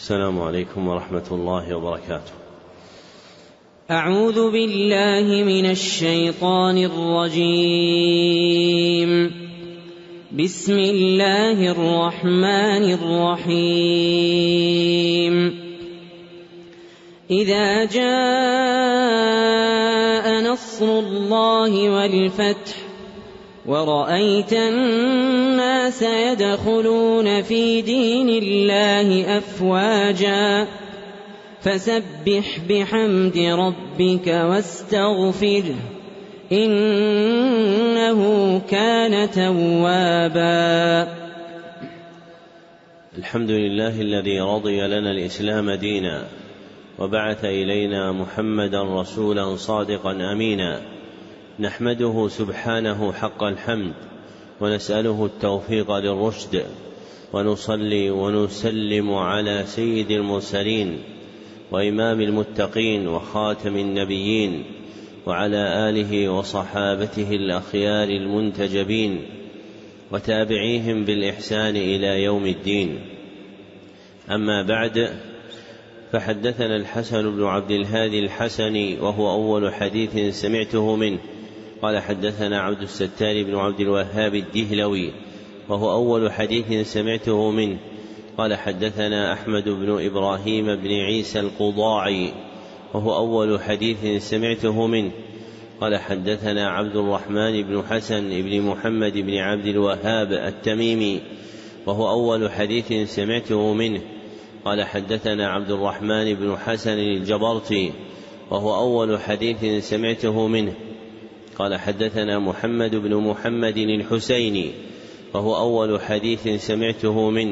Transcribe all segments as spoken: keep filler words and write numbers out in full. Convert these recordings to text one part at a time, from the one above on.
السلام عليكم ورحمة الله وبركاته. أعوذ بالله من الشيطان الرجيم. بسم الله الرحمن الرحيم. إذا جاء نصر الله والفتح ورأيت الناس يدخلون في دين الله أفواجا فسبح بحمد ربك واستغفره إنه كان توابا. الحمد لله الذي رضي لنا الإسلام دينا وبعث إلينا محمدا رسولا صادقا أمينا، نحمده سبحانه حق الحمد ونسأله التوفيق للرشد، ونصلي ونسلم على سيد المرسلين وإمام المتقين وخاتم النبيين وعلى آله وصحابته الأخيار المنتجبين وتابعيهم بالإحسان إلى يوم الدين. أما بعد، فحدثنا الحسن بن عبد الهادي الحسني وهو أول حديث سمعته منه قال حدثنا عبد الستار بن عبد الوهاب الدهلوي وهو أول حديث سمعته منه قال حدثنا أحمد بن إبراهيم بن عيسى القضاعي وهو أول حديث سمعته منه قال حدثنا عبد الرحمن بن حسن بن محمد بن عبد الوهاب التميمي وهو أول حديث سمعته منه قال حدثنا عبد الرحمن بن حسن الجبرتي وهو أول حديث سمعته منه قال حدثنا محمد بن محمد الحسيني وهو أول حديث سمعته منه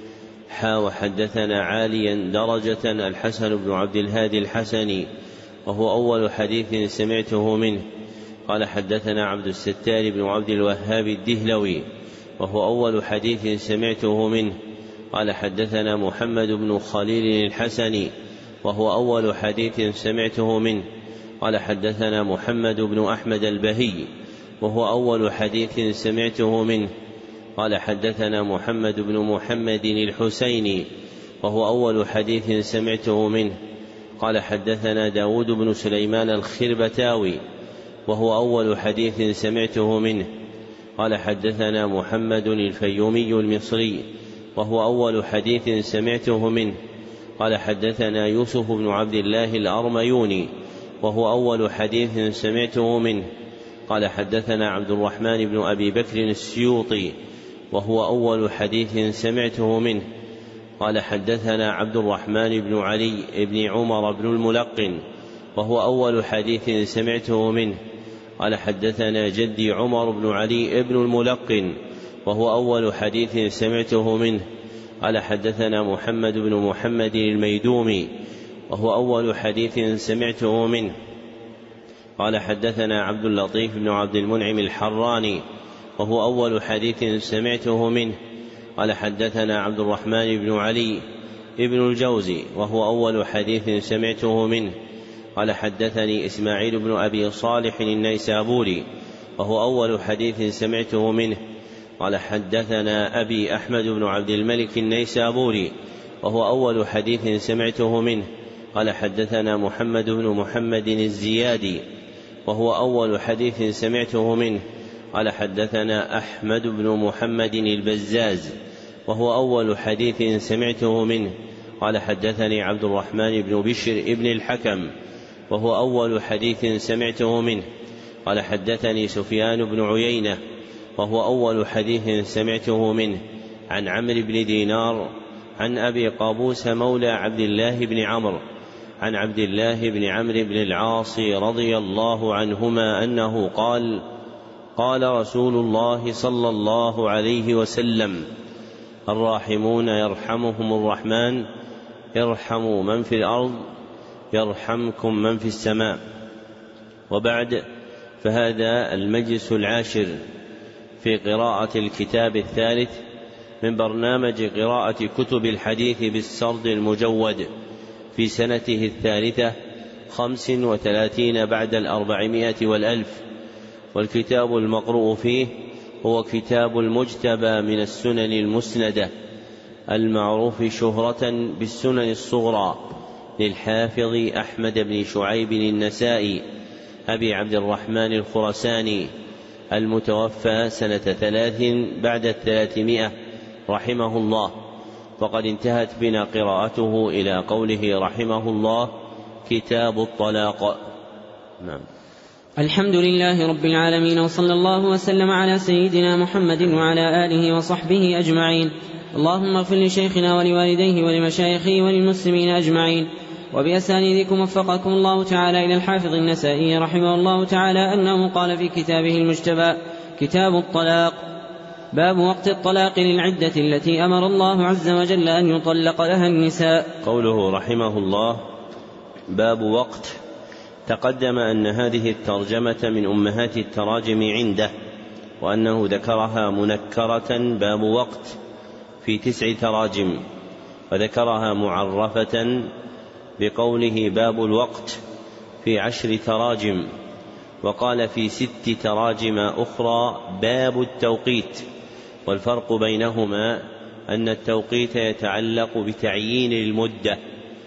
حا وحدثنا عاليا درجة الحسن بن عبد الهادي الحسني وهو أول حديث سمعته منه قال حدثنا عبد الستار بن عبد الوهاب الدهلوي وهو أول حديث سمعته منه قال حدثنا محمد بن خليل الحسني وهو أول حديث سمعته منه قال حدثنا محمد بن أحمد البهي وهو أول حديث سمعته منه قال حدثنا محمد بن محمد الحسيني وهو أول حديث سمعته منه قال حدثنا داود بن سليمان الخربتاوي وهو أول حديث سمعته منه قال حدثنا محمد الفيومي المصري وهو أول حديث سمعته منه قال حدثنا يوسف بن عبد الله الأرميوني وهو أول حديث سمعته منه قال حدثنا عبد الرحمن بن أبي بكر السيوطي وهو أول حديث سمعته منه قال حدثنا عبد الرحمن بن علي بن عمر بن الملقن وهو أول حديث سمعته منه قال حدثنا جدي عمر بن علي بن الملقن وهو أول حديث سمعته منه قال حدثنا محمد بن محمد الميدومي وهو أول حديث سمعته منه قال حدثنا عبد اللطيف بن عبد المنعم الحراني وهو أول حديث سمعته منه قال حدثنا عبد الرحمن بن علي بن الجوزي وهو أول حديث سمعته منه قال حدثني إسماعيل بن أبي صالح النيسابوري وهو أول حديث سمعته منه قال حدثنا أبي أحمد بن عبد الملك النيسابوري وهو أول حديث سمعته منه قال حدثنا محمد بن محمد الزيادي وهو أول حديث سمعته منه قال حدثنا أحمد بن محمد البزاز وهو أول حديث سمعته منه قال حدثني عبد الرحمن بن بشر ابن الحكم وهو أول حديث سمعته منه قال حدثني سفيان بن عيينة وهو أول حديث سمعته منه عن عمرو بن دينار عن أبي قابوس مولى عبد الله بن عمرو عن عبد الله بن عمرو بن العاص رضي الله عنهما أنه قال قال رسول الله صلى الله عليه وسلم الراحمون يرحمهم الرحمن ارحموا من في الأرض يرحمكم من في السماء. وبعد، فهذا المجلس العاشر في قراءة الكتاب الثالث من برنامج قراءة كتب الحديث بالسرد المجود في سنته الثالثة خمس وثلاثين بعد الأربعمائة والألف، والكتاب المقروء فيه هو كتاب المجتبى من السنن المسندة المعروف شهرة بالسنن الصغرى للحافظ أحمد بن شعيب النسائي أبي عبد الرحمن الخرساني المتوفى سنة ثلاث بعد الثلاثمائة رحمه الله. وقد انتهت بنا قراءته إلى قوله رحمه الله: كتاب الطلاق. نعم. الحمد لله رب العالمين، وصلى الله وسلم على سيدنا محمد وعلى آله وصحبه أجمعين. اللهم اغفر لشيخنا ولوالديه ولمشايخه وللمسلمين أجمعين. وبأسانيدكم وفقكم الله تعالى إلى الحافظ النسائي رحمه الله تعالى أنه قال في كتابه المجتبى: كتاب الطلاق. باب وقت الطلاق للعدة التي أمر الله عز وجل أن يطلق لها النساء. قوله رحمه الله: باب وقت. تقدم أن هذه الترجمة من أمهات التراجم عنده، وأنه ذكرها منكرة باب وقت في تسع تراجم، وذكرها معرفة بقوله باب الوقت في عشر تراجم، وقال في ست تراجم أخرى باب التوقيت. والفرق بينهما أن التوقيت يتعلق بتعيين المدة،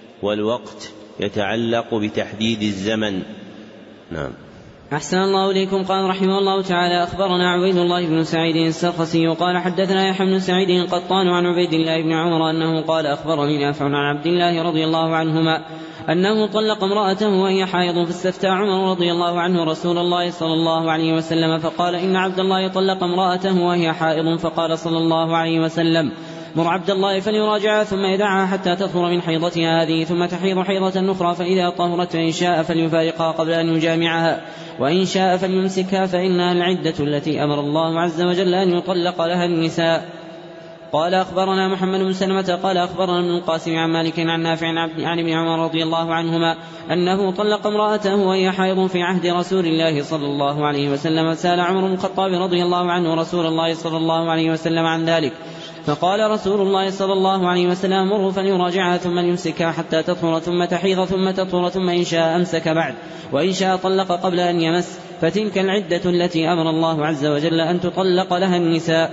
والوقت يتعلق بتحديد الزمن. نعم. أحسن الله إليكم. قال رحمه الله تعالى: أخبرنا عبيد الله بن سعيد السرخسي قال حدثنا يحيى بن سعيد القطان عن عبيد الله بن عمر أنه قال: أخبرني نافع عن عبد الله رضي الله عنهما أنه طلق امرأته وهي حائض، فاستفتى عمر رضي الله عنه رسول الله صلى الله عليه وسلم فقال: إن عبد الله طلق امرأته وهي حائض. فقال صلى الله عليه وسلم: مر عبد الله فليراجعها ثم يدعها حتى تطهر من حيضتها هذه ثم تحيض حيضة أخرى، فإذا طهرت فإن شاء فليفارقها قبل أن يجامعها، وإن شاء فليمسكها، فإنها العدة التي أمر الله عز وجل أن يطلق لها النساء. قال: أخبرنا محمد بن سلمة قال أخبرنا ابن القاسم عن مالك عن نافع عن ابن عمر رضي الله عنهما أنه طلق امرأته وهي حائض في عهد رسول الله صلى الله عليه وسلم. سأل عمر بن الخطاب رضي الله عنه رسول الله صلى الله عليه وسلم عن ذلك، فقال رسول الله صلى الله عليه وسلم: مره فليراجعها ثم يمسكها حتى تطهر ثم تحيض ثم تطهر ثم إن شاء أمسك بعد، وإن شاء طلق قبل أن يمس، فتلك العدة التي أمر الله عز وجل أن تطلق لها النساء.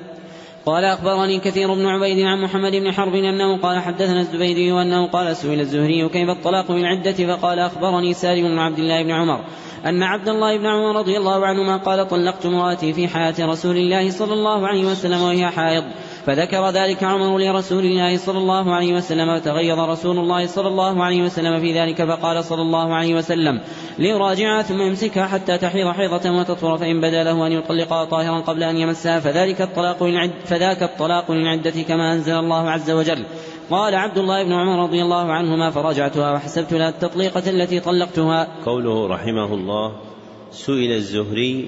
قال: أخبرني كثير بن عبيد عن محمد بن حرب أنه قال حدثنا الزبيدي وأنه قال: سئل الزهري كيف الطلاق من عدة؟ فقال: أخبرني سالم بن عبد الله بن عمر أن عبد الله بن عمر رضي الله عنهما قال: طلقت امرأتي في حياة رسول الله صلى الله عليه وسلم وهي حائض، فذكر ذلك عمر لرسول الله صلى الله عليه وسلم، فتغيظ رسول الله صلى الله عليه وسلم في ذلك، فقال صلى الله عليه وسلم: ليراجعها ثم يمسكها حتى تحيض حيضة وتطهر، فإن بدا له أن يطلقها طاهرا قبل أن يمسها فذلك الطلاق للعد فذاك الطلاق للعدة كما أنزل الله عز وجل. قال عبد الله بن عمر رضي الله عنهما: فرجعتها وحسبت لها التطليقة التي طلقتها. قوله رحمه الله: سئل الزهري.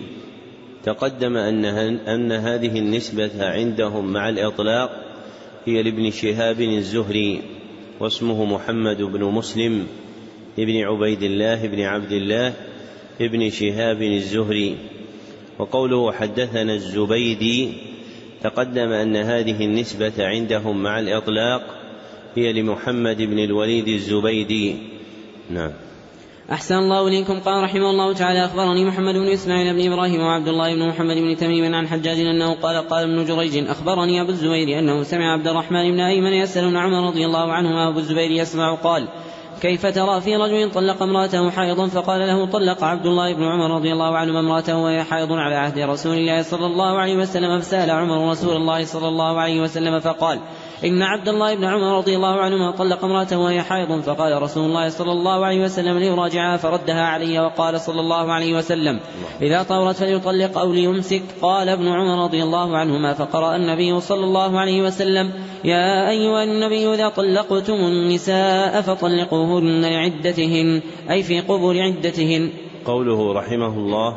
تقدم أن, أن هذه النسبة عندهم مع الإطلاق هي لابن شهاب الزهري، واسمه محمد بن مسلم ابن عبيد الله بن عبد الله ابن شهاب الزهري. وقوله حدثنا الزبيدي تقدم أن هذه النسبة عندهم مع الإطلاق هي لمحمد بن الوليد الزبيدي. نعم. أحسن الله إليكم. قال رحمه الله تعالى: أخبرني محمد بن إسماعيل بن إبراهيم وعبد الله بن محمد بن تميم عن حجاج أنه قال: قال ابن جريج: أخبرني أبو الزبير أنه سمع عبد الرحمن بن أيمن يسأل عمر رضي الله عنه، أبو الزبير يسمع قال: كيف ترى في رجل طلق امرأته حائضا؟ فقال له: طلق عبد الله بن عمر رضي الله عنه امرأته وهي حائض على عهد رسول الله صلى الله عليه وسلم. فسأل عمر رسول الله صلى الله عليه وسلم فقال: إن عبد الله بن عمر رضي الله عنهما طلق امرأته وهي حائض. فقال رسول الله صلى الله عليه وسلم: ليراجعها، فردها علي. وقال صلى الله عليه وسلم: إذا طهرت فليطلق أو ليمسك. قال ابن عمر رضي الله عنهما: فقرأ النبي صلى الله عليه وسلم: يا أيها النبي إذا طلقتم النساء فطلقوهن لعدتهن، أي في قبل عدتهن. قوله رحمه الله: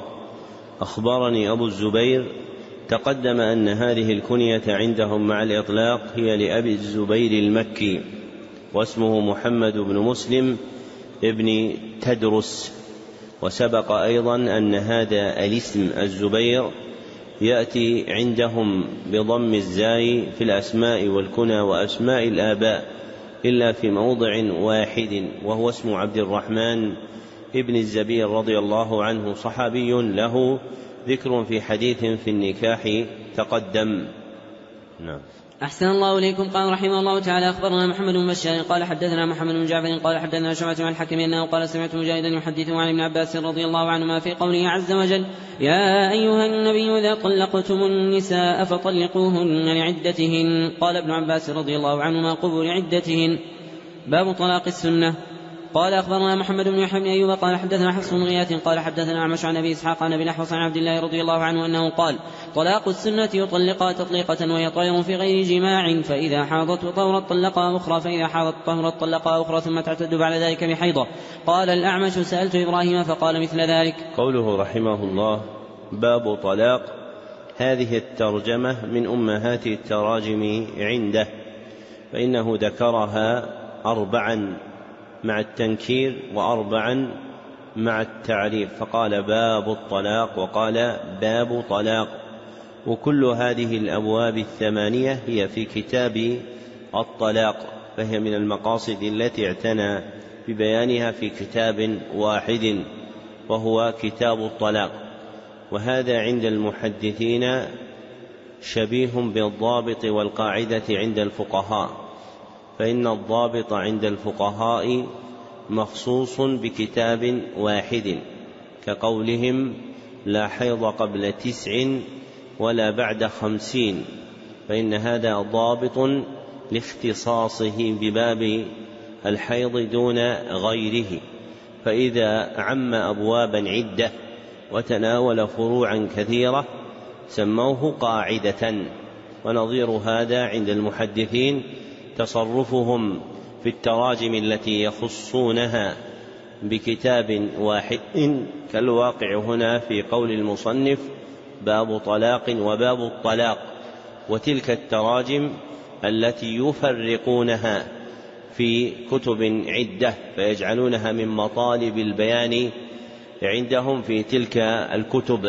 أخبرني أبو الزبير. تقدم أن هذه الكنية عندهم مع الإطلاق هي لأبي الزبير المكي، واسمه محمد بن مسلم ابن تدرس. وسبق أيضا أن هذا الاسم الزبير يأتي عندهم بضم الزاي في الأسماء والكنى وأسماء الآباء إلا في موضع واحد، وهو اسم عبد الرحمن ابن الزبير رضي الله عنه، صحابي له ذكر في حديث في النكاح تقدم. نعم. أحسن الله إليكم. قال رحمه الله تعالى أخبرنا محمد بن بشار قال حدثنا محمد بن جعفر قال حدثنا شعبة عن الحكم أنه قال سمعت مجاهدا يحدث عن ابن عباس رضي الله عنهما في قوله عز وجل يا أيها النبي إذا طلقتم النساء فطلقوهن لعدتهن. قال ابن عباس رضي الله عنهما قبل عدتهن. باب طلاق السنة. قال أخبرنا محمد بن يحيى بن أيوب قال حدثنا حفص بن غياث قال حدثنا أعمش عن أبي إسحاق عن أبي الأحوص عن عبد الله رضي الله عنه أنه قال طلاق السنة يطلقها تطليقة وهي طير في غير جماع، فإذا حاضت وطهرت طلقها أخرى، فإذا حاضت وطهرت طلقها أخرى ثم تعتد بعد ذلك بحيضة. قال الأعمش سألت إبراهيم فقال مثل ذلك. قوله رحمه الله باب طلاق، هذه الترجمة من أمهات التراجم عنده، فإنه ذكرها أربعا مع التنكير وأربعا مع التعريف، فقال باب الطلاق وقال باب طلاق، وكل هذه الأبواب الثمانية هي في كتاب الطلاق، فهي من المقاصد التي اعتنى ببيانها في كتاب واحد وهو كتاب الطلاق. وهذا عند المحدثين شبيه بالضابط والقاعدة عند الفقهاء، فإن الضابط عند الفقهاء مخصوص بكتاب واحد، كقولهم لا حيض قبل تسع ولا بعد خمسين، فإن هذا ضابط لاختصاصه بباب الحيض دون غيره. فإذا عم أبوابا عدة وتناول فروعا كثيرة سموه قاعدة. ونظير هذا عند المحدثين تصرفهم في التراجم التي يخصونها بكتاب واحد، كالواقع هنا في قول المصنف باب طلاق وباب الطلاق، وتلك التراجم التي يفرقونها في كتب عدة فيجعلونها من مطالب البيان عندهم في تلك الكتب.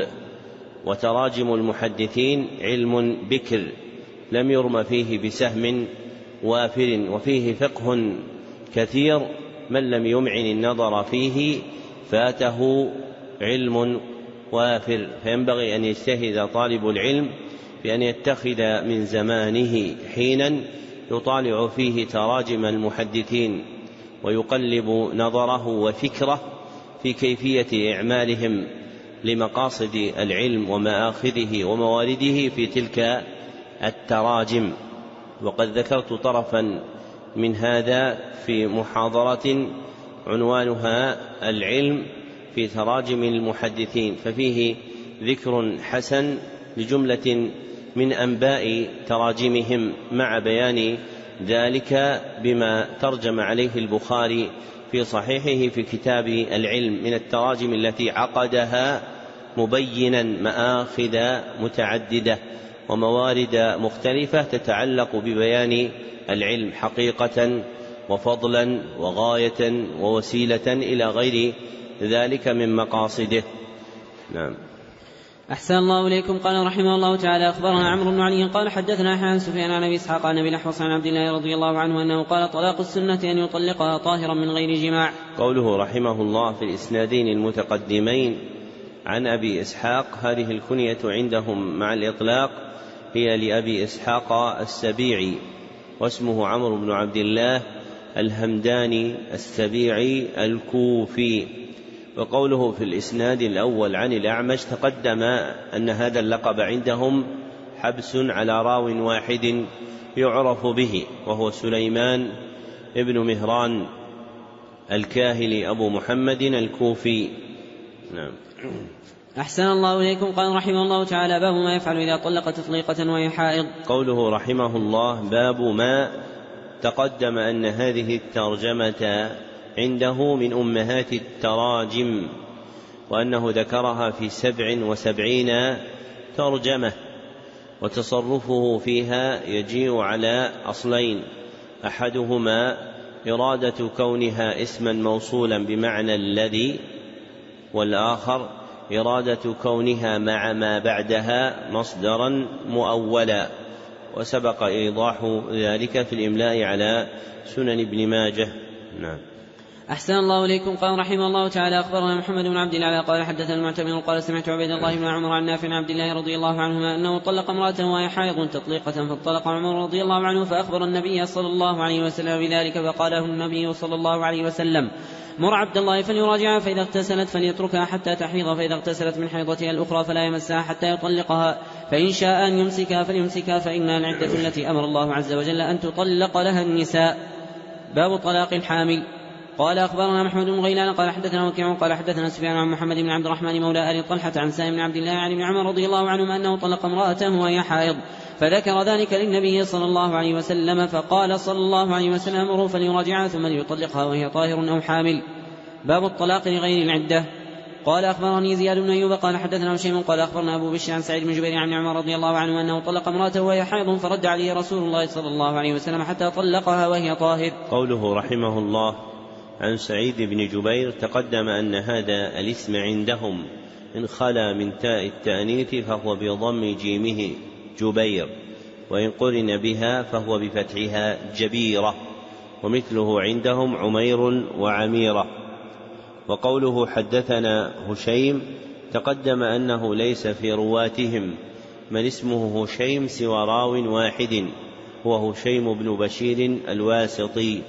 وتراجم المحدثين علم بكر لم يرم فيه بسهم وافر، وفيه فقه كثير من لم يمعن النظر فيه فاته علم وافر، فينبغي أن يجتهد طالب العلم بأن يتخذ من زمانه حينا يطالع فيه تراجم المحدثين ويقلب نظره وفكره في كيفية إعمالهم لمقاصد العلم ومآخذه وموارده في تلك التراجم. وقد ذكرت طرفا من هذا في محاضرة عنوانها العلم في تراجم المحدثين، ففيه ذكر حسن لجملة من أنباء تراجمهم مع بيان ذلك بما ترجم عليه البخاري في صحيحه في كتاب العلم من التراجم التي عقدها مبينا مآخذ متعددة وموارد مختلفة تتعلق ببيان العلم حقيقة وفضلا وغاية ووسيلة إلى غير ذلك من مقاصده. نعم. أحسن الله إليكم. قال رحمه الله تعالى أخبرنا عمرو بن علي قال حدثنا يحيى عن سفيان عن أبي إسحاق عن أبي الأحوص عن عبد الله رضي الله عنه أنه قال طلاق السنة أن يطلقها طاهرا من غير جماع. قوله رحمه الله في الإسنادين المتقدمين عن أبي إسحاق، هذه الكنية عندهم مع الإطلاق هي لأبي إسحاق السبيعي، واسمه عمرو بن عبد الله الهمداني السبيعي الكوفي. وقوله في الإسناد الأول عن الأعمش تقدم أن هذا اللقب عندهم حبس على راو واحد يعرف به، وهو سليمان ابن مهران الكاهلي أبو محمد الكوفي. نعم. أحسن الله إليكم. قال رحمه الله تعالى باب ما يفعل إذا طلق تطليقة وهي حائض. قوله رحمه الله باب ما تقدم أن هذه الترجمة عنده من أمهات التراجم، وأنه ذكرها في سبع وسبعين ترجمة، وتصرفه فيها يجيء على أصلين: أحدهما إرادة كونها اسما موصولا بمعنى الذي، والآخر إرادة كونها مع ما بعدها مصدرا مؤولا، وسبق إيضاح ذلك في الإملاء على سنن ابن ماجه. نعم. أحسن الله إليكم. قال رحمه الله تعالى أخبرنا محمد بن عبد الله قال حدثنا المعتمر قال سمعت عبيد الله بن عمر عن نافع عن عبد الله رضي الله عنهما أنه طلق امرأة وهي حائض تطليقة فانطلق عمر رضي الله عنه فأخبر النبي صلى الله عليه وسلم بذلك فقاله النبي صلى الله عليه وسلم مر عبد الله فليراجعها فإذا اغتسلت فليتركها حتى تحيض فإذا اغتسلت من حيضتها الأخرى فلا يمسها حتى يطلقها فإن شاء أن يمسكها فليمسكها فإنها العدة التي أمر الله عز وجل أن تطلق لها النساء. باب طلاق الحامل. قال أخبرنا محمد بن غيلان قال حدثنا وكيع قال حدثنا سفيان عن محمد بن عبد الرحمن مولى آل طلحة عن سالم بن عبد الله عن ابن عمر رضي الله عنهما أنه طلق امرأته وهي حائض فذكر ذلك للنبي صلى الله عليه وسلم فقال صلى الله عليه وسلم امره فليراجعها ثم ليطلقها وهي طاهر أو حامل. باب الطلاق لغير العدة. قال أخبرني زياد بن أيوب قال حدثنا هشيم قال أخبرنا أبو بشر عن سعيد بن جبير عن عمر رضي الله عنه أنه طلق امرأته وهي حائض فرد عليه رسول الله صلى الله عليه وسلم حتى طلقها وهي طاهر. قوله رحمه الله عن سعيد بن جبير تقدم أن هذا الاسم عندهم إن خلا من تاء التأنيث فهو بضم جيمه جبير وإن قرن بها فهو بفتحها جبيرة ومثله عندهم عمير وعميرة. وقوله حدثنا هشيم تقدم أنه ليس في رواتهم من اسمه هشيم سوى راو واحد هو هشيم بن بشير الواسطي.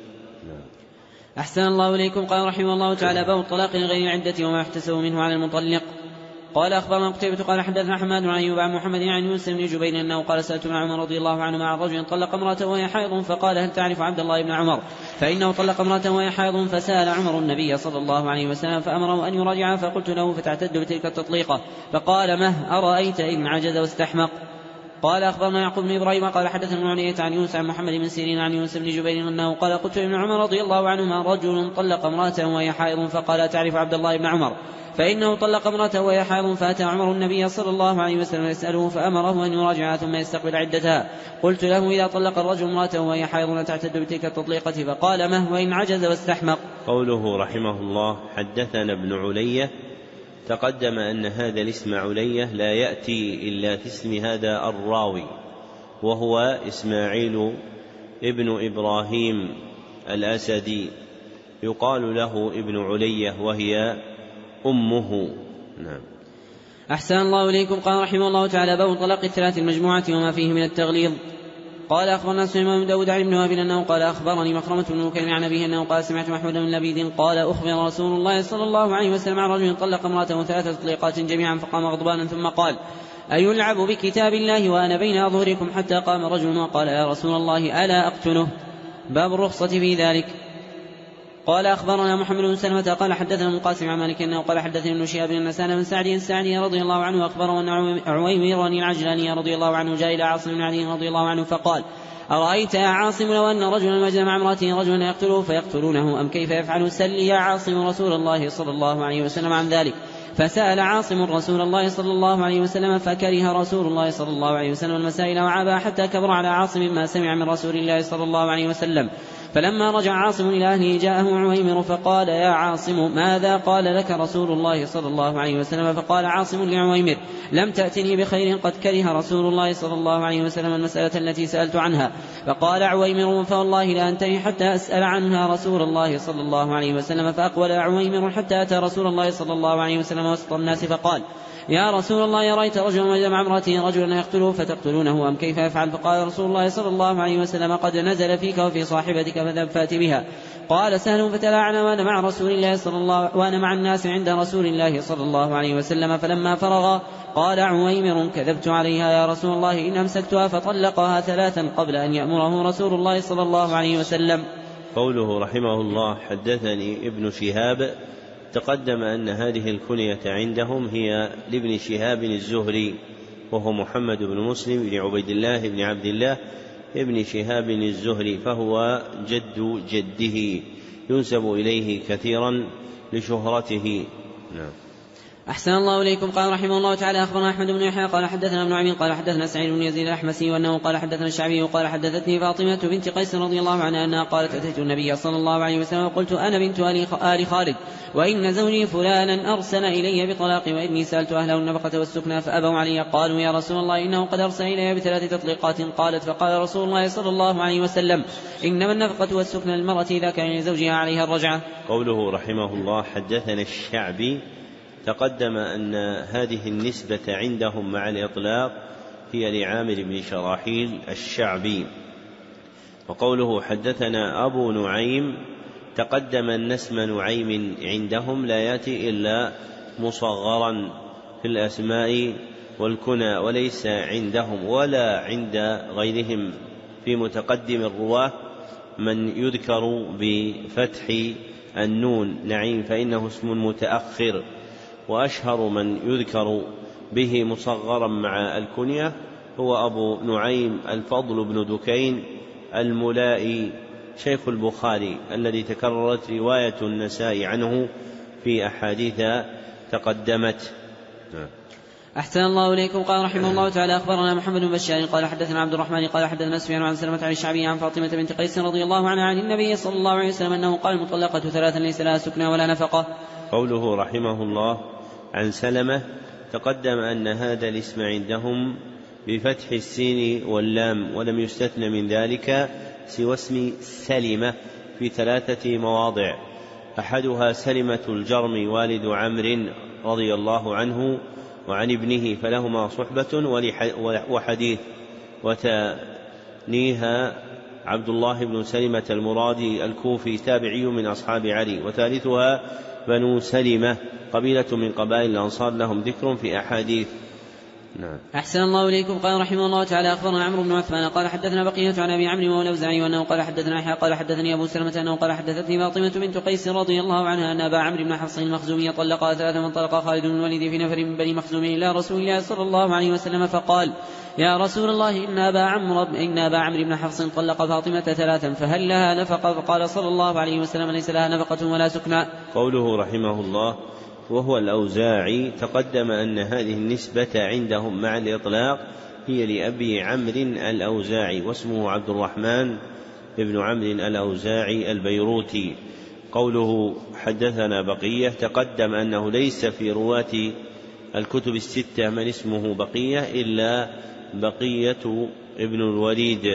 أحسن الله إليكم. قال رحمه الله تعالى باب الطلاق لغير العدة وما يحتسب منه على المطلق. قال أخبرنا قتيبة قال حدثنا حماد عن أيوب عن محمد عن يونس بن جبير أنه قال سألت ابن عمر رضي الله عنه مع رجل طلق امرأته وهي حائض فقال هل تعرف عبد الله بن عمر فإنه طلق امرأته وهي حائض فسأل عمر النبي صلى الله عليه وسلم فأمره أن يراجعها فقلت له فتعتد بتلك التطليقة فقال مه أرأيت إن عجز واستحمق. قال أخبرنا يعقوب بن إبراهيم قال حدثنا ابن علية عن يونس عن محمد بن سيرين عن يونس بن جبير أنه قال قلت لابن عمر رضي الله عنهما رجل طلق امرأته وهي حائض فقال تعرف عبد الله بن عمر فإنه طلق امرأته وهي حائض فأتى عمر النبي صلى الله عليه وسلم يسأله فأمره أن يراجعها ثم يستقبل عدتها. قلت له إذا طلق الرجل امرأته وهي حائض تعتد بتلك التطليقة فقال مه وإن عجز واستحمق. قوله رحمه الله حدثنا ابن علية تقدم أن هذا الاسم علية لا يأتي إلا في اسم هذا الراوي وهو إسماعيل ابن إبراهيم الأسدي يقال له ابن علية وهي أمه. نعم. أحسن الله إليكم. قال رحمه الله تعالى باب طلاق الثلاث المجموعة وما فيه من التغليظ. قال أخبرنا سليمان بن داود عن ابن وهب أنه قال أخبرني مخرمة بن مكرم عن أبيه أنه قال سمعت محمود بن لبيد قال أخبر رسول الله صلى الله عليه وسلم عن رجل طلق امرأته ثلاث تطليقات جميعا فقام غضبانا ثم قال أيلعب بكتاب الله وأنا بين أظهركم حتى قام رجل وقال يا رسول الله ألا أقتله. باب الرخصة في ذلك. قال أخبرنا محمد بن سلمة قال حدثنا مقاسم عن مالك أنه قال حدثني ابن شهاب بن سالم بن سعد السعدي رضي الله عنه أخبره أن عويمر العجلاني رضي الله عنه جاء إلى عاصم بن علي رضي الله عنه فقال أرأيت يا عاصم لو أن رجلا وجد مع امرأته رجلا يقتله فيقتلونه أم كيف يفعل سل يا عاصم رسول الله صلى الله عليه وسلم عن ذلك. فسأل عاصم رسول الله صلى الله عليه وسلم فكره رسول الله صلى الله عليه وسلم المسائل وعابها حتى كبر على عاصم ما سمع من رسول الله صلى الله عليه وسلم. فلما رجع عاصم إلى أهله جاءه عويمر فقال يا عاصم ماذا قال لك رسول الله صلى الله عليه وسلم. فقال عاصم لعويمر لم تأتني بخير قد كره رسول الله صلى الله عليه وسلم المسألة التي سألت عنها. فقال عويمر فوالله لا أنتهي حتى أسأل عنها رسول الله صلى الله عليه وسلم. فأقبل عويمر حتى أتى رسول الله صلى الله عليه وسلم وسط الناس فقال يا رسول الله رأيت رجلا وجد مع امرأته رجلا يقتله فتقتلونه أم كيف يفعل. فقال رسول الله صلى الله عليه وسلم قد نزل فيك وفي صاحبتك فذهب فات بها. قال سهل فتلاعنا وأنا مع رسول الله صلى الله وأنا مع الناس عند رسول الله صلى الله عليه وسلم. فلما فرغ قال عويمر كذبت عليها يا رسول الله إن أمسكتها فطلقها ثلاثا قبل أن يأمره رسول الله صلى الله عليه وسلم. قوله رحمه الله حدثني ابن شهاب تقدم أن هذه الكنية عندهم هي لابن شهاب الزهري وهو محمد بن مسلم بن عبيد الله بن عبد الله ابن شهاب الزهري فهو جد جده ينسب إليه كثيرا لشهرته. نعم. أحسن الله إليكم. قال رحمه الله تعالى أخبرنا أحمد بن يحيى قال حدثنا ابن عمين قال حدثنا سعيد بن يزيد الأحمسي وأنه قال حدثنا الشعبي قال حدثتني فاطمة بنت قيس رضي الله عنها أنها قالت أتيت النبي صلى الله عليه وسلم وقلت أنا بنت آل خالد وإن زوجي فلانا أرسل إلي بطلاق وإني سألت أهله النفقة والسكنى فأبوا علي. قالوا يا رسول الله إنه قد أرسل إلي بثلاث تطليقات. قالت فقال رسول الله صلى الله عليه وسلم إنما النفقة والسكنى للمرأة إذا كان لزوجها عليها الرجعة. قوله رحمه الله حدثنا الشعبي، تقدم أن هذه النسبة عندهم مع الإطلاق هي لعامر بن شراحيل الشعبي. وقوله حدثنا أبو نعيم، تقدم أن اسم نعيم عندهم لا يأتي إلا مصغرا في الأسماء والكنى، وليس عندهم ولا عند غيرهم في متقدم الرواة من يذكر بفتح النون نعيم، فإنه اسم متأخر. وأشهر من يذكر به مصغرا مع الكنية هو أبو نعيم الفضل بن دكين الملائي شيخ البخاري الذي تكررت رواية النسائي عنه في أحاديث تقدمت. أحسن الله إليكم. قال رحمه الله تعالى أخبرنا محمد بن بشار قال حدثنا عبد الرحمن قال حدثنا سفيان عن سلمة عن الشعبي عن فاطمة بنت قيس رضي الله عنها عن النبي صلى الله عليه وسلم أنه قال المطلقة ثلاثا ليس لها سكنى ولا نفقة. قوله رحمه الله عن سلمة، تقدم أن هذا الاسم عندهم بفتح السين واللام، ولم يستثن من ذلك سوى اسم سلمة في ثلاثة مواضع، أحدها سلمة الجرم والد عمرو رضي الله عنه وعن ابنه فلهما صحبة وحديث، وتانيها عبد الله بن سلمة المرادي الكوفي تابعي من أصحاب علي، وثالثها بنو سلمة قبيلة من قبائل الأنصار لهم ذكر في أحاديث. نعم. أحسن الله إليكم. قال رحمه الله تعالى أخبرنا عمرو بن عثمان قال حدثنا بقية عن أبي عمرو والأوزاعي وأنه قال حدثنا يحيى قال حدثني أبو سلمة أنه قال حدثتني فاطمة بنت قيس رضي الله عنها أن أبا عمرو بن حفص المخزومي طلقها ثلاثة من طلق خالد بن الوليد في نفر من بني مخزوم إلى رسول الله صلى الله عليه وسلم فقال يا رسول الله إن أبا عمرو إن أبا عمرو بن حفص طلق فاطمة ثلاثا فهل لها نفقة؟ فقال صلى الله عليه وسلم ليس لها نفقة ولا سكنى. قوله رحمه الله وهو الأوزاعي، تقدم أن هذه النسبة عندهم مع الإطلاق هي لأبي عمرو الأوزاعي، واسمه عبد الرحمن بن عمرو الأوزاعي البيروتي. قوله حدثنا بقية، تقدم أنه ليس في رواة الكتب الستة من اسمه بقية إلا بقية ابن الوليد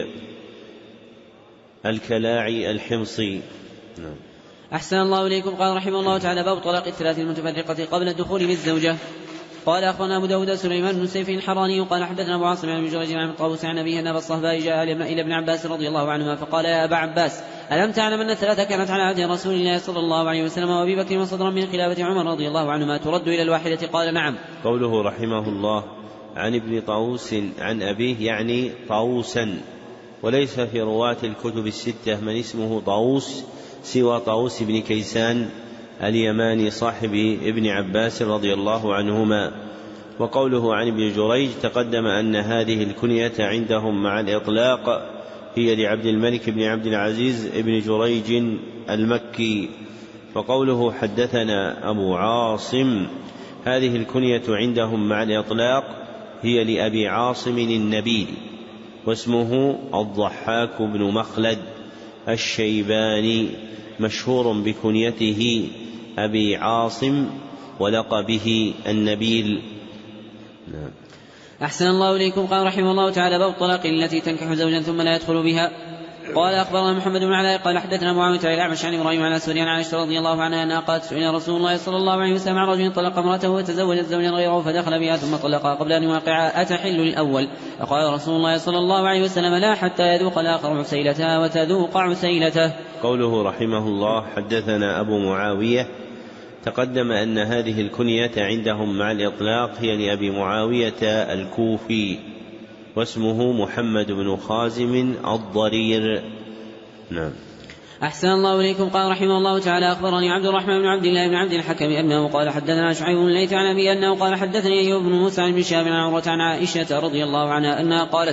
الكلاعي الحمصي. نعم. أحسن الله إليكم. قال رحمه الله تعالى باب طلاق الثلاث المتفرقة قبل الدخول بالزوجة. قال أخبرنا أبو داود سليمان بن سيف الحراني قال حدثنا أبو عاصم عن جريج عن طاووس عن أبيه أن أبا الصهباء جاء إلى ابن عباس رضي الله عنهما فقال يا أبا عباس ألم تعلم أن الثلاثة كانت على عهد رسول الله صلى الله عليه وسلم وأبي بكر وصدرا من خلافة عمر رضي الله عنهما ترد إلى الواحدة؟ قال نعم. قوله رحمه الله عن ابن طاووس عن أبيه يعني طاووسا، وليس في رواة الكتب الستة من اسمه طاووس سوى طاووس بن كيسان اليماني صاحب ابن عباس رضي الله عنهما. وقوله عن ابن جريج، تقدم أن هذه الكنية عندهم مع الإطلاق هي لعبد الملك بن عبد العزيز ابن جريج المكي. وقوله حدثنا أبو عاصم، هذه الكنية عندهم مع الإطلاق هي لأبي عاصم النبيل، واسمه الضحاك بن مخلد الشيباني، مشهور بكنيته أبي عاصم ولقبه النبيل. نعم. أحسن الله إليكم. قال رحمه الله تعالى باب الطلاق التي تنكح زوجا ثم لا يدخل بها. قال أخبرنا محمد بن علاء قال حدثنا معاوية عن الأعمش عن إبراهيم عن أسود عن عائشة رضي الله عنها أنها قالت سئل رسول الله صلى الله عليه وسلم عن رجل طلق امرأته وتزوجت زوجا غيره فدخل بها ثم طلقها قبل أن يواقعها أتحل الأول؟ فقال رسول الله صلى الله عليه وسلم لا حتى يذوق الآخر عسيلتها وتذوق عسيلته. قوله رحمه الله حدثنا أبو معاوية، تقدم أن هذه الكنية عندهم مع الإطلاق هي لأبي معاوية الكوفي، واسمه محمد بن خازم الضرير. نعم. أحسن الله إليكم. قال رحمه الله تعالى أخبرني عبد الرحمن بن عبد الله بن عبد الحكم أنه قال حدثنا شعيب بن ليث عن أبي أنه قال حدثني أيوب بن موسى عن بن شهاب عن عروة عن عائشة رضي الله عنها أنها قالت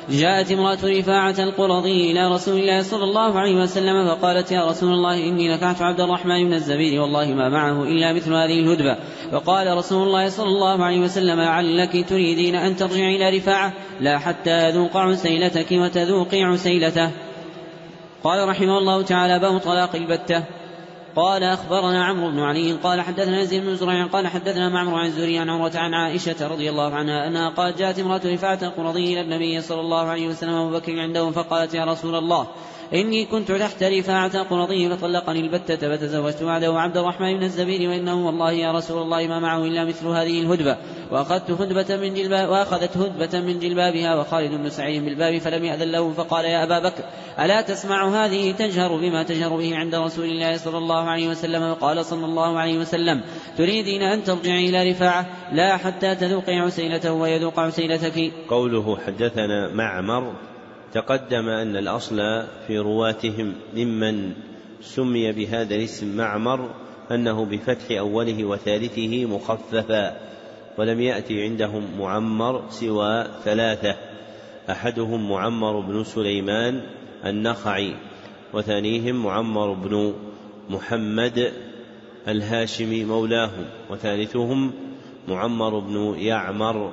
جاءت امرأة رفاعة القرظي إلى رسول الله صلى الله عليه وسلم فقالت يا رسول الله إني نكحت عبد الرحمن بن الزبير والله ما معه إلا مثل هذه الهدبة. فقال رسول الله صلى الله عليه وسلم لعلك تريدين أن ترجعي إلى رفاعة لا حتى يذوق عسيلتك وتذوقي عسيلته. قال رحمه الله تعالى باب طلاق البتة. قال أخبرنا عمرو بن علي قال حدثنا يزيد بن زريع قال حدثنا معمر عن الزهري عن عروة عن عائشة رضي الله عنها أنها قالت جاءت امرأة رفاعة القرظي إلى النبي صلى الله عليه وسلم أبو بكر عنده فقالت يا رسول الله إني كنت تحت رفاعة القرظي فطلقني البتة فتزوجت بعده عبد الرحمن بن الزبير وإنه والله يا رسول الله ما معه إلا مثل هذه الهدبة وأخذت هدبة من جلباب وأخذت هدبة من جلبابها وخالد بن سعيد بالباب فلم يأذن له فقال يا أبا بكر ألا تسمع هذه تجهر بما تجهر به عند رسول الله صلى الله عليه وسلم. وقال صلى الله عليه وسلم تريدين أن ترجعي إلى رفاعة لا حتى تذوقي عسيلته ويذوق عسيلتك. قوله حدثنا معمر تقدم أن الأصل في رواتهم ممن سمي بهذا الاسم معمر أنه بفتح أوله وثالثه مخففا ولم يأتي عندهم معمر سوى ثلاثة أحدهم معمر بن سليمان النخعي وثانيهم معمر بن محمد الهاشمي مولاهم وثالثهم معمر بن يعمر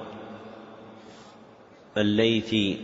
الليثي.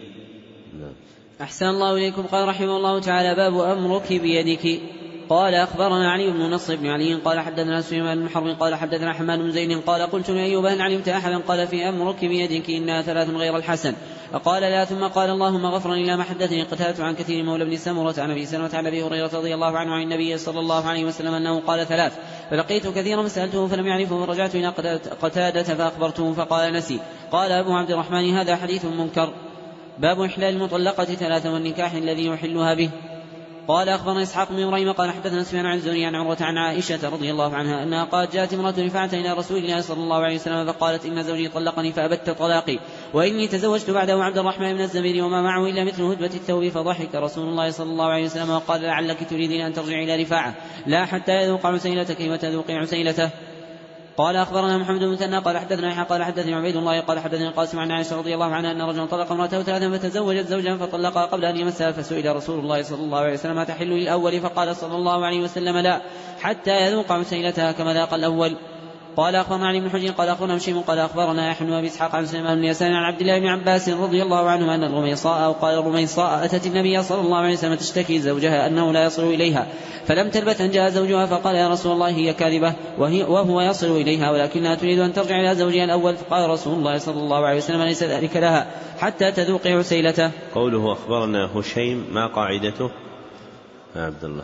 أحسن الله إليكم. قال رحمه الله تعالى باب أمرك بيدك. قال أخبرنا علي بن نصر بن علي قال حدثنا سليمان بن حرب قال حدثنا حماد بن زيد قال قلت لأيوب هل علمت أحدا قال في أمرك بيدك إنها ثلاث غير الحسن فقال لا ثم قال اللهم غفرا إلى ما حدثني قتلت عن كثير مولى بن سمرة عن أبي سلمة عن أبي هريرة رضي الله عنه عن النبي صلى الله عليه وسلم أنه قال ثلاث فلقيت كثيرا فسألته فلم يعرفه فرجعت إلى قتادة فأخبرته فقال نسي. قال أبو عبد الرحمن هذا حديث منكر. باب إحلال المطلقة ثلاثة والنكاح الذي يحلها به. قال أخبرنا إسحاق بن إبراهيم قال حدثنا سفيان عن الزهري عن عروة عن عائشة رضي الله عنها أنها قالت جاءت امرأة رفاعة إلى رسول الله صلى الله عليه وسلم فقالت إن زوجي طلقني فأبت طلاقي وإني تزوجت بعده عبد الرحمن بن الزبير وما معه إلا مثل هدبة الثوب. فضحك رسول الله صلى الله عليه وسلم وقال لعلك تريدين أن ترجعي إلى رفاعة لا حتى يذوق عسيلتك وتذوقي عسيلته. قال أخبرنا محمد بن مثنى قال حدثنا يحيى قال حدثني عبيد الله قال حدثني القاسم عن عائشة رضي الله عنها أن رجلا طلق امرأته ثلاثا فتزوجت زوجا فطلقها قبل أن يمسها فسئل رسول الله صلى الله عليه وسلم تحل للأول فقال صلى الله عليه وسلم لا حتى يذوق عسيلتها كما ذاق الأول. قال أخبرنا علي بن حجر قال أخبرنا هشيم قال أخبرنا يحيى بن أبي إسحاق عن سليمان بن يسار عن عبد الله بن عباس رضي الله عنه أن الرميصاء أو قال الرميصاء أتت النبي صلى الله عليه وسلم تشتكي زوجها أنه لا يصل إليها فلم تلبث أن جاء زوجها فقال يا رسول الله هي كاذبة وهي وهو يصل إليها ولكنها تريد أن ترجع إلى زوجها الأول. فقال رسول الله صلى الله عليه وسلم ليس ذلك لها حتى تذوق عسيلته. قوله أخبرنا هشيم ما قاعدته؟ عبد الله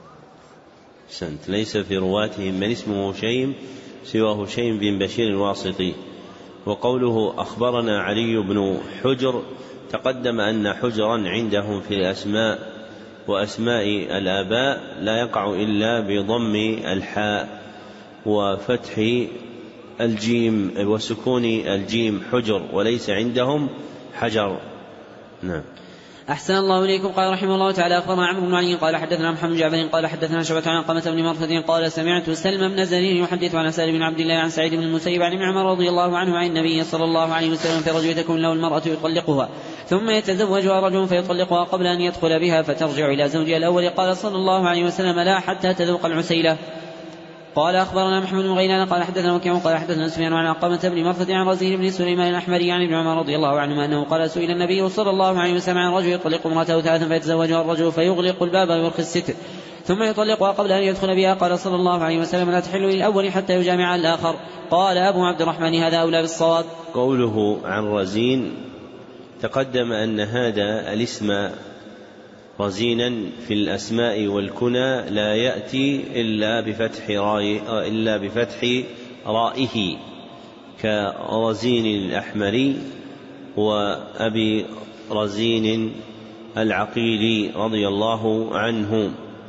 سنت ليس في رواتهم من اسمه هشيم سوى هشيم بن بشير الواسطي. وقوله أخبرنا علي بن حجر تقدم أن حجرا عندهم في الأسماء وأسماء الآباء لا يقع إلا بضم الحاء وفتح الجيم وسكون الجيم حجر وليس عندهم حجر. نعم. أحسن الله إليكم. قال رحمه الله تعالى أخبرنا عمرو بن علي قال حدثنا محمد بن جعفر قال حدثنا شعبة عن قمة بن مرثد قال سمعت سلم بن زرير يحدث عن سالم بن عبد الله عن سعيد بن المسيب عن ابن عمر رضي الله عنه عن النبي صلى الله عليه وسلم في رجل تكون له المرأة يطلقها ثم يتزوجها رجل فيطلقها قبل أن يدخل بها فترجع إلى زوجها الأول. قال صلى الله عليه وسلم لا حتى تذوق العسيلة. قال أخبرنا محمد بن غيلان قال حدثنا وكيع قال حدثنا سفيان عن قمة بن مرثد عن رزين بن سليمان الأحمري عن ابن عمر رضي الله عنهما أنه قال سئل النبي صلى الله عليه وسلم عن رجل يطلق امرأته ثلاثا فيتزوجها الرجل فيغلق الباب ويرخي الستر ثم يطلقها قبل أن يدخل بها. قال صلى الله عليه وسلم لا تحل للأول حتى يجامع الآخر. قال أبو عبد الرحمن هذا أولى بالصواب. قوله عن رزين تقدم أن هذا الاسم رزينا في الأسماء والكنى لا يأتي إلا بفتح راي إلا بفتح رائه كرزين الأحمري وأبي رزين العقيلي رضي الله عنه.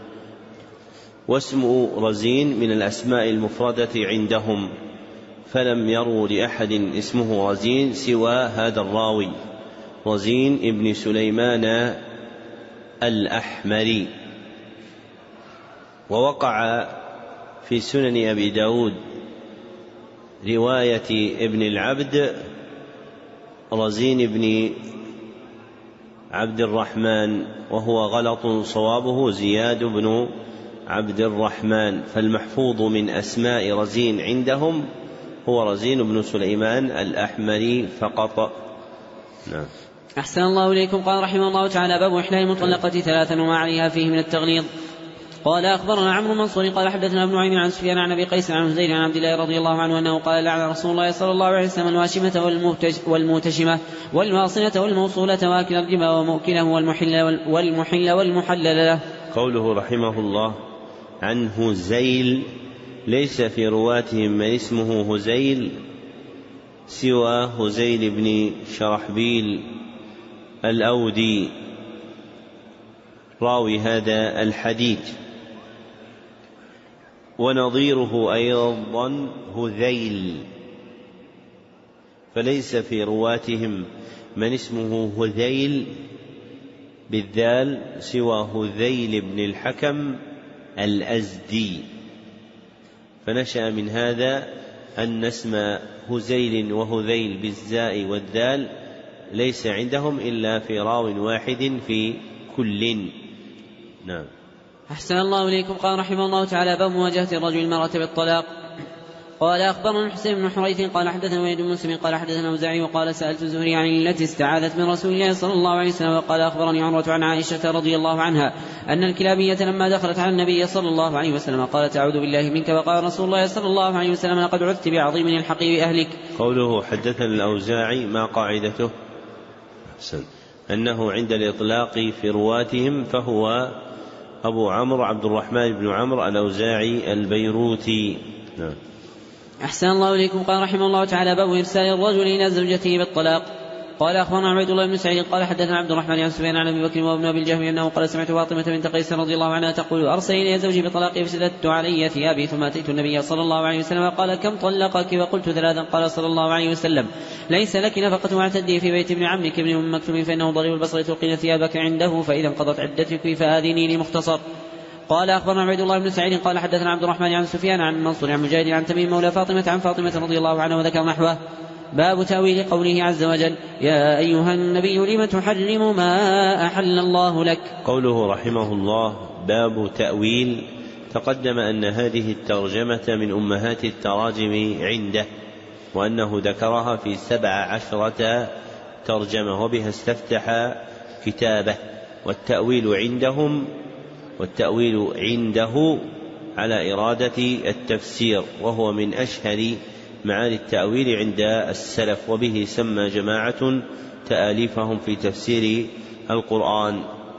واسم رزين من الأسماء المفردة عندهم فلم يروا لأحد اسمه رزين سوى هذا الراوي رزين ابن سليمان الأحمري. ووقع في سنن أبي داود رواية ابن العبد رزين بن عبد الرحمن، وهو غلط، صوابه زياد بن عبد الرحمن، فالمحفوظ من أسماء رزين عندهم هو رزين بن سليمان الأحمري فقط. نعم. أحسن الله إليكم. قال رحمه الله تعالى: باب إحلال المطلقة ثلاثا وما عليها فيه من التغليظ. قال أخبرنا عمرو منصور قال حدثنا ابن نعيم عن سفيان عن أبي قيس عن زيد عن عبد الله رضي الله عنه أنه قال: لعن رسول الله صلى الله عليه وسلم الواشمة والموتشمة والواصلة والموصولة وآكل الربا ومؤكله والمحل والمحل والمحلل له. قوله رحمه الله عن هزيل، ليس في رواتهم من اسمه هزيل سوى هزيل بن شرحبيل الأودي راوي هذا الحديث، ونظيره أيضا هذيل، فليس في رواتهم من اسمه هذيل بالذال سوى هذيل بن الحكم الأزدي، فنشأ من هذا أن اسم هزيل وهذيل بالزاء والذال ليس عندهم إلا في راو واحد في كل. نعم. أحسن الله إليكم. قال رحمه الله تعالى: باب مواجهة الرجل المرأة بالطلاق. قال أخبرنا الحسين بن حريث قال حدثنا وليد بن مسلم قال حدثنا أوزاعي وقال: سألت الزهري عن التي استعاذت من رسول الله صلى الله عليه وسلم، وقال: أخبرني عروة عن عائشة رضي الله عنها أن الكلابية لما دخلت على النبي صلى الله عليه وسلم قالت: أعوذ بالله منك. وقال رسول الله صلى الله عليه وسلم: لقد عذت بعظيم الحق بأهلك. قوله حدثنا الأوزاعي ما قاعدته؟ أحسن. أنه عند الإطلاق في رواتهم فهو أبو عمرو عبد الرحمن بن عمرو الأوزاعي البيروتي. نعم. أحسن الله إليكم. قال رحمه الله تعالى: باب إرسال الرجل إلى زوجته بالطلاق. قال أخبرنا عبيد الله بن سعيد قال حدثنا عبد الرحمن عن سفيان عن أبي بكر وابن أبي الجهم أنه قال: سمعت فاطمة بنت قيس رضي الله عنها تقول: أرسل إلي زوجي بطلاقي فسددت علي ثيابي، ثم أتيت النبي صلى الله عليه وسلم قال: كم طلقك؟ وقلت: ثلاثا. قال صلى الله عليه وسلم: ليس لك نفقة واعتدي في بيت ابن عمك ابن أم مكتوم فإنه ضريب البصر، تلقين ثيابك عنده، فإذا انقضت عدتك فآذنيني. مختصر. قال أخبرنا عبيد الله بن سعيد قال حدثنا عبد الرحمن عن سفيان عن منصور عن مجاهد عن تميم مولى فاطمة عن فاطمة رضي الله عنها وذكر نحوه. باب تأويل قوله عز وجل: يا أيها النبي لم تحرم ما أحل الله لك. قوله رحمه الله باب تأويل، تقدم أن هذه الترجمة من أمهات التراجم عنده، وأنه ذكرها في سبع عشرة ترجمة، وبها استفتح كتابه. والتأويل عندهم والتأويل عنده على إرادة التفسير، وهو من أشهر معاني التأويل عند السلف، وبه سمى جماعة تآليفهم في تفسير القرآن.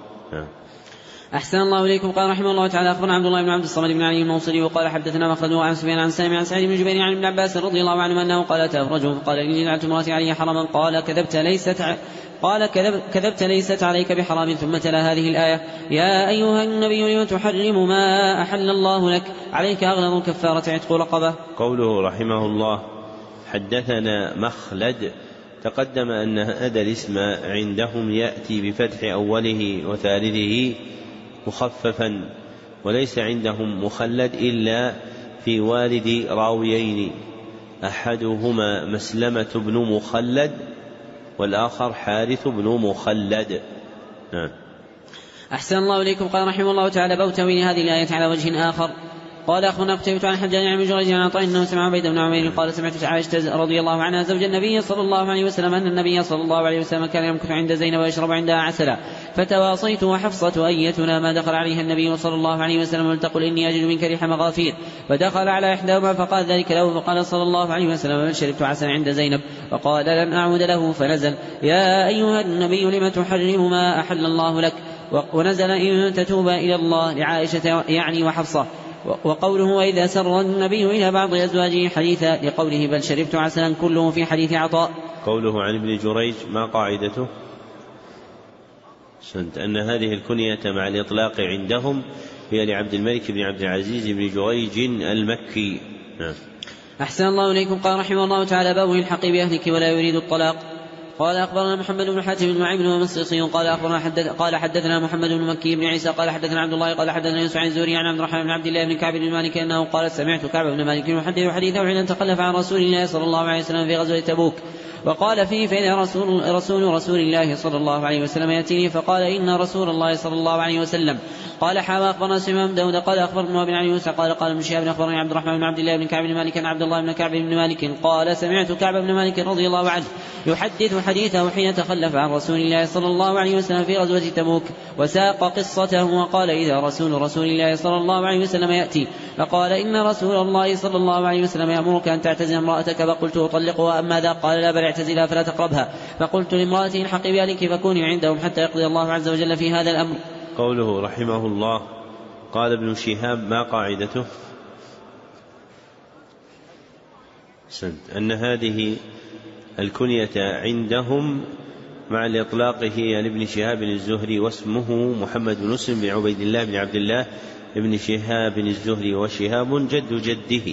أحسن الله إليكم. قال رحمه الله تعالى: أخبرنا عبد الله بن عبد الصمد بن علي الموصلي وقال حدثنا مخلد عن سفيان عن سالم عن سعيد بن جبير عن ابن عباس رضي الله عنه أنه قال: أتى رجل قال: إني جعلت امرأتي علي حرما. قال: كذبت ليست ع... قال كذب... كذبت ليست عليك بحرام. ثم تلا هذه الآية: يا أيها النبي لم تحرم ما أحل الله لك، عليك أغلظ كفارة عتق رقبة. قوله رحمه الله حدثنا مخلد، تقدم أن هذا الاسم عندهم يأتي بفتح أوله وثالثه مخففا، وليس عندهم مخلد إلا في والد راويين، أحدهما مسلمة بن مخلد والآخر حارث بن مخلد. نعم. أحسن الله إليكم. قال رحمه الله تعالى: باب تأويل هذه الآية على وجه آخر. قال أخبرنا قتيبة عن حجاج عن جريج عن عطاء أنه سمع عبيد بن عمير قال: سمعت عائشة رضي الله عنها زوج النبي صلى الله عليه وسلم أن النبي صلى الله عليه وسلم كان يمكث عند زينب ويشرب عندها عسلا، فتواصيت وحفصة أيتنا ما دخل عليها النبي صلى الله عليه وسلم ولتقل: إني أجد منك ريح مغافير. فدخل على إحداهما فقال ذلك له، فقال صلى الله عليه وسلم: من شربت عسلا عند زينب؟ فقال: لن أعود له. فنزل: يا أيها النبي لم تحرم ما أحل الله لك. ونزل: إن تتوبا إلى الله، لعائشة يعني وحفصة. وقوله: وإذا سر النبي إلى بعض أزواجه حديثا، لقوله: بل شربت عسلا كله في حديث عطاء. قوله عن ابن جريج ما قاعدته؟ سنت أن هذه الكنية مع الإطلاق عندهم هي لعبد الملك بن عبد العزيز بن جريج المكي. نعم. أحسن الله إليكم. قال رحمه الله تعالى: باب الحق بأهلك ولا يريد الطلاق. قال أخبرنا محمد بن حاتم بن معين ومصيصي قال أخبرنا حدث قال حدثنا محمد بن مكي بن عيسى قال حدثنا عبد الله قال حدثنا يوسف عن الزهري عن عبد الرحمن بن عبد الله بن كعب بن مالك أنه قال سمعت كعب بن مالك يحدث حديثه حين تخلف عن رسول الله صلى الله عليه وسلم في غزوة تبوك وقال فيه فإذا رسول, رسول رسول الله صلى الله عليه وسلم يأتيني فقال إن رسول الله صلى الله عليه وسلم قال حاوى أخبرنا سليمان بن داود قال أخبرنا بن علي يوسف قال قال ابن شهاب أخبرني عبد الرحمن بن عبد الله بن كعب بن مالك عن عبد الله بن كعب بن مالك قال سمعت كعب بن مالك رضي الله عنه يحدث حديثه حين تخلف عن رسول الله صلى الله عليه وسلم في غزوة تبوك وساق قصته وقال إذا رسول رسول الله صلى الله عليه وسلم يأتي فقال إن رسول الله صلى الله عليه وسلم يأمرك أن تعتزل امرأتك فقلت أطلقها أم ماذا قال لا بل اعتزلها فلا تقربها فقلت لامرأتي الحقي بأهلك فكوني عندهم حتى يقضي الله عز وجل في هذا الأمر. قوله رحمه الله قال ابن شهاب ما قاعدته؟ أن هذه الكنية عندهم مع الإطلاق هي لابن شهاب الزهري واسمه محمد بن مسلم بن عبيد الله بن عبد الله ابن شهاب الزهري وشهاب جد جده.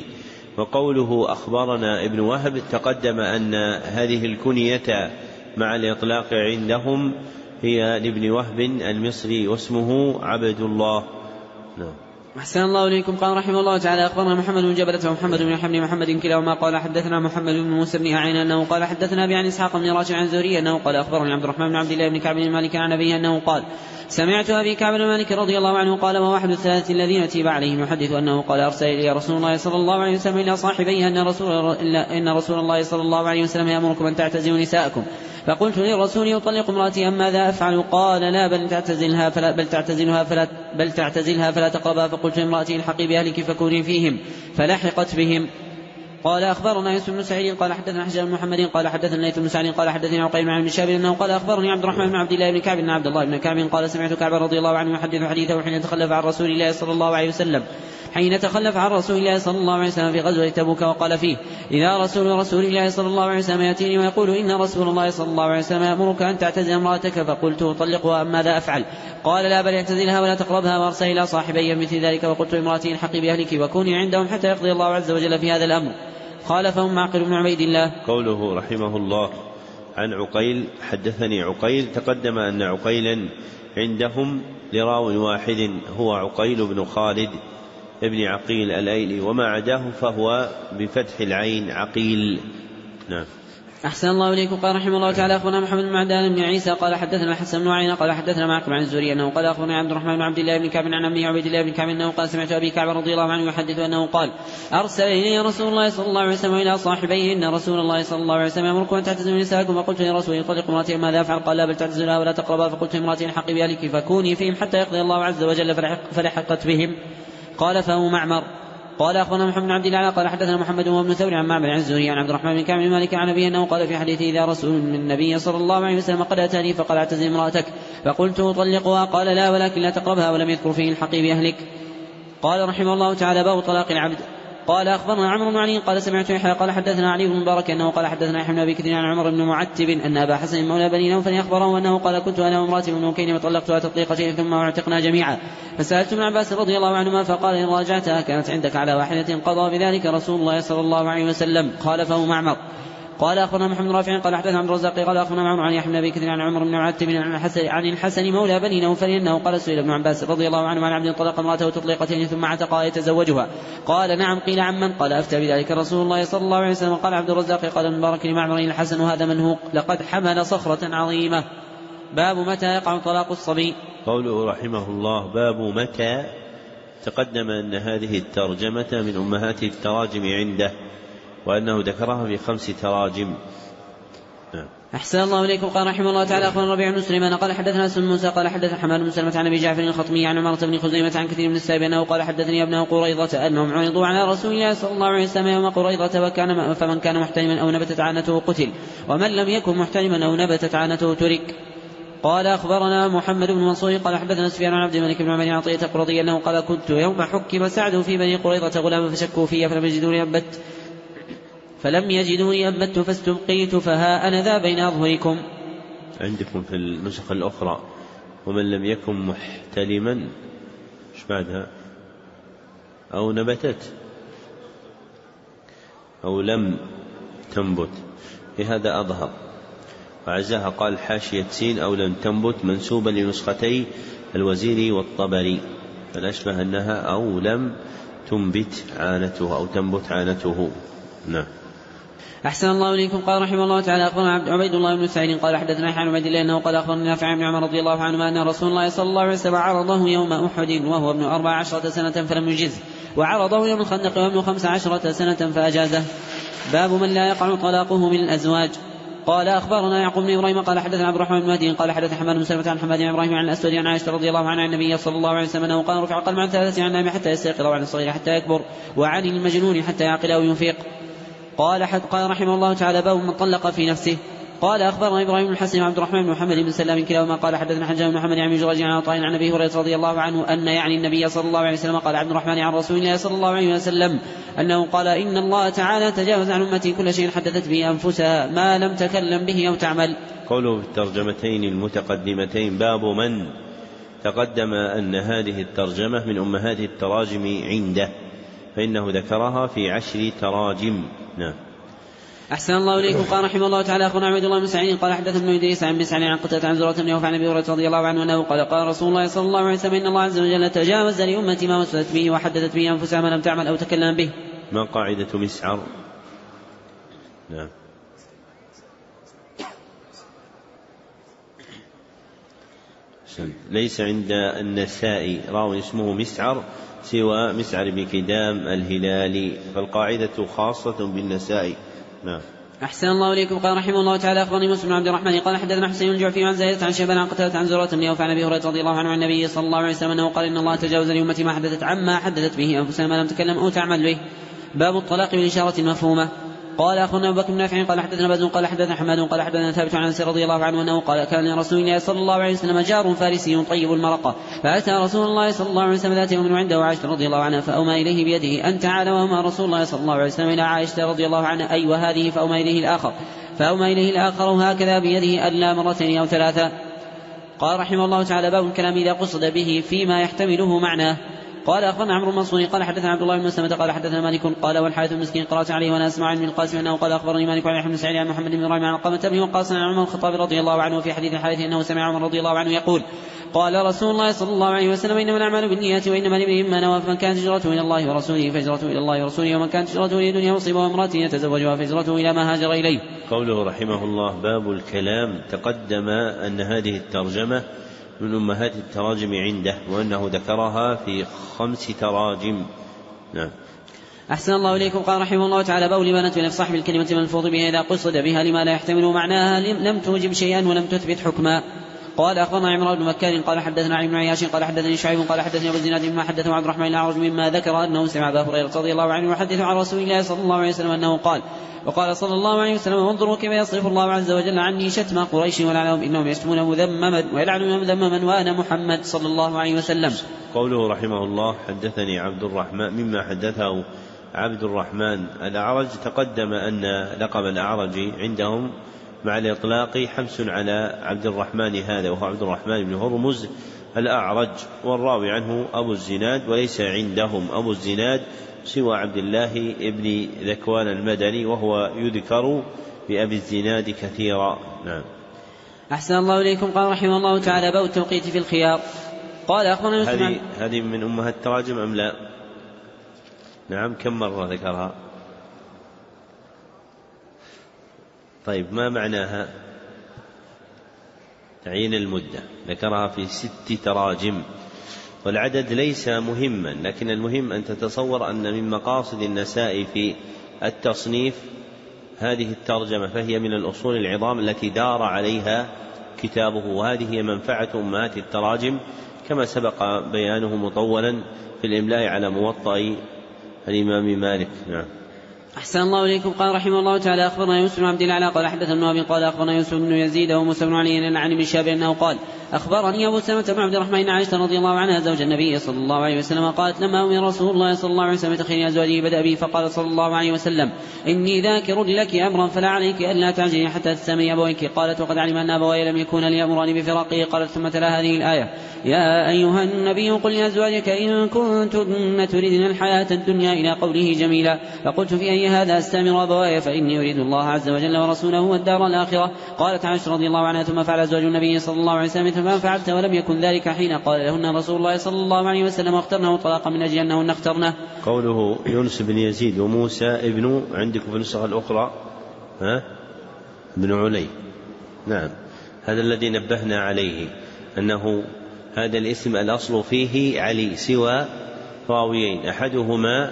وقوله أخبرنا ابن وهب تقدم أن هذه الكنية مع الإطلاق عندهم هي لابن وهب المصري واسمه عبد الله. نعم. أحسن الله إليكم. قال رحمه الله تعالى أخبرنا محمد بن جبلة ومحمد بن حمد محمد كلاهما قال حدثنا محمد بن موسى بن أعين أنه قال حدثنا أبي عن إسحاق بن راشد عن زهري أنه قال أخبرني عبد الرحمن بن عبد الله بن كعب بن مالك عن أبيه أنه قال سمعت أبي كعب بن مالك رضي الله عنه قال ما واحد الثلاثة الذين أتيب عليهم يحدث أنه قال أرسل إلي رسول الله صلى الله عليه وسلم إلى صاحبيه أن رسول, إن رسول الله صلى الله عليه وسلم يأمركم أن تعتزلوا نساءكم فقلت للرسول يطلق امرأتي أم ماذا أفعل قال لا بل تعتزلها فلا بل تعتزلها فلا بل تعتزلها فلا تقربها فقلت لامرأتي الحقي بأهلك فكوني فيهم فلحقت بهم. قال أخبرنا يوسف بن سعيد قال حدثنا حجاج بن محمد قال حدثنا ليث بن سعد قال حدثني عقيل بن شهاب أنه قال أخبرني عبد الرحمن بن عبد الله بن كعب بن عبد الله بن كعب قال سمعت كعب رضي الله عنه يحدث حديثه حين تخلف عن رسول الله صلى الله عليه وسلم حين تخلف عن رسول الله صلى الله عليه وسلم في غزوة تبوك وقال فيه إذا رسول رسول الله صلى الله عليه وسلم يأتيني ويقول إن رسول الله صلى الله عليه وسلم يأمرك أن تعتزل امرأتك فقلت أطلقها أم ماذا أفعل قال لا بل اعتزلها ولا تقربها وأرسل إلى صاحبي مثل ذلك وقلت لامرأتي الحقي بأهلك وكوني عندهم حتى يقضي الله عز وجل في هذا الأمر. خالفهم معقل بن عبيد الله. قوله رحمه الله عن عقيل حدثني عقيل تقدم أن عقيلا عندهم لراو واحد هو عقيل بن خالد ابن عقيل الأيلي وما عداه فهو بفتح العين عقيل. نعم. أحسن الله إليكم. قال رحمه الله تعالى أخبرنا محمد بن معدان بن عيسى قال حدثنا الحسن بن عيينة قال حدثنا معكم عن الزهري أنه قال أخبرنا عبد الرحمن بن عبد الله بن كعب عن أبي عبيد الله بن كعب أنه قال سمعت أبي كعب رضي الله عنه يحدث أنه قال أرسل إلي رسول الله صلى الله عليه وسلم إلى صاحبيه إن رسول الله صلى الله عليه وسلم يأمركم أن تعتزلوا نساءكم فقلت لرسول يطلق امرأتي ماذا أفعل قال لا بل تعتزلها ولا تقربها فقلت امرأتي الحقي بأهلك فكوني فيهم حتى يقضي الله عز وجل فلحقت بهم. قال فهو معمر. قال أخبرنا محمد بن عبد الله قال حدثنا محمد بن ثور عن معمر عن الزهري عن عبد الرحمن بن كعب بن مالك عن أبيه أنه قال في حديثه إذا رسول من النبي صلى الله عليه وسلم قد أتاني فقال اعتزل امرأتك فقلت أطلقها قال لا ولكن لا تقربها ولم يذكر فيه الحقي بأهلك. قال رحمه الله تعالى باب طلاق العبد. قال أخبرنا عمرو بن علي قال سمعت يحيى قال حدثنا علي بن مبارك أنه قال حدثنا يحيى بن أبي كثير عن عمر بن معتب أن أبا حسن مولى بني نوفل أخبره أنه قال كنت أنا وامرأتي مملوكين وطلقتها تطليقتين ثم اعتقنا جميعا فسألت ابن عباس رضي الله عنهما فقال إن راجعتها كانت عندك على واحدة قضى بذلك رسول الله صلى الله عليه وسلم. خالفه معمر. قال أخبرنا محمد رافع قال حدثنا عبد الرزاق قال أخبرنا معمر عن يحيى بن أبي كثير عن عمر بن معتب عن الحسن مولى بني نوفل أنه قال سئل ابن عباس رضي الله عنه عن عبد طلق امرأته تطليقتين ثم اعتقها يتزوجها قال نعم قيل عمن قال أفتى بذلك رسول الله صلى الله عليه وسلم. قال عبد الرزاق قال المبارك لمعمر الحسن وهذا منهوق لقد حمل صخرة عظيمة. باب متى يقع طلاق الصبي. قوله رحمه الله باب متى تقدم أن هذه الترجمة من أمهات التراجم عنده وأنه ذكرها في خمس تراجم. أحسن الله إليكم. قال رحمه الله تعالى أخبرنا ربيع بن سليمان قال حدثنا سلم موسى قال حدث حماد بن سلمة عن أبي جعفر الخطمي عن عمارة بن خزيمة عن كثير من السابق أنه قال حدثني ابن قريظة أنهم عرضوا على رسول الله صلى الله عليه وسلم يوم قريظة وكان فمن كان محتلما أو نبتت عانته قتل ومن لم يكن محتلما أو نبتت عانته ترك. قال أخبرنا محمد بن منصور قال حدثنا سفيان عن عبد الملك بن عمر عطية قرضي أنه قال كنت يوم حكم سعد في بني قريظة غلاما فشكوا فيه فلم يجدوني أبت فلم يجدوني أبت فاستبقيت فها أنا ذا بين أظهركم. عندكم في النسخ الأخرى ومن لم يكن محتلما ايش بعدها أو نبتت أو لم تنبت بهذا أظهر. وعزاها قال حاشية سين أو لم تنبت منسوبا لنسختي الوزيري والطبري، فالأشبه أنها أو لم تنبت عانته أو تنبت عانته. نعم. أحسن الله إليكم. قال رحمه الله تعالى أخبرنا عبيد الله بن سعيد قال حدثنا يحيى بن عبد الله أنه قال أخبرنا نافع بن عمر رضي الله عنهما أن رسول الله صلى الله عليه وسلم عرضه يوم أحد وهو ابن أربع عشرة سنة فلم يجزه، وعرضه يوم الخندق وابن خمس عشرة سنة فأجازه. باب من لا يقع طلاقه من الأزواج. قال أخبرنا يعقوب بن إبراهيم قال حدثنا عبد الرحمن بن مهدي قال حدث حماد بن سلمة عن حماد بن إبراهيم عن الأسود عن عائشة رضي الله عنها عن النبي صلى الله عليه وسلم أنه قال رفع القلم عن ثلاثة عن النائم حتى يستيقظ وعن الصغير حتى يكبر وعن المجنون حتى يعقل أو ينفق. قال حد قال رحمه الله تعالى باب من طلق في نفسه. قال أخبرنا إبراهيم بن الحسن وعبد الرحمن بن محمد بن سلام كلاهما قال حدثنا حجاج بن محمد عن جريج عن عطاء عن أبي هريرة رضي الله عنه أن يعني النبي صلى الله عليه وسلم قال عبد الرحمن عن رسول الله صلى الله عليه وسلم أنه قال إن الله تعالى تجاوز عن أمتي كل شيء حدثت به أنفسها ما لم تكلم به أو تعمل. قوله في الترجمتين المتقدمتين باب من، تقدم أن هذه الترجمة من أمهات التراجم عنده، فإنه ذكرها في عشر تراجم. نعم. أحسن الله إليكم. قال رحمه الله تعالى أخبرنا عبيد الله بن سعيد قال حدثنا ابن إدريس عن مسعر عن قتادة عن زرارة بن عوف عن أبي هريرة رضي الله عنه أنه قال قال رسول الله صلى الله عليه وسلم إن الله عز وجل تجاوز لأمتي ما وسوست به وحدثت به أنفسها ما لم تعمل أو تكلم به. ما قاعدة مسعر؟ نعم. ليس عند النسائي راوي اسمه مسعر سوى مسعر بن كدام الهلالي، فالقاعدة خاصة بالنسائي. نعم. أحسن الله إليكم. قال رحمه الله تعالى أخبرني مسلم بن عبد الرحمن قال حدثنا حسين الجعفي عن زيادة عن شيبان عن قتادة عن زرارة بن عوف عن أبي هريرة رضي الله عنه عن النبي صلى الله عليه وسلم أنه قال إن الله تجاوز لأمتي ما حدثت عما حدثت به أنفسها ما لم تكلم أو تعمل به. باب الطلاق بالإشارة المفهومة. قال أخونا أبو بكر بن نافع قال حدثنا بزن قال حدثنا حماد قال حدثنا ثابت عن أنس رضي الله عنه أنه قال كان لرسول الله صلى الله عليه وسلم جار فارسي طيب المرقة، فأتى رسول الله صلى الله عليه وسلم ذات يوم عنده عائشة رضي الله عنها فأومى إليه بيده أن تعالى، وأومى رسول الله صلى الله عليه وسلم إلى عائشة رضي الله عنها أي أيوة وهذه فأومى إليه الآخر فأومى إليه الآخر هكذا بيده ألا مرتين أو ثلاثة. قال رحمه الله تعالى باب الكلام إذا قصد به فيما يحتمله معناه. قال أخبرنا عمرو المنصوري قال حدثنا عبد الله بن مسلمة قال حدثنا مالك قال والحارث المسكين قرأت عليه وأنا أسمع عن ابن القاسم أنه قال أخبرني مالك عن بن سعيد عن محمد بن إبراهيم عن قامة بن وقاص عن عمر الخطاب رضي الله عنه في حديث الحارث أنه سمع عمر رضي الله عنه يقول قال رسول الله صلى الله عليه وسلم إنما الأعمال بالنيات وإنما لامرئ ما نوى، فمن كانت هجرته إلى الله ورسوله فهجرته إلى الله ورسوله، ومن كانت هجرته إلى دنيا مصيبة وامرأة يتزوجها فهجرته إلى ما هاجر إليه. قوله رحمه الله باب الكلام، تقدم أن هذه الترجمة من أمهات التراجم عنده وأنه ذكرها في خمس تراجم. نعم. أحسن الله إليكم. قال رحمه الله تعالى باب لما نتبع صاحب الكلمة الملفوظ بها إذا قصد بها لما لا يحتمل معناها لم توجب شيئا ولم تثبت حكما. قال أخبرنا عمران بن مكان قال حدثنا علي بن عياش قال حدثني شعيب قال حدثني أبو الزناد مما حدثه عبد الرحمن الأعرج مما ذكر أنه سمع أبا هريرة رضي الله عنه يحدث عن رسول الله صلى الله عليه وسلم أنه قال وقال صلى الله عليه وسلم وانظروا كيف يصرف الله عز وجل عني شتم قريش ولعنهم إنهم يشتمون مذمما ويلعنون مذمما وأنا محمد صلى الله عليه وسلم. قوله رحمه الله حدثني عبد الرحمن مما حدثه عبد الرحمن الأعرج، تقدم أن لقب الأعرج عندهم مع الإطلاق حمس على عبد الرحمن هذا وهو عبد الرحمن بن هرمز الأعرج، والراوي عنه أبو الزناد، وليس عندهم أبو الزناد سوى عبد الله بن ذكوان المدني وهو يذكر بأبي الزناد كثيرا. نعم. أحسن الله إليكم. قال رحمه الله تعالى باب التوقيت في الخيار. قال أخبرنا هذه هذه من أمهات التراجم أم لا؟ نعم. كم مرة ذكرها؟ طيب ما معناها؟ تعيين المدة، ذكرها في ست تراجم، والعدد ليس مهما، لكن المهم أن تتصور أن من مقاصد النسائي في التصنيف هذه الترجمة، فهي من الأصول العظام التي دار عليها كتابه، وهذه هي منفعة أمهات التراجم كما سبق بيانه مطولا في الإملاء على موطأ الإمام مالك. نعم. أحسن الله إليكم. قال رحمه الله تعالى أخبرنا يوسف بن عبد الأعلى قال حدثنا ابن أبي قال أخبرنا يوسف بن يزيد وموسى بن علي عن ابن شهاب أنه قال أخبرني أبو سلمة بن عبد الرحمن عائشة رضي الله عنها زوج النبي صلى الله عليه وسلم قالت لما أمر رسول الله صلى الله عليه وسلم تخير أزواجه بدأ بي فقال صلى الله عليه وسلم إني ذاكر لك أمرا فلا عليك ألا تعجلي حتى تسمي أبويك. قالت وقد علم أن أبوي لم يكون ليأمران بفراقه. قالت ثم تلا هذه الآية يا أيها النبي قل لأزواجك إن كنتن تردن الحياة الدنيا إلى قوله جميلا. فقلت في أي في هذا أستأمر أبواي فإني أريد الله عز وجل ورسوله والدار الآخرة. قالت عائشة رضي الله عنها ثم فعل أزواج النبي صلى الله عليه وسلم فما فعلت ولم يكن ذلك حين قال لهن رسول الله صلى الله عليه وسلم واخترنه طلاقا من أجل أنهن اخترنه. قوله يونس بن يزيد وموسى ابن عندكم في النسخة الأخرى ها ابن علي. نعم هذا الذي نبهنا عليه أنه هذا الاسم الأصل فيه علي سوى راويين أحدهما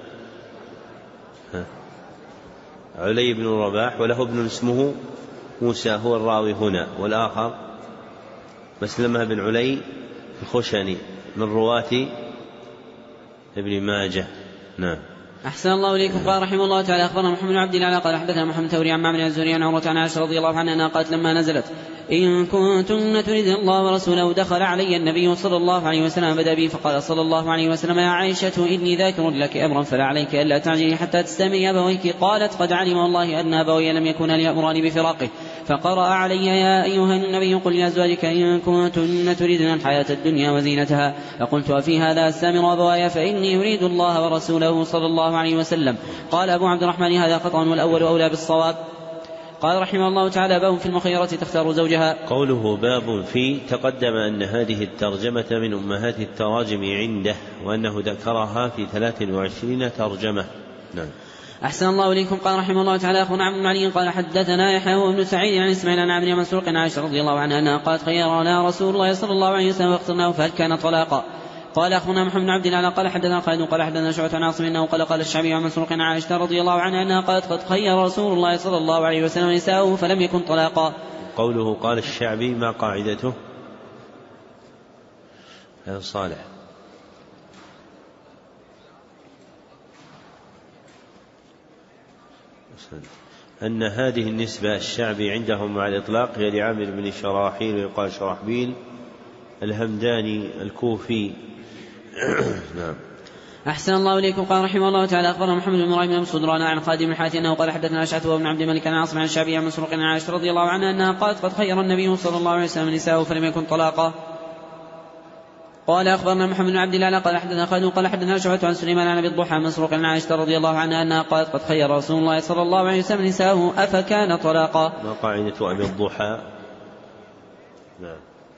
علي بن رباح وله ابن اسمه موسى هو الراوي هنا، والآخر مسلمة بن علي الخشني من رواة ابن ماجه. نعم. أحسن الله إليكم. قال رحمه الله تعالى أخبرنا محمد بن عبد الله قال حدثنا محمد ثوري عن معمر الزهري عن عروة عن عائشة رضي الله عنها قالت لما نزلت إن كنتن تريدن الله ورسوله دخل علي النبي صلى الله عليه وسلم بدأ بي فقال صلى الله عليه وسلم يا عائشة إني ذاكر لك أمرا فلا عليك ألا تعجلي حتى تستمعي أبويك. قالت قد علم الله أن أبوي لم يكونا ليأمراني بفراقه فقرأ علي يا أيها النبي قل لأزواجك إن كنتن تريدن الحياة الدنيا وزينتها. فقلت وفي هذا أستأمر أبواي فإني أريد الله ورسوله صلى الله عليه وسلم. قال أبو عبد الرحمن هذا خطأ والأول أولى بالصواب. قال رحمه الله تعالى باب في المخيرة تختار زوجها. قوله باب في تقدم أن هذه الترجمة من أمهات التراجم عنده وأنه ذكرها في ثلاث وعشرين ترجمة. نعم. أحسن الله إليكم. قال رحمه الله تعالى أخونا عبد علي قال حدثنا يحيى وابن سعيد عن إسماعيل عن عبد مسروق عن عائشة رضي الله عنها أنها قالت خيرنا رسول الله صلى الله عليه وسلم واخترناه فهل كان طلاقا. قال أخونا محمد بن عبد الله قال حدثنا خالد قال حدثنا شعبة عن عاصم إنه قال قال الشعبي عن مسروق عن عائشة رضي الله عنها أنها قالت قد خير رسول الله صلى الله عليه وسلم نساءه فلم يكن طلاقا. قوله قال الشعبي ما قاعدته؟ هذا صالح. أن هذه النسبة الشعبي عندهم مع الإطلاق هي لعامر بن شراحيل ويقال شرحبيل الهمداني الكوفي. نعم. أحسن الله إليكم. قال رحمه الله تعالى أخبرنا محمد بن إبراهيم بن صدران عن خالد بن حاتم أنه قال حدثنا أشعث وابن عبد الملك عن عاصم عن الشعبي عن مسروق عن عائشة رضي الله عنها أنها قالت قد خير النبي صلى الله عليه وسلم نساءه فلم يكن طلاقا. قال أخبرنا محمد بن عبد الله قال حدثنا خالد قال حدثنا شعبة عن سليمان عن أبي الضحى عن مسروق عن عائشة رضي الله عنها أنها قالت قد خير رسول الله صلى الله عليه وسلم نساءه أفكان طلاقا. ما قاعدة أبي الضحى؟ نعم.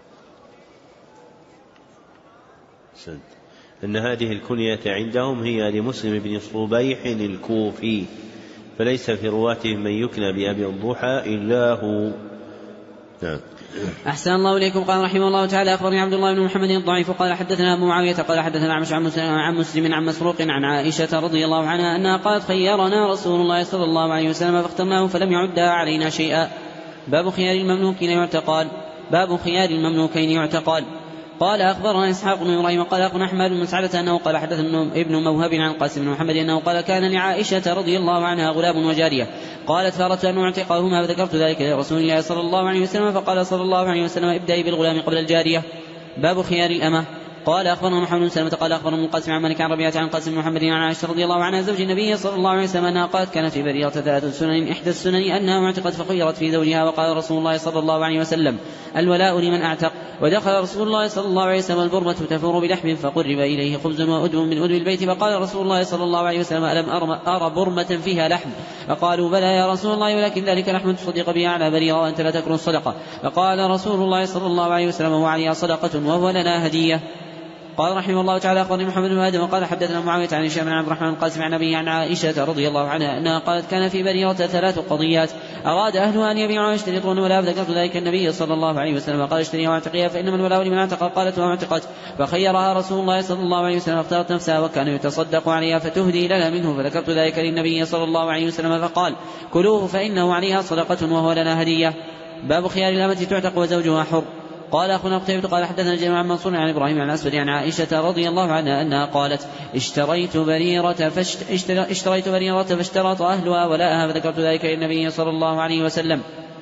سد. أن هذه الكنية عندهم هي لمسلم بن صبيح الكوفي فليس في رواتهم من يكنى بأبي الضحى إلا هو. نعم. أحسن الله إليكم. قال رحمه الله تعالى أخبرني عبد الله بن محمد الضعيف قال حدثنا أبو معاوية قال حدثنا عمش عن مسلم عن مسروق عن عائشة رضي الله عنها أنها قالت خيرنا رسول الله صلى الله عليه وسلم فاخترناه فلم يعدها علينا شيئا. باب خيار المملوكين يعتقال. باب خيار المملوكين يعتقال. قال أخبرنا إسحاق بن إبراهيم قال أخونا أحمد بن مسعدة أنه قال حدثنا ابن موهب عن قاسم بن محمد أنه قال كان لعائشة رضي الله عنها غلام وجارية قالت فأردت أن أعتقهما فذكرت ذلك لرسول الله صلى الله عليه وسلم فقال صلى الله عليه وسلم ابدأي بالغلام قبل الجارية. باب خيار الأمة. قال أخبرنا محمد بن سلمة قال أخبرنا من قاسم عن مالك عن ربيعة عن قاسم بن محمد عن عائشة رضي الله عنها زوج النبي صلى الله عليه وسلم أنها قالت كان في بريرة ثلاث سنن إحدى السنن أنها معتقت فخيرت في زوجها وقال رسول الله صلى الله عليه وسلم الولاء لمن أعتق. ودخل رسول الله صلى الله عليه وسلم البرمة تفور بلحم فقرب إليه خبز وأدم من أدم البيت فقال رسول الله صلى الله عليه وسلم ألم أرى برمة فيها لحم؟ فقالوا بلى يا رسول الله ولكن ذلك لحم تصدق به على بريرة وأنت لا تكرم الصدقة. فقال رسول الله صلى الله عليه وسلم وعليها صدقة وهو لنا هدية. قال رحمه الله تعالى أخبرني محمد بن آدم وقال حدثنا معاوية عن هشام عن عبد الرحمن القاسم عن أبيه عن عائشة رضي الله عنها أنها قالت كان في بريرة ثلاث قضيات أراد أهلها أن يبيعوا ويشترطون ولا فذكرت ذلك النبي صلى الله عليه وسلم قال اشتريها واعتقيها فإنما الولاء لمن اعتق. قالت واعتقت فخيرها رسول الله صلى الله عليه وسلم اختارت نفسها وكان يتصدق عليها فتهدي لنا منه فذكرت ذلك للنبي صلى الله عليه وسلم فقال كلوه فإنه عليها صدقة وهو لنا هدية. باب خيار الأمة تعتق وزوجها حر. قال أخونا قتيبة قال حدثنا جميع عن منصور عن إبراهيم عن الأسود عن عائشة رضي الله عنها أنها قالت اشتريت بريرة فاشت... اشتريت بريرة فاشترط أهلها ولاءها فذكرت ذلك للنبي صلى الله عليه وسلم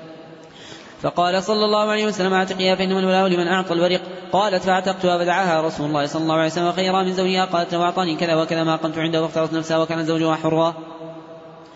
فقال صلى الله عليه وسلم اعتقيها فإنما الولاء لمن أعطى الورق. قالت فاعتقتها فدعاها رسول الله صلى الله عليه وسلم خيرا من زوجها قالت وأعطاني كذا وكذا ما قمت عنده واختارت نفسها وكان زوجها حرا.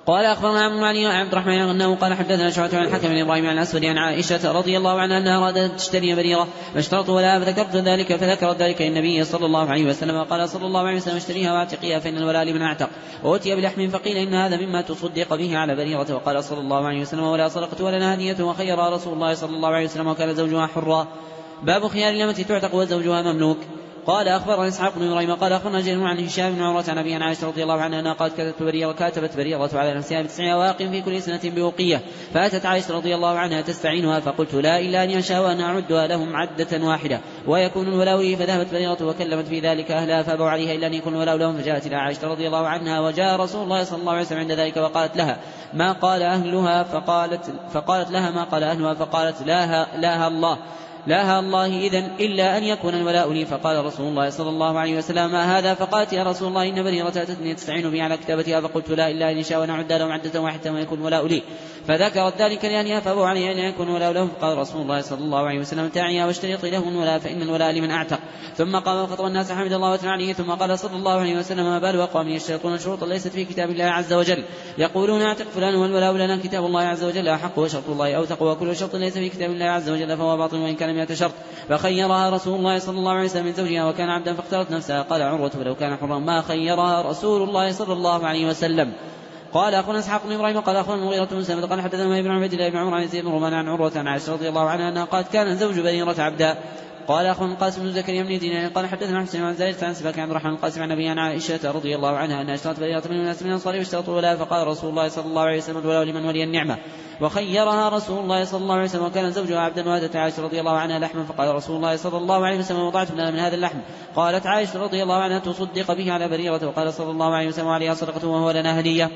قال أخبرنا عبد المعلي عبد الرحمن أنه قال حدثنا شعبة عن الحكم بن إبراهيم عن الأسود عن عائشة رضي الله عنها أنها أرادت تشتري بريرة فاشترط ولا فذكرت ذلك فذكر ذلك النبي صلى الله عليه وسلم قال صلى الله عليه وسلم اشتريها واعتقيها فإن الولاء لمن اعتق. وأتي بلحم فقيل إن هذا مما تصدق به على بريرة. وقال صلى الله عليه وسلم ولا صدقة ولا هدية وخيرها رسول الله صلى الله عليه وسلم وكان زوجها حرا. باب خيار التي تعتق وزوجها مملوك. قال أخبرنا إسحاق بن إبراهيم قال أخبرنا جرير عن هشام بن عروة عن أبي عن عائشة رضي الله عنها أنها قالت كتبت بريرة كاتبت بريرة على نفسها بتسع أواق في كل سنة بوقية فأتت عائشة رضي الله عنها تستعينها فقلت لا إلا أن يشاء وأن أعدها لهم عدة واحدة ويكون الولاء لي. فذهبت بريرة وكلمت في ذلك أهلها فأبوا عليها إلا أن يكون الولاء لهم. فجاءت إلى عائشة رضي الله عنها وجاء رسول الله صلى الله عليه وسلم عند ذلك وقالت لها ما قال أهلها فقالت, فقالت لها ما قال أهلها فقالت لاها, لاها الله لا الله إذن إلا أن يكون الولاء لي. فقال رسول الله صلى الله عليه وسلم ما هذا؟ فقالت يا رسول الله إن بريرة أتتني تستعين بي على كتابتها فقلت لا إلا أن يشاء ونعد لهم عدة واحدة ويكون الولاء لي. فذكرت ذلك لأنها فأبوا عليه أن يكون الولاء لهم. فقال رسول الله صلى الله عليه وسلم تعيها واشترطي لهم الولاء فإن الولاء لمن أعتق. ثم قام وخطب الناس حمد الله وثنى عليه ثم قال صلى الله عليه وسلم ما بال أقوام يشترطون شروطا ليست في كتاب الله عز وجل يقولون اعتق فلان والولاء لنا كتاب الله عز وجل أحق وشرط الله أوثق وكل شرط ليس في كتاب الله عز وجل فهو باطل وإن كان مئة شرط. فخيرها رسول الله صلى الله عليه وسلم من زوجها وكان عبدا فاختارت نفسها. قال عروة ولو كان حرا ما خيرها رسول الله صلى الله عليه وسلم. قال أخونا إسحاق بن إبراهيم قال أخونا المغيرة بن سلمة قال حدثنا ابن عبيد الله بن عمر عن زيد بن رومان عن عروة عن عائشة رضي الله عنها أنها قالت كان زوج بريرة عبدا. قال أخونا القاسم بن زكريا بن دينار قال حدثنا حسين عن زايد عن سباك عن الرحمن القاسم عن أبي عن عائشة رضي الله عنها أنها اشترت بريرة من الناس من الأنصار واشترطوا ولا. فقال رسول الله صلى الله عليه وسلم الولاء لمن ولي النعمة وخيرها رسول الله صلى الله عليه وسلم وكان زوجها عبدا. واتت عائشة رضي الله عنها لحما فقال رسول الله صلى الله عليه وسلم وضعت لنا من هذا اللحم. قالت عائشة رضي الله عنها تصدق به على بريرة. وقال صلى الله عليه وسلم عليها صدقة وهو لنا هدية.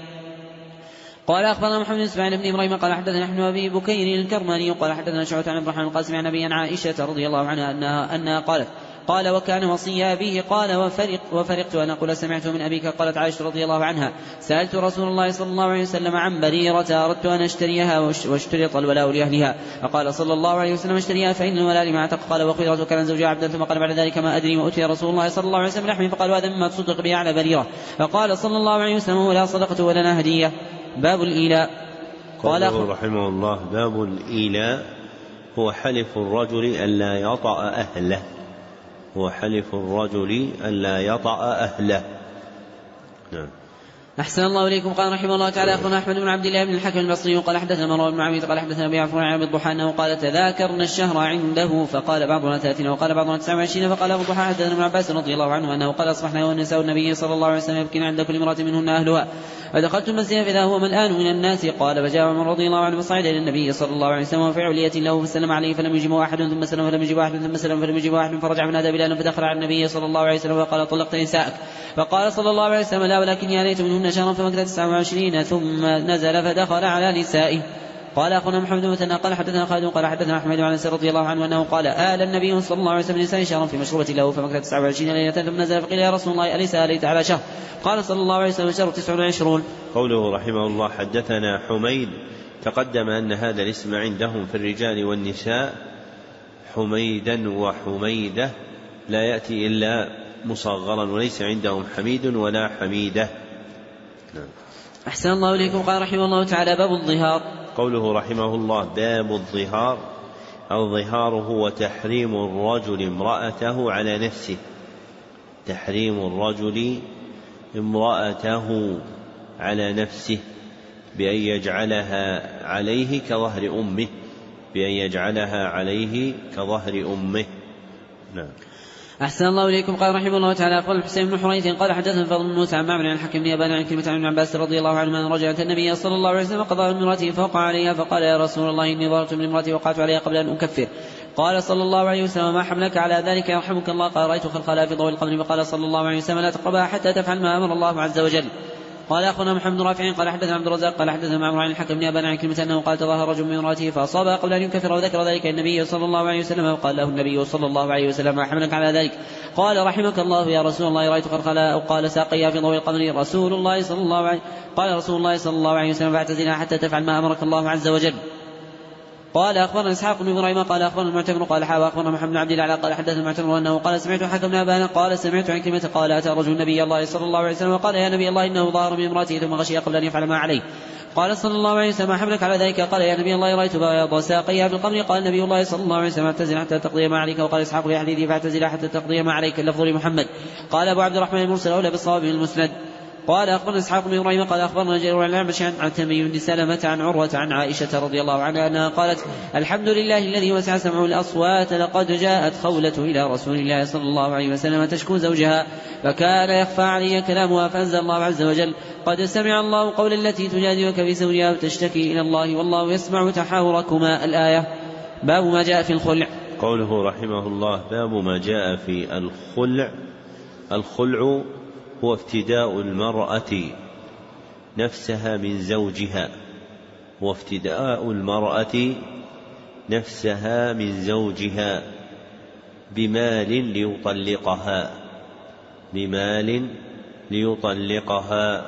قال أخبرنا محمد بن إسماعيل بن إبراهيم قال حدثنا نحن أبي بكير الكرماني قال حدثنا شعبة عن الرحمن القاسم عن أبي عن عائشة رضي الله عنها أنها, أنها قالت قال وكان وصي أبيه قال وفرق وفرقت أن أقول سمعته من أبيك. قالت عائشة رضي الله عنها سألت رسول الله صلى الله عليه وسلم عن بريرة أردت أن أشتريها واشترط الولاء لأهلها. فقال صلى الله عليه وسلم اشتريها فإن الولاء لما اعتق. قال وخيرة كان زوجها عبدا. ثم قال بعد ذلك ما أدري ما أتي رسول الله صلى الله عليه وسلم لحمه فقال هذا مما تصدق به على بريرة. فقال صلى الله عليه وسلم ولا صدقة ولنا هدية. باب الإيلاء. قال رحمه الله باب الإيلاء هو حلف الرجل ألا يطأ أهله هو حلف الرجل ألا يطأ أهله. نعم. أحسن الله إليكم. قال رحمه الله تعالى أخبرنا أحمد بن عبد الله بن الحكم البصري قال حدثنا مروان بن عبيد قال حدثنا أبي عفان عن أبي الضحى أنه قال تذاكرنا الشهر عنده فقال بعضنا ثلاثين وقال بعضنا تسعة وعشرين. فقال أبو الضحى حدثنا ابن عباس رضي الله عنه أنه قال أصبحنا والنساء النبي صلى الله عليه وسلم يبكين عند كل امرأة منهن أهلها. فدخلت المسجد فإذا هو ملآن من الناس. قال فجاء عمر رضي الله عنه فصعد إلى النبي صلى الله عليه وسلم وفي علية له فسلم عليه فلم يجبه أحد ثم سلم فلم يجبه أحد ثم سلم فلم يجبه أحد. فرجع فنادى بلال فدخل على النبي صلى الله عليه وسلم وقال طلقت نساءك. فقال صلى الله عليه وسلم لا ولكني أتيت منهن شهرا فمكث تسعة وعشرين ثم نزل فدخل على نسائه. قال أخونا محمد بن مثنى قال حدثنا خالد قال حدثنا أحمد عن أنس رضي الله عنه أنه قال آل النبي صلى الله عليه وسلم نساء شهرا في مشروبة له فمكث تسعة وعشرين ليلة ثم نزل فقيل يا رسول الله أليس آليت على شهر؟ قال صلى الله عليه وسلم شهر تسع وعشرون. قوله رحمه الله حدثنا حميد تقدم أن هذا الاسم عندهم في الرجال والنساء حميدا وحميدة لا يأتي إلا مصغرا وليس عندهم حميد ولا حميدة. نعم. أحسن الله إليكم. قال رحمه الله تعالى باب الظهار. قوله رحمه الله باب الظهار الظهار هو تحريم الرجل امرأته على نفسه تحريم الرجل امرأته على نفسه بأن يجعلها عليه كظهر أمه بأن يجعلها عليه كظهر أمه. نعم. أحسن الله إليكم. قال رحمه الله تعالى أخبرنا الحسين بن حريث قال حدثنا فضل بن موسى عن معمر عن الحكم بن أبان عن كلمة عن ابن عباس رضي الله عنه أن رجعت النبي صلى الله عليه وسلم قضى من امرأته فوقع عليها فقال يا رسول الله إني ظهرت من امرأتي وقعت عليها قبل أن أكفر. قال صلى الله عليه وسلم ما حملك على ذلك يرحمك الله؟ قال رأيت خلقها في ضوء القمر. فقال صلى الله عليه وسلم لا تقربها حتى تفعل ما أمر الله عز وجل. قال أخونا محمد بن رافع قال حدثنا عبد الرزاق قال حدثنا معمر عن الحكم بن أبان عن كلمة أنه قال تظاهر رجل من امرأته فأصابها قبل أن يكفر وذكر ذلك النبي صلى الله عليه وسلم وقال له النبي صلى الله عليه وسلم ما حملك على ذلك؟ قال رحمك الله يا رسول الله رأيت خلقها. قال ساقيها في ضوء القمر. رسول الله صلى الله عليه قال رسول الله صلى الله عليه وسلم فاعتزلها حتى تفعل ما أمرك الله عز وجل. قال أخبرنا إسحاق بن إبراهيم قال أخبرنا المعتمر قال حاوى أخبرنا محمد بن عبد الله قال حدث المعتمر أنه قال سمعت حكم بن أبان قال سمعت عن كلمة قال أتى رجل النبي الله صلى الله عليه وسلم وقال يا نبي الله إنه ظهر من امرأته ثم غشي قبل أن يفعل ما عليه. قال صلى الله عليه وسلم ما حملك على ذلك؟ قال يا نبي الله رأيت بياض ساقيها بالقبر. قال نبي الله صلى الله عليه وسلم اعتزل حتى تقضي ما عليك. وقال إسحاق في حديثه فاعتزل حتى تقضي ما عليك اللفظ لمحمد. قال أبو عبد الرحمن المرسل أولى بالصواب من المسند. قال أخبرنا إسحاق بن إبراهيم قال أخبرنا جرير عن الأعمش عن تميم بن سلمة عن عروة عن عائشة رضي الله عنها أنها قالت الحمد لله الذي وسع سمعه الأصوات لقد جاءت خولة إلى رسول الله صلى الله عليه وسلم تشكو زوجها فكان يخفى علي كلامها فأنزل الله عز وجل قد سمع الله قول التي تجادلك في زوجها وتشتكي إلى الله والله يسمع تحاوركما الآية. باب ما جاء في الخلع. قوله رحمه الله باب ما جاء في الخلع. الخلع هو افتداء المرأة نفسها من زوجها وافتداء المرأة نفسها من زوجها بمال ليطلقها بمال ليطلقها.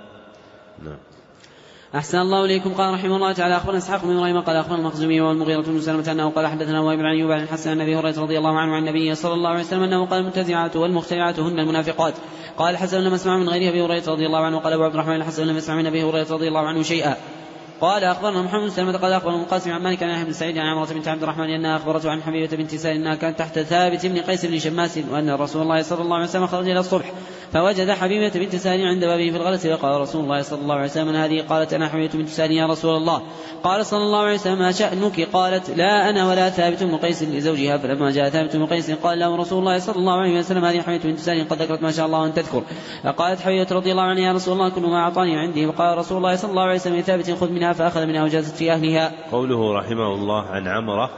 نعم. أحسن الله إليكم. قال رحمه الله تعالى أخبرنا إسحاق بن إبراهيم قال أخبرنا المخزومي والمغيرة بن سلمة أنه قال حدثنا وائل بن أيوب عن الحسن عن أبي هريرة رضي الله عنه عن النبي صلى الله عليه وسلم أنه قال المنتزعات والمخترعات هن المنافقات. قال الحسن لم أسمع من غير أبي هريرة رضي الله عنه. قال أبو عبد الرحمن الحسن لم أسمع من أبي هريرة رضي الله عنه شيئا. قال أخبرنا محمد بن سلمة قال أخبرنا القاسم عن مالك عن يحيى بن سعيد عن عمرة بنت عبد الرحمن أنها أخبرته عن حبيبة بنت سهل أنها كانت تحت ثابت بن قيس بن شماس وأن رسول الله صلى الله عليه وسلم خرج إلى الصبح فوجد حبيبة بنت سهل عند بابه في الغلس وقال رسول الله صلى الله عليه وسلم هذه؟ قالت أنا حبيبة بنت سهل يا رسول الله. قال صلى الله عليه وسلم ما شأنك؟ قالت لا أنا ولا ثابت بن قيس لزوجها. فلما جاء ثابت بن قيس قال له رسول الله صلى الله عليه وسلم هذه حبيبة بنت سهل قد ذكرت ما شاء الله أن تذكر. فقالت حبيبة رضي الله عنها يا رسول الله كل ما أعطاني عندي. وقال رسول الله صلى الله عليه وسلم ثابت خذ منها فأخذ منها وجازت في أهلها. قوله رحمه الله عن عمرة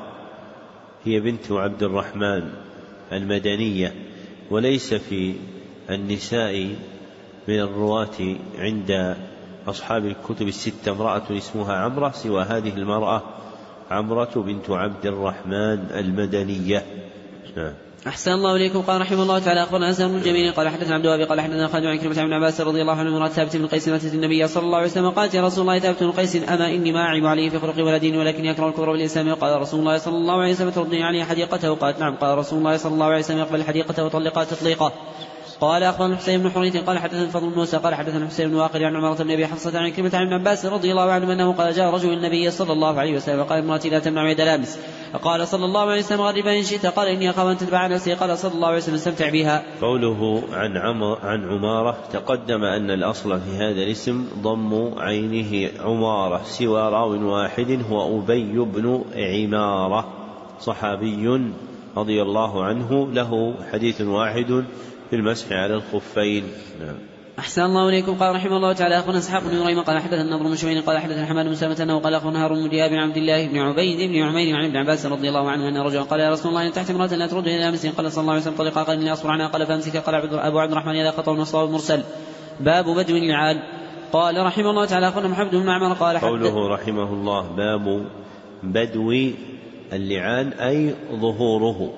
هي بنت عبد الرحمن المدنية وليس في النساء من الرواة عند أصحاب الكتب الستة امرأة اسمها عمرة سوى هذه المرأة عمرة بنت عبد الرحمن المدنية. نعم. أحسن الله إليكم. قال رحمه الله تعالى أخبرنا أسلم بن الجميل قال حدثنا عبد الوهاب قال حدثنا خالد عن كلمة عن عباس رضي الله عنه مرات ثابت بن قيس أتت النبي صلى الله عليه وسلم قالت يا رسول الله ثابت بن قيس أما إني ما أعيب عليه في خلق ولا دين ولكن يكره الكفر بالإسلام. وقال رسول الله صلى الله عليه وسلم تردني عليه حديقته؟ قالت نعم. قال رسول الله صلى الله عليه وسلم يقبل حديقته وطلقها تطليقه. قال أخبرنا حسين بن حريث قال حدثنا الفضل بن موسى قال حدثنا حسين بن واقد عن عمرة بن أبي حفصة عن كلمة عن ابن عباس رضي الله عنه أنه قال جاء رجل النبي صلى الله عليه وسلم قال امرأتي لا تمنع يد لامس. فقال صلى الله عليه وسلم غربا إن شئت. قال إني أخاف أن تتبع نفسي. قال صلى الله عليه وسلم استمتع بها. قوله عن عمر عن عمارة تقدم أن الأصل في هذا الاسم ضم عينه عمارة سوى راو واحد هو أبي بن عمارة صحابي رضي الله عنه له حديث واحد في المسح على الخفين. نعم. أحسن الله إليكم. قال رحمه الله تعالى أخبرنا إسحاق بن إبراهيم قال حدثنا النضر بن شميل قال حدثنا حماد بن سلمة أنه قال أخبرنا هارون بن دياب بن عبد الله بن عبيد بن عمير عن ابن عباس رضي الله عنه أن رجلا قال يا رسول الله إن تحت امرأة لا ترد إلى مسجد. قال صلى الله عليه وسلم طلقا. قال إني أصبر عنها. قال فأمسك. قال أبو عبد الرحمن هذا خطأ والصواب مرسل. باب بدو اللعان. قال رحمه الله تعالى أخبرنا محمد بن معمر قال قوله رحمه الله باب بدو اللعان أي ظهوره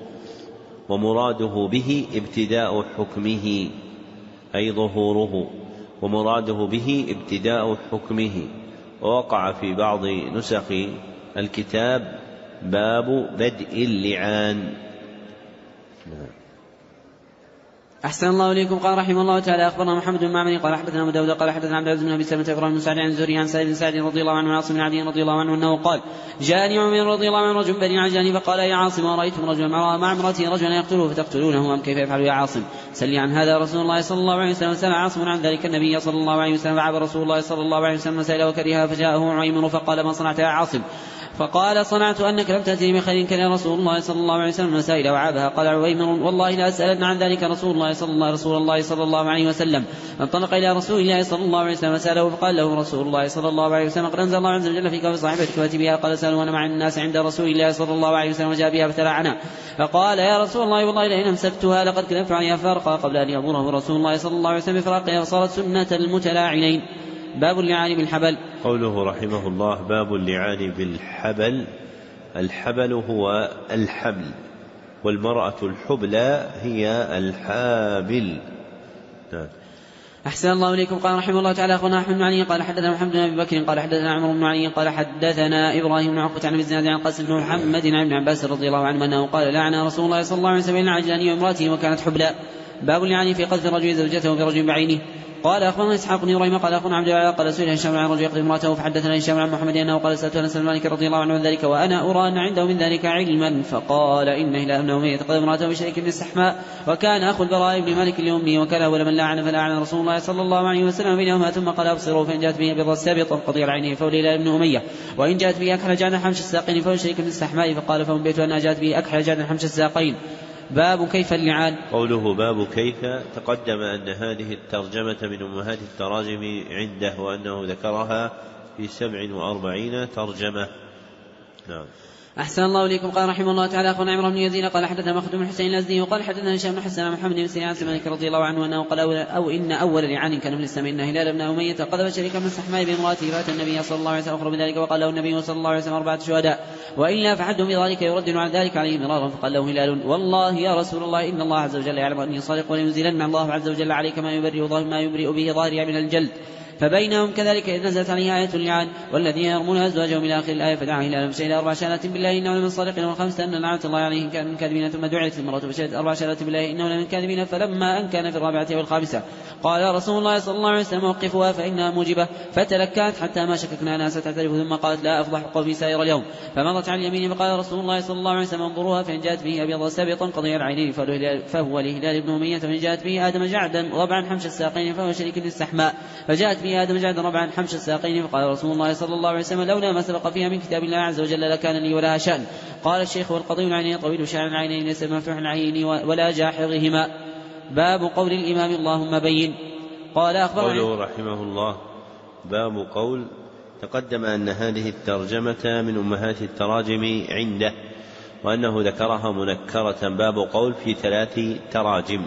ومراده به ابتداء حكمه أي ظهوره ومراده به ابتداء حكمه. ووقع في بعض نسخ الكتاب باب بدء اللعان. أحسن الله إليكم. قال رحمه الله تعالى أخبرنا محمد بن معمر قال حدثنا أبو داود قال حدثنا عبد العزيز بن أبي سلمة إبراهيم بن سعد عن زهري عن سعيد بن سعد رضي الله عنه وعاصم بن عدي رضي الله عنه أنه قال جاءني عمر رضي الله عنه رجل بني عجلان فقال يا عاصم أرأيتم رجلا مع امرأته رجلا يقتله فتقتلونه أم كيف يفعل يا عاصم؟ سلي عن هذا رسول الله صلى الله عليه وسلم. سأل عاصم عن ذلك النبي صلى الله عليه وسلم فعاب رسول الله صلى الله عليه وسلم مسائل وكرهها فجاءه عيمر فقال ما صنعت يا عاصم؟ فقال صنعت أنك لم تأتني بخير كان رسول الله صلى الله عليه وسلم مسائل وعابها. قال عويمر والله لا أسألن عن ذلك رسول الله صلى الله رسول الله صلى الله عليه وسلم. فانطلق إلى رسول الله صلى الله عليه وسلم سأله فقال له رسول الله صلى الله عليه وسلم قد أنزل الله عز وجل فيك وصاحبتك فأتي بها. قال سألوا أنا مع الناس عند رسول الله صلى الله عليه وسلم وجاء بها فتلعنها. فقال يا رسول الله والله لئن أمسكتها لقد كلفت عليها فارقا قبل أن يأمره رسول الله صلى الله عليه وسلم بفراقها فصارت سنة المتلاعنين. باب اللعان بالحبل. قوله رحمه الله باب اللعان بالحبل. الحبل هو الحبل والمرأة الحبلى هي الحابل. أحسن الله إليكم. قال رحمه الله تعالى أخونا أحمد بن علي قال حدثنا محمد بن أبي بكر قال حدثنا عمرو بن علي قال حدثنا إبراهيم بن عقبة عن الزناد عن قاسم بن محمد عن ابن عباس رضي الله عنه أنه قال لعن رسول الله صلى الله عليه وسلم العجلاني وامرأته وكانت حبلى. باب اللعان في قذف الرجل زوجته برجل بعينه. قال أخبرنا إسحاق بن إبراهيم قال أخونا عبد الله قال سئل هشام عن رجل يقذف امرأته فحدثنا هشام عن محمد أنه قال سألت أنس بن مالك رضي الله عنه عن ذلك وأنا أرى أن عنده من ذلك علما فقال إن هلال بن أمية يقذف امرأته بشريك بن السحماء وكان أخو البراء بن مالك لأمه وكان أول من لعن فلعن رسول الله صلى الله عليه وسلم بينهما ثم قال أبصروا فإن جاءت به بضع السابط قضي العينين فهو هلال بن أمية وإن جاءت به أكحل جعل حمش الساقين فهو شريك بن السحماء فقال فأنبئت أنها جاءت به أكحل جعل حمش الساقين. باب كيف اللعان. قوله باب كيف تقدم أن هذه الترجمة من أمهات التراجم عنده وأنه ذكرها في سبع وأربعين ترجمة. نعم. أحسن الله إليكم. قال رحمه الله تعالى أخونا عمرو بن يزيد قال حدثنا مخدوم بن حسين الأزدي وقال حدثنا هشام بن حسن محمد بن سيرين عن مالك رضي الله عنه أنه قال أو إن أول لعان كان في الإسلام إن هلال بن أمية قذف شريكا من السحماء بامرأته فأتى النبي صلى الله عليه وسلم أخبر بذلك وقال له النبي صلى الله عليه وسلم أربعة شهداء وإلا فحدهم بذلك يردد عن ذلك عليه مرارا فقال له هلال والله يا رسول الله إن الله عز وجل يعلم أني صادق ولينزلن الله عز وجل عليك ما يبرئ ما يبرئ به ظاهري من الجلد. فبينهم كذلك إذ نزلت عليه آية اللعان والذين يرمون أزواجهم إلى آخر الآية فدعا هلال بشهد أربع شهادات بالله إنه لمن صادقين والخمسة أن لعنة الله عليه كان من كاذبين ثم دعت المرأة بشهد أربع شهادات بالله إنه لمن كاذبين فلما أن كان في الرابعة والخامسة قال رسول الله صلى الله عليه وسلم وقفوها فإنها موجبة فتلكأت حتى ما شككنا أنها ستعترف ثم قالت لا أفضح قومي سائر اليوم فمضت على اليمين فقال رسول الله صلى الله عليه وسلم انظروها فإن جاءت به أبيض سابطا قضي العينين فهو لهلال بن أمية فإن جاءت به آدم جعدا ربعا حمش الساقين فهو شريك للسحماء فجاءت به آدم جعدا ربعا حمش الساقين فقال رسول الله صلى الله عليه وسلم لولا ما سبق فيها من كتاب الله عز وجل لكان لي ولها شأن. قال الشيخ والقضي العينين طويل شعر العينين ليس مفتوح العينين ولا جاحظهما. باب قول الإمام اللهم بين. قال أخبرني قوله رحمه الله باب قول تقدم أن هذه الترجمة من أمهات التراجم عنده وأنه ذكرها منكرة باب قول في ثلاث تراجم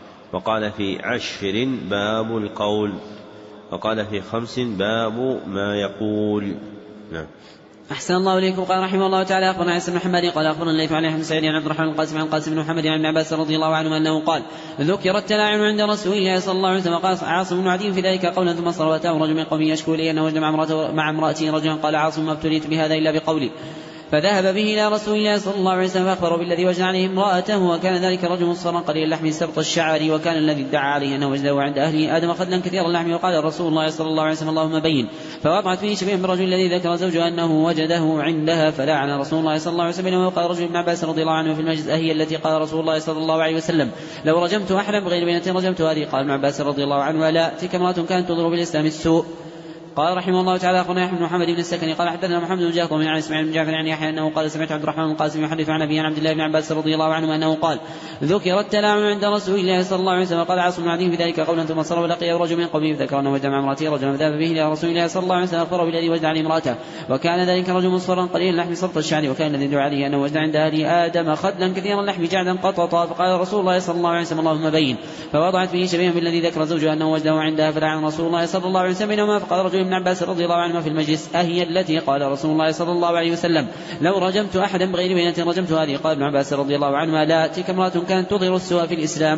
وقال في عشر باب القول وقال في خمس باب ما يقول. نعم. أحسن الله إليكم. قال رحمه الله تعالى أخبرنا عيسى بن محمد قال أخبرنا الليث عن يحيى سعيد عن عبد الرحمن القاسم عن القاسم بن محمد عن ابن عباس رضي الله عنه أنه قال ذكر التلاعن عند رسول الله صلى الله عليه وسلم قال عاصم بن عدي في ذلك قولا ثم صار واتاه رجل من قومه يشكو إليه أنه وجد مع امرأته رجلا قال عاصم ما ابتليت بهذا إلا بقولي فذهب به إلى رسول الله صلى الله عليه وسلم فأخبره بالذي وجد عليه امرأته وكان ذلك رجل مصفرا قليل اللحم سبط الشعر وكان الذي ادعى عليه أنه وجده عند أهله آدم خدلا كثير اللحم وقال رسول الله صلى الله عليه وسلم اللهم بين فوضعت فيه شبيه بالرجل الذي ذكر زوجها أنه وجده عندها فلعن رسول الله صلى الله عليه وسلم وقال رجل ابن عباس رضي الله عنه في المجلس أهي التي قال رسول الله صلى الله عليه وسلم لو رجمت أحدا بغير بينة رجمت هذه قال ابن عباس رضي الله عنه ولا تلك امرأة كانت تضر بالإسلام السوء. قال رحمه الله تعالى أخونا يحيى بن محمد بن السكني قال حدثنا محمد بن جعفر من عن اسماعيل بن جعفر عن يحيى أنه قال سمعت عبد الرحمن القاسم يحدث عن أبي عن عبد الله بن عباس رضي الله عنه أنه قال ذكر التلاعن عند رسول الله صلى الله عليه وسلم قال عاصم بن عدي في ذلك قولا ثم صار ولقي رجل من قومه فذكر أنه وجد مع امرأته رجلا فذهب به إلى رسول الله صلى الله عليه وسلم أخبره بالذي وجد عليه امرأته وكان ذلك رجل مصفرا قليل اللحم سبط الشعر وكان الذي دعا عليه أنه وجد عند أهل آدم خدلا كثيرا اللحم جعدا قططا فقال رسول الله صلى الله عليه وسلم اللهم بين فوضعت فيه شبيها بالذي ذكر زوجها أنه وجده عندها فلعن رسول الله صلى الله عليه وسلم بينهما فقال رجل ابن عباس رضي الله عنه في المجلس أهي التي قال رسول الله صلى الله عليه وسلم لو رجمت أحدا بغير بينة رجمت هذه قال ابن عباس رضي الله عنه لا تلك امرأة كانت تظهر السوء في الإسلام.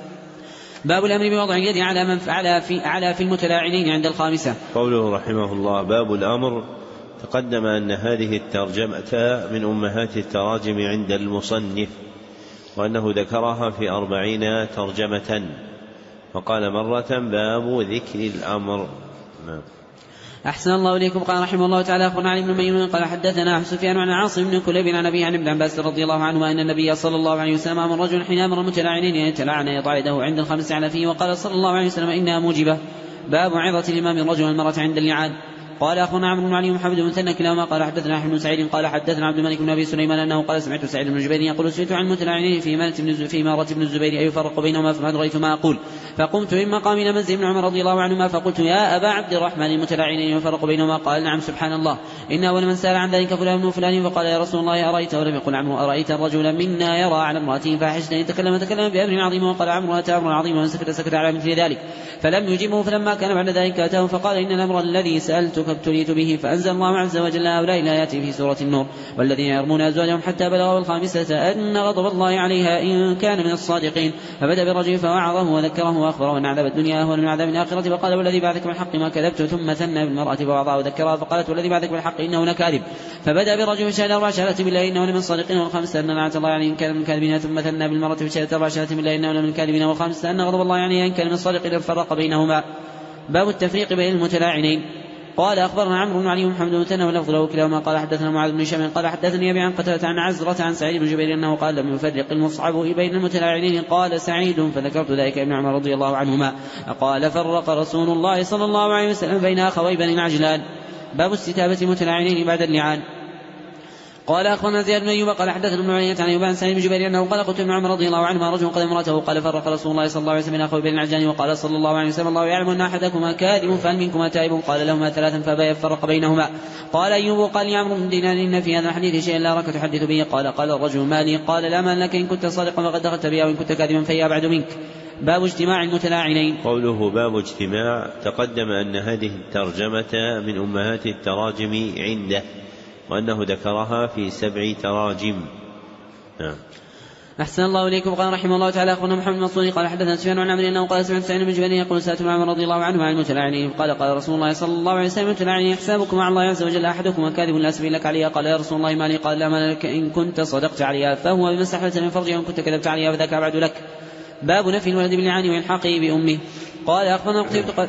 باب الأمر بوضع اليد على من على في على في المتلاعنين عند الخامسة. قوله رحمه الله باب الأمر تقدم أن هذه الترجمة من أمهات التراجم عند المصنف وأنه ذكرها في أربعين ترجمة وقال مرة باب ذكر الأمر. نعم. أحسن الله إليكم. قال رحمه الله تعالى أخبرنا علي بن ميمون قال حدثنا سفيان عن عاصم بن كليب عن أبيه عن ابن عباس رضي الله عنه أن النبي صلى الله عليه وسلم أمر رجل حين أمر المتلاعنين يتلاعن يضع يده عند الخمس على فيه وقال صلى الله عليه وسلم إنها موجبة. باب عظة الإمام الرجل والمرأة عند اللعان. قال أخونا عمرو بن علي محمد بن مثنى كلاهما قال حدثنا أحمد بن سعيد قال حدثنا عبد الملك بن أبي سليمان أنه قال سمعت سعيد بن جبير يقول سئلت عن المتلاعنين في إمارة في إمارة بن الزبير أي يفرق بينهما فما أدريت ما أقول فقمت من مقام إلى منزل بن عمر رضي الله عنهما فقلت يا أبا عبد الرحمن المتلاعنين يفرق بينهما قال نعم سبحان الله إن أول من سأل عن ذلك فلان وفلان فقال يا رسول الله أرأيت ولم يقل عمرو أرأيت الرجل منا يرى على امرأته فاحشة إن تكلم تكلم بأمر عظيم وقال عمرو أتى أمر عظيم ومن سكت سكت على مثل ذلك فلم يجبه فلما كان بعد ذلك أتاه فقال إن الأمر الذي سألتك ابتليت به، فأنزل الله عز وجل هؤلاء الآيات في سورة النور: والذين يرمون أزواجهم حتى بلغوا الخامسة أن غضب الله عليها إن كان من الصادقين. فبدأ بالرجل فوعظه وذكره وأخبره أن عذاب الدنيا أهون من عذاب الآخرة، فقال: والذي بعثك بالحق ما كذبت، ثم ثنى بالمرأة فوعظها وذكرها فقالت: والذي بعثك بالحق إنه لكاذب. فبدأ بالرجل فشهد أربع شهادات بالله إنه لمن الصادقين، والخامسة أن لعنة الله عليه إن كان من الكاذبين، ثم ثنى بالمرأة فشهدت أربع شهادات بالله إنه لمن الكاذبين، والخامسة أن غضب الله عليه إن كان من الصادقين، فرق بينهما. باب التفريق بين المتلاعنين. قال أخبرنا عمرو بن علي محمد بن ثنى واللفظ له كلاهما قال حدثنا معاذ بن هشام قال حدثني أبي عن قتادة عن عزرة عن سعيد بن جبير أنه قال: لم يفرق المصعب بين المتلاعنين. قال سعيد: فذكرت ذلك ابن عمر رضي الله عنهما قال: فرق رسول الله صلى الله عليه وسلم بين أخوي بني العجلان. باب استتابة المتلاعنين بعد اللعان. قال أخبرنا زياد بن أيوب قال حدثنا ابن عيينة عن أيوب عن سعيد بن جبير أنه قال: قلت ابن عمر رضي الله عنهما: رجل قد امرأته قال: فرق رسول الله صلى الله عليه وسلم بين أخوي بين العجلان. وقال صلى الله عليه وسلم: الله يعلم أن أحدكما كاذب فهل منكما تائب؟ قال: لهما ثلاثا فأبى يفرق بينهما. قال أيوب: قال لي عمرو بن دينار: إن في هذا الحديث شيئا لا أراك تحدث به. قال: قال الرجل: مالي؟ قال: لا مال لك إن كنت صادقا فقد دخلت بها، وإن كنت كاذبا فهي أبعد منك. باب اجتماع المتلاعنين. قوله باب اجتماع، تقدم أن هذه الترجمة من أمهات التراجم عنده، وأنه ذكرها في سبع تراجم. نعم. أحسن الله إليكم. قال رحمه الله تعالى: أخبرنا محمد بن منصور قال حدثنا سفيان عن عمرو أنه قال: سمعت سعيد بن جبير يقول: سألت عمر رضي الله عنه عن المتلاعنين قال: قال رسول الله صلى الله عليه وسلم: المتلاعنين حسابكم مع الله عز وجل، أحدكم كاذب لا سبيل لك عليها. قال: يا رسول الله مالي؟ قال: لا مال لك إن كنت صدقت عليها، فهو بما استحللت من فرجها، وإن كنت كذبت عليها فذاك أبعد لك. باب نفي الولد باللعان وإلحاقه بأمه. قال أخبرنا قتيبة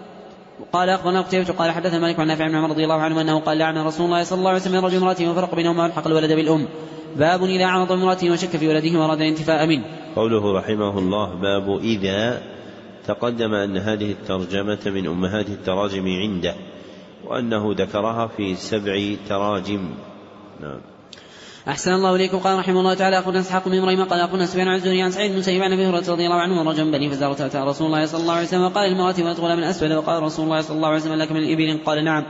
قال أخبرنا قتيبة قال حدثنا مالك عن نافع بن عمر رضي الله عنه أنه قال: لعن رسول الله صلى الله عليه وسلم رجل امرأته وفرق بينهما والحق الولد بالأم. باب إذا عرض امرأته وشك في ولده وأراد الانتفاء منه. قوله رحمه الله: باب إذا، تقدم أن هذه الترجمة من أمهات التراجم عنده، وأنه ذكرها في سبع تراجم. نعم. أحسن الله إليكم. قال رحمه الله تعالى: أخبرنا إسحاق بن إبراهيم قال أخبرنا سفيان عن الزهري عن سعيد بن المسيب عن أبي هريرة رضي الله عنه: ورجل بني فزارة أتى رسول الله صلى الله عليه وسلم وقال للمرأة: ولد غلام أسود. وقال رسول الله صلى الله عليه وسلم: لك من الإبل؟ قال: نعم.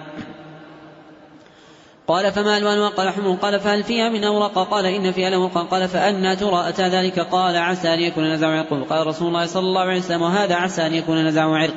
قال: فما ألوانها؟ قال: حمر. قال: فهل فيها من أورق؟ قال: إن فيها لورقا. قال: فأنى ترى أتى ذلك؟ قال: عسى أن يكون نزع عرق. قال رسول الله صلى الله عليه وسلم: وهذا عسى أن يكون نزع عرق.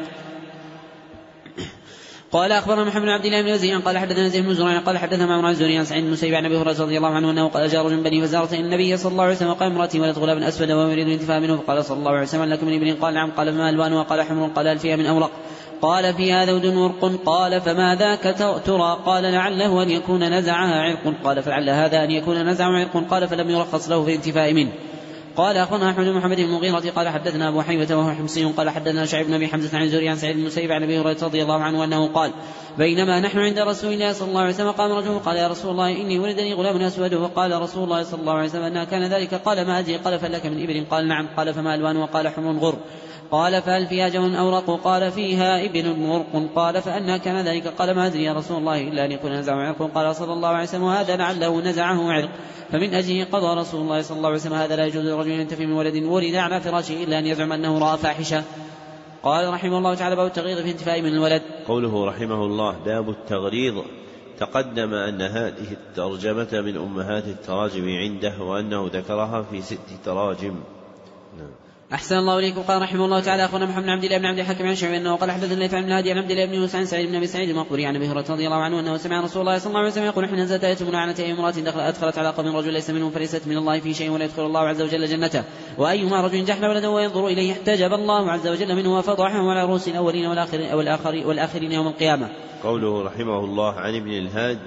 قال أخبرنا محمد بن عبد الله بن يزيد قال حدثنا زيد بن زريع قال حدثنا معمر عن الزهري عن سعيد بن المسيب عن أبي هريرة رضي الله عنه أنه قال: جاء رجل بني فزارة إلى النبي صلى الله عليه وسلم وقال: امرأتي ولد غلام أسود ويريد الانتفاء منه. فقال صلى الله عليه وسلم: لك من ابن؟ قال: نعم. قال: فما ألوانها؟ قال: حمر. قال: هل فيها من أورق؟ قال: فيها ذود ورق. قال: فما ذاك ترى؟ قال: لعله أن يكون نزعها عرق. قال: فلعل هذا أن يكون نزع عرق. قال: فلم يرخص له في الانتفاء منه. قال أخبرنا أحمد بن محمد بن المغيرة قال حدثنا أبو حيبة وهو حمصي قال حدثنا شعيب بن أبي حمزة عن الزهري عن سعيد بن المسيب عن أبي هريرة رضي الله عنه أنه قال: بينما نحن عند رسول الله صلى الله عليه وسلم قام رجل قال: يا رسول الله إني ولدني غلام أسود. وقال رسول الله صلى الله عليه وسلم: أنها كان ذلك؟ قال: ما أدري. قال: فلك من إبل؟ قال: نعم. قال: فما ألوانها؟ قال: حمر غر. قال: فهل فيها جمل أورق؟ قال: فيها إبل غرق. قال: فأنها كان ذلك؟ قال: ما أدري يا رسول الله إلا أن يكون نزعه عرق. قال صلى الله عليه وسلم: وهذا لعله نزعه عرق، فمن أجله قضى رسول الله صلى الله عليه وسلم: هذا لا يجوز لرجل ينتفي من ولد ولد على فراشه إلا أن يزعم أنه رأى فاحشة. قال رحمه الله تعالى: باب التغريض في انتفاء من الولد. قوله رحمه الله: باب التغريض، تقدم أن هذه الترجمة من أمهات التراجم عنده، وأنه ذكرها في ست تراجم. نعم. أحسن الله إليكم. قال رحمه الله تعالى: أخبرنا محمد بن عبد الله بن عبد الحكيم عن شعبة أنه قال حدثنا الليث عن الهادي عن عبد الله بن يوسف عن سعيد بن أبي سعيد المقبري عن أبي هريرة رضي الله عنه أنه سمع رسول الله صلى الله عليه وسلم يقول: حين نزلت آية ملعنة أي امرأة دخل أدخلت على قوم رجل ليس منهم فليست من الله في شيء ولا يدخل الله عز وجل جنته، وأيما رجل جحل ولده وينظر إليه احتجب الله عز وجل منه وفضحه على رؤوس الأولين والآخرين, والآخرين يوم القيامة. قوله رحمه الله: عن ابن الهاد،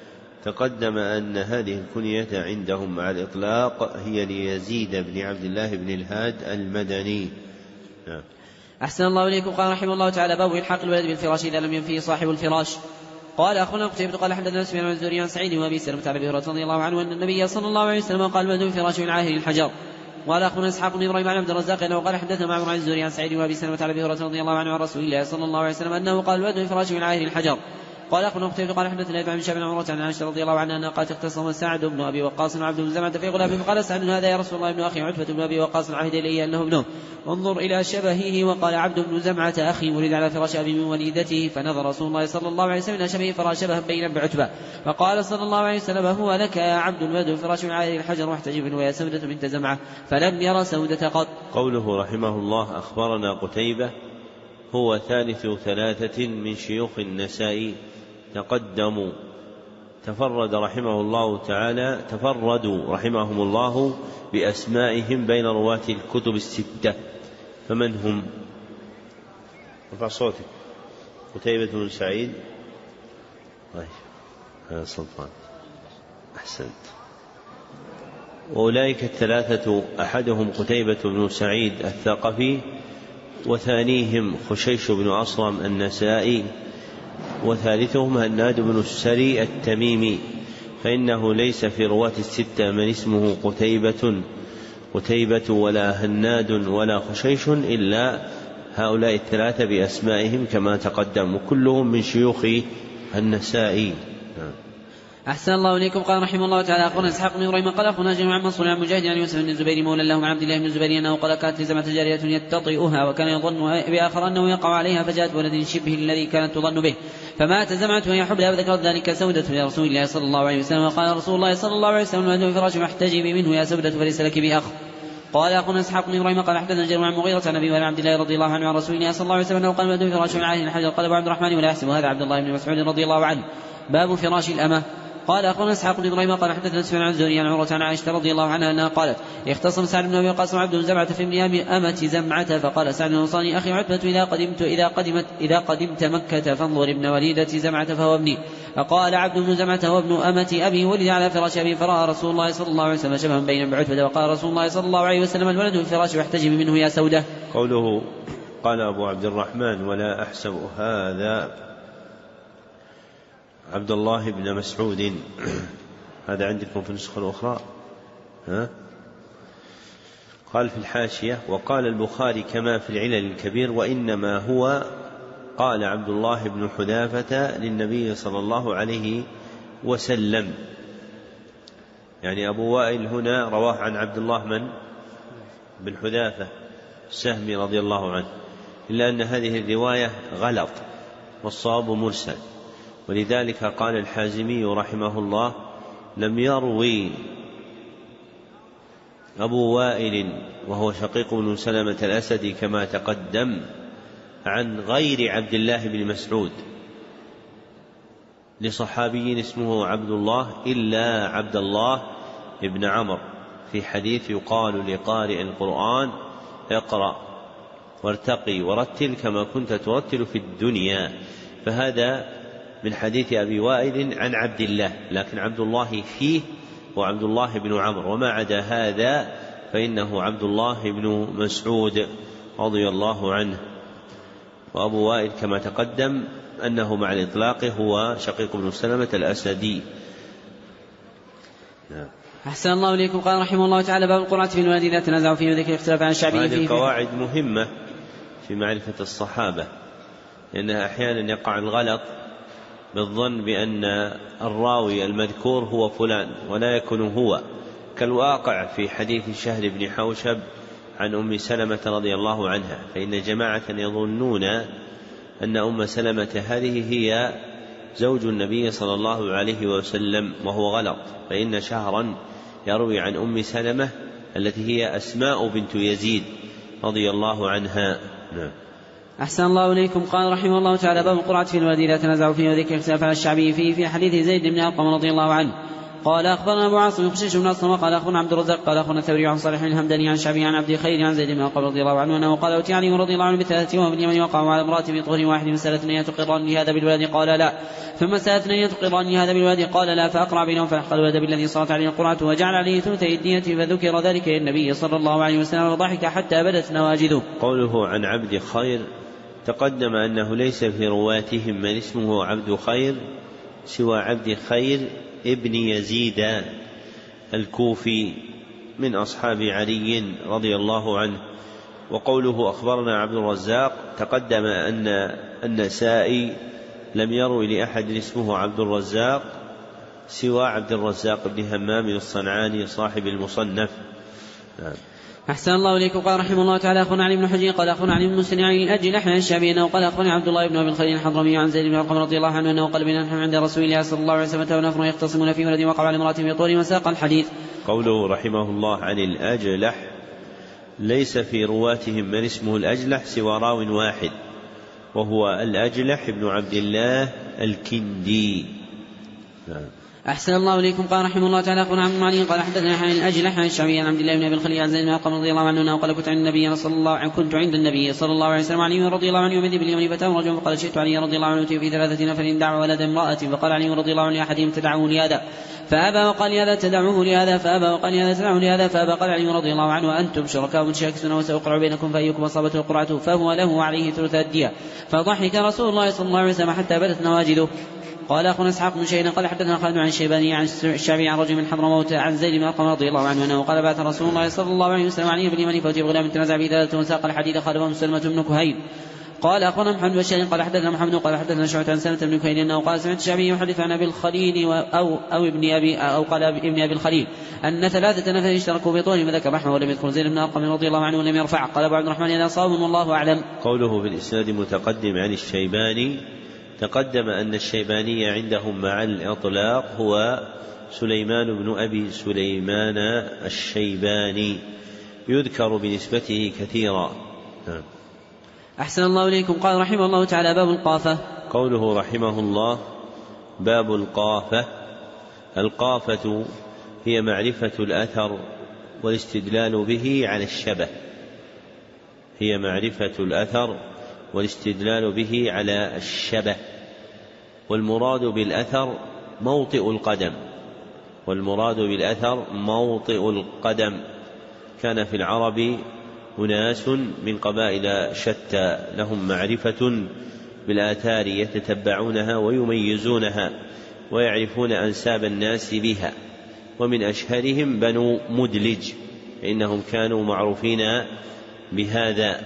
تقدم أن هذه الكنية عندهم مع الإطلاق هي ليزيد بن عبد الله بن الهاد المدني. نعم. أحسن الله إليكم. قال رحمه الله تعالى: باب إلحاق الولد بالفراش إذا لم ينفيه صاحب الفراش. قال أخونا قتيبة قال حدثنا سفيان عن الزهري عن سعيد وأبي سلمة عن أبي هريرة رضي الله عنه أن النبي صلى الله عليه وسلم قال: الولد بالفراش من عاهر الحجر. قال أخونا إسحاق بن إبراهيم عن عبد الرزاق أنه قال حدثنا معمر عن الزهري عن سعيد وأبي سلمة عن أبي هريرة رضي الله عنه عن رسول الله صلى الله عليه وسلم أنه قال: الولد بالفراش من عاهر الحجر. قال أخونا قتيبة قال حدثنا ابن شعب بن عمرة عن عائشة رضي الله عنها أنها قالت: اختصم سعد بن أبي وقاص وعبد بن زمعة في غلام، فقال سعد: هذا يا رسول الله ابن أخي عتبة بن أبي وقاص، عهد إلي أنه ابنه، انظر إلى شبهه. وقال عبد بن زمعة: أخي ولد على فراش أبي من وليدته. فنظر رسول الله صلى الله عليه وسلم إلى شبهه فرأى شبها بين بعتبة، فقال صلى الله عليه وسلم: هو لك يا عبد، الولد بالفراش من عاهر الحجر واحتجب ويا سودة بنت زمعة، فلم ير سودة قط. قوله رحمه الله: أخبرنا قتيبة، هو ثالث ثلاثة من شيوخ النسائي، تقدموا تفرد رحمه الله تعالى تفردوا رحمهم الله بأسمائهم بين رواة الكتب الستة. فمن هم؟ ارفع صوتك. قتيبة بن سعيد. طيب هذا سلطان أحسنت. وأولئك الثلاثة أحدهم قتيبة بن سعيد الثقفي، وثانيهم خشيش بن أصرم النسائي، وثالثهم هناد بن السري التميمي. فإنه ليس في رواة الستة من اسمه قتيبة قتيبة ولا هناد ولا خشيش إلا هؤلاء الثلاثة بأسمائهم كما تقدم، وكلهم من شيوخ النسائي. أحسن الله إليكم. قال رحمه الله تعالى أخبرنا إسحاق بن إبراهيم قال أخبرنا جميع عن منصور عن مجاهد عن يوسف بن الزبير مولى له عن عبد الله بن الزبير أنه قال كانت لزمة جارية يتطئها وكان يظن بآخر أنه يقع عليها، فجاءت ولد شبه الذي كانت تظن به فمات زمعت وهي حبلها، وذكرت ذلك سودة لرسول الله صلى الله عليه وسلم. وقال رسول الله صلى الله عليه وسلم وأنه فراش محتجب منه يا سودة فليس لك بأخ. قال أخونا إسحاق بن إبراهيم قال حدثنا جرير عن مغيرة عن أبي عبد الله رضي الله عنه عن رسول الله صلى الله عليه وسلم أنه قال وأنه فراش من عهد الحجر قال أبو عبد الرحمن ولا يحسب هذا عبد الله بن مسعود رضي الله عنه. باب فراش الأمة. قال أخبرنا إسحاق بن إبراهيم قال حدثنا سفيان عن الزهري عن عروة عن عائشة رضي الله عنها أنها قالت اختصم سعد بن أبي وقاص وعبد زمعة في ابن أمة زمعة، فقال سعد بن أوصاني أخي عتبة إذا قدمت إذا قدمت إذا قدمت مكة فانظر ابن وليدة زمعة فهو ابني. فقال عبد بن زمعة هو ابن أمة أبي ولد على فراش أبي، فرأى رسول الله صلى الله عليه وسلم شبها بين بعتبة، وقال رسول الله صلى الله عليه وسلم الولد في الفراش واحتجب منه يا سودة. قوله قال أبو عبد الرحمن ولا أحسب هذا عبد الله بن مسعود، هذا عندكم في النسخة الأخرى ها؟ قال في الحاشية وقال البخاري كما في العلل الكبير وإنما هو قال عبد الله بن حذافة للنبي صلى الله عليه وسلم، يعني أبو وائل هنا رواه عن عبد الله من بن حذافة السهمي رضي الله عنه، إلا أن هذه الرواية غلط والصواب مرسل، ولذلك قال الحازمي رحمه الله لم يروي أبو وائل وهو شقيق بن سلمة الأسدي كما تقدم عن غير عبد الله بن مسعود لصحابي اسمه عبد الله إلا عبد الله بن عمرو في حديث يقال لقارئ القرآن اقرأ وارتقي ورتل كما كنت ترتل في الدنيا، فهذا من حديث أبي وائل عن عبد الله، لكن عبد الله فيه وعبد الله بن عمرو، وما عدا هذا فإنه عبد الله بن مسعود رضي الله عنه. وأبو وائل كما تقدم أنه مع الإطلاق هو شقيق بن سلمة الأسدي. نعم. أحسن الله إليكم. قال رحمه الله تعالى باب القرعة في الوادي لا تنازعوا فيه وذكر الاختلاف عن الشعبي. هذه القواعد مهمة في معرفة الصحابة، لأنها أحيانا يقع الغلط بالظن بأن الراوي المذكور هو فلان ولا يكون هو، كالواقع في حديث شهر بن حوشب عن أم سلمة رضي الله عنها، فإن جماعة يظنون أن أم سلمة هذه هي زوج النبي صلى الله عليه وسلم، وهو غلط، فإن شهرا يروي عن أم سلمة التي هي أسماء بنت يزيد رضي الله عنها. نعم. أحسن الله إليكم. قال رحمه الله تعالى باب القرعة في الوادي لا تنازعوا فيه وذكر الاختلاف على الشعبي فيه في حديث زيد بن أرقم رضي الله عنه قال أخبرنا أبو عاصم خشيش بن أصلم قال أخبرنا عبد الرزاق قال أخبرنا الثوري عن صالح الهمداني عن شعبي عن عبد خير عن زيد بن أرقم رضي الله عنه أنه قال أتي علي رضي الله عنه بثلاثة وهو باليمن وقعوا على امرأة في طهر واحد فسألت أن يتقران لهذا بالولد قال لا، ثم سألت أن يتقران لهذا بالولد قال لا، فأقرع بينهم فأحق الولد بالذي صارت عليه القرعة وجعل عليه ثلثي الدية، فذكر ذلك للنبي صلى الله عليه وسلم وضحك حتى بدت نواجذه. قوله عن عبد خير تقدم أنه ليس في رواتهم من اسمه عبد خير سوى عبد خير ابن يزيد الكوفي من أصحاب علي رضي الله عنه. وقوله أخبرنا عبد الرزاق تقدم أن النسائي لم يروي لأحد اسمه عبد الرزاق سوى عبد الرزاق بن همام الصنعاني صاحب المصنف. نعم. أحسن الله إليكم. قال رحمه الله تعالى أخبرنا علي بن حجر قال أخبرنا علي بن مسلم عن الأجل أحيان الشعبي أنه قال أخبرني عبد الله بن أبي الخليل الحضرمي عن زيد بن أرقم رضي الله عنه أنه قال بنا نحن عند رسول الله صلى الله عليه وسلم ونفر يختصمون في ولد وقع على امرأة في طول وساق الحديث. قوله رحمه الله عن الأجلح ليس في رواتهم من اسمه الأجلح سوى راو واحد وهو الأجلح بن عبد الله الكندي. أحسن الله إليكم. قال رحمه الله تعالى أخبرنا عن علي قال حدثنا عن الأجل عن الشعبي عن عبد الله بن أبي الخليل عن زيد بن أرقم رضي الله عنه قال كنت عند النبي صلى الله عليه كنت عند النبي صلى الله عليه وسلم علي رضي الله عنه يمد باليمن فتاه رجل فقال شئت علي رضي الله عنه في ثلاثة نفر دعوا ولد امرأة فقال علي رضي الله عنه لأحدهم تدعوه لهذا فأبى وقال لهذا تدعوه لهذا فأبى وقال لهذا تدعوه لهذا فأبى قال علي رضي الله عنه وأنتم شركاء متشاكسون وسأقرع بينكم فأيكم أصابته القرعة فهو له وعليه ثلث الدية. فضحك رسول الله صلى الله عليه وسلم حتى بدت نواجذه. قال أخونا إسحاق بن شيبان قال حدثنا خالد عن الشيباني عن الشعبي عن رجل من حضرموت عن زيد بن أرقم رضي الله عنه أنه قال بعث رسول الله صلى الله عليه وسلم عليه باليمن فأتي بغلام تنازع به ثلاثة وساق الحديد خالفهم سلمة بن كهيل. قال أخونا محمد بن بشار قال حدثنا محمد قال حدثنا شعبة عن سلمة بن كهيل أنه قال سمعت الشعبي يحدث عن أبي الخليل أو أو ابن أبي أو قال ابن أبي الخليل أن ثلاثة نفر اشتركوا بطول فذكر رحمه ولم يذكر زيد بن أرقم رضي الله عنه ولم يرفع. قال أبو عبد الرحمن هذا صواب والله أعلم. قوله في الإسناد متقدم عن الشيباني تقدم أن الشيباني عندهم مع الإطلاق هو سليمان بن أبي سليمان الشيباني يذكر بنسبته كثيرا. أحسن الله إليكم. قال رحمه الله تعالى باب القافة. قوله رحمه الله باب القافة. القافة هي معرفة الأثر والاستدلال به على الشبه هي معرفة الأثر والاستدلال به على الشبه والمراد بالأثر موطئ القدم والمراد بالأثر موطئ القدم. كان في العرب أناس من قبائل شتى لهم معرفة بالآثار يتتبعونها ويميزونها ويعرفون أنساب الناس بها ومن أشهرهم بنو مدلج إنهم كانوا معروفين بهذا.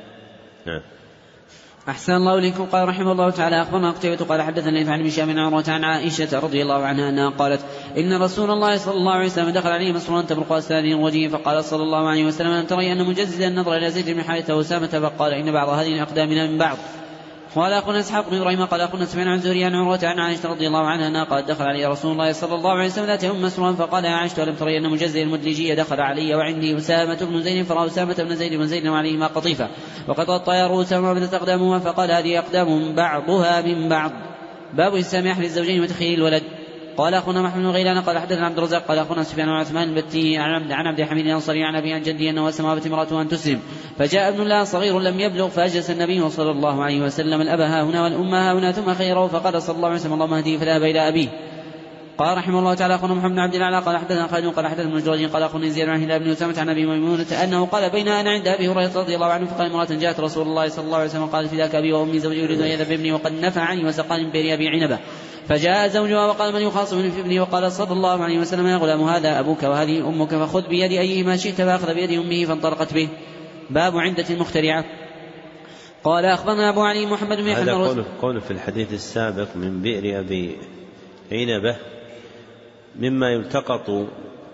أحسن الله إليكم. قال رحمه الله تعالى أخبرنا قتيبة قال حدثنا عن هشام بن عروة عن عائشة رضي الله عنها أنها قالت إن رسول الله صلى الله عليه وسلم دخل عليه مسرورا تبرق أسنان وجهه فقال صلى الله عليه وسلم أن تري أن مجززا النظر إلى زيد بن حارثة وأسامة فقال إن بعض هذه الأقدامنا من بعض. قال أخونا إسحاق بن إبراهيم قال أخونا سفيان عن زهري عن عروة عن عائشة رضي الله عنها أنها قالت دخل علي رسول الله صلى الله عليه وسلم ذات يوم مسرورا فقال يا عائشة ألم تري أن مجزئ المدلجي دخل علي وعندي أسامة بن زيد فرأى أسامة بن زيد بن زيد وعليهما قطيفة وقد غطيا رؤوسهما وبدت أقدامهما فقال هذه أقدام بعضها من بعض. باب السامح للزوجين وتخيير الولد. قال أخونا محمد بن غيلان قال حدثنا عبد الرزاق قال أخونا سفيان عن عثمان البتي عن عبد الحميد الأنصاري عن أبي عن جدي أنه أسمى امرأته أن تسلم فجاء ابن الله صغير لم يبلغ فأجلس النبي صلى الله عليه وسلم الأب ها هنا والأم ها هنا ثم خيره فقال صلى الله عليه وسلم اللهم اهديه فذهب إلى أبيه. قال رحمه الله تعالى أخونا محمد بن عبد الله قال حدثنا خالد قال حدثنا ابن جريج قال أخونا زيد عن هلال بن أسامة عن أبي ميمونة أنه قال بين أنا عند أبي هريرة رضي الله عنه فقال امرأة جاءت رسول الله صلى الله عليه وسلم قالت فداك أبي وأمي زوجي يريد أن يذهب ابني وقد نفعني وسقاني من بئر أبي عنبة. فجاء زوجها وقال من يخاصمني في ابني وقال صلى الله عليه وسلم يا غلام هذا أبوك وهذه أمك فخذ بيد أيهما شئت فأخذ بيد أمه فانطلقت به. باب عندة المخترعة. قال أخبرنا أبو علي محمد بن هذا قوله, قوله في الحديث السابق من بئر أبي عنبة مما يلتقط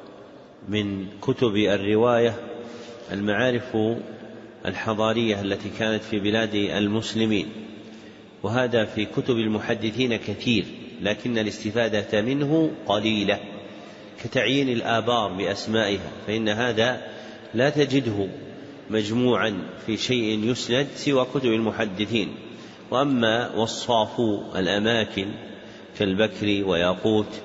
من كتب الرواية المعارف الحضارية التي كانت في بلاد المسلمين وهذا في كتب المحدثين كثير لكن الاستفادة منه قليلة كتعيين الآبار بأسمائها فإن هذا لا تجده مجموعا في شيء يسند سوى كتب المحدثين. وأما وصافو الأماكن كالبكر وياقوت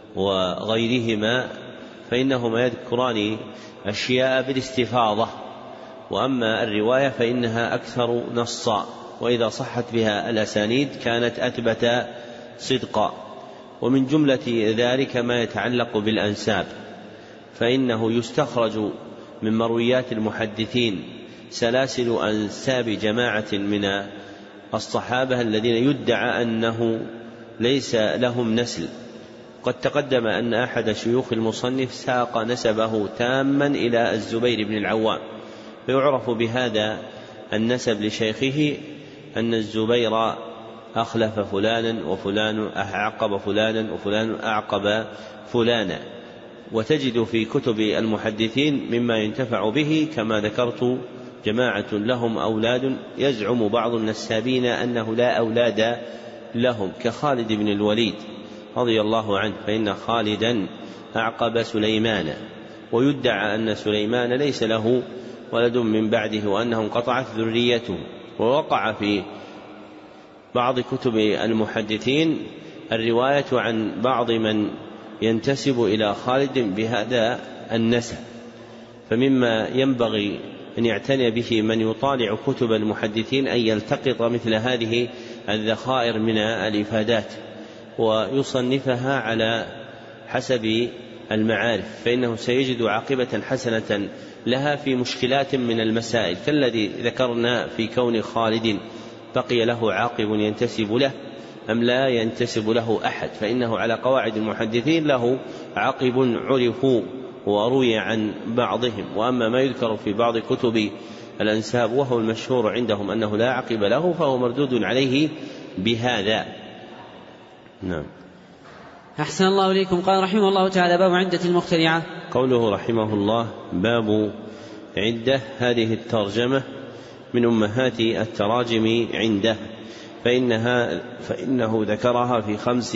وغيرهما فإنهما يذكران أشياء بالاستفاضة وأما الرواية فإنها أكثر نصا وإذا صحت بها الأسانيد كانت أثبت صدقا. ومن جملة ذلك ما يتعلق بالأنساب فإنه يستخرج من مرويات المحدثين سلاسل أنساب جماعة من الصحابة الذين يدعى أنه ليس لهم نسل. قد تقدم أن أحد شيوخ المصنف ساق نسبه تاما إلى الزبير بن العوام فيعرف بهذا النسب لشيخه أن الزبير أخلف فلانا وفلان أعقب فلانا وفلان أعقب فلانا. وتجد في كتب المحدثين مما ينتفع به كما ذكرت جماعة لهم أولاد يزعم بعض النسابين أنه لا أولاد لهم كخالد بن الوليد رضي الله عنه فإن خالدا أعقب سليمان ويدعى أن سليمان ليس له ولد من بعده وأنه انقطعت ذريته. ووقع في بعض كتب المحدثين الرواية عن بعض من ينتسب إلى خالد بهذا النسب، فمما ينبغي أن يعتني به من يطالع كتب المحدثين أن يلتقط مثل هذه الذخائر من الإفادات ويصنفها على حسب المعارف، فإنه سيجد عاقبة حسنة لها في مشكلات من المسائل، كالذي ذكرنا في كون خالد بقي له عاقب ينتسب له أم لا ينتسب له أحد، فإنه على قواعد المحدثين له عاقب عرفوا وروي عن بعضهم. وأما ما يذكر في بعض كتب الأنساب وهو المشهور عندهم أنه لا عقب له فهو مردود عليه بهذا. نعم. أحسن الله إليكم. قال رحمه الله تعالى: باب عدة المخترعة. قوله رحمه الله باب عدة، هذه الترجمة من أمهات التراجم عنده، فإنها فإنه ذكرها في خمس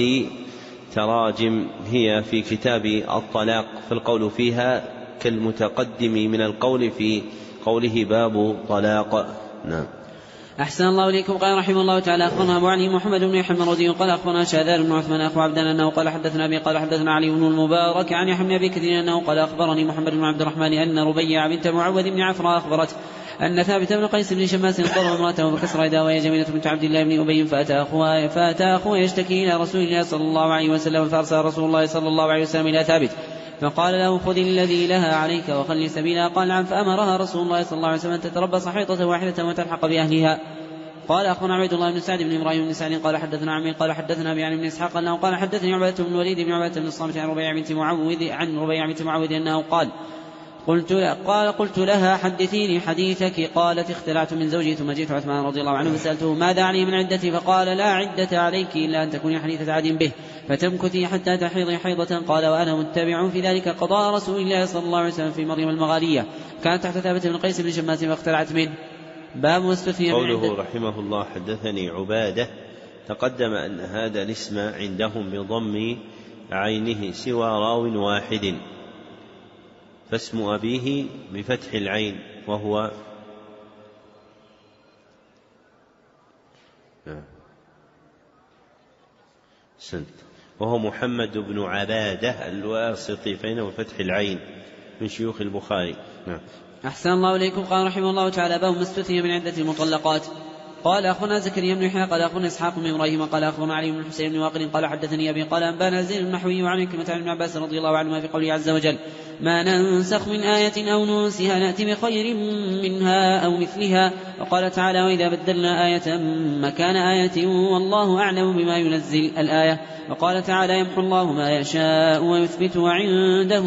تراجم هي في كتاب الطلاق، فالقول فيها كالمتقدم من القول في قوله باب طلاق. نعم. أحسن الله إليكم. قال رحمه الله تعالى: أخبرنا أبو علي محمد بن يحيى المروزي قال أخبرنا شاذان بن عثمان أخو عبدان أنه قال حدثنا أبي قال حدثنا علي بن المبارك عن يحيى بن أبي كثير أنه قال أخبرني محمد بن عبد الرحمن أن ربيع بنت معوذ بن عفراء أخبرت أن ثابت بن قيس بن شماس ضرب امرأته بكسر يدها وهي جميلة بنت عبد الله بن أبي فأتى أخوها فأتى أخوها يشتكي إلى رسول الله صلى الله عليه وسلم، فأرسل رسول الله صلى الله عليه وسلم إلى ثابت فقال له: خذ الذي لها عليك وخلي سبيلها. قال: نعم. فأمرها رسول الله صلى الله عليه وسلم أن تتربص حيطة واحدة وتلحق بأهلها. قال أخبرنا عبيد الله بن سعد بن إبراهيم بن سعد قال حدثنا عمي قال حدثنا أبي عن ابن إسحاق أنه قال حدثني عبادة بن الوليد بن عبادة بن الصامت عن ربيع بنت معوذ عن ربيع بنت معوذ أنه قال قلت قال قلت لها: حدثيني حديثك. قالت: اختلعت من زوجي ثم جئت عثمان رضي الله عنه فسألته: ماذا علي من عدتي؟ فقال: لا عدة عليك إلا أن تكوني حديثة عهد به فتمكثي حتى تحيضي حيضة. قال: وأنا متبع في ذلك قضاء رسول الله صلى الله عليه وسلم في مريم المغالية كانت تحت ثابت بن قيس بن شماس فاختلعت منه. باب واستثني من قوله رحمه الله حدثني عبادة، تقدم أن هذا الاسم عندهم بضم عينه سوى راو واحد، فاسم أبيه بفتح العين وهو سنت وهو محمد بن عبادة الواسطي، فإنه بفتح العين من شيوخ البخاري. نعم. أحسن الله إليكم. قال رحمه الله تعالى: باب ما استثني من عدة المطلقات. قال أخونا زكريا بن يحيى قال أخونا إسحاق بن إبراهيم قال أخونا علي بن الحسين بن واقل قال حدثني أبي قال أنبانا زيد النحوي عن كلمة عن ابن عباس رضي الله عنهما في قوله عز وجل: ما ننسخ من آية أو ننسها نأتي بخير منها أو مثلها. وقال تعالى: وإذا بدلنا آية مكان آية والله أعلم بما ينزل الآية. وقال تعالى: يمحو الله ما يشاء ويثبت وعنده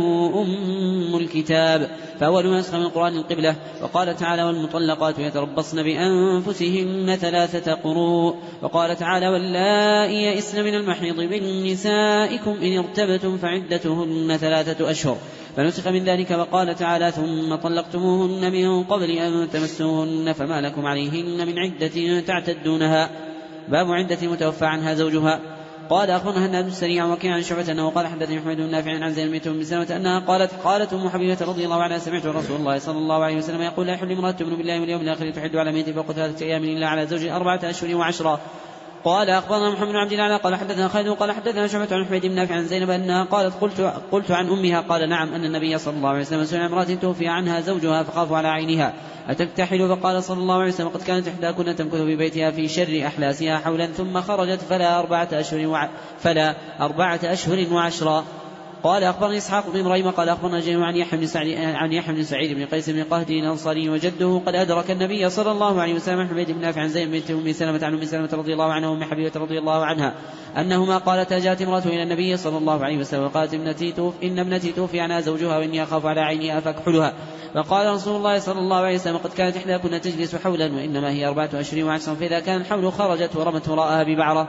أم الكتاب. فأول ما يسخ من القرآن القبلة. وقال تعالى: والمطلقات يتربصن بأنفسهن ثلاثة قروء. وقال تعالى: واللائي يئسن من المحيض من نسائكم إن ارتبتم فعدتهن ثلاثة أشهر. فنسخ من ذلك وقال تعالى: ثم طلقتموهن من قبل أن تمسوهن فما لكم عليهن من عدة تعتدونها. باب عدة المتوفى عنها زوجها. قال أخبرنا هناد السريع وكيع عن شعبة أنه قال حدثني محمد بن نافع عن زينب بنت أم سلمة أنها قالت: قالت أم حبيبة رضي الله عنها: سمعت رسول الله صلى الله عليه وسلم يقول: لا يحل امرأة تؤمن بالله واليوم الآخر تحد على ميت فوق ثلاثة أيام إلا على زوج أربعة أشهر وعشرة. قال أخبرنا محمد بن عبد الله قال حدثنا خالد قال حدثنا شعبة عن حميد بن نافع عن زينب أنها قالت: قلت قلت عن أمها قال: نعم، أن النبي صلى الله عليه وسلم سئل امرأة توفي عنها زوجها فخافوا على عينها أتكتحل؟ فقال صلى الله عليه وسلم: قد كانت إحداكن تمكث في بيتها في شر أحلاسها حولا ثم خرجت فلا أربعة أشهر وع... فلا أربعة أشهر وعشرا. قال أخبرني إسحاق بن إبراهيم قال أخبرنا جرير عن يحيى بن سعيد عن يحيى بن سعيد بن قيس بن قهدي الأنصاري وجده قد أدرك النبي صلى الله عليه وسلم حميد بن نافع عن زينب بنت أم سلمة عن أم سلمة رضي الله عنها وأم حبيبة رضي الله عنها أنهما قالتا: جاءت امرأة إلى النبي صلى الله عليه وسلم وقالت: ابنتي توف إن ابنتي توفي عنها زوجها وإني أخاف على عيني أفكحلها. فقال رسول الله صلى الله عليه وسلم: قد كانت إحداكن تجلس حولا وإنما هي أربعة أشهر وعشرا، فإذا كان الحول خرجت ورمت وراءها ببعرة.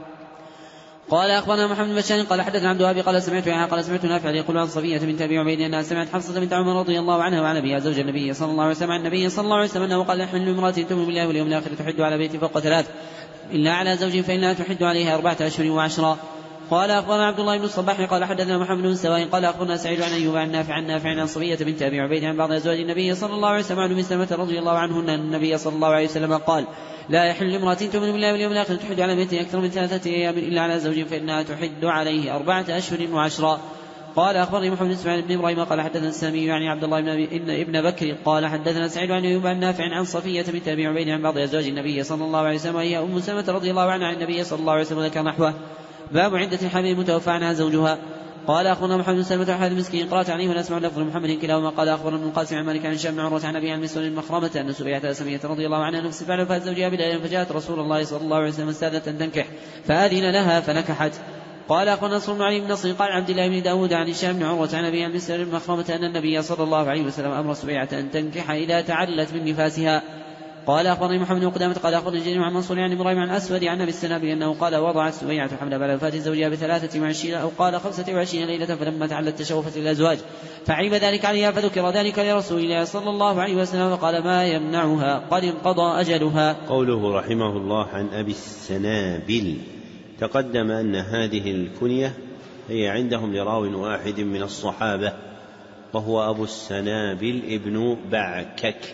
قال أخبرنا محمد بن بشار قال حدثنا عبد الوهاب قال سمعت يعني قال سمعت نافع يقول عن صفية بنت أبي عبيد أنها سمعت حفصة بنت عمر رضي الله عنها وعن أبيها زوج النبي صلى الله عليه وسلم عن النبي صلى الله عليه وسلم أنه قال: يحمل امرأة تؤمن بالله واليوم الآخر تحد على بيت فوق ثلاث إلا على زوج فإنها تحد عليها أربعة أشهر وعشرا. قال أخبرنا عبد الله بن الصباح قال حدثنا محمد بن سواء قال أخبرنا سعيد عن أيوب عن نافع عن نافع عن صفية بنت أبي عبيد عن بعض أزواج النبي صلى الله عليه وسلم عن أم سلمة رضي الله عنهن أن النبي صلى الله عليه وسلم قال لا يحل امرأة تؤمن بالله واليوم الآخر تحد على بيته أكثر من ثلاثة أيام إلا على زوج فإنها تحد عليه أربعة أشهر وعشرا. قال أخبرني محمد بن إسماعيل بن إبراهيم قال حدثنا السامي يعني عبد الله بن ابن بكر قال حدثنا سعيد عن أيوب عن نافع عن صفية بنت أبي عبيد عن بعض أزواج النبي صلى الله عليه وسلم وهي أم سلمة رضي الله عنها عن النبي صلى الله عليه وسلم ذكر نحوه. باب عدة الحامل المتوفى عنها زوجها. قال أخبرنا محمد بن سلمة وحاد المسكين قرأت عليه ولا أسمع لفظ محمد كلاهما. قال أخبرنا ابن القاسم عن مالك عن هشام بن عروة عن أبي عن مسعود المخرمة أن سبيعة سمية رضي الله عنها نفس فعل وفاة زوجها بليل فجاءت رسول الله صلى الله عليه وسلم استاذة تنكح فآذن لها فنكحت. قال أخبرنا نصر بن علي بن نصر قال عبد الله بن داود عن هشام بن عروة عن أبي عن مسعود المخرمة أن النبي صلى الله عليه وسلم أمر سبيعة أن تنكح إذا تعلت من نفاسها. قال أخبرني محمد بن قدامة قال أخبرني جرير عن منصور عن إبراهيم عن أسود عن أبي السنابي أنه قال وضعت سبيعة حمل بعد وفاة زوجها بثلاثة وعشرين أو قال خمسة وعشرين ليلة فلما تعلت تشوفت الأزواج فعيب ذلك عليها فذكر ذلك لرسول الله صلى الله عليه وسلم فقال ما يمنعها قد انقضى أجلها. قوله رحمه الله عن أبي السنابل تقدم أن هذه الكنية هي عندهم لراو واحد من الصحابة وهو أبو السنابل ابن بعكك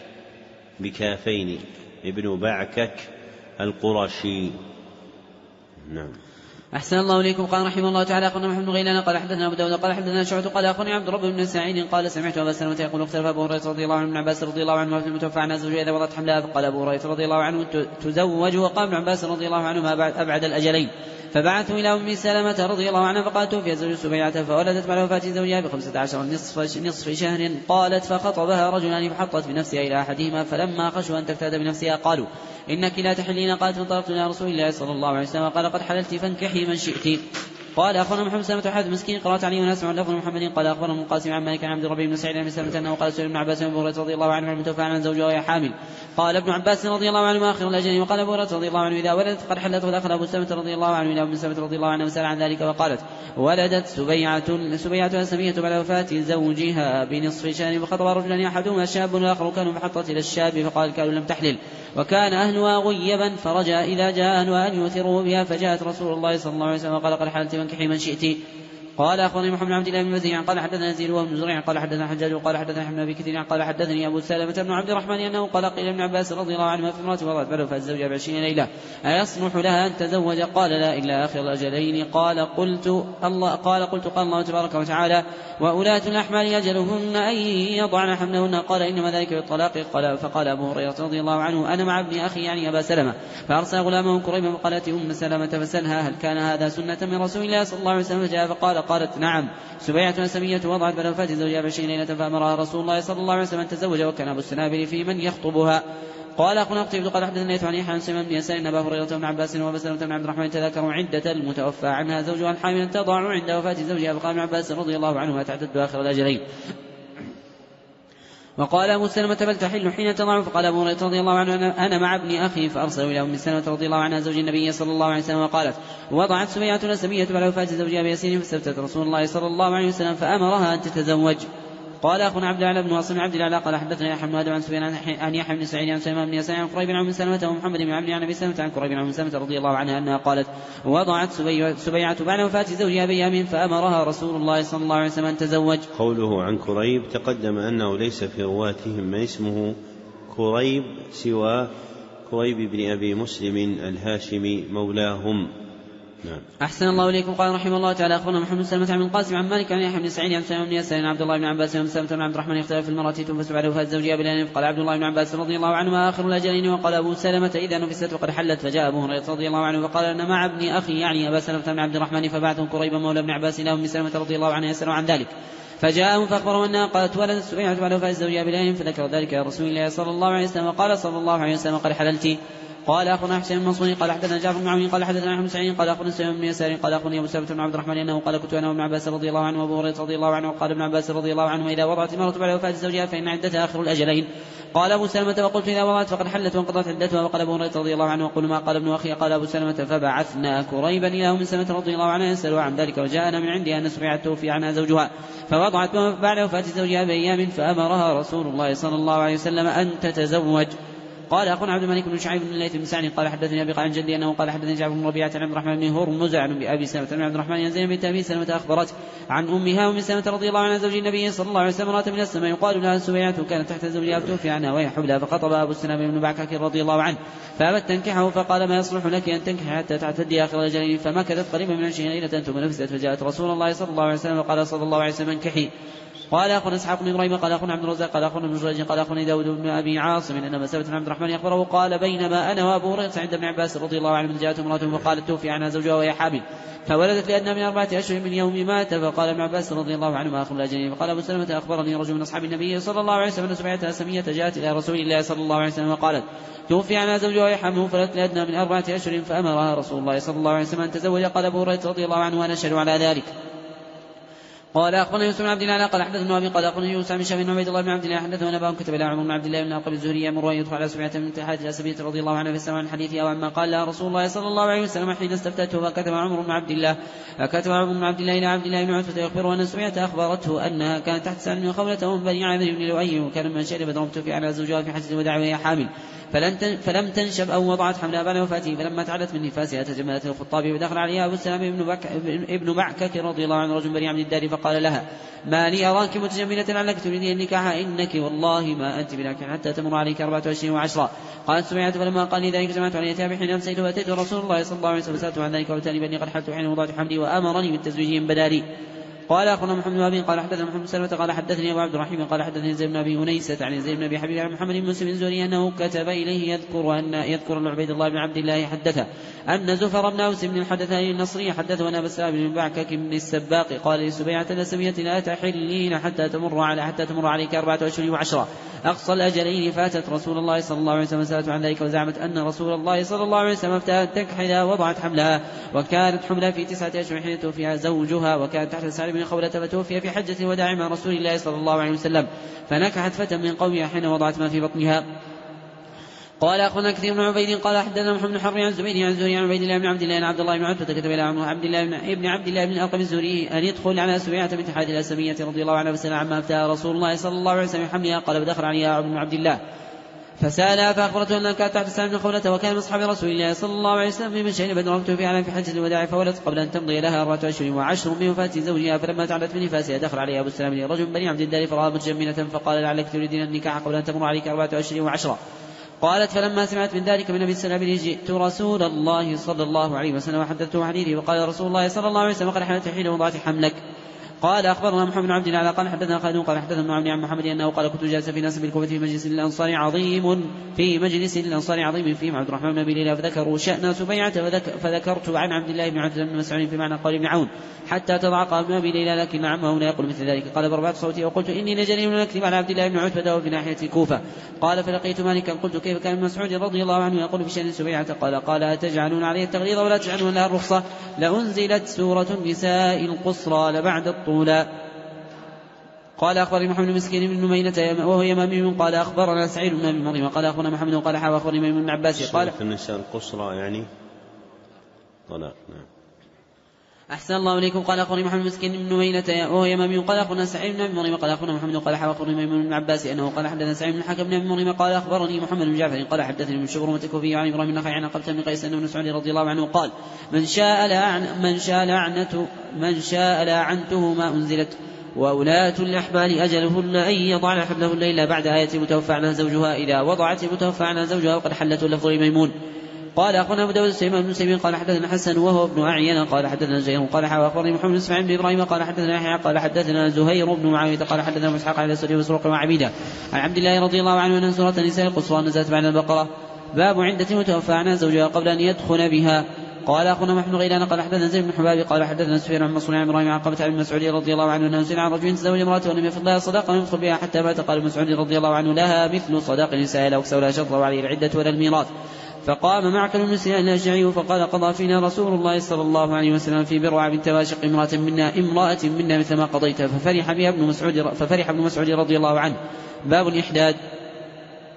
بكافين ابن بعكك القرشي. نعم. أحسن الله إليكم. قال رحمه الله تعالى قلنا محمد بن غيلان قال حدثنا أبو داود قال حدثنا شعبة قال أخبرني عبد الرب بن سعيد قال سمعت أبا سلمة يقول اختلف أبو هريرة رضي الله عنه ابن عباس رضي الله عنه في المتوفى عنها زوجها إذا وضعت حملها فقال أبو هريرة رضي الله عنه تزوج وقال ابن عباس رضي الله عنهما أبعد الأجلين فبعثوا إلى أم سلمة رضي الله عنها فقالت توفي زوج سبيعة فولدت بعد وفاة زوجها بخمسة عشر نصف, نصف شهر. قالت فخطبها رجلان فحطت بنفسها إلى أحدهما فلما خشوا أن تفتاد بنفسها قالوا إنك لا تحلين. قالت فانطلقت إلى رسول الله صلى الله عليه وسلم قال قد حللت فانكحي من شئت. قال أخبرنا محمد سلمة حاد مسكين قرأت عليه ونسمع لفظ محمد قال أخبرنا من قاسم عن مالك عن عبد الربيع بن سعيد عن سلمة أنه قال سئل ابن عباس بن هريرة رضي الله عنه عن المتوفى عن زوجها وهي حامل. قال ابن عباس رضي الله عنه آخر الأجل وقال أبو هريرة رضي الله عنه إذا ولدت قد حلت. ودخل أبو سلمة رضي الله عنه إلى أم سلمة رضي الله عنها وسأل عن ذلك وقالت ولدت سبيعة سبيعة سمية بعد وفاة زوجها بنصف شهر فخطب رجلان أحدهما شاب والآخر كانوا فحطت إلى الشاب فقال كانوا لم تحلل وكان أهلها غيبا فرجع إذا جاء أهلها أن يؤثروا بها فجاءت رسول الله صلى الله عليه وسلم وقال قد حللت فانكحي من شئت. قال أخبرني محمد بن عبد الله بن مزيع قال حدثنا يزيد وهو بن زريع قال حدثنا حجاج قال حدثنا حمد بن كثير قال حدثني أبو سلمة بن عبد الرحمن أنه قال قيل ابن عباس رضي الله عنهما في امرأة وضعت بعد وفاة زوجها بعشرين ليلة أيصلح لها أن تزوج؟ قال لا إلا آخر الأجلين. قال قلت الله قال قلت قال الله تبارك وتعالى وأولاة الأحمال أجلهن أن يضعن حملهن. قال إنما ذلك بالطلاق. قال فقال أبو هريرة رضي الله عنه أنا مع ابن أخي يعني أبا سلمة فأرسل غلامه كريبا وقالت أم سلمة فسلها هل كان هذا سنة من رسول الله صلى الله عليه وسلم؟ فجاء فقال قالت نعم سبيعة سمية وضعت بعد وفاة زوجها بعشرين ليلة فأمرها رسول الله صلى الله عليه وسلم أن تزوج وكان أبو السنابل في من يخطبها. قال أخونا قتيبة قال حدثنا يث عن يحيى عن سليمان بن يسار أن أبا هريرة بن عباس وأبا سلمة بن عبد الرحمن تذاكروا عدة المتوفى عنها زوجها الحامل تضع عند وفاة زوجها فقال ابن عباس رضي الله عنه تعدد آخر الأجلين. وقال أبو سلمة بل تحل حين تضع. فقال أبو هريرة رضي الله عنه أنا مع ابن أخي فأرسلوا إلى أم سلمة رضي الله عنها زوج النبي صلى الله عليه وسلم وقالت وضعت سبيعة سمية بعد وفاة زوجها بيسير فاستفتت رسول الله صلى الله عليه وسلم فأمرها أن تتزوج. قال أخونا عبد الله بن واصل عبد الله قال حدثنا يحيى بن آدم عن سفيان عن يحيى بن سعيد عن سليمان بن يسار عن قريب عن سلمة ومحمد بن عبد عن أبي سلمة عن قريب عن سلمة رضي الله عنها أنها قالت وضعت سبيعة بعد وفاة زوجها بأيام فأمرها رسول الله صلى الله عليه وسلم أن تزوج. قوله عن كريب تقدم أنه ليس في رواتهم من اسمه كريب سوى كريب بن أبي مسلم الهاشمي مولاهم. نعم. أحسن الله إليكم. قال رحمه الله تعالى أخبرنا محمد سلمة عن القاسم عن مالك عن يحيى بن سعيد عن سليمان بن يسار عن عبد الله بن عباس عن سلمة بن عبد الرحمن اختلف في المرأة تنفس بعد وفاة زوجها بليل. قال عبد الله بن عباس رضي الله عنهما آخر الأجلين. وقال أبو سلمة إذا نفست وقد حلت. فجاء أبو هريرة رضي الله عنه فقال أنا مع ابن أخي يعني أبا سلمة بن عبد الرحمن فبعثهم كريبا مولى ابن عباس إلى أم سلمة رضي الله عنها يسأل عن ذلك فجاءهم فأخبروا أنها قالت ولدت سبيعة بعد وفاة زوجها بليل فذكر ذلك يا رسول الله صلى الله عليه وسلم وقال صلى الله عليه وسلم قد حللت. قال أخونا حسين المنصوري قال حدثنا جعفر بن عون قال حدثنا أحمد سعيد قال أخونا سليمان بن يسار قال أخونا أبو سلمة بن عبد الرحمن أنه قال كنت أنا وابن عباس رضي الله عنه وأبو هريرة رضي الله عنه وقال ابن عباس رضي الله عنه إذا وضعت المرأة بعد وفاة زوجها فإن عدتها آخر الأجلين. قال أبو سلمة وقلت إذا وضعت فقد حلت وانقضت عدتها. وقال أبو هريرة رضي الله عنه وقل ما قال ابن أخي. قال أبو سلمة فبعثنا كريبا إلى أم سلمة رضي الله عنها يسأل عن ذلك وجاءنا من عندها أن سبيعة توفي عنها زوجها فوضعت بعد وفاة زوجها بأيام فأمرها رسول الله صلى الله عليه وسلم أن تتزوج. قال أخونا عبد الملك بن شعيب بن الليث بن سعد قال حدثني أبي عن جدي أنه قال حدثني جعفر بن ربيعة عن عبد الرحمن بن هرمز عن أبي سلمة بن عبد الرحمن عن زينب بنت أبي سلمة أخبرت عن أمها أم سلمة رضي الله عنها زوج النبي صلى الله عليه وسلم امرأة من السماء يقال لها سبيعة كانت تحت زوجها فتوفي عنها وهي حبلى فخطب أبو السلام بن بعكك رضي الله عنه فأبت تنكحه فقال ما يصلح لك أن تنكح حتى تعتدي آخر الأجلين فمكثت قريبا من عشرين ليلة ثم نفست فجاءت رسول الله صلى الله عليه وسلم وقال صلى الله عليه وسلم انكحي. قال أخونا إسحاق بن إبراهيم قال أخونا عبد الرزاق قال أخونا ابن جريج قال أخونا داود بن أبي عاصم إن مسألة بن عبد الرحمن يخبره قال بينما أنا وأبو هريرة عند ابن عباس رضي الله عنه جاءت امرأة فقالت توفي عنها زوجها وهي حامل فولدت لأدنى من أربعة أشهر من يوم مات فقال ابن عباس رضي الله عنه ما آخر الأجلين فقال أبو سلمة أخبرني رجل من أصحاب النبي صلى الله عليه وسلم أن سبيعة أسمية جاءت إلى رسول الله صلى الله عليه وسلم وقالت توفي عنها زوجها وهي حامل فولدت لأدنى من أربعة أشهر فأمرها رسول الله صلى الله عليه وسلم أن تزوج. قال أبو هريرة رضي الله عنه وأنا أشهد على ذلك. قال أخبرنا يوسف بن عبد الله قال حدثنا أبي قال أخبرنا يوسف بن شهاب بن عبيد الله بن عبد الله حدثنا أبا كتب إلى عمر بن عبد الله بن أرقم الزهري يأمر أن يدخل على سبيعة من تحت الأسبية رضي الله عنها في السماء عن حديثها وعما قال لها رسول الله صلى الله عليه وسلم حين استفتته فكتب عمر بن عبد الله فكتب عمر بن عبد الله إلى عبد الله بن عتبة يخبره أن سبيعة أخبرته أنها كانت تحت سعد بن خولة ومن بني عامر بن لؤي وكان من شرب ضربت في على زوجها في حجة الوداع وهي حامل فلم تنشب أو وضعت حملها بعد وفاته فلما تعلت من نفاسها تجملت الخطاب ودخل عليها أبو السلام ابن بعكك رضي الله عنه رجل بريء من الدار فقال لها ما لي أراك متجملة لعلك تريدين النكاح إنك والله ما أنت بناكح حتى تمر عليك أربعة وعشرين وعشرة. قالت سبيعة فلما قال لي ذلك جمعت علي ثيابي حين أمسيت وأتيت رسول الله صلى الله عليه وسلم سألته عن ذلك وأتاني بأني قد حلت حين وضعت حملي وأمرني بالتزويج بدالي. قال أخونا محمد بن أبي قال حدثنا محمد سلمة قال حدثني أبو عبد الرحيم قال حدثني زيد بن أبي أنيسة عن زيد بن أبي حبيب عن محمد بن مسلم الزهري أنه كتب إليه يذكر أن يذكر أن عبيد الله بن عبد الله حدثه أن زفر بن أوس بن الحدثاني النصري حدثه أن أبا السلام بن بعكك بن السباق قال لسبيعة الأسمية لا تحلين حتى تمر على حتى تمر عليك أربعة أشهر وعشرة أقصى الأجلين. فاتت رسول الله صلى الله عليه وسلم سألت عن ذلك وزعمت أن رسول الله صلى الله عليه وسلم افتأت تكحل وضعت حملها وكانت حملها في تسعة أشهر حين توفي زوجها وكانت تحت سعد بن خولة فتوفي في حجة الوداع مع رسول الله صلى الله عليه وسلم فنكحت فتى من قومها حين وضعت ما في بطنها. قال أخونا كثير بن عبيد قال حدثنا محمد بن حرب عن زبيد عن زهري عن عبيد الله بن عبد الله عن عبد الله بن عتبة كتب إلى عبد الله بن ابن عبد الله بن أرقم الزهري أن يدخل على سبيعة بنت حارث الأسلمية رضي الله عنها فسأل عما أفتاها رسول الله صلى الله عليه وسلم حملها قال بدخل عليها ابن عبد الله فسألها فأخبرته أنها كانت تحت سعد بن خولة وكان من أصحاب رسول الله صلى الله عليه وسلم من شهر بدر في على في حجة الوداع فولدت قبل أن تمضي لها أربعة أشهر وعشر من وفاة زوجها فلما تعلت من نفاسها دخل عليها أبو السلام رجل بني عبد الدار فرأى متجملة فقال لعلك تريدين النكاح قبل أن تمر عليك أربعة أشهر وعشرة. قالت فلما سمعت من ذلك من أبي السلام جئت رسول الله صلى الله عليه وسلم وحدثته حديثي وقال رسول الله صلى الله عليه وسلم قد حملت حين وضعت حملك. قال أخبرنا محمد بن عبد الله قال حدثنا خالد قال حدثنا عن عن محمد أنه قال كنت جالسا في ناس بالكوفة في مجلس الأنصار عظيم في مجلس الأنصار عظيم فيه عبد الرحمن بن أبي ليلى فذكروا شأن سبيعة فذكرت عن عبد الله بن عتبة بن مسعود في معنى قول ابن عون حتى تضع قال ابن أبي ليلى لكن عمه لا يقول مثل ذلك. قال برفعت صوتي وقلت إني لجليل نكتب على عبد الله بن عتبة وفي ناحية الكوفة. قال فلقيت مالكا قلت كيف كان مسعود رضي الله عنه يقول في شأن سبيعة قال قال أتجعلون عليه التغليظ ولا تجعلون لها الرخصة لأنزلت سورة النساء القصرى لبعد الطولى. قال أخبرني محمد مسكين بن نمينة وهو يمامي قال أخبرنا سعيد بن أبي مريم قال أخبرنا محمد قال حاوى أخبرني ميمون بن عباس قال النساء القصرى يعني طلاق. نعم. أحسن الله إليكم. قال أخبرني محمد مسكين بن نمينة وهو يمامي قال أخبرنا سعيد بن أبي مريم قال أخبرنا محمد قال حاوى أخبرني ميمون بن عباس أنه قال حدثنا سعيد بن حكم بن أبي مريم قال أخبرني محمد بن جعفر قال حدثني من شبر وتكوفي عن إبراهيم النخعي عن قبة بن قيس أنه مسعود رضي الله عنه قال من شاء لعن من شاء لعنته من شاء لعنته ما أنزلت وأولاة الأحمال أجلهن أن يضعن حملهن إلا بعد آية متوفى عنها زوجها إذا وضعت متوفى عنها زوجها وقد حلت اللفظ ميمون. قال أخونا أبو داود السليمان بن سيمين قال حدثنا حسن وهو ابن أعين قال حدثنا زهير قال أخبرني محمد بن إسماعيل بن إبراهيم قال حدثنا يحيى قال حدثنا زهير بن معاوية قال حدثنا مسحق على سوري وسروق وعبيدة عن عبد الله رضي الله عنه أن سورة النساء القصرى نزلت بعد البقرة باب عدة متوفى عنها زوجها قبل أن يدخل بها. قال أخونا محمد غيلان قال حدثنا زيد بن حباب قال حدثنا سفيان عن منصور عن إبراهيم عن قبة عن مسعود رضي الله عنه أنه سمع رجل تزوج امرأته ولم يفض لها صداقة ولم يدخل بها حتى مات. قال مسعود رضي الله عنه لها مثل صداق النساء لا أكثر ولا شطر وعليه العدة ولا الميراث. فقام معقل بن سنان الأشجعي فقال قضى فينا رسول الله صلى الله عليه وسلم في برع بنت واشق امرأة منا امرأة منا مثل ما قضيت ففرح بها ابن مسعود ففرح ابن مسعود رضي الله عنه. باب الإحداد.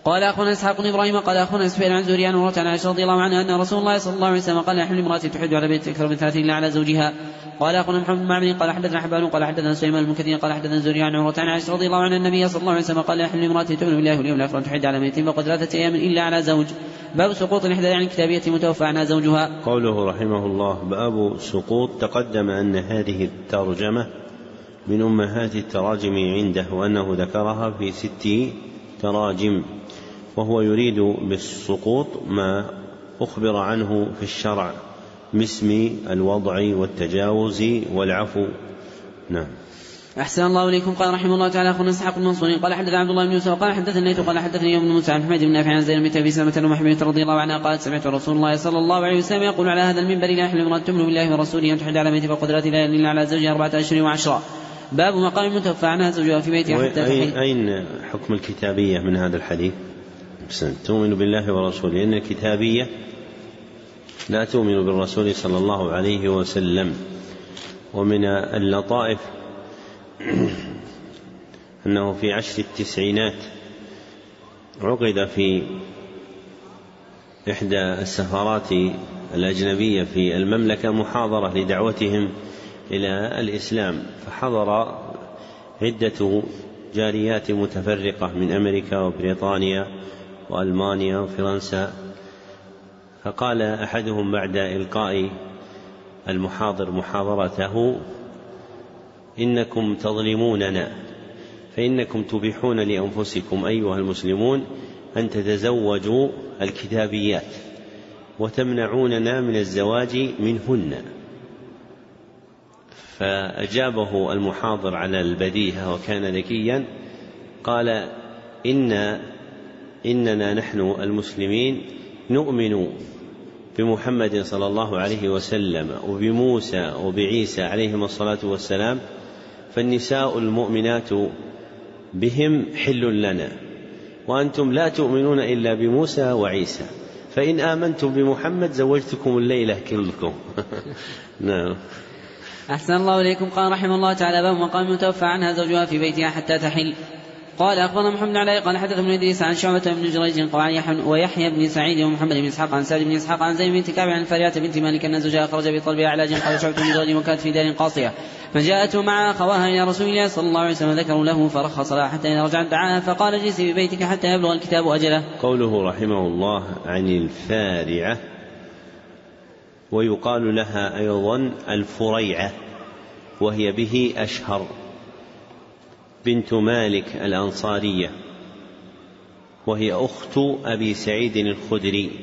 قال أخونا إسحاق بن إبراهيم قال أخونا سفيان عن زهري عن عروة عن عائشة رضي الله عنها أن رسول الله صلى الله عليه وسلم قال يحل امرأة تحد على بيت أكثر من ثلاثين إلا على زوجها. قال أخونا محمد بن معمر قال حدثنا حبان قال حدثنا سليمان المنكدر قال حدثنا زهري عن عروة عن عائشة رضي الله عنها النبي صلى الله عليه وسلم قال يحل امرأة تؤمن بالله واليوم الآخر أن تحد على ميت فقد ثلاثة أيام إلا على زوج. باب سقوط الإحدى عن الكتابية متوفى عنها زوجها. قوله رحمه الله باب سقوط. تقدم أن هذه الترجمة من أمهات التراجم عنده وأنه ذكرها في ست تراجم، وهو يريد بالسقوط ما أخبر عنه في الشرع باسم الوضع والتجاوز والعفو. نعم. أحسن الله إليكم. قال رحمه الله تعالى أخونا إسحاق بن منصور قال حدثنا عبد الله بن يوسف قال حدثني ليث قال حدثني يوم بن موسى عن حميد بن نافع عن زينب بنت أبي سلمة أم حبيبة رضي الله عنها قالت سمعت رسول الله صلى الله عليه وسلم يقول على هذا المنبر لا يحل امرأة تؤمن بالله ورسوله أن تحد على ميت فقد لا إله إلا على زوجها أربعة أشهر وعشرة. باب مقام المتوفى عنها زوجها في بيتها حتى تحل. أين حكم الكتابية من هذا الحديث؟ تؤمن بالله ورسوله، لأن الكتابية لا تؤمن بالرسول صلى الله عليه وسلم. ومن اللطائف أنه في عشر التسعينات عقد في إحدى السفارات الأجنبية في المملكة محاضرة لدعوتهم إلى الإسلام، فحضر عدة جاليات متفرقة من أمريكا وبريطانيا وألمانيا وفرنسا. فقال أحدهم بعد إلقاء المحاضر محاضرته إنكم تظلموننا، فإنكم تبيحون لأنفسكم أيها المسلمون أن تتزوجوا الكتابيات وتمنعوننا من الزواج منهن. فأجابه المحاضر على البديهة وكان ذكيا، قال إن إننا نحن المسلمين نؤمن بمحمد صلى الله عليه وسلم وبموسى وبعيسى عليهم الصلاة والسلام، فالنساء المؤمنات بهم حل لنا، وأنتم لا تؤمنون إلا بموسى وعيسى، فإن آمنتم بمحمد زوجتكم الليلة كلكم. نعم. أحسن الله إليكم. قال رحمه الله تعالى باب مقام المتوفى عنها زوجها في بيتها حتى تحل. قال أخبرنا محمد علي قال حدث ابن إدريس عن شعبة بن جريج ويحيى بن سعيد ومحمد بن إسحاق عن سعد بن إسحاق عن زينب بنت كعب عن الفارعة بنت مالك أن زوجها خرج بطلبها علاج. قال شعبة بن جريج وكانت في دار قاصية فجاءته مع أخواها إلى رسول الله صلى الله عليه وسلم ذكروا له فرخص لها حتى إذا رجعت دعاها فقال اجلسي ببيتك حتى يبلغ الكتاب أجله. قوله رحمه الله عن الفارعة، ويقال لها أيضا الفريعة، وهي به أشهر، بنت مالك الأنصارية، وهي أخت أبي سعيد الخدري.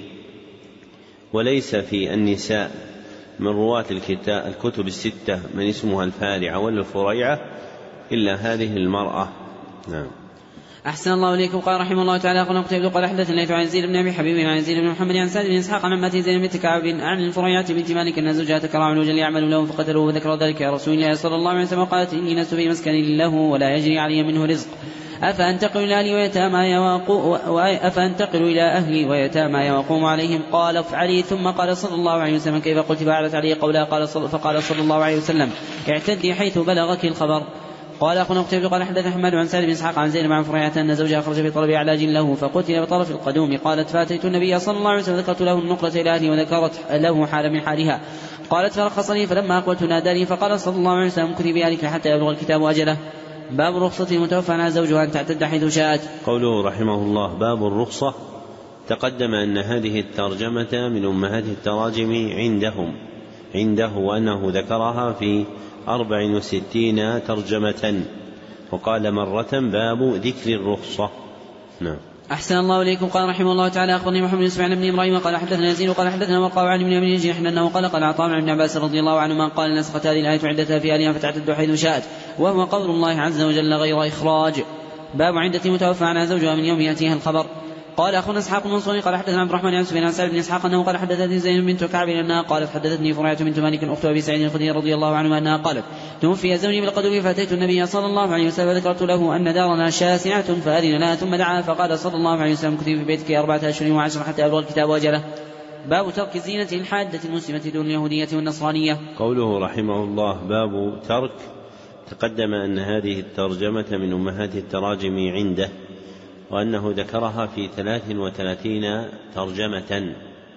وليس في النساء من رواة الكتب الستة من اسمها الفارعة ولا الفريعة إلا هذه المرأة. نعم. أحسن الله إليكم. قال رحمه الله تعالى قال قتيبة قال حدثنا الليث عن يزيد بن أبي حبيب عن يزيد بن محمد عن سعد بن إسحاق عن عمته زينب بنت كعب عن الفريعة بنت مالك أن زوجها تكرع عن وجل يعمل له فقتلوه وذكر ذلك يا رسول الله صلى الله عليه وسلم قالت إني لست في مسكن له ولا يجري علي منه رزق أفأنتقل إلى أهلي ويتامى أفأنتقل إلى أهلي ويتامى وأقوم عليهم؟ قال افعلي. ثم قال صلى الله عليه وسلم كيف قلت فأعلت عليه قولا؟ قال صل فقال صلى الله عليه وسلم اعتدي حيث بلغك الخبر. قال أخونا قتيبة قال حدث حماد عن سعد بن إسحاق عن زينب عن فريعة أن زوجها خرج في طلب علاج له فقتل بطرف القدوم. قالت فأتيت النبي صلى الله عليه وسلم ذكرت له النقرة إلى أهلي وذكرت له حال من حالها. قالت فرخصني فلما أقبلت ناداني فقال صلى الله عليه وسلم كتب بأهلك حتى يبلغ الكتاب أجله. باب رخصة المتوفى عنها زوجها أن تعتد حيث شاءت. قوله رحمه الله باب الرخصة. تقدم أن هذه الترجمة من أمهات التراجم عندهم عنده وأنه ذكرها في أربع وستين ترجمة، وقال مرة باب ذكر الرخصة. نعم. أحسن الله إليكم. قال رحمه الله تعالى أخبرني محمد بن إسماعيل بن إبراهيم قال حدثنا يزيد قال حدثنا وقع عن ابن أبي نجيح أنه قال قال عطاء بن عباس رضي الله عنهما قال نسخت هذه الآية عدتها في آلها فتعتد حيث شاءت، وهو قول الله عز وجل غير إخراج. باب عدة متوفى عنها زوجها من يوم يأتيها الخبر. قال أخونا إسحاق بن منصور قال حدثنا عبد الرحمن عن سفيان عن سعد بن إسحاق أنه قال حدثتني زينب بنت كعب أنها قالت حدثتني فريعة بنت مالك أخت أبي سعيد الخدري رضي الله عنه أنها قالت توفي زوجي بالقدوم فأتيت النبي صلى الله عليه وسلم فذكرت له أن دارنا شاسعة فأذن لها ثم دعا فقال صلى الله عليه وسلم كتب في بيتك أربعة أشهر وعشرة حتى يبلغ الكتاب أجله. باب ترك الزينة الحادة المسلمة دون اليهودية والنصرانية. قوله رحمه الله باب ترك. تقدم أن هذه الترجمة من أمهات التراجم عنده وأنه ذكرها في ثلاث وثلاثين ترجمة.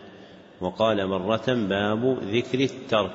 وقال مرة باب ذكر الترك،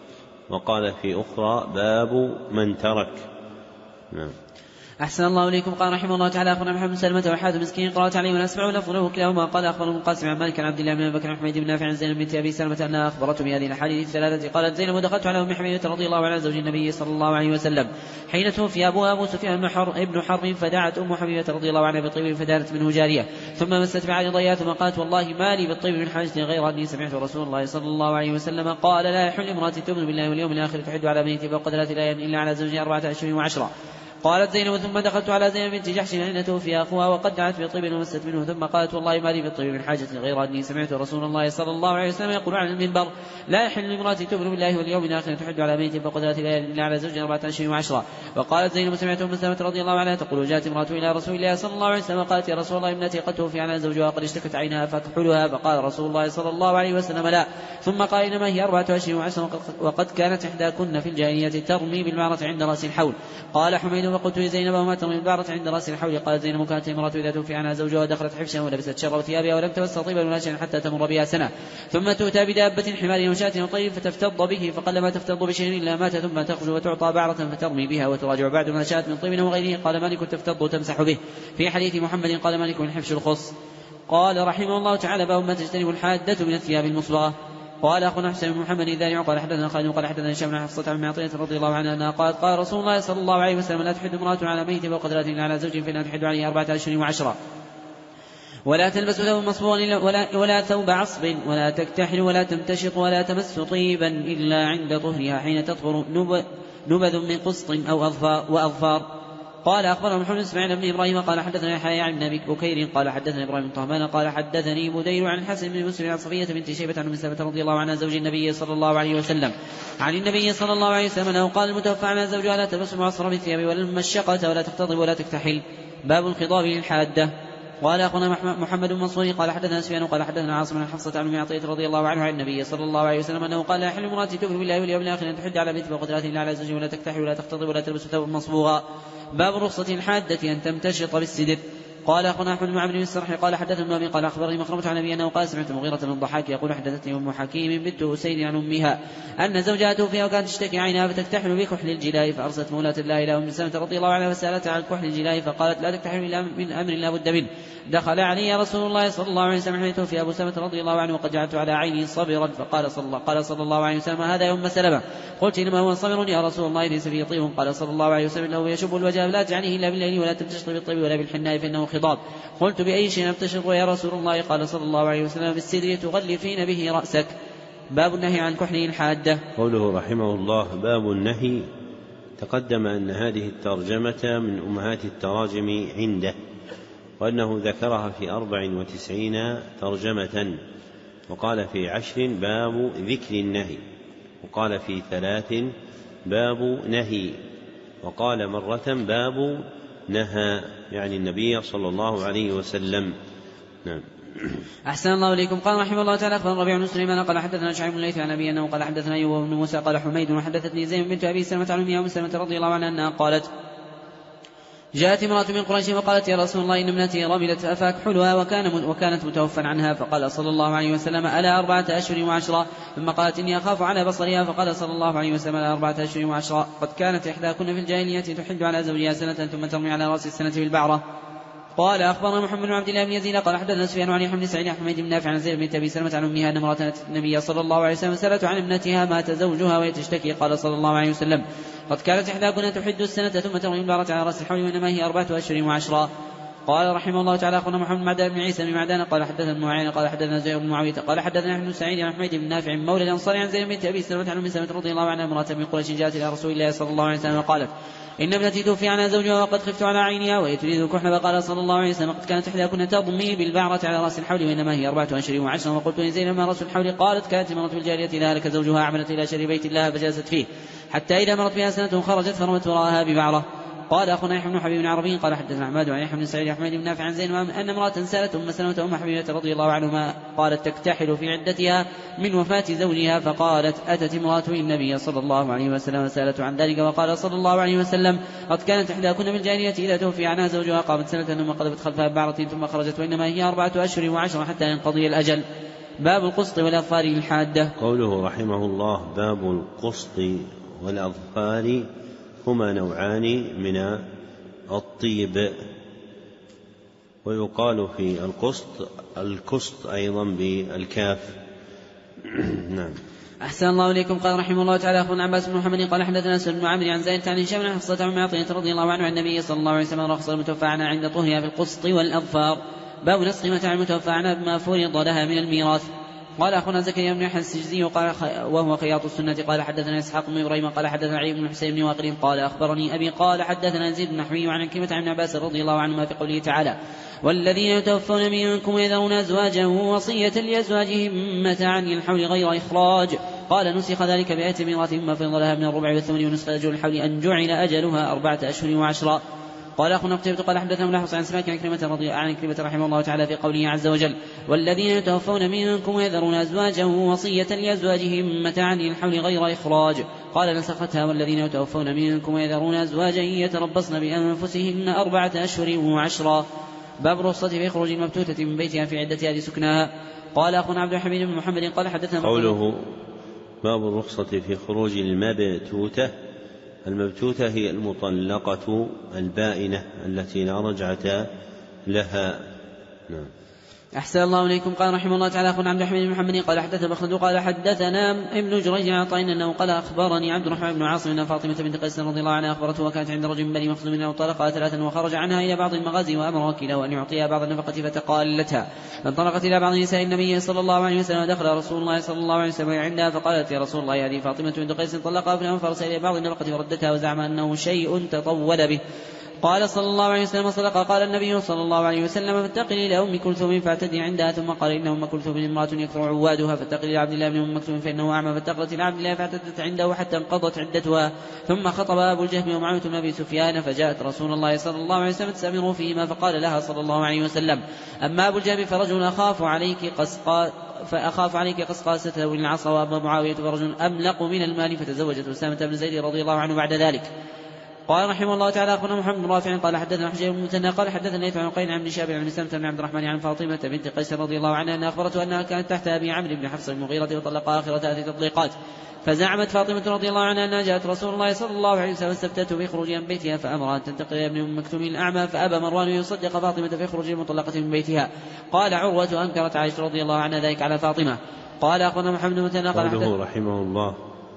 وقال في أخرى باب من ترك. نعم. أحسن الله إليكم. قال رحمه الله تعالى أخبرنا محمد بن سلمة وحاد مسكين قرأت عليه ونسمع ولفظه كلاهما. قال أخبرنا القاسم عن مالك عن عبد الله بن بكر حميد بن نافع عن زينب بنت أبي سلمة أنها أخبرته بهذه الأحاديث الثلاثة. قالت زينب ودخلت على أم حبيبة رضي الله عنها زوج النبي صلى الله عليه وسلم حين توفي أبوها أبو سفيان بن حرب، فدعت أم حبيبة رضي الله عنها بطيب فدارت منه جارية، ثم مست بعد ضيات ثم قالت والله ما لي بالطيب من حاجة غير أني سمعت رسول الله صلى الله عليه وسلم قال لا يحل امرأة تؤمن بالله واليوم الآخر تحد على بنيتها فوق ثلاث ليال إلا على زوجها أربعة أشهر وعشرة. قالت زينب ثم دخلت على زينب بنت جحش حين توفي أخوها وقد دعت بطيب ومست منه، ثم قالت والله ما لي بالطيب من حاجة غير أني سمعت رسول الله صلى الله عليه وسلم يقول على المنبر لا يحل لامرأة تؤمن بالله واليوم الآخر تحد على بيت فوق ثلاث ليال إلا على زوجها أربعة أشهر وعشرة. وقالت زينب سمعت أم سلمة رضي الله عنها تقول جاءت امرأة إلى رسول الله صلى الله عليه وسلم قالت يا رسول الله ابنتي قد توفي عنها زوجها قد اشتكت عينها فأكحلها، فقال رسول الله صلى الله عليه وسلم لا، ثم قال إنما هي أربعة أشهر وعشرة وقد كانت إحداكن في الجاهلية ترمي بالبعرة عند رأس الحول. قال حميد وقلت لزينب وما ترمي بالبعرة عند رأس الحول؟ قالت زينب كانت امرأة إذا توفي عنها زوجها دخلت حفشا ولبست شر ثيابها ولم تمس طيبا ولا شيئا حتى تمر بها سنة، ثم تؤتى بدابة حمار وشاة وطيب فتفتض به، فقلما تفتض بشيء إلا مات، ثم تخرج وتعطى بعرة فترمي بها وتراجع بعد ما شاءت من طيب وغيره. قال مالك تفتض تمسح به. في حديث محمد قال مالك من حفش الخص. قال رحمه الله تعالى باب ما تجتنب الحادة من الثياب المصبغة. قال أخونا حسين بن محمد إذا قال حدثنا خالد قال حدثنا هشام بن حفصة عن معطية رضي الله عنها أنها قالت قال رسول الله صلى الله عليه وسلم لا تحد امرأة على ميت فوق ثلاث إلا على زوج فإنها تحد عليه أربعة أشهر وعشرة، ولا تلبس ثوب مصبوغا ولا, ولا ثوب عصب ولا تكتحل ولا تمتشط ولا تمس طيبا إلا عند طهرها حين تطهر نبذ من قسط أو أظفار وأظفار. قال أخبرنا محمد بن إسماعيل بن إبراهيم قال حدثنا يحيى عن ابن أبي بكير قال حدثنا إبراهيم بن طهمان قال حدثني بدير عن الحسن بن مسلم عن صفية بنت شيبة عن أم سلمة رضي الله عنها زوج النبي صلى الله عليه وسلم عن النبي صلى الله عليه وسلم أنه قال المتوفى عنها زوجها لا تلبس معصرة بالثياب ولا المشقة ولا تختضب ولا تكتحل. باب الخضاب للحادة. قال أخونا محمد بن منصور قال حدثنا سفيان قال حدثنا عاصم بن حفصة عن أم عطية رضي الله عنه عن النبي صلى الله عليه وسلم أنه قال لا يحل امرأة تؤمن بالله واليوم الآخر أن تحد على بيت فوق ثلاث إلا على زوجها ولا تكتحل ولا تختضب ولا تلبس ثوبا مصبوغا. باب رخصة الحادة أن تمتشط بالسدر. قال أخونا أحمد بن عبد السرح قال حدثنا ابن أبي قال أخبرني مخرمة عن أبي أنه قال سمعت مغيرة بن الضحاك يقول حدثتني أم حكيم بنت أسيد عن أمها أن زوجها توفي وكانت تشتكي عينها فتكتحل بكحل الجلاء، فأرسلت مولاة الله إلى أم سلمة رضي الله عنها فسألتها عن كحل الجلاء فقالت لا تكتحل إلا من أمر لا بد منه. دخل علي رسول الله صلى الله عليه وسلم حين توفي أبو سلمة رضي الله عنه وقد جعلت على عيني صبرا، فقال صلى الله, قال صلى الله عليه وسلم هذا يا أم سلمة؟ قلت إنما هو صبر يا رسول الله ليس فيه طيب. قال صلى الله عليه وسلم له يشب الوجه لا تعنيه إلا بالليل ولا تمتشط بالطيب ولا بالحناء فإنه خضاب. قلت بأي شيء نمتشط يا رسول الله؟ قال صلى الله عليه وسلم بالسدر تغلفين به رأسك. باب النهي عن كحل الحادة. قوله رحمه الله باب النهي، تقدم أن هذه الترجمة من أمهات التراجم عنده، وأنه ذكرها في أربع وتسعين ترجمة، وقال في عشر باب ذكر النهي، وقال في ثلاث باب نهي، وقال مرة باب نهى، يعني النبي صلى الله عليه وسلم. نعم. أحسن الله إليكم. قال رحمه الله تعالى أخبرنا ربيع بن سليمان قال حدثنا شعيب بن الليث عن أبي أنه قال حدثنا أيوب بن موسى قال حميد وحدثتني زينب بنت أبي سلمة عن أم سلمة رضي الله عنها أنها قالت جاءت امرأة من قريش وقالت يا رسول الله إن ابنتي رملت فأكحلها وكان وكانت متوفى عنها، فقال صلى الله عليه وسلم ألا أربعة أشهر وعشرة؟ ثم قالت إني أخاف على بصرها، فقال صلى الله عليه وسلم ألا أربعة أشهر وعشرة؟ قد كانت إحداكن في الجاهلية تحد على زوجها سنة ثم ترمي على رأس السنة بالبعرة. قال أخبرنا محمد بن عبد الله بن يزيد قال حدثنا سفيان عن يحيى بن سعيد عن حميد بن نافع عن زيد بنت أبي سلمة عن أمها أن امرأة أتت النبي صلى الله عليه وسلم سألت عن ابنتها مات زوجها وهي تشتكي، قال صلى الله عليه وسلم قد كانت إحداكن تحد السنة ثم ترمي البعرة على رأس الحول وإنما هي أربعة أشهر وعشرة. قال رحمه الله تعالى أخبرنا محمد بن معدان بن عيسى بن معدان قال حدثنا معين قال حدثنا زيد بن معاوية قال حدثنا ابن سعيد عن حميد بن نافع مولى الأنصار عن زيد بنت أبي سلمة عن أم سلمة رضي الله عنها امرأة من قريش جاءت إلى رسول الله صلى الله عليه وسلم وقالت إن ابنتي توفي عنها زوجها وقد خفت على عينها وهي تريد الكحل، فقال صلى الله عليه وسلم قد كانت إحداكن تضمي بالبعرة على رأس الحول وإنما هي أربعة أشهر وعشرة. وقلت لزينب ما رأس الحول؟ قالت كانت امرأة بالجارية إذا هلك زوجها عملت إلى شر بيت الله فجلست فيه حتى إذا مرت بها سنة خرجت فرمت وراءها ببعرة. قال أخونا يحيى بن حبيب بن عربي قال حدثنا عماد عن يحيى بن سعيد أحمد بن نافع عن زين أن امرأة سألت أم سلمة أم حبيبة رضي الله عنهما قالت تكتحل في عدتها من وفاة زوجها فقالت أتت امرأة النبي صلى الله عليه وسلم وسألت عن ذلك وقال صلى الله عليه وسلم قد كانت إحداكن بالجارية إذا توفي عنها زوجها قامت سنة ثم قذفت خلفها ببعرة ثم خرجت وإنما هي أربعة أشهر وعشرة حتى ينقضي الأجل. باب القسط والأظفار للحادة. قوله رحمه الله باب القسط والأظفار هما نوعان من الطيب، ويقال في القسط الكسط أيضا بالكاف. نعم. أحسن الله إليكم. قال رحمه الله تعالى أخونا عباس بن محمد قال حدثنا سلم بن عامر عن زيد عن هشام عن حفصة عن معطية رضي الله عنه عن النبي صلى الله عليه وسلم رخص المتوفى عنها عند طهرها في القسط والأظفار. باب نسخ متاع المتوفى عنها بما فرض لها من الميراث. قال أخونا زكريا بن يحيى السجزي قال وهو خياط السنة قال حدثنا إسحاق بن إبراهيم قال حدثنا علي بن حسين بن واقد قال أخبرني أبي قال حدثنا يزيد بن حبيب عن كلمة عن عباس رضي الله عنهما في قوله تعالى والذين يتوفون منكم ويذرون أزواجا وصية لأزواجهم متاعا للحول غير إخراج. قال نسخ ذلك بآية الميراث مما فرض لها من الربع والثمن ونسخ أجل الحول أن جعل أجلها أربعة أشهر وعشرا. قال أخونا قتيبة قال حدثنا ابن حفص عن سماك عن كلمة رضي عن كلمة رحمه الله تعالى في قوله عز وجل والذين يتوفون منكم ويذرون أزواجا وصية لأزواجهم متاعا للحول غير إخراج. قال نسختها والذين يتوفون منكم ويذرون أزواجا يتربصن بأنفسهن أربعة أشهر وعشرا. باب الرخصة في خروج المبتوتة من بيتها في عدتها لسكنها. قال أخونا عبد الحميد بن محمد قال حدثنا قوله باب الرخصة في خروج المبتوتة. المبتوتة هي المطلقة البائنة التي لا رجعة لها. نعم. أحسن الله إليكم. قال رحمه الله تعالى أخونا عبد الحميد بن محمد قال حدثنا مخلد قال حدثنا ابن جريج عن عطاء أنه قال أخبرني عبد الرحمن بن عاصم أن فاطمة بنت قيس رضي الله عنها أخبرته وكانت عند رجل من بني مخزوم أنه طلقها ثلاثا وخرج عنها إلى بعض المغازي وأمر وكيله أن يعطيها بعض النفقة فتقالتها فانطلقت إلى بعض نساء النبي صلى الله عليه وسلم ودخل رسول الله صلى الله عليه وسلم عندها فقالت يا رسول الله هذه فاطمة بنت قيس طلقها ابنها فارسل إلى بعض النفقة وردتها وزعم أنه شيء تطول به. قال صلى الله عليه وسلم صدق. قال النبي صلى الله عليه وسلم فاتقلي إلى أم كلثوم فاعتدي عندها ثم قال إن أم كلثوم امرأة يكثر عوادها فاتقلي إلى عبد الله بن أم مكتوم فإنه أعمى فاتقلت إلى عبد الله فاعتدت عنده حتى انقضت عدتها. ثم خطب أبو الجهم ومعاوية بن أبي سفيان فجاءت رسول الله صلى الله عليه وسلم تستأمره فيهما فقال لها صلى الله عليه وسلم أما أبو الجهم فرجل أخاف عليك قسقا فأخاف عليك قسقاسته والعصا وأما معاوية فرجل أملق من المال فتزوجت أسامة بن زيد رضي الله عنه بعد ذلك. قال رحمه الله تعالى أخونا محمد بن رافع قال حدثنا حجيج بن مثنى قال حدثنا ليث عن عقيل عن شاب عن سلمة بن عبد الرحمن عن فاطمة بنت قيس رضي الله عنها أن أخبرته أنها كانت تحت أبي عمرو بن حفص المغيرة وطلقها آخر ثلاث تطليقات. فزعمت فاطمة رضي الله عنها أنها جاءت رسول الله صلى الله عليه وسلم استفتته في خروجها من بيتها فأمرها أن تنتقل إلى ابن أم مكتوم الأعمى فأبى مروان يصدق فاطمة في خروج المطلقة من بيتها. قال عروة أنكرت عائشة رضي الله عنها ذلك على فاطمة. قال أخونا محمد بن مثنى قال قوله رحمه الله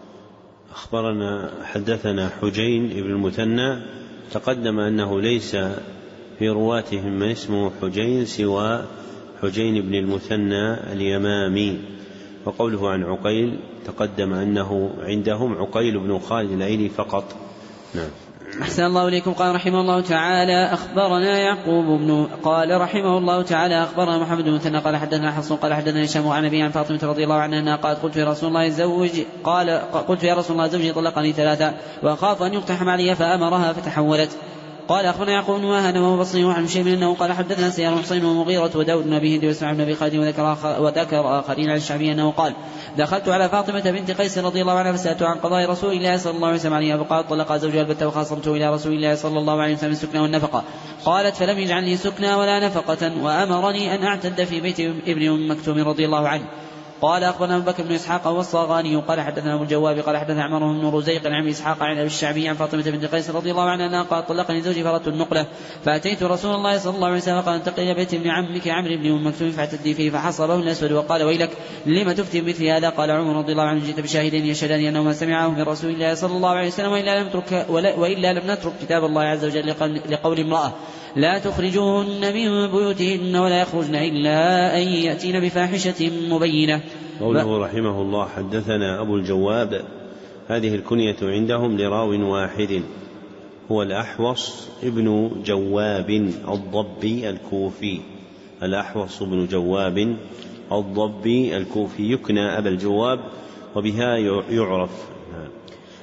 أخبرنا حدثنا حجين ابن المثنى تقدم أنه ليس في رواتهم من اسمه حجين سوى حجين بن المثنى اليمامي. وقوله عن عقيل تقدم أنه عندهم عقيل بن خالد الأيلي فقط. نعم. أحسن الله إليكم. قال رحمه الله تعالى أخبرنا يعقوب بن قال رحمه الله تعالى أخبرنا محمد بن مثنى قال حدثنا حفص قال حدثنا هشام عن أبي عن فاطمة رضي الله عنها أنها قالت قلت يا رسول الله زوج قال قلت يا رسول الله زوجي طلقني ثلاثة وأخاف أن يقتحم علي فأمرها فتحولت. قال أخبرنا يعقوب بن واهن وهو بصري وعن شيء من أنه قال حدثنا سيار حسين ومغيرة وداود بن أبي هند واسماعيل بن أبي خالد وذكر, وذكر آخرين عن الشعبي أنه قال دخلت على فاطمة بنت قيس رضي الله عنها فسألت عن قضاء رسول الله صلى الله عليه وسلم عليها فقالت طلق زوجها البتة وخاصمته إلى رسول الله صلى الله عليه وسلم السكنى والنفقة. قالت فلم يجعل لي سكنى ولا نفقة وأمرني أن أعتد في بيت ابن أم مكتوم رضي الله عنه. قال أخبرنا أبو بكر بن إسحاق والصاغاني قال حدثنا أبو الجواب قال حدثنا عمر بن رزيق عن إسحاق عن أبي الشعبي عن فاطمة بنت قيس رضي الله عنها أنها قالت طلقني زوجي فردت النقلة فأتيت رسول الله صلى الله عليه وسلم قال انتقل إلى بيت ابن عمك عمرو بن أم مكتوم فاعتدي فيه فحصبه الأسود وقال ويلك لما تفتي بمثل هذا. قال عمر رضي الله عنه جئت بشاهدين يشهدان أنه ما سمعه من رسول الله صلى الله عليه وسلم وإلا لم نترك وإلا لم نترك كتاب الله عز وجل لقول امرأة لا تخرجوهن من بيوتهن ولا يخرجن إلا أن يأتين بفاحشة مبينة. قوله رحمه الله حدثنا أبو الجواب هذه الكنية عندهم لراو واحد هو الأحوص ابن جواب الضبي الكوفي. الأحوص ابن جواب الضبي الكوفي يكنى أبا الجواب وبها يعرف.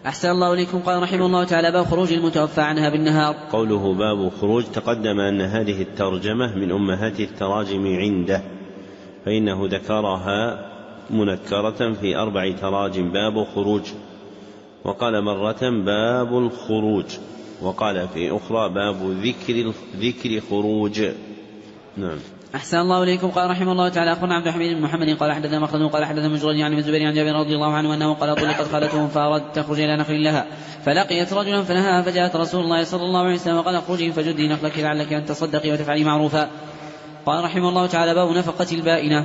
أحسن الله إليكم. قال رحمه الله تعالى: باب خروج المتوفى عنها بالنهار. قوله باب خروج، تقدم أن هذه الترجمة من أمهات التراجم عنده، فإنه ذكرها منكرة في أربع تراجم: باب خروج، وقال مرة باب الخروج، وقال في أخرى باب ذكر, ذكر خروج. نعم. أحسن الله إليكم. قال رحمه الله تعالى: أخبرنا عبد الحميد بن محمد قال حدثنا مخلد قال حدثنا مجرد عن الزبير عن جابر رضي الله عنه أنه قال: طلقت خالته فأرادت تخرج إلى نخل لها، فلقيت رجلا فنهاها، فجاءت رسول الله صلى الله عليه وسلم وقال: اخرجي فجدي نخلك لعلك أن تصدقي وتفعلي معروفا. قال رحمه الله تعالى: باب نفقة البائنة.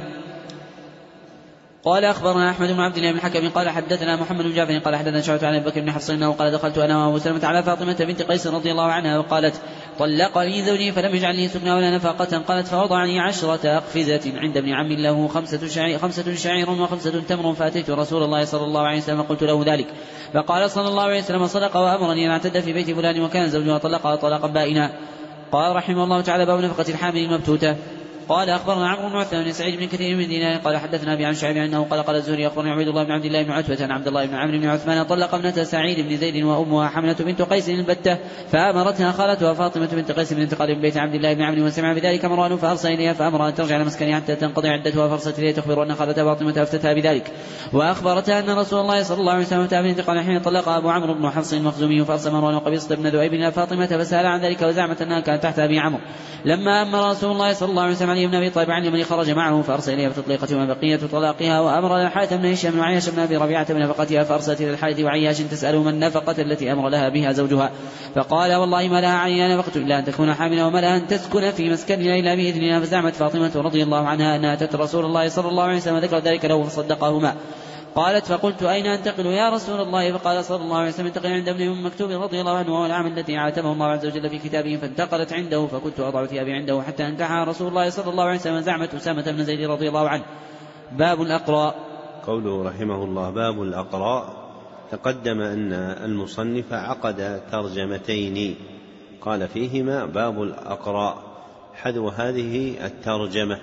قال أخبرنا أحمد بن عبد الله بن الحكم قال حدثنا محمد بن جعفر قال حدثنا شعبة عن أبي بكر بن حفص أنه قال: دخلت أنا وأبو سلمة على فاطمة بنت قيس رضي الله عنها وقالت: طلقني زوجي فلم يجعل لي سكنا ولا نفقة. قالت: فوضعني عشرة أقفزة عند ابن عم له خمسة شعير, خمسة شعير وخمسة تمر، فأتيت رسول الله صلى الله عليه وسلم قلت له ذلك، فقال صلى الله عليه وسلم: صدق وأمرني أن أعتد في بيت فلان وكان زوجها طلقها طلاقا بائنا. قال رحمه الله تعالى: باب نفقة الحامل المبتوتة. قال أخبرنا عمرو بن عثمان بن سعيد بن كثير من دينار قال حدثنا أبي عن شعيب أنه قال: قال الزهري: أخبرني عبيد الله بن عبد الله بن عتبة عن عبد الله بن عمرو بن عثمان طلق ابنة سعيد بن زيد وأمها حملة بنت قيس البتة، فأمرتها خالتها فاطمة بنت قيس من انتقال من بيت عبد الله بن عمرو، وسمع بذلك مروان فأرسل إليها فأمر أن ترجع إلى مسكنها حتى تنقضي عدتها، فأرسلت إليها تخبر أن خالتها فاطمة أفتتها بذلك، وأخبرتها أن رسول الله صلى الله عليه وسلم أتى بالانتقال حين طلق أبو عمرو بن حفص المخزومي، فأرسل مروان وقبيصة بن ذؤيب إلى فاطمة فسأل عن ذلك، وزعمت أنها كانت تحت أبي عمرو. لما أمر رسول الله صلى الله عليه وسلم علي بن أبي طالب عن اليمن خرج معه فأرسل إليها بتطليقة وبقية طلاقها، وأمر الحارث بن هشام وعياش بن أبي ربيعة بنفقتها، فأرسلت إلى الحارث وعياش تسأله ما النفقة التي أمر لها بها زوجها، فقال: والله ما لها عليها نفقة إلا أن تكون حاملا، وما لها أن تسكن في مسكنها إلا بإذنها. فزعمت فاطمة رضي الله عنها أنها أتت رسول الله صلى الله عليه وسلم ذكر ذلك له فصدقهما. قالت: فقلت: أين أنتقل يا رسول الله؟ فقال صلى الله عليه وسلم: انتقل عند ابن أم مكتوب رضي الله عنه، وهو العام التي عاتبه الله عز وجل في كتابه، فانتقلت عنده، فكنت أضع ثيابي عنده حتى انتهى رسول الله صلى الله عليه وسلم. زعمت أسامة بن زيد رضي الله عنه. باب الأقراء. قوله رحمه الله باب الأقراء، تقدم أن المصنف عقد ترجمتين قال فيهما باب الأقراء، حذو هذه الترجمة،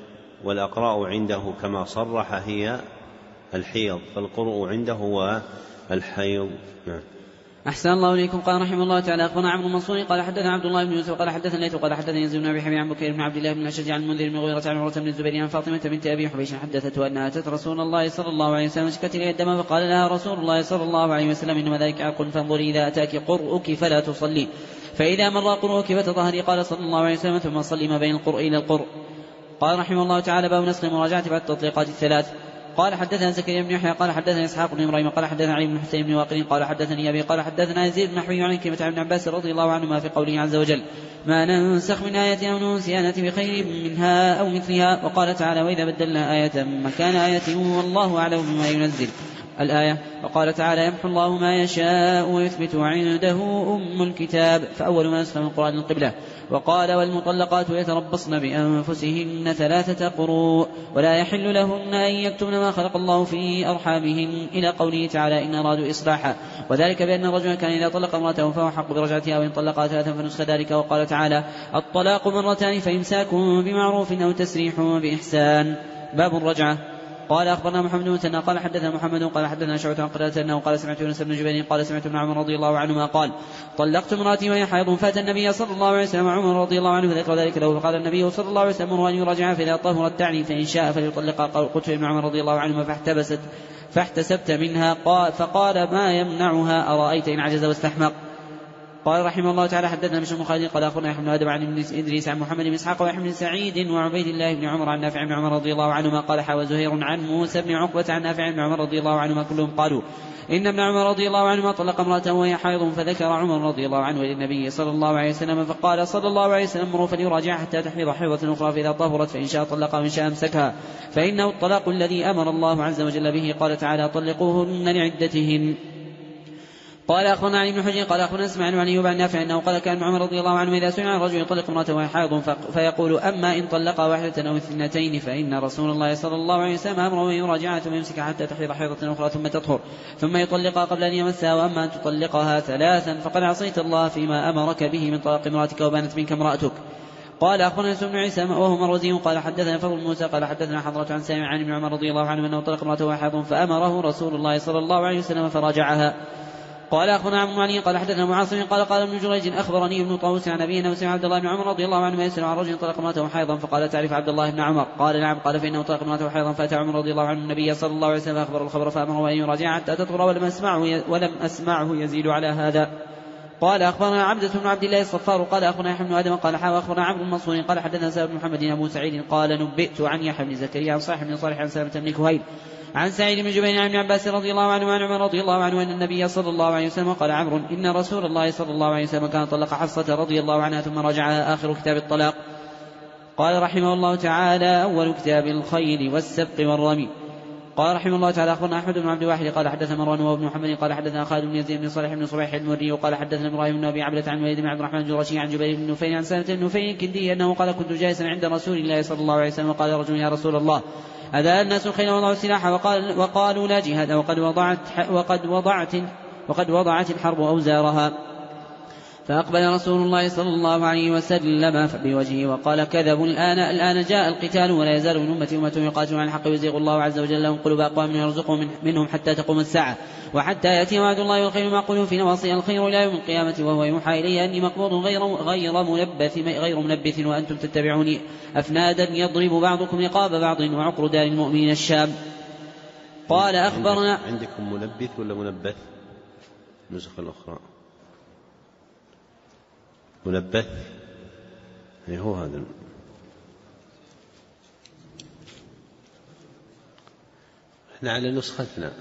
والأقراء عنده كما صرح هي الحيض، فالقرء عنده هو الحيض. نعم. أحسن الله إليكم. قال رحمه الله تعالى: أخبرنا عمرو المنصور قال حدثنا عبد الله بن يوسف قال حدثنا ليث قال حدثني يزيد بن أبي حبيب عن بكير بن عبد الله بن الأشج عن المنذر بن مغيرة عن عروة بن الزبير عن فاطمة بنت أبي حبيش حدثته أنها أتت رسول الله صلى الله عليه وسلم شكت إليه الدم، فقال لها رسول الله صلى الله عليه وسلم: إنما ذلك عرق، فانظري إذا أتاك قرؤك فلا تصلي، فإذا مر قرؤك فتطهري. قال صلى الله عليه وسلم: ثم صلي ما بين القرء إلى القرء. قال رحمه الله تعالى: باب نسخ المراجعة بعد التطليقات الثلاث. قال حدثنا زكريا بن يحيى قال حدثنا اسحاق بن ابراهيم قال حدثنا علي بن حسين بن واقل قال حدثني ابي قال حدثنا يزيد بن حبيب عن كلمة عن ابن عباس رضي الله عنهما في قوله عز وجل: ما ننسخ من آية أو ننسها نأتي بخير منها أو مثلها. وقال تعالى: وإذا بدلنا آية مكان آية والله أعلم بما ينزل. الآية. وقال تعالى: يمحو الله ما يشاء ويثبت وعنده أم الكتاب. فأول ما نسخ من القرآن القبلة. وقال: والمطلقات يتربصن بأنفسهن ثلاثة قروء ولا يحل لهن أن يكتمن ما خلق الله في أرحامهن، إلى قوله تعالى: إن أرادوا إصلاحا، وذلك بأن الرجل كان إذا طلق امرأته فهو حق برجعتها، وإن طلقها ثلاثا فنسخ ذلك. وقال تعالى: الطلاق مرتان فإمساك بمعروف أو تسريح بإحسان. باب الرجعة. قال أخبرنا محمد بن مثنى قال حدثنا محمد قال حدثنا شعبة عن قتادة أنه قال: سمعت يونس بن جبير قال: سمعت ابن عمر رضي الله عنهما قال: طلقت امرأتي وهي حائض، فأتى النبي صلى الله عليه وسلم عمر رضي الله عنه فذكر ذلك له، فقال النبي صلى الله عليه وسلم: أن يراجعها فإذا طهرت تعني، فإن شاء فليطلقها. قلت ابن عمر رضي الله عنهما: فاحتبست فاحتسبت منها. قال فقال: ما يمنعها؟ أرأيت إن عجز واستحمق. قال رحمه الله تعالى: حدثنا بشر بن خالد قال أخبرنا يحيى بن آدم عن ابن إدريس عن محمد بن إسحاق ويحيى بن سعيد وعبيد الله بن عمر عن نافع بن عمر رضي الله عنهما قال: حوى زهير عن موسى بن عقبة عن نافع بن عمر رضي الله عنهما كلهم قالوا: إن ابن عمر رضي الله عنهما طلق امرأته وهي حائض، فذكر عمر رضي الله عنه للنبي صلى الله عليه وسلم، فقال صلى الله عليه وسلم: مروا فليراجعها حتى تحيض حيضة أخرى، فإذا طهرت فإن شاء طلقها وإن شاء أمسكها، فإنه الطلاق الذي أمر الله عز وجل به. قال تعالى: طلقوهن لعدتهن. قال أخبرنا علي بن حجر قال أخبرنا اسماعيل عن أيوب عن نافع أنه قال: كان عمر رضي الله عنه إذا سمع الرجل يطلق امرأته وهي حائض فيقول: أما إن طلقها واحدة أو اثنتين فإن رسول الله صلى الله عليه وسلم أمره يراجعها ثم يمسك حتى تحيض حيضة أخرى ثم تطهر ثم يطلقها قبل أن يمسها، وأما أن تطلقها ثلاثا فقد عصيت الله فيما أمرك به من طلاق امرأتك وبانت منك امرأتك. قال أخبرنا يوسف بن عيسى وهو مروزي قال حدثنا فضل موسى قال حدثنا حضرة عن سامع عن ابن عمر رضي الله عنه أنه طلق امرأته وهي حائض، فأمره رسول الله صلى الله عليه وسلم فراجعها. قال أخبرنا عن علي قال حدثنا معاصم قال قال ابن جريج أخبرني ابن طاووس عن أبيه أنه سمع عبد الله بن عمر رضي الله عنه يسأل عن رجل طلق امرأته حيضا فقال تعرف عبد الله بن عمر؟ قال نعم. قال فإنه طلق امرأته حيضا فأتى عمر رضي الله عنه النبي صلى الله عليه وسلم فأخبر الخبر فأمره أن يراجع حتى تطهر ولم أسمعه ولم أسمعه يزيد على هذا. قال أخبرنا عبدة بن عبد الله الصفار قال أخبرنا يحيى بن آدم قال حاوى أخبرنا عمرو بن منصور قال حدثنا سالم بن محمد أبو سعيد قال نبئت عن يحيى بن زكريا عن صالح بن صالح عن سلمة بن كهيل عن سعيد بن جبير عن ابن عباس رضي الله عنه وعن عمر رضي الله عنه أن النبي صلى الله عليه وسلم قال عمرو إن رسول الله صلى الله عليه وسلم كان طلق حصة رضي الله عنها ثم رجعها آخر كتاب الطلاق. قال رحمه الله تعالى أول كتاب الخيل والسبق والرمي. قال رحمه الله تعالى أخبرنا أحمد بن عبد الواحد قال حدثنا مروان وابن محمد قال حدثنا خالد بن يزيد بن صالح بن صبيح المري وقال حدثنا إبراهيم بن أبي عبلة عن وليد بن عبد الرحمن الجرشي عن جبير بن نفيل عن سلمة بن نفيل كندي أنه قال كنت جالسا عند رسول الله صلى الله عليه وسلم قال رجل يا رسول الله أذا الناس الخيل وضعوا السلاح وقال وقالوا لا جهاد وقد وضعت وقد وضعت وقد وضعت الحرب أوزارها. فأقبل رسول الله صلى الله عليه وسلم بوجهه وقال كذبوا الآن الآن جاء القتال ولا يزال من أمتي أمة يقاتلون على الحق ويزيغ الله عز وجل لهم قلوب أقوام يرزقهم منهم حتى تقوم الساعة وحتى يأتي وعد الله والخير معقول في نواصي الخير إلى يوم القيامة وهو يوحى إلي أني مقبوض غير غير منبث غير منبث وأنتم تتبعوني أفنادا يضرب بعضكم رقاب بعض وعقر دار المؤمنين الشام. قال أخبرنا عندكم منبث ولا منبث؟ النسخة الأخرى منبث يعني هو هذا. احنا على نسختنا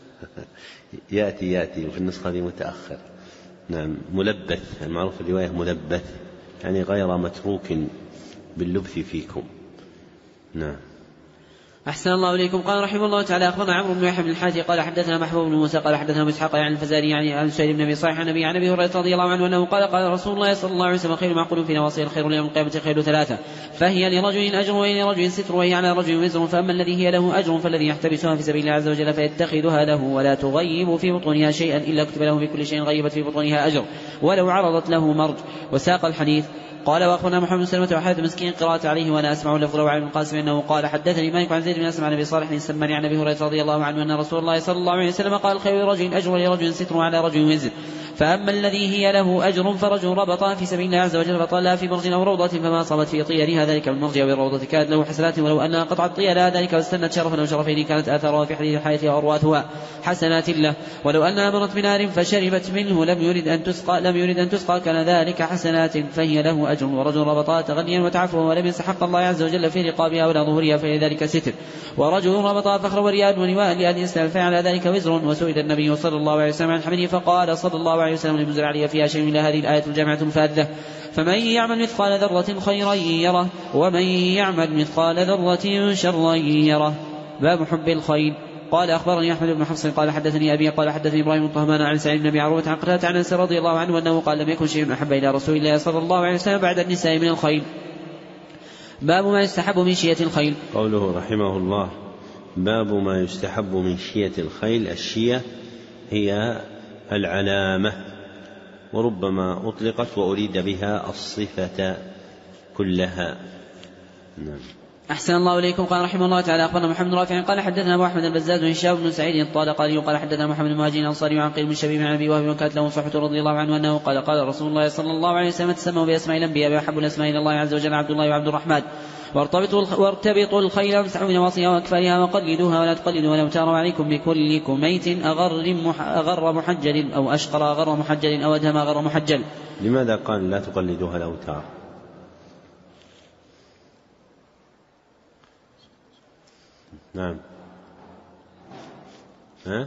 يأتي يأتي وفي النسخة دي متأخر. نعم ملبث المعروف الرواية ملبث يعني غير متروك باللبث فيكم. نعم. أحسن الله إليكم. قال رحمه الله تعالى أخبرنا عمرو بن يحيى بن الحاتي قال حدثنا محبوب بن موسى قال حدثنا إسحاق يعني الفزاري يعني عن سعيد بن أبي صالح عن أبي عن أبي هريرة رضي الله عنه أنه قال قال رسول الله صلى الله عليه وسلم خير معقول في نواصي الخير يوم القيامة خير ثلاثة فهي لرجل أجر ولرجل ستر وهي على رجل وزر فأما الذي هي له أجر فالذي يحتبسها في سبيل الله عز وجل فيتخذها له ولا تغيب في بطونها شيئا إلا كتب له في كل شيء غيبت في بطونها أجر ولو عرضت له مرج. وساق الحديث. قال واخبرنا محمد بن سلمة وحدث مسكين قراءة عليه وانا اسمع لفظ رواه بن القاسم انه قال حدثني مالك عن زيد بن اسلم عن ابي صالح السماني عن ابي هريرة رضي الله عنه ان رسول الله صلى الله عليه وسلم قال خير رجل اجر لرجل ستر على رجل وزر فاما الذي هي له اجر فرجل ربطها في سبيل الله عز وجل فطلها في برج او روضة فما صابت في طيرها ذلك من المرج او الروضة كانت له حسنات ولو انها قطعت طيلها ذلك واستنت شرفا او شرفين كانت اثارها في حديث حياتها وارواتها حسنات له ولو انها مرت بنار فشربت منه لم يرد ان تسقى لم يرد ان تسقى كان ذلك حسنات فهي له اجر. ورجل ربطها تغنيا وتعفوا ولم يستحق الله عز وجل في رقابها ولا ظهورها فهي ذلك ستر. ورجل ربطها فخرا ورياء ونواء لأهل الإسلام فعل ذلك وزر. وسئل النبي صلى الله عليه وسلم عن حمله فقال صلى الله عليه وسلم لمنزل علي فيها شيء إلى هذه الآية الجامعة الفاذة فمن يعمل مثقال ذرة خيرا يره ومن يعمل مثقال ذرة شرا يره. باب حب الخيل. قال أخبرني أحمد بن حفص قال حدثني أبي قال حدثني إبراهيم بن طهمان عن سعيد بن أبي عروة عن قتادة عن أنس رضي الله عنه أنه قال لم يكن شيء أحب إلى رسول الله صلى الله عليه وسلم بعد النساء من الخيل. باب ما يستحب من شية الخيل. قوله رحمه الله باب ما يستحب من شية الخيل. الشية هي العلامة وربما أطلقت وأريد بها الصفة كلها. نعم. أحسن الله إليكم. قال رحمه الله تعالى أخبرنا محمد بن رافع قال حدثنا أبو أحمد البزاز وهشام بن سعيد الطالقاني قال حدثنا محمد بن مهاجر الأنصاري عن قيل بن شبيب عن أبي وهب وكانت له صحبة رضي الله عنه أنه قال قال رسول الله صلى الله عليه وسلم تسموا بأسماء الأنبياء وأحب الأسماء إلى الله عز وجل عبد الله وعبد الرحمن وارتبطوا الخيل وامسحوا بنواصيها واكفارها وقلدوها ولا تقلدوا ولو تاروا عليكم بكل كميت أغر, مح أغر محجل أو أشقر أغر محجل أو أدهم أغر محجل. لماذا قال لا تقلدوها الأوتار؟ نعم. ها؟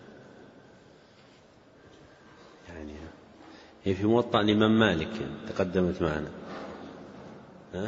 يعني هي في موطأ الإمام مالك تقدمت معنا. ها؟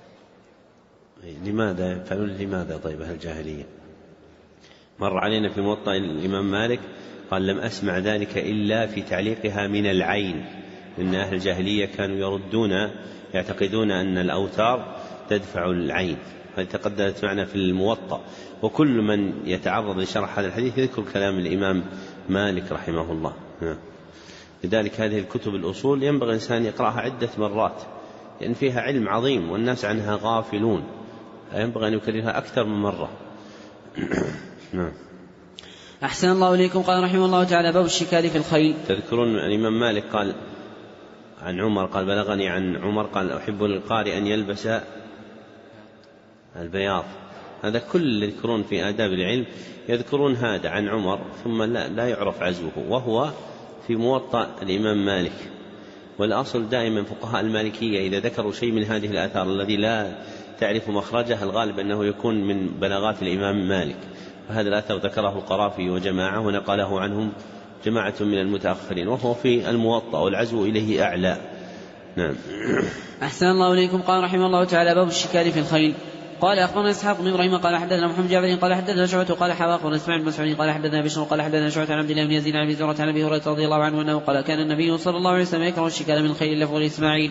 لماذا يفعلون لماذا طيب أهل الجاهلية؟ مر علينا في موطأ الإمام مالك قال لم أسمع ذلك إلا في تعليقها من العين إن أهل الجاهلية كانوا يردون يعتقدون أن الأوتار تدفع العين. هذه تقدمت معنا في الموطأ. وكل من يتعرض لشرح هذا الحديث يذكر كلام الإمام مالك رحمه الله. لذلك هذه الكتب الأصول ينبغي الإنسان يقرأها عدة مرات لأن فيها علم عظيم والناس عنها غافلون ينبغي أن يكررها أكثر من مرة. نعم. أحسن الله إليكم. قال رحمه الله تعالى باب الشكال في الخيل. تذكرون الإمام مالك قال عن عمر، قال بلغني عن عمر قال أحب للقارئ أن يلبس البياض. هذا كل يذكرون في آداب العلم يذكرون هذا عن عمر، ثم لا, لا يعرف عزوه، وهو في موطأ الإمام مالك. والأصل دائما فقهاء المالكية إذا ذكروا شيء من هذه الآثار الذي لا تعرف مخرجه الغالب أنه يكون من بلاغات الإمام مالك، فهذا الأثر ذكره القرافي وجماعة ونقله عنهم جماعة من المتأخرين، وهو في الموطأ والعزو إليه أعلى. نعم. أحسن الله إليكم. قال رحمه الله تعالى باب الشكال في الخيل. قال أخبرنا إسحاق بن إبراهيم قال حدثنا محمد جعفر قال حدثنا شعبة قال حواق ونسمع بن مسعود قال حدثنا بشر قال حدثنا شعبة عن عبد الله بن يزيد عن أبي زرعة عن أبي هريرة رضي الله عنه أنه قال كان النبي صلى الله عليه وسلم يكره الشكال من الخيل لفظ إسماعيل.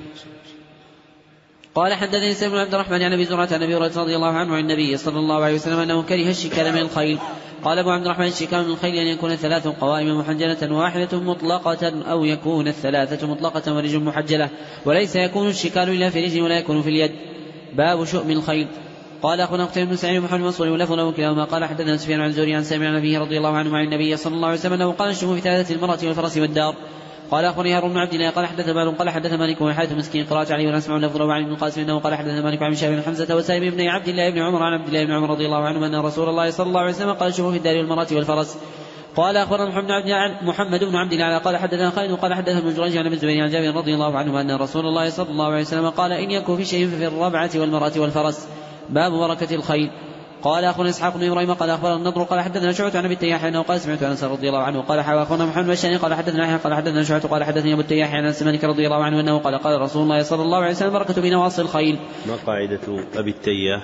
قال حدثني سيد بن عبد الرحمن عن أبي زرعة عن أبي هريرة رضي الله عنه عن النبي صلى الله عليه وسلم أنه كره الشكال من الخيل. قال أبو عبد الرحمن الشكال من الخيل أن يكون ثلاث قوائم محجلة واحدة مطلقة، أو يكون الثلاثة مطلقة ورجل محجلة، وليس يكون الشكال إلا في رجل ولا يكون في اليد. باب شؤم الخيل. قال أخونا قتيبة بن سعيد ومحمد المنصور ولفظ له كلاهما قال حدثنا سفيان عن الزهري عن سامع عن أبيه رضي الله عنه عن النبي صلى الله عليه وسلم أنه قال الشؤم في ثلاثة المرأة والفرس والدار. قال أخبرني هارون بن عبد الله قال حدث مالك قال حدث مالك وحياة مسكين قراءة عليه ونسمع لفظ له عن ابن القاسم أنه قال حدث مالك عن شاب بن حمزة وسالم بن عبد الله بن عمر عن عبد الله بن عمر رضي الله عنه أن رسول الله صلى الله عليه وسلم قال الشؤم في الدار والمرأة والفرس. قال أخبرنا محمد بن عبد الله قال حدثنا خالد قال حدثنا ابن جريج عن ابن الزبير عن جابر رضي الله عنه أن رسول الله صلى الله عليه وسلم قال إن يكن في شيء ففي الربعة والمرأة والفرس. باب بركة الخيل. قال أخونا إسحاق بن إبراهيم قال أخبرنا النضر قال حدثنا شعبة عن أبي التياح أنه قال سمعت أنس رضي الله عنه قال أخونا محمد بن قال حدثنا يحيى قال حدثنا شعبة قال حدثني أبو التياح عن أنس مالك رضي الله عنه أنه قال قال رسول الله صلى الله عليه وسلم بركة بنواصي الخيل. ما قاعدة أبي التياح؟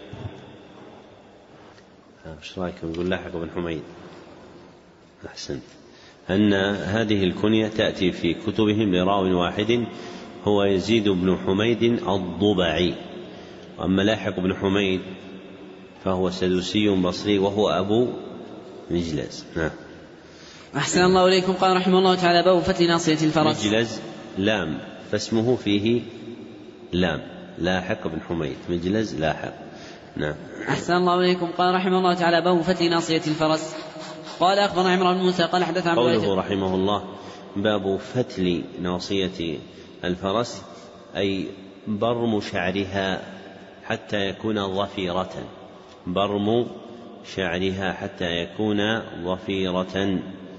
ايش رايكم يقول لاحق بن حميد؟ أحسنت. أن هذه الكنية تأتي في كتبهم لراو واحد هو يزيد بن حميد الضبعي، وأما لاحق بن حميد فهو سدوسي بصري وهو أبو مجلز. نعم. أحسن الله إليكم. قال رحمه الله تعالى باب فتل ناصية الفرس. مجلز لام فاسمه فيه لام، لاحق بن حميد مجلز لاحق. نعم. أحسن الله إليكم. قال رحمه الله تعالى باب فتل ناصية الفرس. قال أخبرنا عمران بن موسى قال حدث عن قوله رحمه الله باب فتل ناصية الفرس أي برم شعرها حتى يكون ظفيرة، برم شعرها حتى يكون ظفيرة،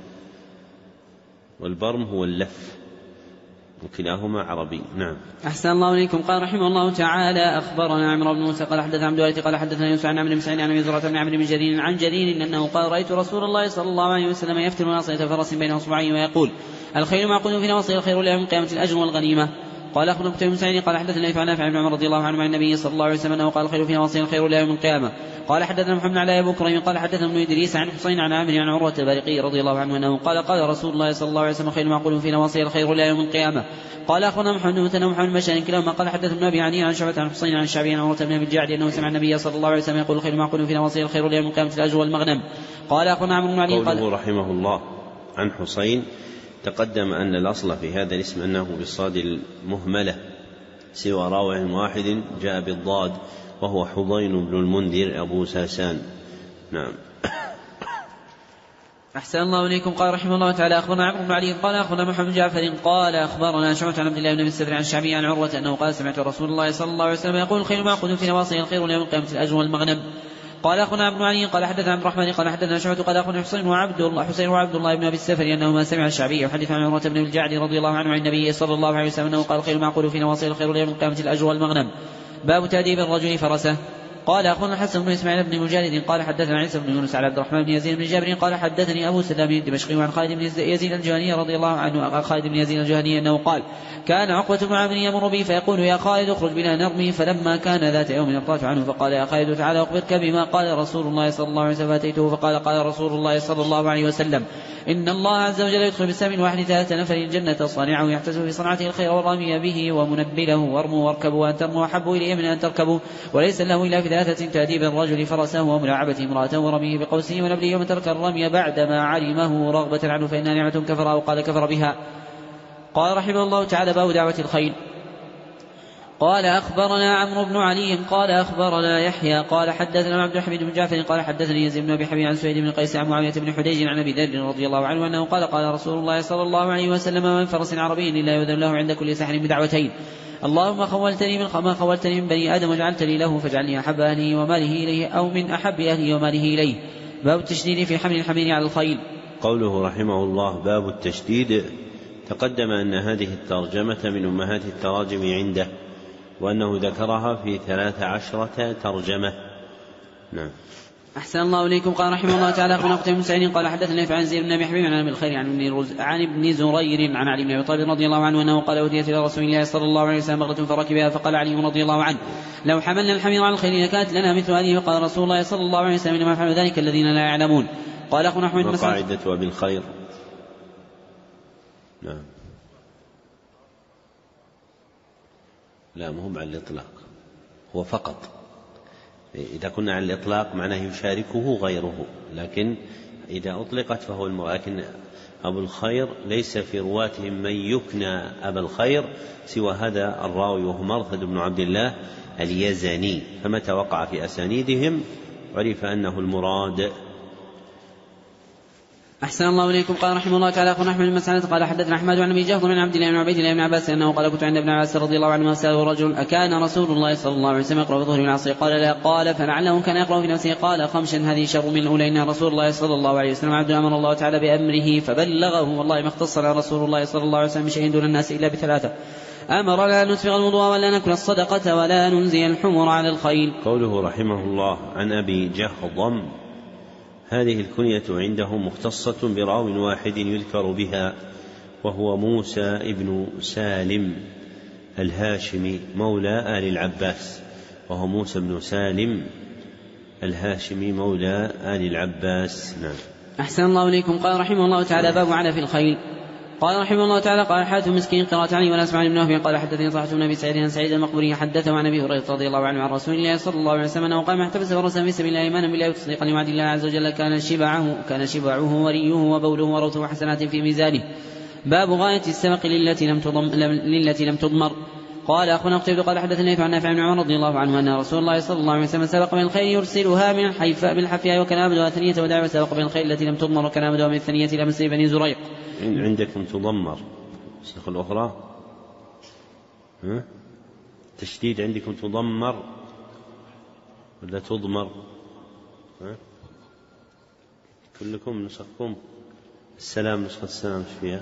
والبرم هو اللف وكلاهما عربي. نعم. أحسن الله إليكم. قال رحمه الله تعالى أخبرنا عمران بن موسى قال حدث عبد الوارث قال حدثنا يوسف عن عمرو بن سعيد عن أبي زرعة بن عمرو بن جرير عن جرير أنه قال رأيت رسول الله صلى الله عليه وسلم يفتل ناصية فرس بين أصبعين ويقول الخيل معقود في نواصي الخير لها من قيامة الأجر والغنيمة. قال أخبرنا قتيبة بن سعيد قال حدثنا يوسف عن نافع بن عمر رضي الله عنه عن النبي صلى الله عليه وسلم أنه قال الخيل في نواصي الخير لها من القيامة. قال حدثنا محمد علي أبو كريم قال حدثنا ابن إدريس عن حسين عن عامر عن عروة البارقي رضي الله عنه أنه قال قال رسول الله صلى الله عليه وسلم الخيل معقول في نواصي الخير لها يوم القيامة. قال أخبرنا محمد بن مثنى ومحمد بن بشار كلاهما قال حدثنا ابن أبي عني عن شعبة عن حسين عن الشعبي عن عروة بن أبي الجعد أنه سمع النبي صلى الله عليه وسلم يقول الخيل معقول في نواصي الخير لها يوم القيامة الأجر والمغنم. قال أخبرنا عمرو بن علي قال رحمه الله عن حسين تقدم أن الأصل في هذا الاسم أنه بالصاد المهملة سوى راوع واحد جاء بالضاد وهو حضين بن المنذر أبو ساسان. نعم. أحسن الله إليكم. قال رحمه الله تعالى أخبرنا عمرو بن علي قال أخبرنا محمد جعفر قال أخبرنا شعبة عن عبد الله بن السفر عن الشعبي عن عروة أنه قال سمعت رسول الله صلى الله عليه وسلم يقول الخيل معقود في نواصي الخير يوم القيامة الأجر والمغنم. قال أخونا ابن علي قال حدثنا عبد الرحمن قال حدثنا شعبة قال أخونا حسين وعبد الله حسين وعبد الله بن أبي السفر أنه ما سمع الشعبي يحدث عن عروة بن الجعد رضي الله عنه عن النبي صلى الله عليه وسلم أنه قال الخيل معقول في نواصي الخير يوم القيامة الأجر والمغنم. باب تأديب الرجل فرسه. قال أخونا الحسن بن إسماعيل بن مجالد قال حدثنا عيسى بن يونس على عبد الرحمن بن يزيد بن جابر قال حدثني أبو سلام الدمشقي عن خالد بن يزيد الجهني رضي الله عنه خالد بن يزيد الجهني أنه قال كان عقبة بن عامر يمر بي فيقول يا خالد اخرج بنا نرمي، فلما كان ذات يوم ابطأت عنه فقال يا خالد تعالى أخبرك بما قال رسول الله صلى الله عليه وسلم فأتيته فقال قال رسول الله صلى الله عليه وسلم إن الله عز وجل يدخل بالسهم واحد ثلاثة نفر الجنة صانعه يحتسب في صنعته الخير والرامي به ومنبله وارموا واركبوا وأن ترموا أحب إليه من أن تركبوا، وليس له إلا في ثلاثة تأديب الرجل فرسه وملاعبة امرأته ورميه بقوسه ونبله يوم ترك الرمي بعدما علمه رغبة عنه فإنها نعمة كفر أو قال كفر بها. قال رحمه الله تعالى باب دعوة الخيل. قال أخبرنا عمرو بن علي قال أخبرنا يحيى قال حدثنا عبد الحميد بن جعفر قال حدثني يزيد بن أبي حبيب عن سويد بن قيس عن معاوية بن حديج عن أبي ذر رضي الله عنه أنه قال قال رسول الله صلى الله عليه وسلم من فرس عربي إلا يؤذن له عند كل سحر بدعوتين اللهم خولتني من ما خولتني من بني آدم وجعلتني له فاجعلني أحب أهله وماله إليه أو من أحب أهله وماله إليه. باب التشديد في حمل الحمير على الخيل. قوله رحمه الله باب التشديد، تقدم أن هذه الترجمة من أمهات التراجم عنده، وأنه ذكرها في ثلاث عشرة ترجمة. نعم. أحسن الله إليكم. قال رحمه الله تعالى أخبرنا قتيبة بن سعيد قال حدثنا عن زيد بن أبي حبيب عن أبي الخير عن ابن رز... عن ابن زرير عن علي بن أبي طالب رضي الله عنه أنه قال أهديت إلى رسول الله صلى الله عليه وسلم بغلة فركبها فقال علي رضي الله عنه لو حملنا الحمير على الخيل لكانت لنا مثل هذه. فقال رسول الله صلى الله عليه وسلم إنما يفعل ذلك الذين لا يعلمون. قال أخونا أحمد مسعود. قاعدة أبي الخير. نعم. لا مهم على الإطلاق، هو فقط إذا كنا على الإطلاق معناه يشاركه غيره، لكن إذا أطلقت فهو المراد. لكن أبو الخير ليس في رواتهم من يكنى أبا الخير سوى هذا الراوي وهو مرثد بن عبد الله اليزني، فمتى وقع في أسانيدهم عرف أنه المراد. أحسن الله إليكم. قال رحمه الله تعالى أخونا أحمد بن مسعود قال حدثنا أحمد عن أبي جهضم من عبد الله بن عبيد الله بن عباس أنه قال كنت عند ابن عباس رضي الله عنه وسأله رجل أكان رسول الله صلى الله عليه وسلم يقرأ بظهر العصر؟ قال لا. قال فلعله كان يقرأ في نفسه. قال خمشا هذه شر من الأولى إن رسول الله صلى الله عليه وسلم عبد أمر الله تعالى بأمره فبلغه والله ما اختصر رسول الله صلى الله عليه وسلم بشيء دون الناس إلا بثلاثة: أمر لا نسبغ الوضوء ولا نأكل الصدقة ولا ننزي الحمر على الخيل. قوله رحمه الله عن أبي جهضم، هذه الكنية عنده مختصة براو واحد يذكر بها وهو موسى ابن سالم الهاشمي مولى آل العباس، وهو موسى بن سالم الهاشمي مولى آل العباس. نعم. أحسن الله إليكم. قال رحمه الله تعالى باب على في الخيل. قال رحمه الله تعالى قال حاتم مسكين قراءة علي ولا أسمع بن وهب قال حدثني طلحة بن أبي سعيد عن سعيد المقبوري حدثه عن أبي هريرة رضي الله عنه عن رسول الله صلى الله عليه وسلم أنه قال ما احتبس فرسا في سبيل الله إيمانا بالله وتصديقا لوعد الله عز وجل كان شبعه كان شبعه وريه وبوله وروثه حسنات في ميزانه. باب غاية السبق للتي لم تضم للتي لم تضمر. قال أخونا قتيبة قال حدثني عن نافع بن عمر رضي الله عنه أن رسول الله صلى الله عليه وسلم سبق من الخيل يرسلها من الحيفاء بالحفياء وكان أبدها ثنية وداع وسبق من الخيل التي لم تضمر وكان أبدها من الثنية إلى مسير بني زريق. عندكم تضمر النسخة الأخرى ها؟ تشديد عندكم تضمر ولا تضمر؟ ها؟ كلكم نسخكم السلام نسخة السلام فيها.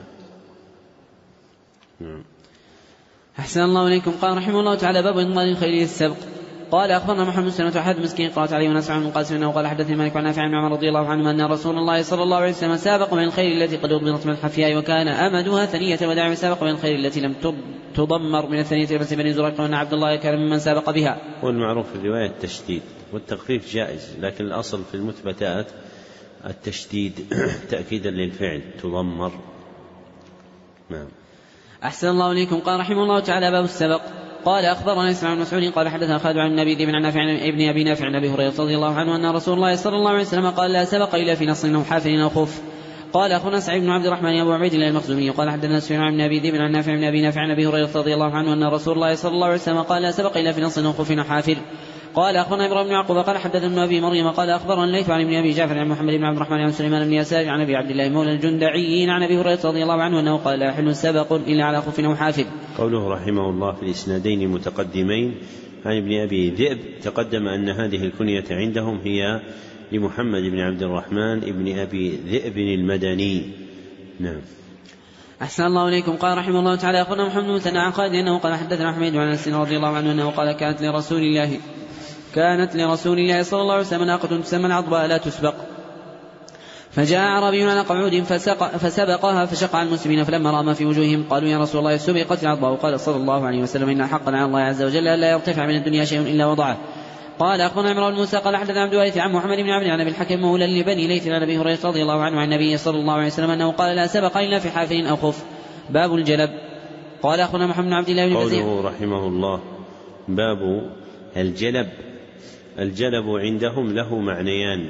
نعم. أحسن الله إليكم. قال رحمه الله تعالى باب إضمار الخيل للسبق. قال أخبرنا محمد سنة أحد مسكين قرأت عليه ونسمع من قاسم أنه قال حدثني مالك عن نافع بن عمر رضي الله عنه أن رسول الله صلى الله عليه وسلم سابق من الخيل التي قد أضمرت من الحفياء وكان أمدها ثنية وداع سابق من الخيل التي لم تضمر من الثنية إلى بني زريق وأن عبد الله كان ممن سابق بها. والمعروف في الرواية التشديد والتخفيف جائز، لكن الأصل في المثبتات التشديد تأكيدا للفعل تضمر. نعم. أحسن الله إليكم. قال رحمه الله تعالى باب السبق. قال أخبرنا اسماعيل بن مسعود قال حدثنا خالد عن النبي ذي بن نافع ابن أبي نافع عن أبي هريرة رضي الله عنه أن رسول الله صلى الله عليه وسلم قال لا سبق إلا في نصر أو حافل أو خف. قال أخونا سعيد بن عبد الرحمن أبو عبيد الله المخزومي قال حدثنا سفيان بن أبي ذي بن نافع بن أبي نافع عن أبي هريرة رضي الله عنه أن رسول الله صلى الله عليه وسلم قال لا سبق إلا في نصر أو خف أو حافل. قال أخبرنا إبراهيم بن يعقوب قال حدثنا ابن أبي مريم قال أخبرنا الليث عن ابن أبي جعفر عن محمد بن عبد الرحمن عن سليمان بن يسار عن أبي عبد الله مولى الجندعيين عن أبي هريرة رضي الله عنه أنه قال لا يحل سبق إلا على خف أو حافل. قوله رحمه الله في الإسنادين المتقدمين عن ابن أبي ذئب تقدم أن هذه الكنية عندهم هي لمحمد بن عبد الرحمن ابن أبي ذئب المدني. نعم. أحسن الله إليكم. قال رحمه الله تعالى أخونا محمد بن مثنى عن خالد أنه قال حدثنا حميد عن أنس رضي الله عنه أنه قال كانت لرسول الله كانت لرسول الله صلى الله عليه وسلم ناقة تسمى العضباء لا تسبق، فجاء عربي على قعود فسبقها فشق عن المسلمين فلما رأى ما في وجوههم قالوا يا رسول الله سبقت العضباء. وقال صلى الله عليه وسلم إن حقا على الله عز وجل ألا يرتفع من الدنيا شيء إلا وضعه. قال أخبرنا عمرو بن موسى قال حدثنا عبد الوارث عن محمد بن عبد عن أبي الحكم مولى لبني ليث عن أبي هريرة رضي الله عنه عن النبي صلى الله عليه وسلم أنه قال لا سبق إلا في حافل أو خف. باب الجلب. قال أخبرنا محمد بن عبد الله بن قوله قوله رحمه الله باب الجلب. الجلب عندهم له معنيان،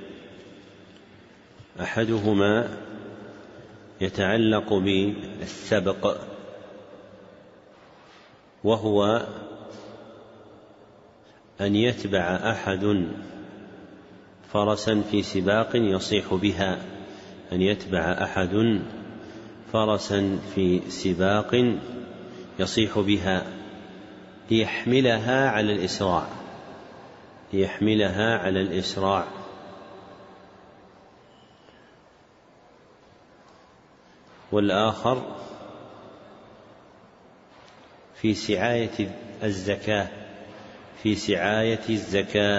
أحدهما يتعلق بالسبق وهو أن يتبع أحد فرسا في سباق يصيح بها أن يتبع أحد فرسا في سباق يصيح بها ليحملها على الإسراع ليحملها على الإسراع والآخر في سعاية الزكاة في سعاية الزكاة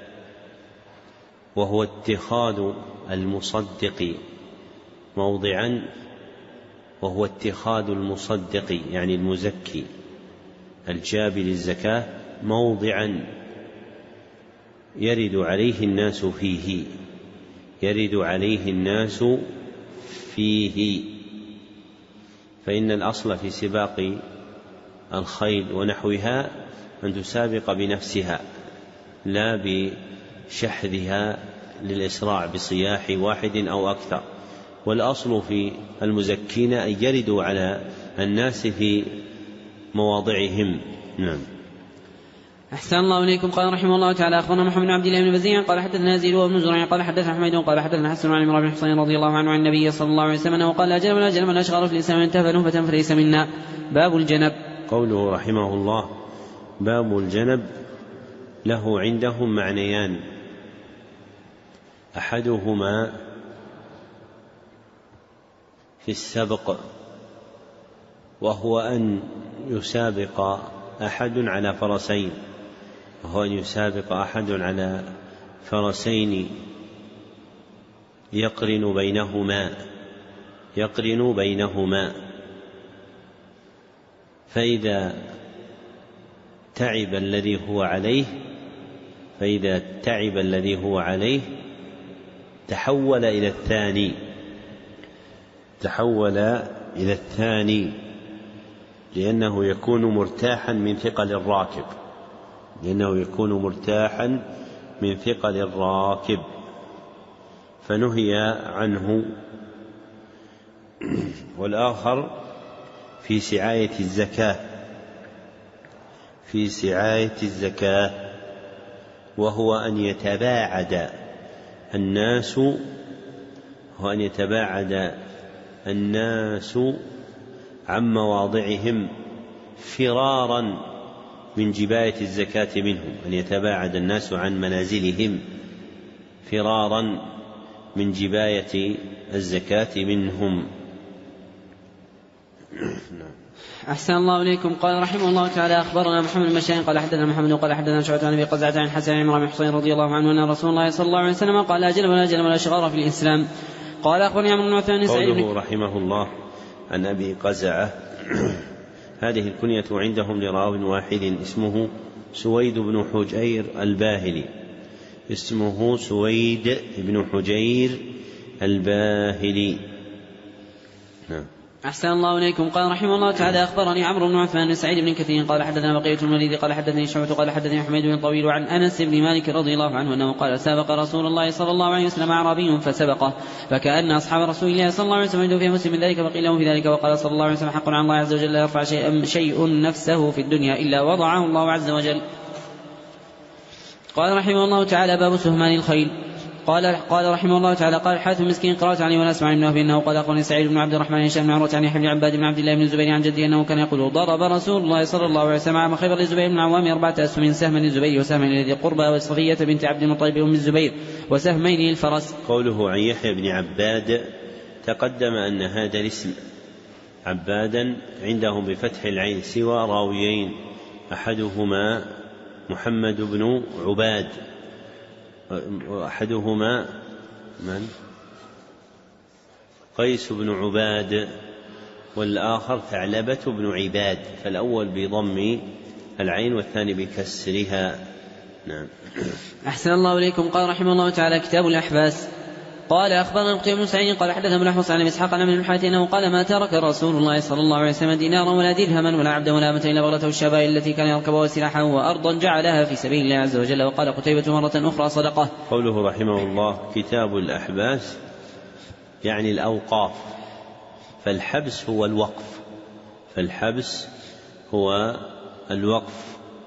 وهو اتخاذ المصدق موضعا وهو اتخاذ المصدق يعني المزكي الجابي للزكاة موضعا يرد عليه الناس فيه يرد عليه الناس فيه فإن الأصل في سباق الخيل ونحوها أن تسابق بنفسها لا بشحذها للإسراع بصياح واحد أو أكثر والأصل في المزكين أن يردوا على الناس في مواضعهم. نعم. أحسن الله إليكم. قال رحمه الله تعالى أخبرنا محمد بن عبد الله بن بزيع قال حدثنا يزيد وابن زريع قال حدثنا حميد قال حدثنا حسن عن عمران بن حصين رضي الله عنه عن النبي صلى الله عليه وسلم وقال لا جنب لا جنب لا أشغال في الإسلام انتهى نهبة فليس منا. باب الجنب. قوله رحمه الله باب الجنب له عندهم معنيان أحدهما في السبق وهو أن يسابق أحد على فرسين وهو أن يسابق أحد على فرسين يقرن بينهما يقرن بينهما فإذا تعب الذي هو عليه فإذا تعب الذي هو عليه تحول إلى الثاني تحول إلى الثاني لأنه يكون مرتاحا من ثقل الراكب لأنه يكون مرتاحا من ثقل الراكب فنهي عنه. والآخر في سعاية الزكاة في سعاية الزكاة وهو أن يتباعد الناس هو أن يتباعد الناس عن مواضعهم فرارا من جباية الزكاة منهم أن يتباعد الناس عن منازلهم فرارا من جباية الزكاة منهم. أحسن الله إليكم. قال رحمه الله تعالى أخبرنا محمد بن بشار قال حدثنا محمد قال حدثنا شعبة عن أبي قزعة عن حسن عن عمران بن حصين رضي الله عنه أن رسول الله صلى الله عليه وسلم قال لا جلب ولا جلب ولا شغار في الإسلام. قال أخبرني عمرو بن عثمان قوله رحمه الله عن أبي قزعة هذه الكنية عندهم لراو واحد اسمه سويد بن حجير الباهلي اسمه سويد بن حجير الباهلي. نعم. أحسن الله إليكم. قال رحمه الله تعالى أخبرني عمرو بن عثمان بن سعيد بن كثير قال حدثنا بقية الوليد قال حدثني شعبة قال حدثني حميد بن طويل عن أنس بن مالك رضي الله عنه أنه قال سابق رسول الله صلى الله عليه وسلم أعرابي فسبقه فكأن أصحاب رسول الله صلى الله عليه وسلم يجدوا في مسلم من ذلك فقيل لهم في ذلك وقال صلى الله عليه وسلم حق على الله عز وجل لا يرفع شيء, شيء نفسه في الدنيا إلا وضعه الله عز وجل. قال رحمه الله تعالى باب سهمان الخيل. قال قال رحمه الله تعالى قال الحارث المسكين قرأت عليه ولا أسمع منه أنه قال أخبرني سعيد بن عبد الرحمن هشام بن عروة عن يحيى بن عباد بن عبد الله بن الزبير عن جده أنه كان يقول ضرب رسول الله صلى الله عليه وسلم عام خيبر للزبير بن العوام أربعة أسهم سهما للزبير وسهما لذي قربى وصفية بنت عبد المطلب أم الزبير وسهمين للفرس. قوله عن يحيى بن عباد تقدم أن هذا الاسم عبادا عندهم بفتح العين سوى راويين أحدهما محمد بن عباد وأحدهما من؟ قيس بن عباد والآخر ثعلبة بن عباد فالأول بضم العين والثاني بكسرها. نعم. أحسن الله إليكم. قال رحمه الله تعالى كتاب الأحباس. قال أخبرنا قتيبة بن سعيد قال حدثنا ابن الأحوص عن إسحاق عن ابن الحارث أنه قال ما ترك رسول الله صلى الله عليه وسلم دينارا ولا درهما ولا عبدا ولا أمة إلا بغلته الشباب التي كان يركبها وسلاحه وأرضا جعلها في سبيل الله عز وجل. وقال قتيبة مرة أخرى صدقة. قوله رحمه الله كتاب الأحباس يعني الأوقاف فالحبس هو الوقف فالحبس هو الوقف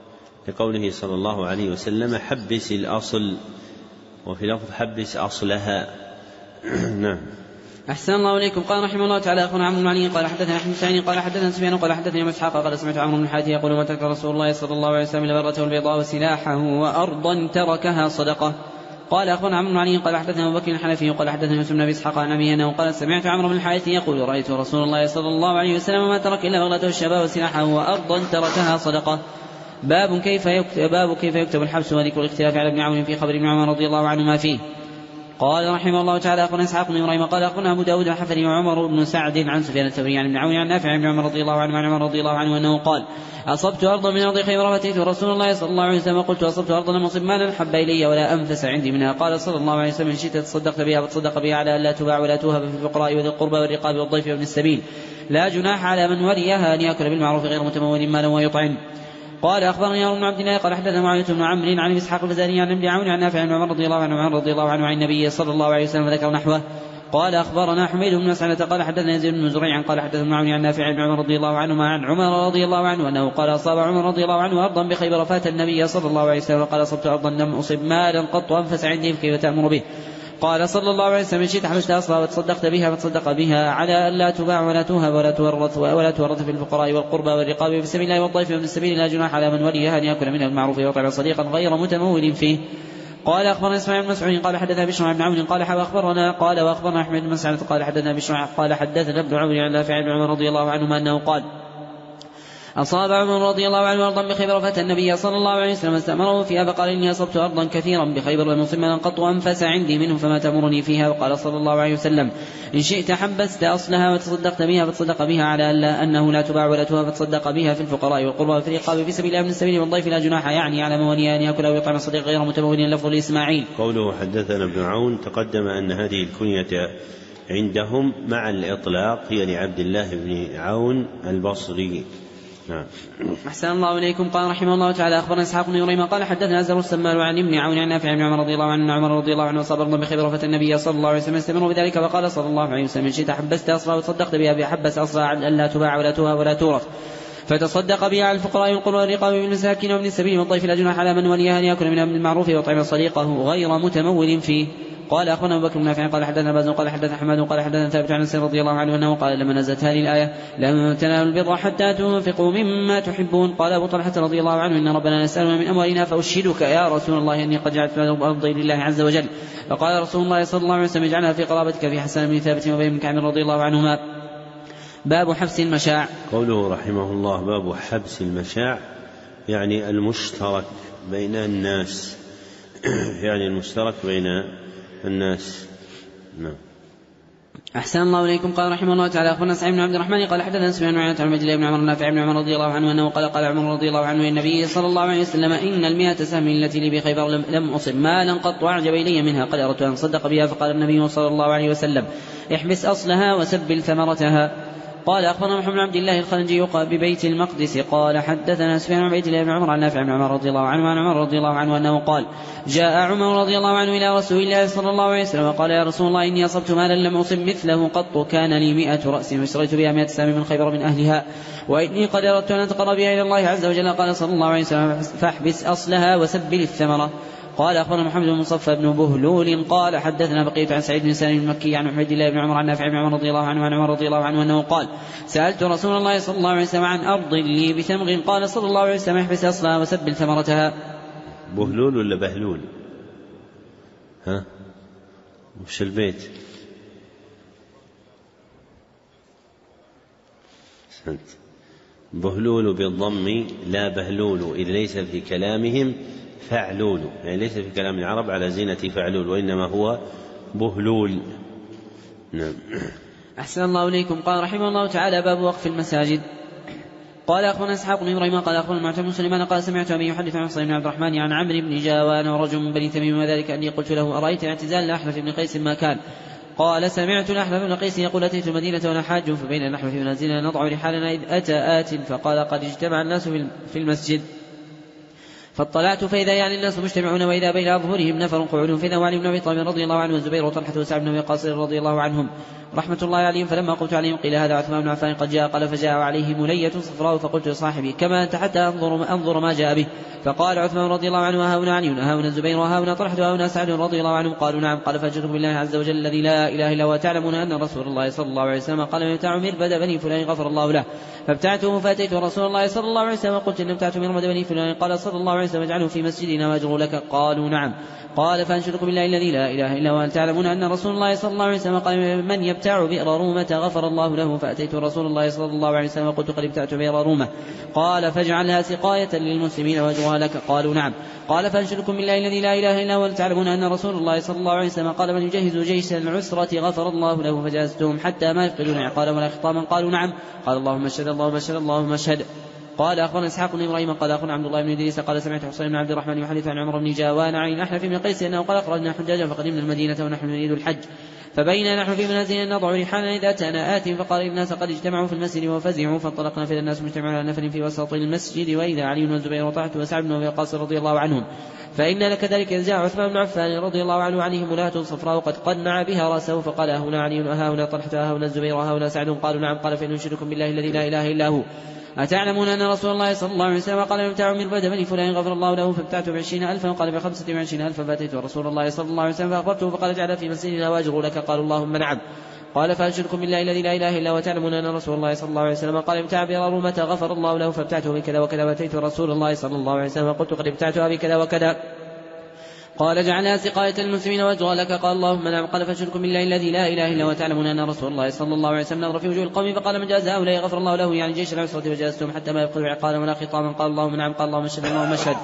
لقوله صلى الله عليه وسلم حبس الأصل، وفي لفظ حبس أصلها. نعم. أحسن الله إليكم. قال رحمه الله تعالى أخونا عمرو بن علي قال حدثنا أحمد سعيد قال حدثنا سفيان قال حدثني أبو إسحاق قال سمعت عمرو بن الحارث يقول ما ترك رسول الله صلى الله عليه وسلم البرة والبيضاء وسلاحه وأرضا تركها صدقة. قال أخونا عمرو بن علي قال حدثنا أبو بكر الحنفي قال حدثنا يوسف بن أبي إسحاق عن أبي أنه قال سمعت عمرو بن الحارث يقول رأيت رسول الله صلى الله عليه وسلم ما ترك إلا بغلته الشباب وسلاحه وأرضا تركها صدقة. باب كيف يكتب, باب كيف يكتب الحبس وذكر الاختلاف على ابن عون في خبر ابن عمر رضي الله عنهما فيه. قال رحمه الله تعالى أخونا إسحاق بن إبراهيم قال أخونا أبو داود الحفري وعمر بن سعد عن سفيان الثوري عن ابن عون عن نافع بن عمر رضي الله عنه عن عمر رضي الله عنه أنه قال أصبت أرضا من أرض خيبر فأتيت رسول الله صلى الله عليه وسلم وقلت أصبت أرضا لم أصب مالا حب إلي ولا أنفس عندي منها. قال صلى الله عليه وسلم إن شئت تصدقت بها فتصدق بها على أن لا تباع ولا توهب في الفقراء وذي القربى والرقاب والضيف وابن السبيل، لا جناح على من وليها أن يأكل بالمعروف غير متمول مالا ويطعم. قال أخبرني عمرو بن عبد الله قال حدثنا معاوية بن عمرو عن إسحاق الفزاري عن ابن عون عن نافع بن عمر رضي الله عنه عن رضي الله عنه عن النبي صلى الله عليه وسلم ذكر نحوه. قال أخبرنا حميد بن مسعدة قال حدثنا يزيد بن زريع قال حدثنا ابن عون عن نافع بن عمر رضي الله عنه عن عمر رضي الله عنه أنه قال أصاب عمر رضي الله عنه أرضا بخيبر فات النبي صلى الله عليه وسلم وقال أصبت أرضا لم أصب مالا قط أنفس عندي كيف تأمر به. قال صلى الله عليه وسلم إن شئت حبست أصلها وتصدقت بها فتصدق بها على أن لا تباع ولا توهب ولا تورث ولا تورث في الفقراء والقربى والرقاب في سبيل الله والضيف وابن السبيل، لا جناح على من وليها أن يأكل منها المعروف ويطعم صديقا غير متمول فيه. قال أخبرنا إسماعيل بن مسعود قال حدثنا بشر بن عون قال أخبرنا قال وأخبرنا أحمد بن مسعود قال حدثنا بشر قال حدثنا ابن عون عن نافع بن عمر رضي الله عنهما أنه قال أصاب عمر رضي الله عنه أرضا بخيبر فأتى النبي صلى الله عليه وسلم استأمره فيها فقال إني أصبت أرضا كثيرا بخيبر لم أصب مالا قط أنفس عندي منه فما تأمرني فيها. وقال صلى الله عليه وسلم إن شئت حبست أصلها وتصدقت بها فتصدق بها على ألا أنه لا تباع ولا توهب فتصدق بها في الفقراء والقربى وفي الرقاب في سبيل الله ابن السبيل والضيف، لا جناح يعني على موليها أن يأكل ويطعم الصديق غير متمول. لفظ لإسماعيل. قوله حدثنا ابن عون تقدم أن هذه الكنية عندهم مع الإطلاق هي لعبد الله بن عون البصري. نعم. أحسن الله إليكم. قال رحمه الله تعالى أخبرنا إسحاق بن إبراهيم قال حدثنا أزهر السمان عن ابن عون عن نافع بن عمر رضي الله عنه عمر رضي الله عنه أصاب أرضا بخيبر فأتى النبي صلى الله عليه وسلم استمر بذلك وقال صلى الله عليه وسلم إن شئت حبست أصلها وتصدقت بها بحبس أصلها على أن لا تباع ولا توهب ولا تورث فتصدق بها على الفقراء والقربى والرقاب والمساكين وابن السبيل والضيف، لا جناح على من وليها أن يأكل منها بالمعروف ويطعم صديقه غير متمول فيه. قال أخونا أبو بكر بن نافع قال حدثنا باز قال حدثنا حماد قال حدثنا ثابت عن أنس رضي الله عنه أنه قال لما نزلت هذه الآية لن تنالوا البر حتى تنفقوا مما تحبون. قال أبو طلحة رضي الله عنه إن ربنا نسألنا من أموالنا فأشهدك يا رسول الله أني قد جعلت أرضي لله عز وجل. فقال رسول الله صلى الله عليه وسلم اجعلها في قرابتك في حسن بن ثابت وبين بن كعب رضي الله عنهما. باب حبس المشاع. قوله رحمه الله باب حبس المشاع يعني المشترك بين الناس يعني المشترك بين الناس. نعم. أحسن الله إليكم. قال رحمه الله تعالى أخبرنا سعيد بن عبد الرحمن قال حدثنا سفيان عن عبد الله بن عمر نافع بن عمر رضي الله عنه أنه قال قال عمر رضي الله عنه النبي صلى الله عليه وسلم إن المئة سهم التي لي بخيبر لم, لم أصب مالا قط وأعجب إلي منها قد أردت أن صدق بها. فقال النبي صلى الله عليه وسلم احبس أصلها وسبل ثمرتها. قال أخبرنا محمد بن عبد الله الخلنجي ببيت المقدس قال حدثنا سفيان بن عبد الله بن عمر عن نافع بن عمر رضي الله عنه عن عمر رضي الله عنه أنه قال جاء عمر رضي الله عنه إلى رسول الله صلى الله عليه وسلم وقال يا رسول الله إني أصبت مالا لم أصب مثله قط كان لي مئة رأس واشتريت بها مئة سهم من خيبر من أهلها وإني قد أردت أن أتقرب بها إلى الله عز وجل. قال صلى الله عليه وسلم فاحبس أصلها وسبل الثمرة. قال أخبرنا محمد بن مصفى بن بهلول قال حدثنا بقية عن سعيد بن سالم المكي عن محمد الله بن عمر عن نافع بن عمر رضي الله عنه عن عمر رضي الله عنه أنه قال سألت رسول الله صلى الله عليه وسلم عن أرض لي بثمر قال صلى الله عليه وسلم احبس أصلها وسبل ثمرتها. بهلول ولا بهلول؟ ها وش البيت؟ بهلول بالضم لا بهلول إذ ليس في كلامهم فعلول يعني ليس في كلام العرب على زينة فعلول وإنما هو بهلول. نعم. أحسن الله إليكم. قال رحمه الله تعالى باب وقف المساجد. قال أخبرنا إسحاق بن إبراهيم قال أخبرنا المعتمد سليمان قال سمعت أبي يحدث عن صليم بن عبد الرحمن عن عمرو بن جاوان ورجل من بني تميم وذلك أني قلت له أرأيت اعتزال الأحنف بن قيس ما كان؟ قال سمعت الأحنف بن قيس يقول أتيت المدينة وأنا حاج فبين الأحنف في منازلنا نضع رحالنا إذ أتى آت فقال قد اجتمع الناس في المسجد فاطلعت فإذا يعني الناس مجتمعون وإذا بين أظهرهم نفر قعود فإذا وعلي بن أبي طالب رضي الله عنه والزبير وطلحة وسعد بن أبي وقاص رضي الله عنهم رحمة الله عليهم. فلما قلت عليهم قيل هذا عثمان بن عفان قد جاء. قال فجاء عليه ملية صفراء فقلت لصاحبي كما أنت حتى أنظر, أنظر ما جاء به. فقال عثمان رضي الله عنه وهاهنا علي وهاهنا الزبير وهاهنا طلحة وهاهنا سعد رضي الله عنهم. قالوا نعم. قال فأجركم بالله عز وجل الذي لا إله إلا هو تعلمون أن رسول الله صلى الله عليه وسلم قال من ابتاع مربد بني فلان غفر الله له. فابتعته فأتيت رسول الله صلى الله عليه وسلم قلت إن ابتعت مربد بني فلان. قال صلى الله عليه وسلم اجعله في مسجدنا واجر لك. قالوا نعم. قال فأنشدكم بالله الذي لا إله إلا هو أن تعلمون أن رسول الله صلى الله عليه وسلم قال من يبتاع بئر رومة غفر الله له. فأتيت رسول الله صلى الله عليه وسلم وقلت قد ابتعت بئر رومة. قال فاجعلها سقاية للمسلمين واجرها لك. قالوا نعم. قال فأنشدكم بالله الذي لا إله إلا هو أن تعلمون أن رسول الله صلى الله عليه وسلم قال من يجهز جيش العسرة غفر الله له. فجهزتهم حتى ما يفقدون عقالا ولا خطاما. قالوا نعم. قال اللهم اشهد اللهم اشهد اللهم اشهد. قال أخبرنا إسحاق بن إبراهيم قال أخبرنا عبد الله بن إدريس قال سمعت حسين بن عبد الرحمن يحدث عن عمر بن جاوان عن الأحنف بن قيس أنه قال أخرجنا حجاجا فقدمنا المدينة ونحن نريد الحج فبينا نحن في منازلنا نضع رحالنا ذات أناءات فقال الناس قد اجتمعوا في المسجد وفزعوا فانطلقنا فإذا الناس مجتمعون على نفر في وسط المسجد وإذا علي والزبير وطلحة وسعد بن أبي وقاص رضي الله عنهم. فإن لك ذلك إذ جاء عثمان بن عفان رضي الله عنه عليه ملاة صفراء قد قنع بها رأسه فقال هنا علي وها هنا طلحة وها هنا الزبير وها هنا سعد. قالوا نعم. قال فإن أنشدكم بالله الذي لا إله إلا هو أتعلمون أن رسول الله صلى الله عليه وسلم قال ابتاع مربد بني فلان غفر الله له. فابتعت بعشرين ألفا وقال بخمسة وعشرين ألفا. فأتيت رسول الله صلى الله عليه وسلم فأخبرته فقال اجعل في مسجدنا واجر لك. قالوا اللهم نعم. قال فأنشدكم بالله الذي لا إله إلا هو تعلمون أن رسول الله صلى الله عليه وسلم قال ابتاع بئر رومة غفر الله له. فابتعته بكذا وكذا. وأتيت رسول الله صلى الله عليه وسلم وقلت قد ابتعتها بكذا وكذا. قال جعلها سقاية المسلمين واجرها لك. قال اللهم نعم. قال فأنشدكم بالله الذي لا إله إلا هو تعلمون أن رسول الله صلى الله عليه وسلم نظر في وجوه القوم فقال من جاز هؤلاء غفر الله له يعني جيش العسرة فجازتهم حتى ما يبقوا عقالا ولا خطاما. قال اللهم نعم. قال اللهم اشهد اللهم اشهد.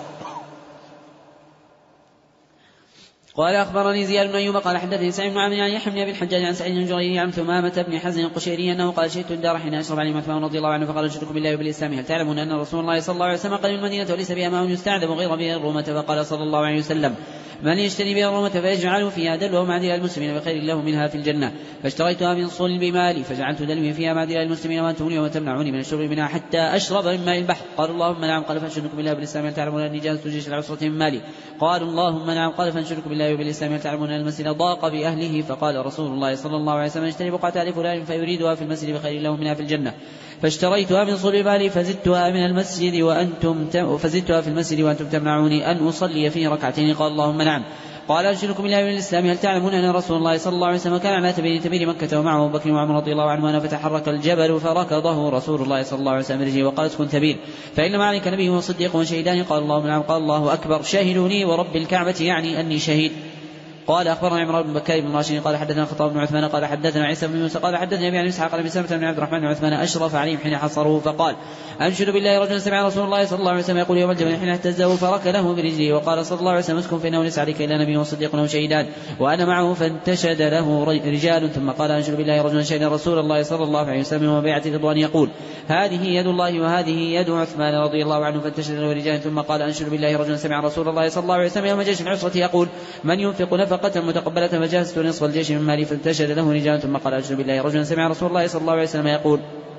قال أخبرني زياد بن أيوب قال حدثني سعيد بن عامر عن يحيى بن أبي الحجاج عن سعيد بن جرير عن ثمامة بن حزن القشيري أنه قال شهدت الدار حين أشرب عليه عثمان رضي الله عنه فقال أشهدكم بالله وبالإسلام هل تعلمون أن رسول الله صلى الله عليه وسلم قال من المدينة وليس بها ماء يستعذب غير بئر الرومة. فقال صلى الله عليه وسلم من يشتري بئر الرومة فيجعل فيها دلوه معدل المسلمين بخير له منها في الجنة. فاشتريتها من صلب مالي فجعلت دلوي فيها معدل المسلمين وأنتم اليوم تمنعوني من الشرب منها حتى أشرب من ماء البحر. قالوا اللهم نعم. قال فأنشدكم بالله وبالإسلام هل تعلمون أني جازت جيش العسرة من مالي. قالوا اللهم نعم. قال فأنشدكم بالله وبالإسلام هل تعلمون أن المسجد ضاق بأهله. فقال رسول الله صلى الله عليه وسلم اشتري بقعة لفلان فيريدها في المسجد بخير له منها في الجنة. فاشتريتها من صلب مالي فزدتها من المسجد وأنتم تم فزدتها في المسجد وأنتم تمنعوني أن أصلي فيه ركعتين. قال اللهم نعم. قال أنشدكم بالله والإسلام هل تعلمون أن رسول الله صلى الله عليه وسلم كان على تبير مكة ومعه أبو بكر وعمر رضي الله عنه فتحرك الجبل فركضه رسول الله صلى الله عليه وسلم برجله وقال اسكن تبير فإنما عليك نبي وصديق وشهيدان. قال الله نعم. قال الله أكبر. شاهدوني ورب الكعبة يعني أني شهيد. قال أخبرنا عمران بن بكار بن راشد قال حدثنا خطاب بن عثمان قال حدثنا عيسى بن موسى قال حدثنا أبي عن إسحاق قال بسلمة بن عبد الرحمن بن عثمان أشرف عليهم حين حصروه فقال أنشد بالله رجلا سمع رسول الله صلى الله عليه وسلم يقول يوم الجبل حين اهتزه فركله برجله وقال صلى الله عليه وسلم اسكن فإنه ليس عليك إلا نبي وصديق وشهيدان وأنا معه. فانتشد له رجال ثم قال أنشد بالله رجلا شهد رسول الله صلى الله عليه وسلم وبيعة رضوان يقول هذه يد الله وهذه يد عثمان رضي الله عنه. فانتشد له رجال ثم قال أنشد بالله رجلا سمع رسول الله صلى الله عليه وسلم يوم جيش العسرة يقول من ينفق نفقة متقبلة فجهزت نصف الجيش من مالي. فانتشد له رجال ثم قال أنشد بالله رجلا سمع رسول الله صلى الله عليه وسلم يقول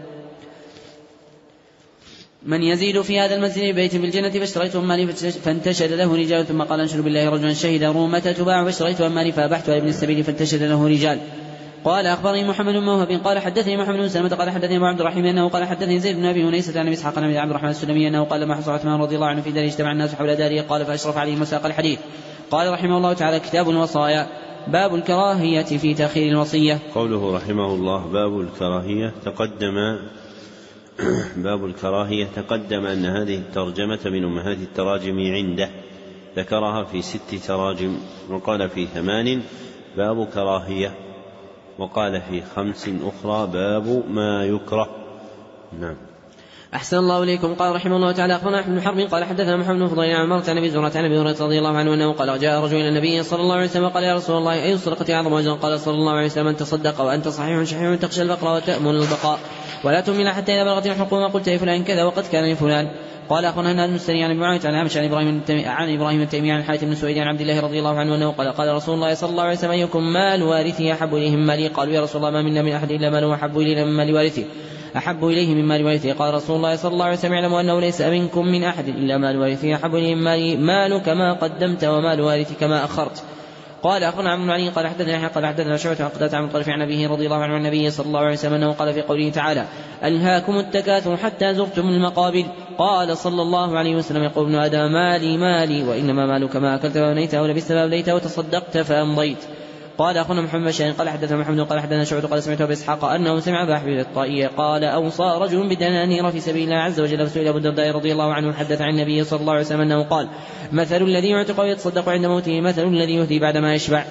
من يزيد في هذا المسجد بيت في الجنة فاشتريته من مالي. فانتشد له رجال ثم قال أنشد بالله رجلا شهد رومة تباع فاشتريته من مالي فأبحتها ابن السبيل. فانتشد له رجال. قال أخبرني محمد بن موهب قال حدثني محمد بن سلمة قال حدثني أبو عبد الرحيم أنه قال حدثني زيد بن أبي أنيسة عن إسحاق بن عبد الرحمن السلمي أنه قال لما حصل عثمان رضي الله عنه في داره اجتمع الناس حول داره قال فأشرف عليه مساق الحديث. قال رحمه الله تعالى كتاب الوصايا باب الكراهية في تأخير الوصية. قوله رحمه الله باب الكراهية تقدم باب الكراهية تقدم أن هذه الترجمة من أمهات التراجم عنده ذكرها في ست تراجم وقال في ثمان باب كراهية وقال في خمس أخرى باب ما يكره. نعم. أحسن الله إليكم. قال رحمه الله تعالى أخبرنا أحمد بن حرب قال حدثنا محمد بن فضيل عن مرة عن أبي زرعة عن أبي هريرة رضي الله عنه أنه قال جاء رجل إلى النبي صلى الله عليه وسلم قال يا رسول الله أي الصدقة أعظم أجرا؟ قال صلى الله عليه وسلم أن تصدق وأنت صحيح شحيح تخشى الفقر وتأمن البقاء ولا تهمل حتى إذا بلغت الحكومة قلت لفلان كذا وقد كان لفلان. قال أخبرنا هناد بن السري عن ابن معاوية عن عامش عن إبراهيم عن إبراهيم التيمي عن الحارث بن سويد عن عبد الله رضي الله عنه أنه قال قال رسول الله صلى الله عليه وسلم أيكم مال وارثه أحب إليه من مالي؟ قالوا يا رسول الله ما منا من أحد إلا ماله أحب إلينا من مال وارثه. أحب إليه من مال وارثه. قال رسول الله صلى الله عليه وسلم اعلموا أنه ليس منكم من أحد إلا مال وارثه أحب إليه من مالي مالك ما قدمت ومال وارثك ما أخرت. قال أخبرنا عمرو بن علي قال حدثنا يحيى قال حدثنا شعبة عن قتادة عن طرف عن أبيه رضي الله عنه عن النبي صلى الله عليه وسلم أنه قال في قوله تعالى ألهاكم التكاثر حتى زرتم المقابر. قال صلى الله عليه وسلم يقول ابن آدم مالي مالي وإنما مالك ما أكلت وأبنيت أو لبست فأبليت وتصدقت فأمضيت. قال أخونا محمد بن قال حدثنا محمد قال حدثنا شعبة قال سمعت أبي إسحاق أنه سمع أبا حبيب الطائي قال أوصى رجل بدنانير في سبيل الله عز وجل فسئل أبو الدرداء رضي الله عنه حدث عن النبي صلى الله عليه وسلم أنه قال مثل الذي يعتق ويتصدق عند موته مثل الذي يهدي بعدما يشبع.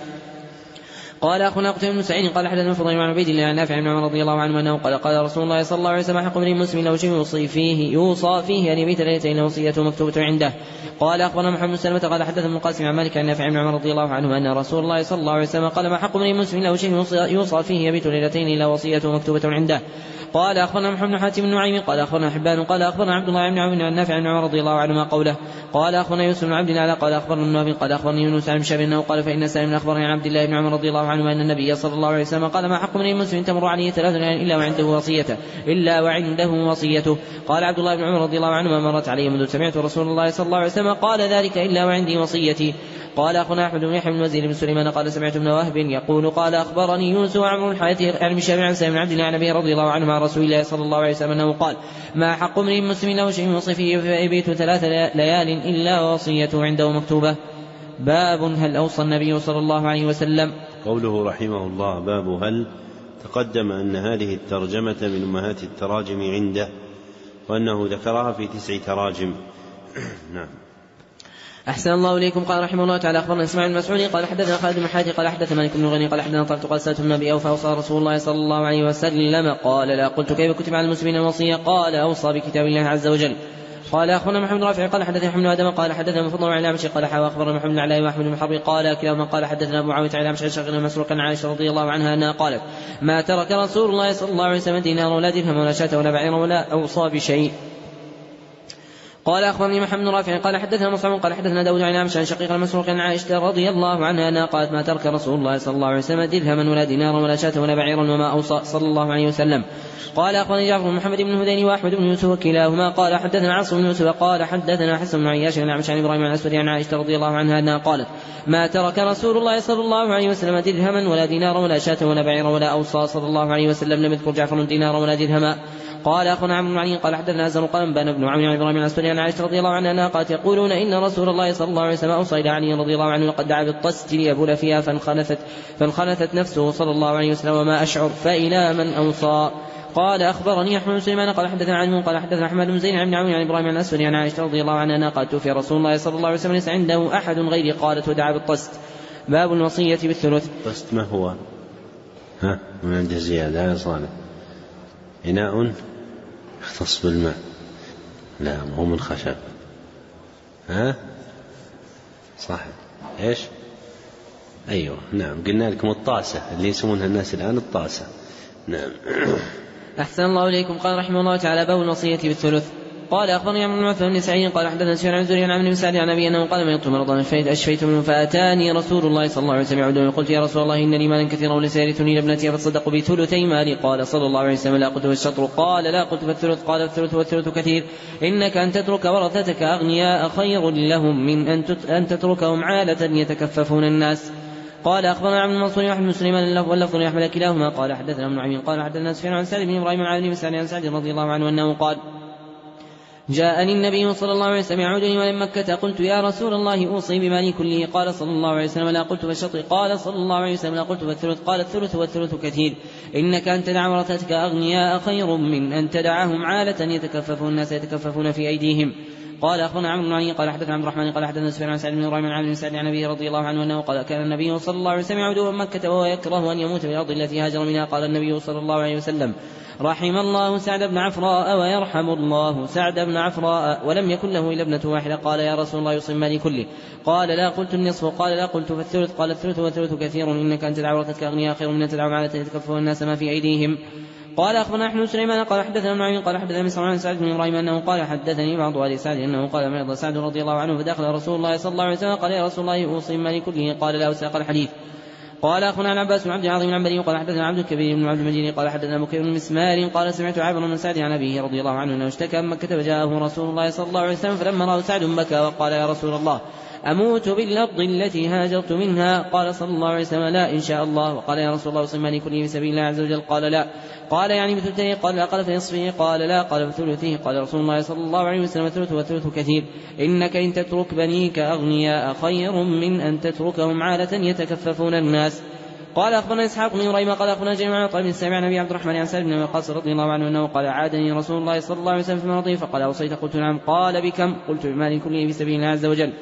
قال أخونا قتيبة بن سعيد قال حدثنا فضيل بن عبيد الله عن نافع بن عمر رضي الله عنه أنه قال قال رسول الله صلى الله عليه وسلم حق امرئ مسلم له شيء يوصي فيه يوصى فيه أن يبيت ليلتين وصيته مكتوبة عنده. قال أخبرنا محمد بن سلمة قال حدثنا ابن القاسم عن مالك عن نافع بن عمر رضي الله عنه أن رسول الله صلى الله عليه وسلم قال ما حق امرئ مسلم له شيء يوصى فيه يبيت ليلتين إلا وصيته مكتوبة عنده. قال أخبرنا محمد بن حاتم بن نعيم قال أخبرنا حبان قال أخبرنا عبد الله بن عون عن نافع بن عمر رضي الله عنهما قوله. قال أخبرنا يوسف بن عبد الله قال أخبرنا النووي قال أخبرني يونس عن شاب أنه قال فإن سالم أخبرني عن عبد الله بن عمر رضي الله عنه أن النبي صلى الله عليه وسلم قال ما حق من مسلم تمر عليه ثلاث ليال إلا وعنده وصيته إلا وعنده وصيته. قال عبد الله بن عمر رضي الله عنهما مرت عليه منذ سمعت رسول الله صلى الله عليه وسلم قال ذلك إلا وعندي وصيتي. قال أخونا أحمد بن يحيى بن وزير بن سليمان قال سمعت ابن وهب يقول قال أخبرني يونس وعمر الحارث عن شاب عن سالم بن عبد الله عن أبي رضي الله عنه مع رسول الله صلى الله عليه وسلم أنه قال ما حق امرئ مسلم له شيء يوصي فيه فيبيت ثلاث ليال إلا وصيته عنده مكتوبة. باب هل أوصى النبي صلى الله عليه وسلم. قوله رحمه الله باب هل تقدم أن هذه الترجمة من أمهات التراجم عنده وأنه ذكرها في تسع تراجم. نعم. أحسن الله إليكم. قال رحمه الله تعالى أخبرنا إسماعيل بن مسعود قال حدثنا خالد بن حاتم قال حدثنا مالك بن غني قال حدثنا طلحة قال سألت ابن أبي أوفى أوصى رسول الله صلى الله عليه وسلم قال لا. قلت كيف كتب على المسلمين الوصية قال أوصى بكتاب الله عز وجل. قال أخونا محمد رافع قال حدثنا محمد آدم قال حدثنا مفضل عن الأعمش قال حوا أخبرنا محمد علاء وأحمد بن حرب قال كلاهما قال حدثنا أبو معاوية عن الأعمش عن شقيق مسروق عن عائشة رضي الله عنها أنها قالت ما ترك رسول الله صلى الله عليه وسلم دينار ولا درهم ولا شاة ولا بعير ولا أوصى بشيء. قال أخبرني محمد بن رافع قال حدثنا مصعب قال حدثنا داود عن الأعمش عن شقيق المسروق عن عائشة رضي الله عنها أنها قالت ما ترك رسول الله صلى الله عليه وسلم درهما ولا دينارا ولا شاة ولا بعيرا وما أوصى صلى الله عليه وسلم. قال أخبرني جعفر بن محمد بن هذين وأحمد بن يوسف وكلاهما قال حدثنا عاصم بن يوسف قال حدثنا حسن بن عياش عن الأعمش عن إبراهيم عن الأسود عن عائشة رضي الله عنها أنها قالت ما ترك رسول الله صلى الله عليه وسلم درهما ولا دينارا ولا شاة ولا بعيرا ولا أوصى صلى الله عليه وسلم. لم يذكر جعفر دينارا ولا درهما. قال أخونا عمرو بن علي قال حدثنا أزهر قال بان بن عون عن إبراهيم عن الأسود عن عائشة رضي الله عنها أنها قالت يقولون إن رسول الله صلى الله عليه وسلم أوصى إلى علي رضي الله عنه وقد دعا بالطست ليبول فيها فانخنثت فانخنثت نفسه صلى الله عليه وسلم وما أشعر فإلى من أوصى. قال أخبرني أحمد بن سليمان قال حدثنا عنه قال حدثنا أحمد بن زين عن عون عن إبراهيم عن الأسود عن عائشة رضي الله عنها قالت توفي رسول الله صلى الله عليه وسلم ليس عنده أحد غيري قالت ودعا بالطست. باب الوصية بالثلث. الطست ما هو؟ ها من عند زيادة يا صالح إناء يختص بالماء لا مو من خشب. ها صح إيش أيوة نعم قلنا لكم الطاسة اللي يسمونها الناس الآن الطاسة. نعم. أحسن الله إليكم. قال رحمه الله تعالى باب الوصية بالثلث. قال أخبرني عمرو بن عثمان بن سعيد قال حدثنا سفيان عن زهري عن عمرو بن سعد عن أبي أنه قال من يطلب مرضا أشفيت منه فأتاني رسول الله صلى الله عليه وسلم يعودني قلت يا رسول الله إن لي مالا كثيرا وليس يرثني لابنتي فتصدق بثلثي مالي. قال صلى الله عليه وسلم لا قلت فالشطر قال لا قلت فالثلث قال الثلث والثلث كثير إنك أن تترك ورثتك أغنياء خير لهم من أن تتركهم عالة يتكففون الناس. قال أخبرنا عبد المنصور وأحمد بن سليمان واللفظ لأحمد كلاهما قال حدثنا ابن عمين قال حدثنا سفيان عن سعد بن إبراهيم عن ابن سعد عن سعد رضي الله عنه أنه قال جاءني النبي صلى الله عليه وسلم يعودني ومن مكة قلت يا رسول الله أوصي بمالي كله. قال صلى الله عليه وسلم لا قلت فالشطر قال صلى الله عليه وسلم لا قلت فالثلث قال الثلث والثلث كثير إنك أن تدع ورثتك أغنياء خير من أن تدعهم عالة يتكففون الناس يتكففون في أيديهم. قال أخبرنا عمرو بن علي قال حدثنا عبد الرحمن قال حدثنا سفيان عن سعد بن إبراهيم عن سعد عن أبي رضي الله عنه أنه قال كان النبي صلى الله عليه وسلم يعود من مكة وهو يكره أن يموت في الأرض التي هاجر منها. قال النبي صلى الله عليه وسلم رحم الله سعد بن عفراء ويرحم الله سعد بن عفراء ولم يكن له إلا ابنة واحدة. قال يا رسول الله يوصي مالي كله. قال لا قلت النصف. قال لا قلت فالثلث. قال الثلث والثلث كثير إنك أن تدع ورثتك أغنياء خير من أن تدعهم عالة يتكففون الناس ما في أيديهم. قال أخبرنا نحن سليمان قال حدثنا ابن عمين قال حدثنا مسعود عن سعد بن إبراهيم أنه قال حدثني بعض أهل سعد أنه قال مرض سعد رضي الله عنه فدخل رسول الله صلى الله عليه وسلم قال يا رسول الله أوصي مالي كله. قال لا وساق الحديث. قال أخونا عن عباس بن عبد العظيم العنبري قال حدثنا عبد الكبير بن عبد المجيد قال حدثنا بكير بن مسمار قال سمعت عامر بن سعد عن أبيه رضي الله عنه أنه اشتكى من مكة فجاءه رسول الله صلى الله عليه وسلم فلما رأى سعد بكى وقال يا رسول الله أموت بالأرض التي هاجرت منها؟ قال صلى الله عليه وسلم لا إن شاء الله. وقال يا رسول الله صمني كله في سبيل الله عز وجل؟ قال لا. قال يعني بثلثه؟ قال لا. قال فنصفه؟ قال لا. قال بثلثه؟ قال رسول الله صلى الله عليه وسلم الثلث والثلث كثير، إنك إن تترك بنيك أغنياء خير من أن تتركهم عالة يتكففون الناس. قال أخبرنا إسحاق بن إبراهيم قال أخبرنا جميع عن طيب السابع عن أبي عبد الرحمن عن سعد بن وقاص رضي الله عنه أنه قال عادني رسول الله صلى الله عليه وسلم في مرضه فقال أوصيت؟ قلت نعم. قال بكم؟ قلت بمال كله في سبيل الله عز وجل.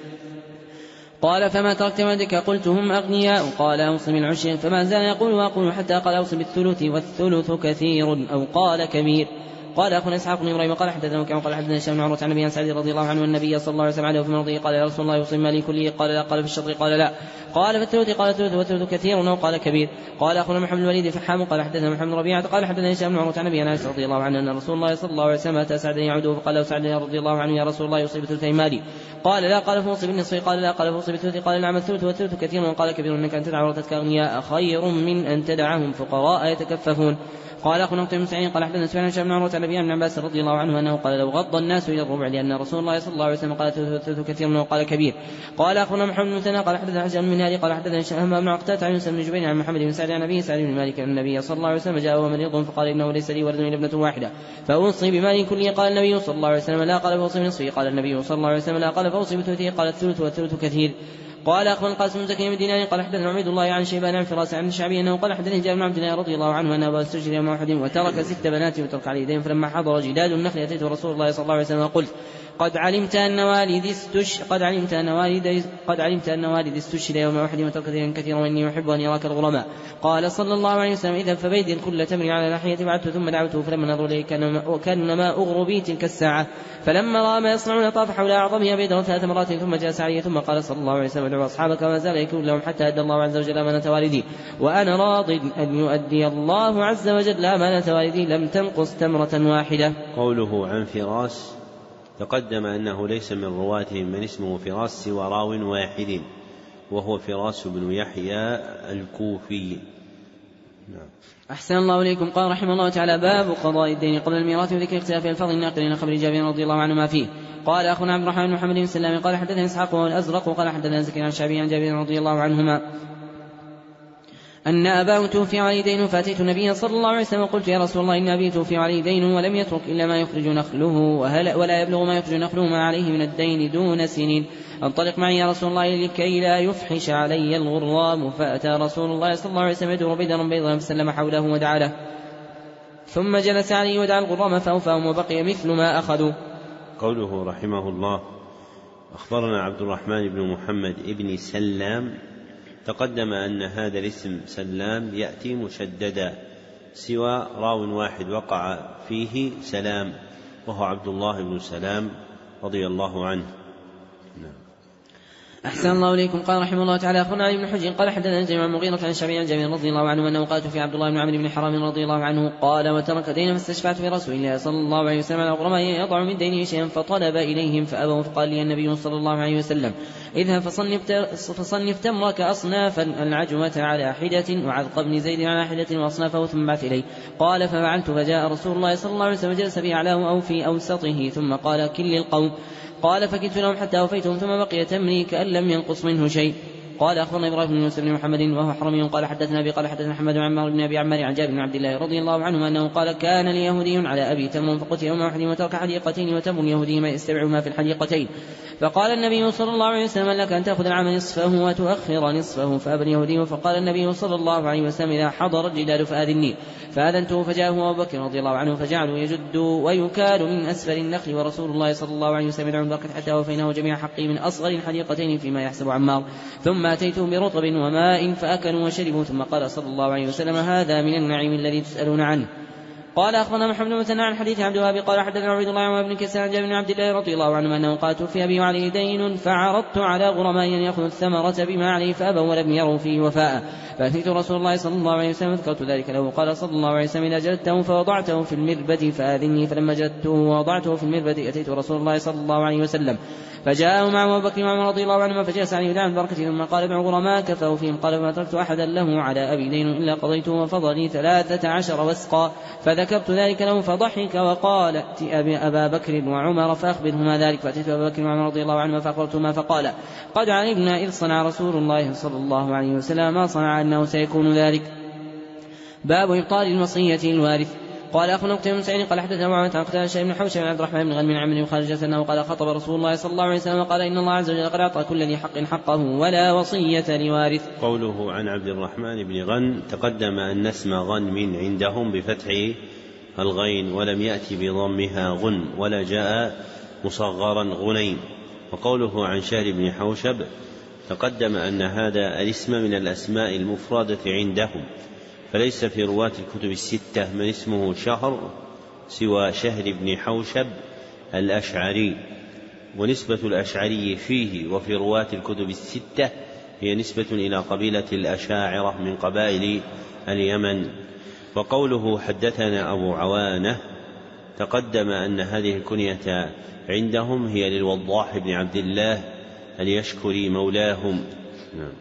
قال فما تركت ولدك؟ قلت هم أغنياء. قال أوصي بالعشر. فما زال يقول وأقول حتى قال أوصي بالثلث والثلث كثير أو قال كبير. قال أخونا إسحاق بن إبراهيم قال حدثنا وكيع قال حدثنا هشام بن عروة عن أبي عن سعد رضي الله عنه النبي صلى الله عليه وسلم عليه في مرضه قال يا رسول الله يوصي مالي كله؟ قال لا. قال في الشطر؟ قال لا. قال في الثلث؟ قال الثلث والثلث كثير أو قال كبير. قال أخونا محمد الوليد فحام قال حدثنا محمد ربيعة قال حدثنا هشام بن عروة عن أبي عن رضي الله عنه أن رسول الله صلى الله عليه وسلم أتى سعدا يعوده فقال له سعد رضي الله عنه يا رسول الله يوصي بثلثي مالي؟ قال لا. قال فوصي بالنصف؟ قال لا. قال فوصي بالثلث؟ قال نعم الثلث والثلث كثير وقال كبير، إنك أن تدع ورثتك أغنياء خير من أن تدعهم فقراء يتكففون. قال أخونا قتيبة بن سعيد قال حدثنا سفيان بن عروة عن أبي عن عباس رضي الله عنه أنه قال لو غض الناس إلى الربع لأن رسول الله صلى الله عليه وسلم قال الثلث كثير وقال كبير. قال أخونا محمد بن مثنى قال حدثنا حجاج بن منهار قال حدثنا شهاب بن عقتة عن يوسف بن جبير عن محمد بن سعد عن أبيه سعد بن مالك أن النبي صلى الله عليه وسلم جاء وهو مريض فقال إنه ليس لي ولد إلا ابنة واحدة فأوصي بمال كله؟ قال النبي صلى الله عليه وسلم لا. قال فأوصي بنصفه؟ قال النبي صلى الله عليه وسلم لا. قال فأوصي بثلثه؟ قال الثلث والثلث كثير. قال أخبرنا القاسم بن زكي بن دينار قال حدثنا عبيد الله عن شيبان عن فراس عن الشعبي أنه قال حدثني جابر بن عبد الله رضي الله عنه أن أبا استشهد يوم أحد وترك ست بنات وترك على يدين، فلما حضر جداد النخل أتيت رسول الله صلى الله عليه وسلم وقلت قد علمت أن والدي استش قد علمت أن والدي قد علمت أن والدي استشهد يوم أحد وترك دينا كثيرا وإني أحب أن يراك الغرماء. قال صلى الله عليه وسلم إذا فبيد كل تمر على ناحية بعدت ثم دعوته فلما نظر إليه كأنما أغربي تلك الساعة، فلما رأى ما يصنعون طاف حول أعظمها بيدا ثلاث مرات ثم جلس عليه ثم قال صلى الله عليه وسلم ادعوا أصحابك وما زال يكون لهم حتى أدى الله عز وجل أمانة والدي وأنا راض أن يؤدي الله عز وجل أمانة والدي لم تنقص تمرة واحدة. قوله عن فراس تقدم أنه ليس من رواتهم من اسمه فراس سوى راو واحد وهو فراس بن يحيى الكوفي. نعم. أحسن الله إليكم. قال رحمه الله تعالى باب قضاء الدين قبل الميراث وذكر اختلاف الفضل الناقلين خبر جابر رضي الله عنه ما فيه. قال أخونا عبد الرحمن بن محمد بن سلام قال حدثنا إسحاق وهو الأزرق وقال حدثنا زكريا عن الشعبي عن جابر رضي الله عنهما أن أباه توفي عليه دين فأتيت النبي صلى الله عليه وسلم وقلت يا رسول الله إن أبي توفي عليه دين ولم يترك إلا ما يخرج نخله ولا يبلغ ما يخرج نخله ما عليه من الدين دون سنين، انطلق معي يا رسول الله لكي لا يفحش علي الغرام. فأتى رسول الله صلى الله عليه وسلم يدور بيضا بيضا فسلم حوله ودعا له ثم جلس عليه ودعا الغرام فأوفاهم وبقي مثل ما أخذوا. قوله رحمه الله أخبرنا عبد الرحمن بن محمد بن سلام تقدم أن هذا الاسم سلام يأتي مشددا سوى راو واحد وقع فيه سلام وهو عبد الله بن سلام رضي الله عنه. نعم. أحسن الله إليكم. قال رحمه الله تعالى أخبرنا علي بن حجر قال حدثنا جميع المغيرة عن الشعبي عن جابر رضي الله عنه أنه قالت في عبد الله بن عمرو بن حرام رضي الله عنه قال وترك دينا فاستشفعت في رسول الله صلى الله عليه وسلم على الغرماء يضع من دينه شيئا فطلب إليهم فأبوا فقال لي النبي صلى الله عليه وسلم اذهب فصنف تمرك أصنافا العجوة على حدة وعذق بن زيد على حدة وأصنافه ثم بعث إليه. قال ففعلت فجاء رسول الله صلى الله عليه وسلم جلس في أعلاه أو في أوسطه ثم قال كل القوم. قال فكدت لهم حتى أوفيتهم ثم بقي تمري كأن لم ينقص منه شيء. قال أخبرنا إبراهيم بن موسى بن محمد وهو حرمي قال حدثنا أبي قال حدثنا محمد بن عمار بن أبي عمار عن جابر بن عبد الله رضي الله عنه أنه قال كان ليهودي على أبي تمر فقتل يوم أحد وترك حديقتين وتمر اليهودي ما يستبع ما في الحديقتين، فقال النبي صلى الله عليه وسلم لك أن تأخذ العام نصفه وتؤخر نصفه فأبى اليهودي. فقال النبي صلى الله عليه وسلم إذا حضر الجدال فآذني فآذنته فجاءه أبو بكر رضي الله عنه فجعلوا يجد ويكال من أسفل النخل ورسول الله صلى الله عليه وسلم يدعو البركة حتى وفيناه جميع حقه من أصغر الحديقتين فيما يحسب عمار، ثم أتيتهم برطب وماء فأكلوا وشربوا ثم قال صلى الله عليه وسلم هذا من النعيم الذي تسألون عنه. قال أخبرنا محمد بن مثنى عن حديث عبد الوهاب قال حدثنا عبيد الله عن ابن كيسان عن جابر بن عبد الله رضي الله عنه أنه قال توفي أبي وعليه دين فعرضت على غرمائي أن يأخذوا الثمرة بما عليه فأبوا ولم يروا فيه وفاء فأتيت رسول الله صلى الله عليه وسلم فذكرت ذلك له قال صلى الله عليه وسلم إذا جلدته فوضعته في المربد فآذني فلما جلدته ووضعته في المربد أتيت رسول الله صلى الله عليه وسلم فجاءه معه أبو بكر وعمر رضي الله عنهما فجلس عليه ودعا البركة ثم قال ابن غرماء فهو فيهم قال فما تركت أحدا له على أبي دين إلا قضيته وفضلي ثلاثة عشر وسقا فذكرت ذلك له فضحك وقال ائت أبا بكر وعمر فأخبرهما ذلك فأتيت أبا بكر وعمر رضي الله عنهما فأخبرتهما فقال قد علمنا إذ صنع رسول الله صلى الله عليه وسلم ما صنع أنه سيكون ذلك. باب إبطال الوصية للوارث. قال أخونا قتيبة بن سعيد قال حدثنا معاوية عن قتادة بن حوشب بن عبد الرحمن بن غنم بن عمرو بن خارجة أنه قال خطب رسول الله صلى الله عليه وسلم قال إن الله عز وجل قد أعطى كل ذي حق حقه ولا وصية لوارث. قوله عن عبد الرحمن بن غنم تقدم أن اسم غنم عندهم بفتح الغين ولم يأتي بضمها غن ولا جاء مصغرا غنيم. وقوله عن شهر بن حوشب تقدم أن هذا الاسم من الأسماء المفردة عندهم فليس في رواة الكتب الستة من اسمه شهر سوى شهر بن حوشب الأشعري، ونسبة الأشعري فيه وفي رواة الكتب الستة هي نسبة إلى قبيلة الأشاعرة من قبائل اليمن. وقوله حدثنا أبو عوانة تقدم أن هذه الكنية عندهم هي للوضاح بن عبد الله اليشكري مولاهم. نعم.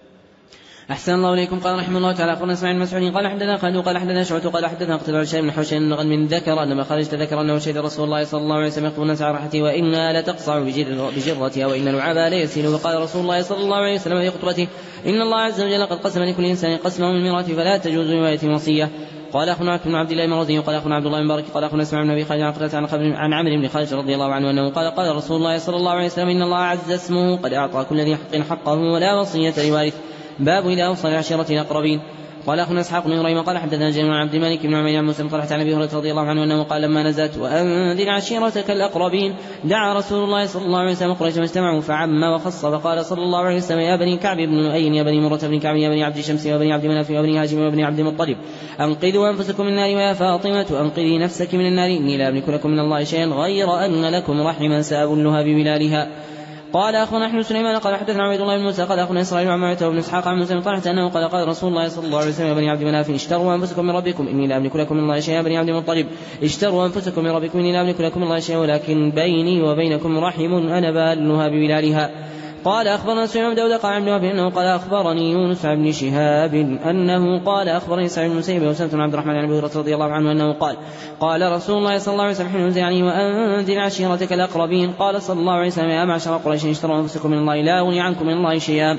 أحسن الله إليكم. قال رحمه الله تعالى أخبرنا إسماعيل المسعودي قال حدثنا خالد قال حدثنا شعبة قال حدثنا قتيبة عن بن حوشب من ذكر أنما خرجت ذكر أنه شهد رسول الله صلى الله عليه وسلم يخطب الناس على راحته وإنا لتقصع بجرتها وإن العبا ليسيل. وقال رسول الله صلى الله عليه وسلم في خطبته إن الله عز وجل قد قسم لكل إنسان قسمه من الميراث فلا تجوز رواية وصية. قال أخونا بن عبد الله المروزي قال أخونا عبد الله بن مبارك قال أخونا اسماعيل بن أبي خالد عن قتادة عن عمرو بن خالد رضي الله عنه أنه قال قال رسول الله صلى الله عليه وسلم إن الله عز اسمه قد أعطى كل ذي حق حقه ولا وصية لوارث. باب إذا أوصى لعشيرة الأقربين. قال أخونا إسحاق بن إبراهيم قال حدثنا جرير عن عبد الملك بن عمير عن مسلم قال عن أبي هريرة رضي الله عنه أنه قال لما نزلت وأنذر عشيرتك الأقربين دعا رسول الله صلى الله عليه وسلم قريشا فاجتمعوا فعم وخص فقال صلى الله عليه وسلم يا بني كعب بن لؤي يا بني مرة بن كعب يا بني عبد شمس يا بني عبد مناف يا بني هاشم يا بني عبد المطلب أنقذوا أنفسكم من النار ويا فاطمة أنقذي نفسك من النار إني لا أملك لكم من الله شيئا غير أن لكم رحما سأبلها ببلالها. قال أخونا نحن سليمان قال حدثنا عبيد الله بن موسى قال أخونا إسرائيل عن معاوية بن إسحاق عن موسى طلحة أنه قال قال رسول الله صلى الله عليه وسلم يا بني عبد مناف اشتروا أنفسكم من ربكم إني لا أملك لكم من الله شيئا يا بني عبد المطلب اشتروا أنفسكم من ربكم إني لا أملك لكم من الله شيئا ولكن بيني وبينكم رحم أنا بالها ببلالها. قال أخبرنا سليمان بن داود قال عن وهب أنه قال أخبرني يونس بن شهاب أنه قال أخبرني سعيد بن المسيب وسلمة بن عبد الرحمن عن أبي هريرة رضي الله عنه أنه قال قال رسول الله صلى الله عليه وسلم حين أنزل عليه وأنذر عشيرتك الأقربين قال صلى الله عليه وسلم يا معشر قريش اشتروا أنفسكم من الله لا أغني عنكم من الله شيئا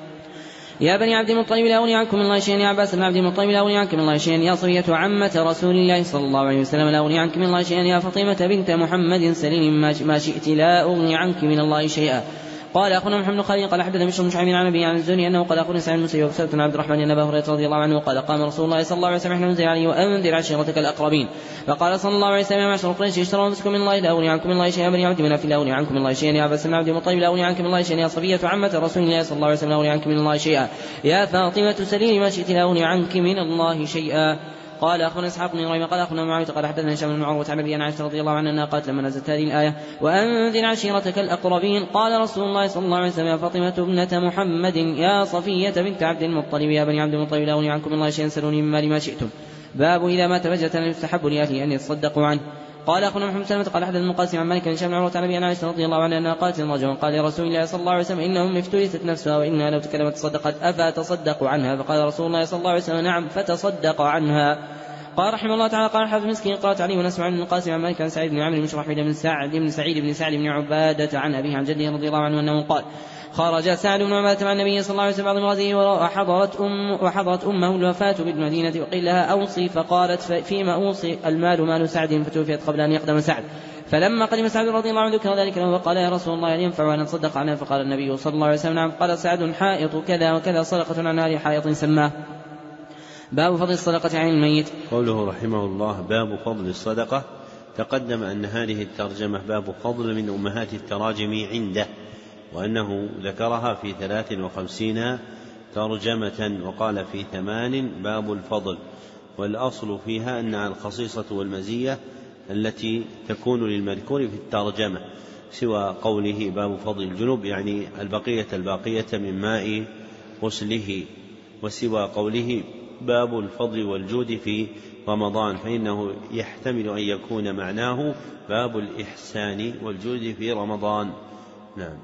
يا بني عبد المطلب لا أغني عنكم من الله شيئا يا عباس بن عبد المطلب لا أغني عنكم من الله شيئا يا صفية عمة رسول الله صلى الله عليه وسلم لا أغني عنك من الله شيئا يا فاطمة بنت محمد سليم ما شئت لا أغني عنك من الله شيئا. قال أخونا محمد خالد قال حدثنا بشر بن شعيب عن أبي عن الزهري أنه قال أخونا سعيد بن المسيب وسلمة بن عبد الرحمن أن أبا هريرة رضي الله عنه قال قام رسول الله صلى الله عليه وسلم حين أنزل عليه وأنذر عشيرتك الأقربين فقال صلى الله عليه وسلم يا معشر قريش اشتروا أنفسكم من الله لا أغني عنكم من الله شيئا يا بني عبد مناف لا أغني عنكم من الله شيئا يا عباس بن عبد المطلب لا أغني عنكم من الله شيئا يا صفية عمة رسول الله صلى الله عليه وسلم لا أغني عنك من الله شيئا يا فاطمة سليم ما شئت لا أغني عنك من الله شيئا. قال أخونا إسحاق بن إبراهيم قال أخونا معاوية قال حدثنا هشام بن عروة عن أبي عن عائشة رضي الله عنها أنها قالت لما نزلت هذه الآية وأنذر عشيرتك الأقربين قال رسول الله صلى الله عليه وسلم يا فاطمة ابنة محمد يا صفية بنت عبد المطلب يا بني عبد المطلب لا أغني عنكم من الله شيئا سلوني من مال ما شئتم. باب إذا مات فجأة يستحب لأهله أن يتصدقوا عنه. قال أخونا محمد سلمة قال حدثنا المقاسم عن مالك بن هشام بن عروة عن أبي عن عائشة رضي الله عنها أنها قالت لرجل قال يا رسول الله صلى الله عليه وسلم إن أمي افترست نفسها وإنها لو تكلمت تصدقت أفتصدق عنها فقال رسول الله صلى الله عليه وسلم نعم فتصدق عنها. قال رحمه الله تعالى قال حافظ مسكين قرأت عليه ونسمع من القاسم عن مالك عن سعيد بن عمرو بن شرحبيل بن سعد بن سعيد بن سعد بن عبادة عن أبيه عن جده رضي الله عنه أنه قال خرج سعد بن عبادة مع النبي صلى الله عليه وسلم بعض امراته وحضرت أم وحضرت أمه الوفاة بالمدينة وقيل لها أوصي فقالت فيما أوصي المال مال سعد فتوفيت قبل أن يقدم سعد فلما قدم سعد رضي الله عنه ذكر ذلك له وقال يا رسول الله هل ينفع أن نتصدق عنها فقال النبي صلى الله عليه وسلم نعم. قال سعد حائط كذا وكذا صدقة عن هذه حائط سماه. باب فضل الصدقة عن الميت. قوله رحمه الله باب فضل الصدقة تقدم أن هذه الترجمة باب فضل من أمهات التراجم عنده وأنه ذكرها في ثلاث وخمسين ترجمة وقال في ثمان باب الفضل والأصل فيها أنها الخصيصة والمزية التي تكون للمذكور في الترجمة، سوى قوله باب فضل الجنوب يعني البقية الباقية من ماء غسله، وسوى قوله باب الفضل والجود في رمضان فإنه يحتمل أن يكون معناه باب الإحسان والجود في رمضان. نعم.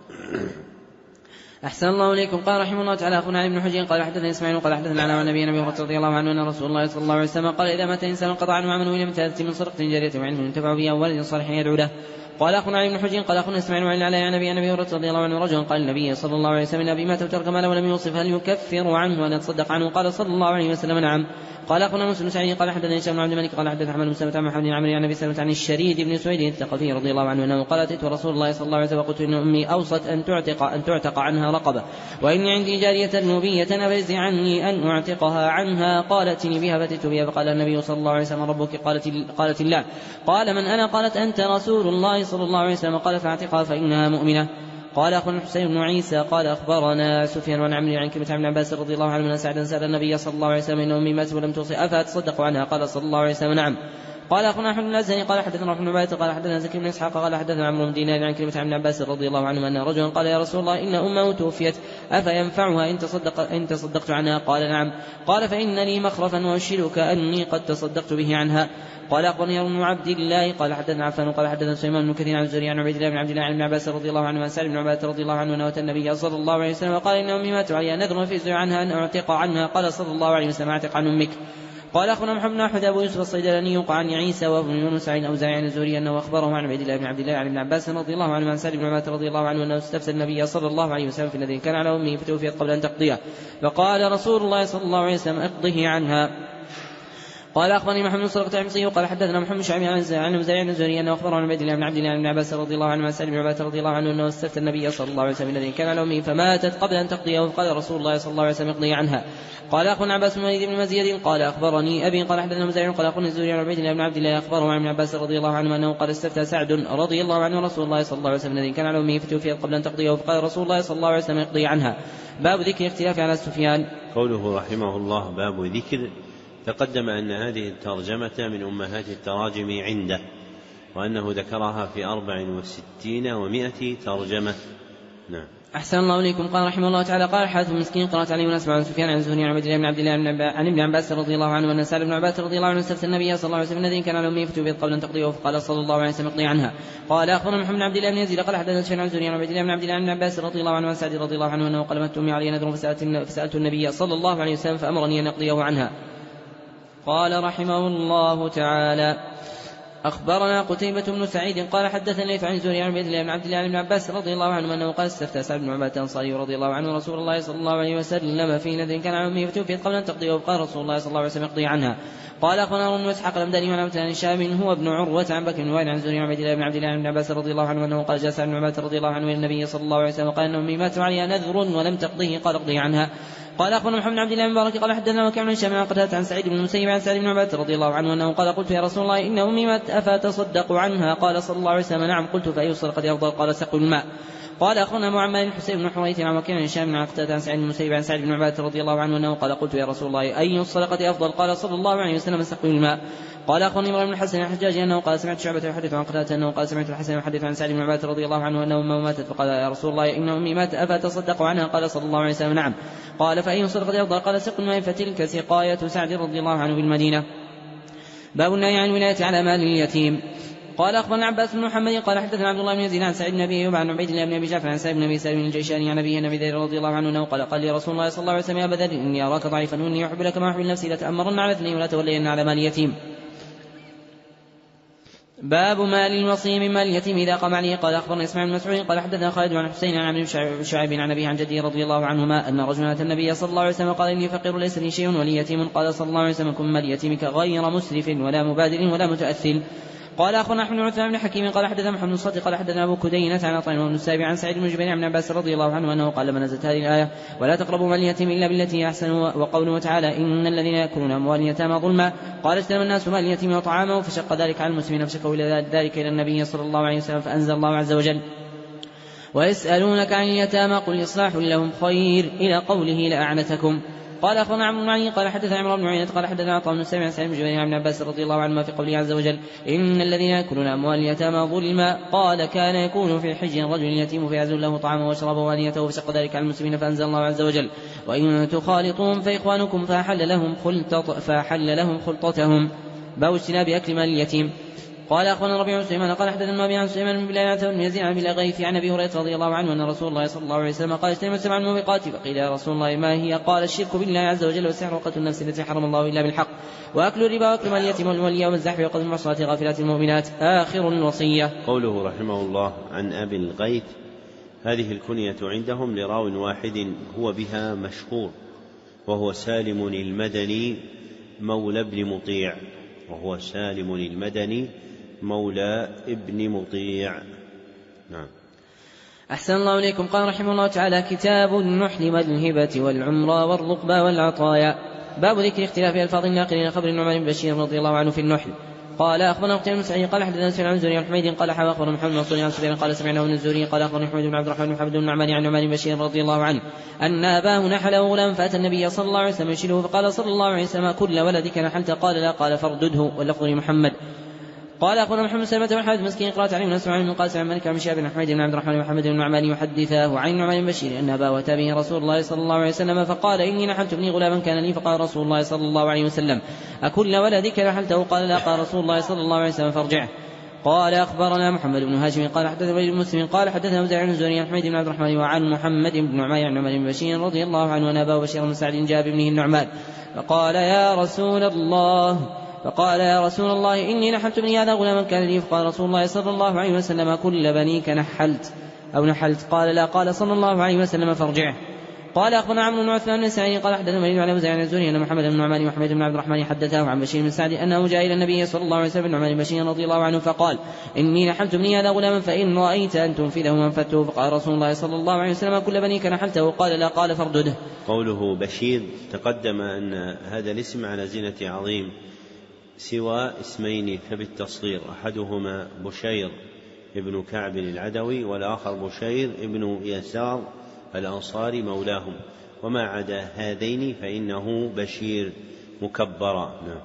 أحسن الله إليكم. قال رحمه الله تعالى أخونا علي بن حجين قال حدثنا إسماعيل قال حدثنا عن النبي نبي رضي الله عنه أن رسول الله صلى الله عليه وسلم قال إذا مات إنسان قطع عنه عمله إلى مثالة من صدقة جارية وعلم ينتفع به أو ولد صالح يدعو له. قال أخونا علي بن حجين قال أخونا إسماعيل وعن علي عن نبي رضي الله عنه رجل قال النبي صلى الله عليه وسلم أبي مات وترك ماله ولم يوصف هل يكفر عنه وأن يتصدق عنه؟ قال صلى الله عليه وسلم نعم. قال أخونا مسلم سعيد قال حدثنا هشام بن عبد الملك قال حدث أحمد بن سلمة عن محمد بن عمرو عن أبي سلمة عن الشريد بن سويد الثقفي رضي الله عنه أنه قال أتيت رسول الله صلى الله عليه وسلم وقلت إن أمي أوصت أن تعتق أن تعتق عنها رقبة وإني عندي جارية نوبية أفز عني أن أعتقها عنها. قال ائتني بها فأتيت بها فقال النبي صلى الله عليه وسلم ربك؟ قالت قالت الله. قال من أنا؟ قالت أنت رسول الله صلى الله عليه وسلم. قال فاعتقها فإنها مؤمنة. قال أخونا الحسين بن عيسى قال أخبرنا سفيان عن عمرو عن كلمة عن عباس رضي الله عنه أن سعدا سأل النبي صلى الله عليه وسلم إن أمي ماتت ولم توصي أفأتصدق عنها؟ قال صلى الله عليه وسلم نعم. قال أخونا أحمد بن الأزهري قال حدثنا رحمة بن عبيد قال حدثنا زكي بن إسحاق قال حدثنا عمرو بن دينار عن كلمة عن عباس رضي الله عنه أن رجلا قال يا رسول الله إن أمه توفيت أفينفعها إن تصدق إن تصدقت عنها؟ قال نعم. قال فإن لي مخرفا وأشهدك أني قد تصدقت به عنها. قال أخبرني ابن عبد الله قال حدثنا عفان قال حدثنا سليمان بن كثير عن الزهري عن عبيد الله بن عبد الله عن ابن عباس رضي الله عنه عن سعد بن عبادة رضي الله عنه أنه أتى النبي صلى الله عليه وسلم وقال إن أمي مات وعليها نذر في عنها أن أعتق عنها. قال صلى الله عليه وسلم أعتق عن أمك. قال أخونا محمد بن أحمد أبو يوسف الصيدلاني عن عيسى وابن يونس عن أوزاعي عن الزهري أنه أخبره عن عبيد الله بن عبد الله عن ابن عباس رضي الله عنه عن سعد بن عبادة رضي الله عنه أنه استفتى النبي صلى الله عليه وسلم في الذي كان على أمه فتوفيت قبل أن تقضيه فقال رسول الله صلى الله عليه وسلم اقضه عنها. قال أخبرني محمد بن سرقة العمصي قال حدثنا محمد بن شعبي عن أوزاعي عن الزهري أنه أخبره عن عبيد الله بن عبد الله عن ابن عباس رضي الله عنه عن سعد بن عبادة رضي الله عنه أنه استفتى النبي صلى الله عليه وسلم الذي كان على أمه فماتت قبل أن تقضيه فقال رسول الله صلى الله عليه وسلم اقضي عنها. قال أخونا عباس بن وليد بن مزيد قال أخبرني أبي قال حدثنا مزارع قال أخونا الزهري عن عبيد الله بن عبد الله أخبره عن ابن عباس رضي الله عنه أنه قال استفتى سعد رضي الله عنه رسول الله صلى الله عليه وسلم الذي كان على أمه فتوفيت قبل أن تقضيه فقال رسول الله صلى الله عليه وسلم اقضي عنها. باب ذكر اختلاف على سفيان. قوله رحمه الله باب ذكر، تقدم أن هذه الترجمة من أمهات التراجم عنده وأنه ذكرها في أربع وستين ومائة ترجمة. نعم. أحسن الله إليكم. قال رحمه الله تعالى قال حارث مسكين قرأت عليه ونسمع عن سفيان عن الزهري عن عبد الله بن عبد الله عن ابن عباس رضي الله عنه أن سعد بن عبادة رضي الله عنه استفتى النبي صلى الله عليه وسلم الذي كان على أمه فتوفيت قبل أن تقضيه فقال صلى الله عليه وسلم اقضي عنها. قال أخبرنا محمد بن عبد الله بن يزيد قال حدثنا سفيان عن الزهري عن عبد الله بن عبد الله عن عباس رضي الله عنه عن سعد رضي الله عنه أنه قال مت أمي علي نذر فسألت النبي صلى الله عليه وسلم فأمرني أن أقضيه عنها. قال رحمه الله تعالى أخبرنا قتيبة بن سعيد قال حدثنا ليث عن الزهري عن عبد الله بن عبد الله بن عباس رضي الله عنه أنه قال استفتى سعد بن عبادة الأنصاري رضي الله عنه رسول الله صلى الله عليه وسلم في نذر كان على أمه فتوفيت قبل أن تقضيه وقال رسول الله صلى الله عليه وسلم اقضي عنها. قال أخونا هارون بن إسحاق الأمداني عن عبد الله هشام هو ابن عروة عن بكر بن وائل عن الزهري عن عبد الله بن عبد الله بن عباس رضي الله عنه أنه قال جاء سعد بن عبادة رضي الله عنه إلى النبي صلى الله عليه وسلم وقال أن أمي مات عليها نذر ولم تقضيه قال اقضي عنها. قال أخبرنا محمد بن عبد الله بن مبارك قال حدثنا وكيع بن هشام عن قتادة عن سعيد بن المسيب عن سعد بن عبادة رضي الله عنه أنه قال قلت يا رسول الله إن أمي مات أفتصدق عنها؟ قال صلى الله عليه وسلم نعم. قلت فأي الصدقة أفضل؟ قال سقي الماء. قال أخونا معمر حسين بن حريث عن وكيع بن هشام عن قتادة عن سعيد بن المسيب عن سعد بن عبادة رضي الله عنه أنه قال قلت يا رسول الله أي الصدقة أفضل؟ قال صلى الله عليه وسلم سقي الماء. قال أخونا إبراهيم بن الحسن الحجاج أنه قال سمعت شعبة يحدث عن قتادة أنه قال سمعت الحسن يحدث عن سعد بن عبادة رضي الله عنه أنه أمه ماتت فقال يا رسول الله إن أمي مات أفتصدق عنها؟ قال صلى الله عليه وسلم نعم. قال فأي الصدقة أفضل؟ قال سقي الماء فتلك سقاية سعد رضي الله عنه بالمدينة. باب النهي عن الولاية على مال اليتيم. قال أخبرنا عباس بن محمد قال حدثنا عبد الله بن يزيد عن سعيد بن أبي أيوب عن عبيد الله بن أبي جعفر عن سعيد بن أبي سالم الجيشاني عن أبيه النبي رضي الله عنه أنه قال قال لي رسول الله صلى الله عليه وسلم يا أبا ذر إني أراك ضعيفا وإني أحب لك ما أحب لنفسي لتأمرن على اثنين ولا تولين على مال اليتيم. باب مال الوصي من مال اليتيم إذا قام عليه. قال أخبرنا إسماعيل بن مسعود قال حدثنا خالد عن حسين عن عمرو بن شعيب عن أبيه عن جده رضي الله عنهما أن رجلا أتى النبي صلى الله عليه وسلم قال إني فقير ليس لي شيء ولي يتيم. قال صلى الله عليه وسلم كن مال يتيمك غير مسرف ولا مبادر ولا متأثل. قال أخونا أحمد بن عثمان بن حكيم قال حدثنا محمد بن صدق قال حدثنا أبو كدينة عن عطاء بن السابع عن سعيد بن جبير عن عباس رضي الله عنه أنه قال لما نزلت هذه الآية ولا تقربوا مال اليتيم إلا بالتي هي أحسن وقوله تعالى إن الذين يأكلون أموال اليتامى ظلما قال اجتنب الناس مال اليتيم وطعامه فشق ذلك على المسلمين فشكوا إلى ذلك إلى النبي صلى الله عليه وسلم فأنزل الله عز وجل ويسألونك عن اليتامى قل إصلاح لهم خير إلى قوله لأعنتكم. قال أخبرنا عمرو بن علي قال حدثنا عمرو بن عيينة قال حدثنا عطاء بن سامع عن سعيد بن جبير عن عباس رضي الله عنهما في قوله عز وجل إن الذين يأكلون أموال اليتامى ظلما قال كان يكون في حج رجل يتيم فيعزل له طعامه وشرابه وانيته فشق ذلك على المسلمين فأنزل الله عز وجل وإن تخالطوهم فإخوانكم فأحل لهم خلطة فأحل لهم خلطتهم باب اجتناب أكل مال اليتيم. قال أخبرنا ربيع بن سليمان قال حدثنا أبي عن سليمان بن بلال عن يزيد عن الأغيث عن أبي هريرة رضي الله عنه أن رسول الله صلى الله عليه وسلم قال اجتنبوا سبع الموبقات فقيل يا رسول الله ما هي؟ قال الشرك بالله عز وجل والسحر وقتل النفس التي حرم الله إلا بالحق وأكل الربا وأكل مال اليتيم والولي والزحف وقتل المحصنات غافلات المؤمنات آخر الوصية. قوله رحمه الله عن أبي الغيث هذه الكنية عندهم لراو واحد هو بها مشهور وهو سالم المدني مولى ابن مطيع وهو سالم المدني مولى ابن مطيع. نعم. أحسن الله إليكم. قال رحمه الله تعالى كتاب النحل والهبة والعمرة والرقبة والعطايا باب ذكر اختلاف ألفاظ الناقلين خبر النعمان بن بشير رضي الله عنه في النحل. قال أخبرنا قتيبة بن سعيد قال حدثنا سفيان عن زهري عن حميد قال حدثنا أخبرنا محمد بن منصور عن سفيان قال سمعنا من الزهري قال أخبرنا حميد بن عبد الرحمن بن حمد بن النعمان عن نعمان بن بشير رضي الله عنه أن أباه نحله غلام فأتى النبي صلى الله عليه وسلم يشيله فقال صلى الله عليه وسلم كل ولدك نحلت؟ قال لا. قال فاردده واللفظ لمحمد. قال أخبرنا محمد سلمة بن حمد مسكين قرأت عليه نسمع من قاسم عن مالك عن شهاب بن حميد بن عبد الرحمن ومحمد بن النعمان يحدثاه عن نعمان بن بشير أن أباه أتى به رسول الله صلى الله عليه وسلم فقال إني نحلت ابني غلاما كان لي فقال رسول الله صلى الله عليه وسلم أكل ولدك نحلته؟ قال لا. قال رسول الله صلى الله عليه وسلم فارجعه. قال أخبرنا محمد بن هاشم قال حدثنا وليد بن مسلم قال حدثنا وزيع بن زهري عن حميد بن عبد الرحمن وعن محمد بن نعمان عن نعمان بن بشير رضي الله عنه أن أباه بشير بن سعد جاء بابنه النعمان فقال يا رسول الله فقال يا رسول الله إني نحلت ابني هذا غلاما كان لي فقال رسول الله صلى الله عليه وسلم كل بنيك نحلت أو نحلت؟ قال لا. قال صلى الله عليه وسلم فارجعه. قال أخبرنا عمرو بن عثمان بن سعيد قال حدثنا وليد عن وزيع عن الزهري أن محمد بن نعمان وحميد بن عبد الرحمن حدثاه عن بشير بن سعد أنه جاء إلى النبي صلى الله عليه وسلم نعمان بن بشير رضي الله عنه فقال إني نحلت ابني هذا غلاما فإن رأيت أن تنفذه منفذته. فقال رسول الله صلى الله عليه وسلم كل بنيك نحلته؟ قال لا. قال فاردده. قوله بشير تقدم أن هذا الاسم على زينة عظيم سوى اسمين فبالتصغير أحدهما بشير ابن كعب العدوي والآخر بشير ابن يسار الأنصاري مولاهم وما عدا هذين فإنه بشير مكبرا. نعم.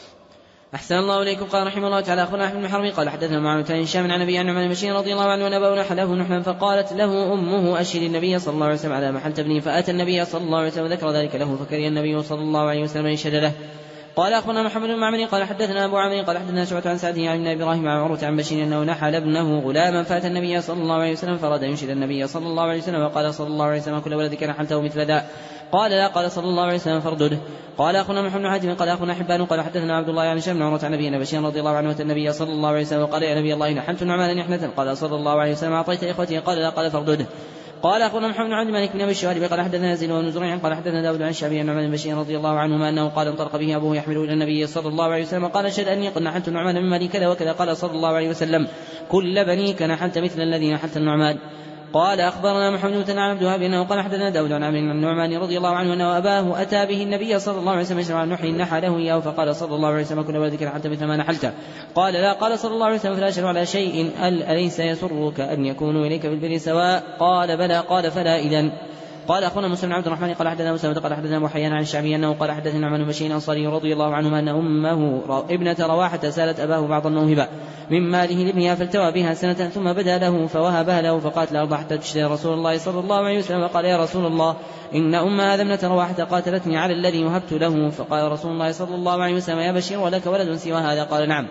أحسن الله إليكم. قال رحمه الله تعالى أخبرنا أحمد بن حرب قال حدثنا معاوية بن هشام عن أبي عن نعمان بن بشير رضي الله عنه أن أباه نحله نحلا فقالت له أمه أشهد النبي صلى الله عليه وسلم على محلت ابني فأتى النبي صلى الله عليه وسلم ذكر ذلك له فكره النبي صلى الله عليه وسلم يشهد له. قال أخبرنا محمد بن معمر قال حدثنا أبو عامر قال حدثنا شعبة عن سعد عن إبراهيم عن عروة عن بشير أنه نحل ابنه غلاما فأتى النبي صلى الله عليه وسلم فراد ينشد النبي صلى الله عليه وسلم وقال صلى الله عليه وسلم كل ولدك نحلته مثل ذا؟ قال لا. قال صلى الله عليه وسلم فاردده. قال أخبرنا محمد بن حاتم قال أخبرنا حبان قال حدثنا عبد الله عن هشام بن عروة عن نبينا بشير رضي الله عنه أتى النبي صلى الله عليه وسلم وقال يا نبي الله نحلت نعمانا نحلة؟ قال صلى الله عليه وسلم أعطيت إخوتي؟ قال لا. قال فاردده. قال أخبرنا محمد بن عبد الملك بن أبي الشوارب قال حدثنا يزيد بن زريع قال حدثنا داود عن الشعبي عن نعمان بن بشير رضي الله عنهما أنه قال انطلق به أبوه يحمله إلى النبي صلى الله عليه وسلم قال أشهد أني قد نحلت النعمان من مالي كذا وكذا. قال صلى الله عليه وسلم كل بنيك نحلت مثل الذي نحلت النعمان. قال أخبرنا محمد بن مثنى عن عبد الوهاب أنه قال حدثنا داود عن عمرو بن النعمان رضي الله عنه أنه أباه أتى به النبي صلى الله عليه وسلم يشرع عن نحل نحله إياه فقال صلى الله عليه وسلم كل ولدك نحلت مثل ما نحلت؟ قال لا. قال صلى الله عليه وسلم فلا أشهد على شيء أليس يسرك أن يكونوا إليك بالبر سواء؟ قال بلى. قال فلا إذن. قال أخونا مسلم عبد الرحمن قال حدثنا مسلم قال حدثنا أبو حيان عن الشعبي أنه قال حدثنا نعمان بن بشير الأنصاري رضي الله عنهما أن أمه ابنة رواحة سالت أباه بعض الموهبة من ماله لابنها فالتوى بها سنة ثم بدا له فوهبها له فقالت الأرض حتى تشتري رسول الله صلى الله عليه وسلم وقال يا رسول الله إن أم هذا ابنة رواحة قاتلتني على الذي وهبت له. فقال رسول الله صلى الله عليه وسلم يا بشير ولك ولد سوى هذا؟ قال نعم.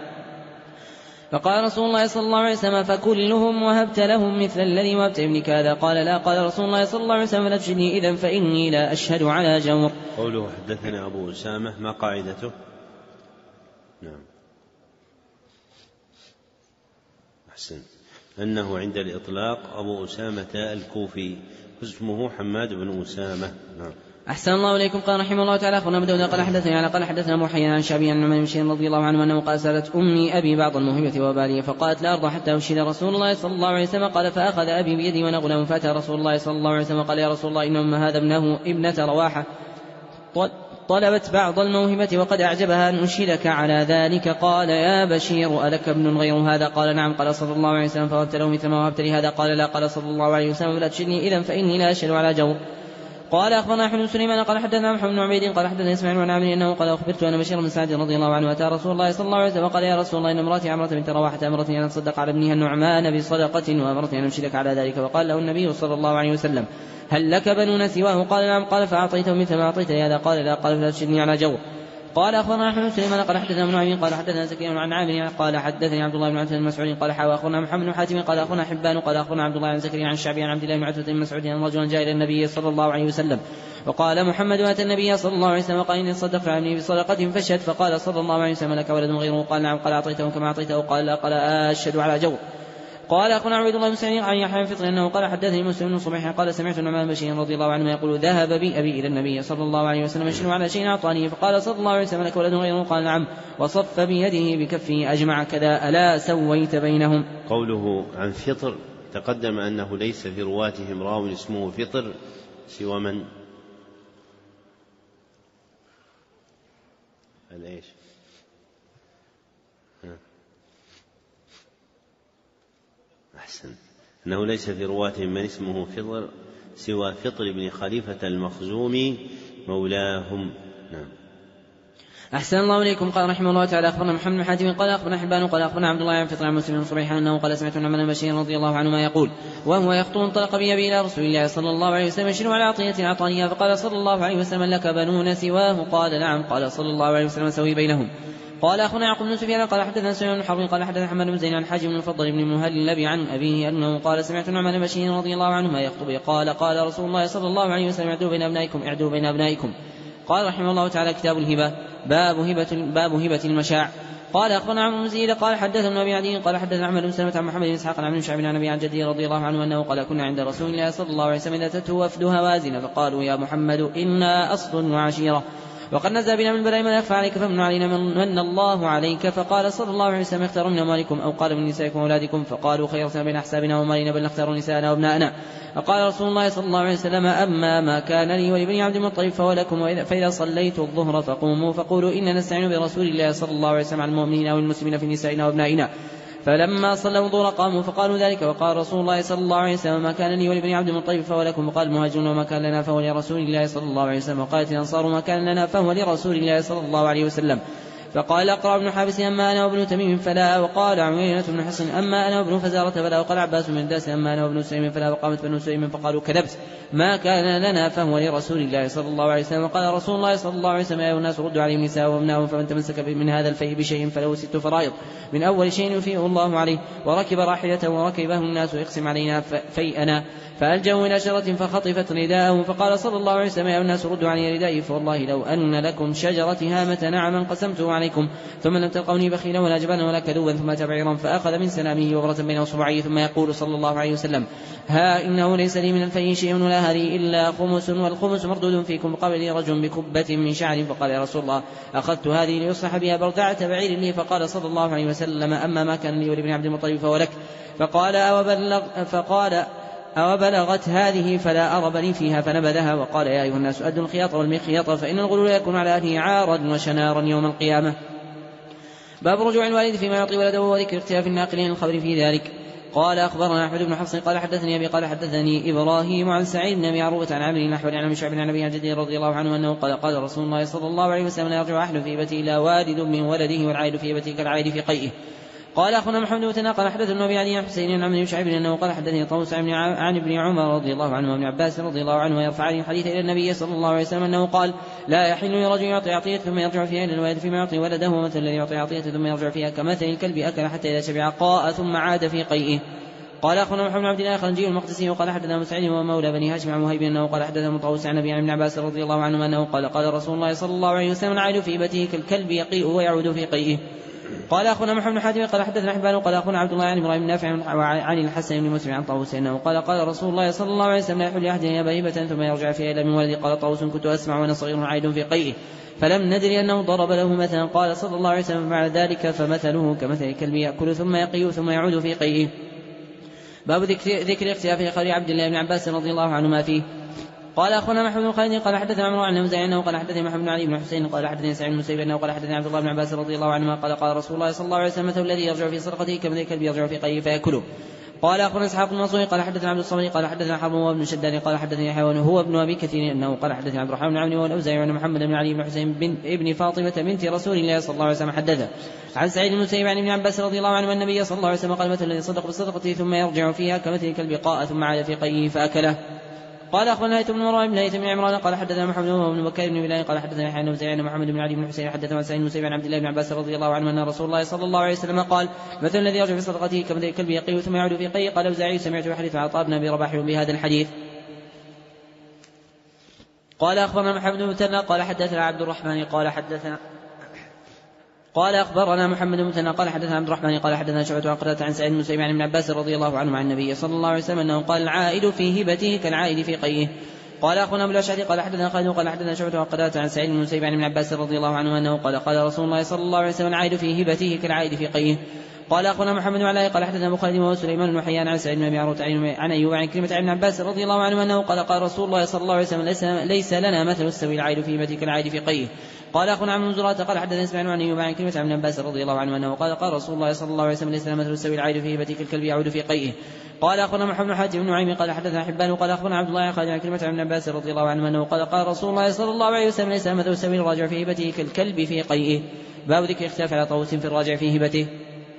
فقال رسول الله صلى الله عليه وسلم فكلهم وهبت لهم مثل الذي وهبت ابنك هذا؟ قال لا. قال رسول الله صلى الله عليه وسلم لا تشهدني إذن فإني لا أشهد على جور. قوله حدثنا أبو أسامة ما قاعدته؟ نعم أحسن أنه عند الإطلاق أبو أسامة الكوفي اسمه حماد بن أسامة. نعم. أحسن الله إليكم. قال رحمه الله تعالى أخبرنا أبو داود قال حدثني على قال حدثنا أبو حيان عن شعبي عن نعمان بن بشير رضي الله عنه أنه قال سألت أمي أبي بعض الموهبة وبالية فقالت لا أرضى حتى أشهد رسول الله صلى الله عليه وسلم. قال فأخذ أبي بيدي وأنا غلام فأتى رسول الله صلى الله عليه وسلم قال يا رسول الله إن أم هذا ابنه ابنة رواحة طلبت بعض الموهبة وقد أعجبها أن أشهدك على ذلك. قال يا بشير ألك ابن غير هذا؟ قال نعم. قال صلى الله عليه وسلم فوهبت له مثل ما وهبت لي هذا؟ قال لا. قال صلى الله عليه وسلم لا تشهدني إذن فإني لا أشهد على جور. قال أخبرنا أحمد بن سليمان قال حدثنا محمد بن عبيد قال حدثنا إسماعيل بن عامر أنه قال أخبرت أن بشير بن سعد رضي الله عنه أتى رسول الله صلى الله عليه وسلم وقال يا رسول الله إن امرأتي عمرة بنت رواحة أمرتني أن أتصدق على ابنها النعمان بصدقة وأمرتني أن أمشي لك على ذلك. وقال له النبي صلى الله عليه وسلم هل لك بنون سواه؟ قال نعم. قال فأعطيته مثل ما أعطيت هذا؟ قال لا. قال فلا تشدني على جور. قال أخبرنا أحمد بن سليمان قال حدثنا ابن عمين قال حدثنا زكي عن عامر قال حدثني عبد الله بن عتبة بن مسعود قال حاوى أخبرنا محمد بن حاتم قال أخبرنا حبان قال أخبرنا عبد الله عن زكريا عن الشعبي عن عبد الله بن عتبة بن مسعود أن رجلا جاء إلى النبي صلى الله عليه وسلم وقال محمد أتى النبي صلى الله عليه وسلم وقال إني صدقت عني بصدقة فاشهد. فقال صلى الله عليه وسلم لك ولد غيره؟ قال نعم. قال أعطيته كما أعطيته؟ قال لا. قال أشهد على جور. قال أخونا عبيد الله بن سعيد عن يحيى بن فطر أنه قال حدثني مسلم بن صبيح قال سمعت النعمان بن بشير رضي الله عنه يقول ذهب بي أبي إلى النبي صلى الله عليه وسلم يشن على شيء أعطانيه فقال صلى الله عليه وسلم لك ولد غيره؟ قال نعم. وصف بيده بكفه أجمع كذا ألا سويت بينهم. قوله عن فطر تقدم أنه ليس في رواتهم راو اسمه فطر سوى من؟ هل إيش؟ أحسن، أنه ليس في رواتهم من اسمه فطر سوى فطر بن خليفة المخزومي مولاهم. نعم. أحسن الله إليكم. قال رحمه الله تعالى أخبرنا محمد بن حاتم قال أخبرنا حبان قال أخبرنا عبد الله عن فطر عن مسلم بن صبيح أنه قال سمعت النعمان بن بشير رضي الله عنه ما يقول وهو يخطو انطلق بي أبي إلى رسول الله صلى الله عليه وسلم يشير على عطية أعطانيها فقال صلى الله عليه وسلم لك بنون سواه؟ قال نعم. قال صلى الله عليه وسلم سوي بينهم. قال أخونا يعقوب بن سفيان قال حدثنا سليمان بن حرب قال حدثنا حماد بن زين عن حاجب بن المفضل بن مهلب عن أبيه أنه قال سمعت النعمان بن بشير رضي الله عنه ما يخطب قال قال رسول الله صلى الله عليه وسلم اعدوا بين أبنائكم اعدوا بين أبنائكم. قال رحمه الله تعالى كتاب الهبة باب هبة باب هبة المشاع. قال أخبرنا عمرو بن زيد قال حدثنا ابن أبي عدي قال حدثنا أحمد بن سلمة عن محمد بن إسحاق عن ابن شعب عن أبي عن جدي رضي الله عنه أنه قال كنا عند رسول الله صلى الله عليه وسلم إذا أتته وفد هوازن فقالوا يا محمد إنا أصل وعشيرة وقد نزل بنا من البلاء ما يخفى عليك فمن علينا من الله عليك. فقال صلى الله عليه وسلم اختاروا من أموالكم أو قال من نسائكم وأولادكم فقالوا خيرتنا بين أحسابنا ومالنا بل نختار نساءنا وابناءنا. فقال رسول الله صلى الله عليه وسلم أما ما كان لي ولبني عبد المطلب فهو لكم فإذا صليت الظهر فقوموا فقولوا إننا نستعين برسول الله صلى الله عليه وسلم على المؤمنين والمسلمين في نسائنا وابنائنا. فلما صلوا الظهر قاموا فقالوا ذلك وقال رسول الله صلى الله عليه وسلم ما كان لي ولبني عبد المطلب فهو لكم. وقال المهاجرون وما كان لنا فهو لرسول الله صلى الله عليه وسلم. وقالت الأنصار ما كان لنا فهو لرسول الله صلى الله عليه وسلم. فقال أقرأ بن حابس أما أنا وابن تميم فلا. وقال عمينة بن حصن أما أنا وابن فزارة فلا. وقال عباس بن داس أما أنا وابن سليم فلا. وقامت بن سليم فقالوا كذبت ما كان لنا فهو لرسول الله صلى الله عليه وسلم. وقال رسول الله صلى الله عليه وسلم يا أيها الناس ردوا عليهم نساء وابناءهم فمن تمسك من هذا الفيء بشيء فله ست فرائض من أول شيء يفيء الله عليه وركب راحلته وركبه الناس يقسم علينا فيئنا فألجأوا إلى شجرة فخطفت رداءه. فقال صلى الله عليه وسلم يا الناس ردوا علي ردائي فوالله لو أن لكم شجرة هامة نعما قسمته عليكم ثم لم تلقوني بخيلا ولا جبانا ولا كذوبا ثم تبعيرا فأخذ من سلامه وبرة بين أصبعيه ثم يقول صلى الله عليه وسلم ها إنه ليس لي من الفيء شيء ولا هذه إلا خمس والخمس مردود فيكم. قبل لي رجل بكبة من شعر فقال يا رسول الله أخذت هذه ليصلح بها بردعة بعير لي. فقال صلى الله عليه وسلم أما ما كان لي ولابن عبد المطلب فهو لك. فقال أوبلغ فقال أو بلغت هذه فلا أرب لي فيها فنبذها. وقال يا أيها الناس أدوا الخياط والمخيط فإن الغلول يكون على أهله عارا وشنارا يوم القيامة. باب رجوع الوالد فيما يعطي ولده وذكر اختلاف الناقلين الخبر في ذلك. قال أخبرنا أحمد بن حفص قال حدثني أبي قال حدثني إبراهيم عن سعيد بن أبي عروبة عن عمرو الأحول عن أبي شعب عن أبي جدي رضي الله عنه أنه قال قال رسول الله صلى الله عليه وسلم لا يرجع أحد في هبته إلا والد من ولده والعائد في هبته كالعائد في قيئه. قال أخونا محمد بن قال حدثنا أبي علي حسين عن عمرو شعيب أنه قال حدثني طاووس عن ابن عمر رضي الله عنه وابن عباس رضي الله عنه يرفعان الحديث إلى النبي صلى الله عليه وسلم أنه قال لا يحل لرجل يعطي عطية ثم يرجع فيها إلى الوالد فيما يعطي ولده ومثل الذي يعطي عطية ثم يرجع فيها كمثل الكلب أكل حتى إذا شبع قاء ثم عاد في قيئه. قال أخونا محمد عبد الله خلنجي المقدسي وقال حدثنا مسعود ومولى بني هاشم عن وهيب أنه قال حدثنا طاووس عن أبي ابن عباس رضي الله عنه أنه قال قال رسول الله صلى الله عليه وسلم العائد في هبته كالكلب يقيء ويعود في قيئه. قال أخونا محمد بن حاتم قال حدثنا حبان وقال أخونا عبد الله عن إبراهيم النافع عن الحسن بن مسلم عن طاووس أنه قال قال رسول الله صلى الله عليه وسلم لا يحل لأحد يهب هبة ثم يرجع فيها إلى من ولدي. قال طاووس كنت أسمع وأنا صغير عائد في قيئه فلم ندري أنه ضرب له مثلا. قال صلى الله عليه وسلم بعد ذلك فمثله كمثل الكلب يأكل ثم يقيء ثم يعود في قيئه. باب ذكر اختلاف خبر عبد الله بن عباس رضي الله عنهما فيه. قال أخونا محمد بن خالد قال حدثنا عمرو عن نوزع أنه قال حدثني محمد بن علي بن حسين قال حدثني سعيد بن المسيب أنه قال حدثني عبد الله بن عباس رضي الله عنهما قال قال رسول الله صلى الله عليه وسلم مثل الذي يرجع في صدقته كمثل الكلب يرجع في قيئه فيأكله. قال أخبرنا إسحاق بن منصور قال حدثنا عبد الصمد قال حدثنا حرب وابن شداد قال حدثني يحيى هو ابن أبي كثير أنه قال حدثنا عبد الرحمن بن عون والأوزاعي وأن محمد بن علي بن حسين بن ابن فاطمة بنت رسول الله صلى الله عليه وسلم حدثه عن سعيد بن المسيب عن ابن عباس رضي الله عنه النبي صلى الله عليه وسلم قال مثل الذي صدق بالصدقة ثم يرجع فيها كمثل الكلب قاء ثم عاد في قيه فأكله. قال أخبرنا هيثم بن مروان بن هيثم بن عمران قال حدثنا محمد بن بكر بن بلال قال حدثنا يحيى بن زيد عن محمد بن علي بن حسين حدثنا عن سعيد بن المسيب عن عبد الله بن عباس رضي الله عنه أن رسول الله صلى الله عليه وسلم قال مثل الذي يرجع في صدقته كمثل الكلب يقيه ثم يعود في قيه. قال أوزاعي سمعت حديث عطاء بن أبي رباح بهذا الحديث. قال أخبرنا محمد بن المثنى قال حدثنا عبد الرحمن قال حدثنا قال أخبرنا محمد بن مثنى قال حدثنا عبد الرحمن قال حدثنا شعبة عن قتادة عن سعيد بن المسيب عن ابن عباس رضي الله عنه عن النبي صلى الله عليه وسلم أنه قال العائد في هبته كالعائد في قيه. قال أخونا أبو الأشعث قال حدثنا خالد قال حدثنا شعبة عن قتادة عن سعيد بن المسيب عن ابن عباس رضي الله عنه أنه قال قال رسول الله صلى الله عليه وسلم العائد في هبته كالعائد في قيه. قال أخونا محمد بن علاء قال حدثنا أبو خالد وسليمان بن حيان عن سعيد بن أبي عروة عن أيوب عن كلمة عن ابن عباس رضي الله عنه أنه قال قال رسول الله صلى الله عليه وسلم ليس, ليس لنا مثل السوي العائد في هبته كالعائد في قيه. قال أخونا عمرو بن زرارة قال حدثنا اسماعيل عن أيوب عن كلمة عن ابن عباس رضي الله عنه أنه قال قال رسول الله صلى الله عليه وسلم ليس لنا مثل السوي العائد في هبته كالكلب يعود في قيه. قال أخونا محمد بن حاتم بن نعيم قال حدثنا حبان وقال أخونا عبد الله عن خالد عن كلمة عن ابن عباس رضي الله عنه أنه قال قال رسول الله صلى الله عليه وسلم ليس لنا مثل السوي الراجع في هبته كالكلب في قيه. باب ذكر اختلاف على طاووس في الراجع في هبته.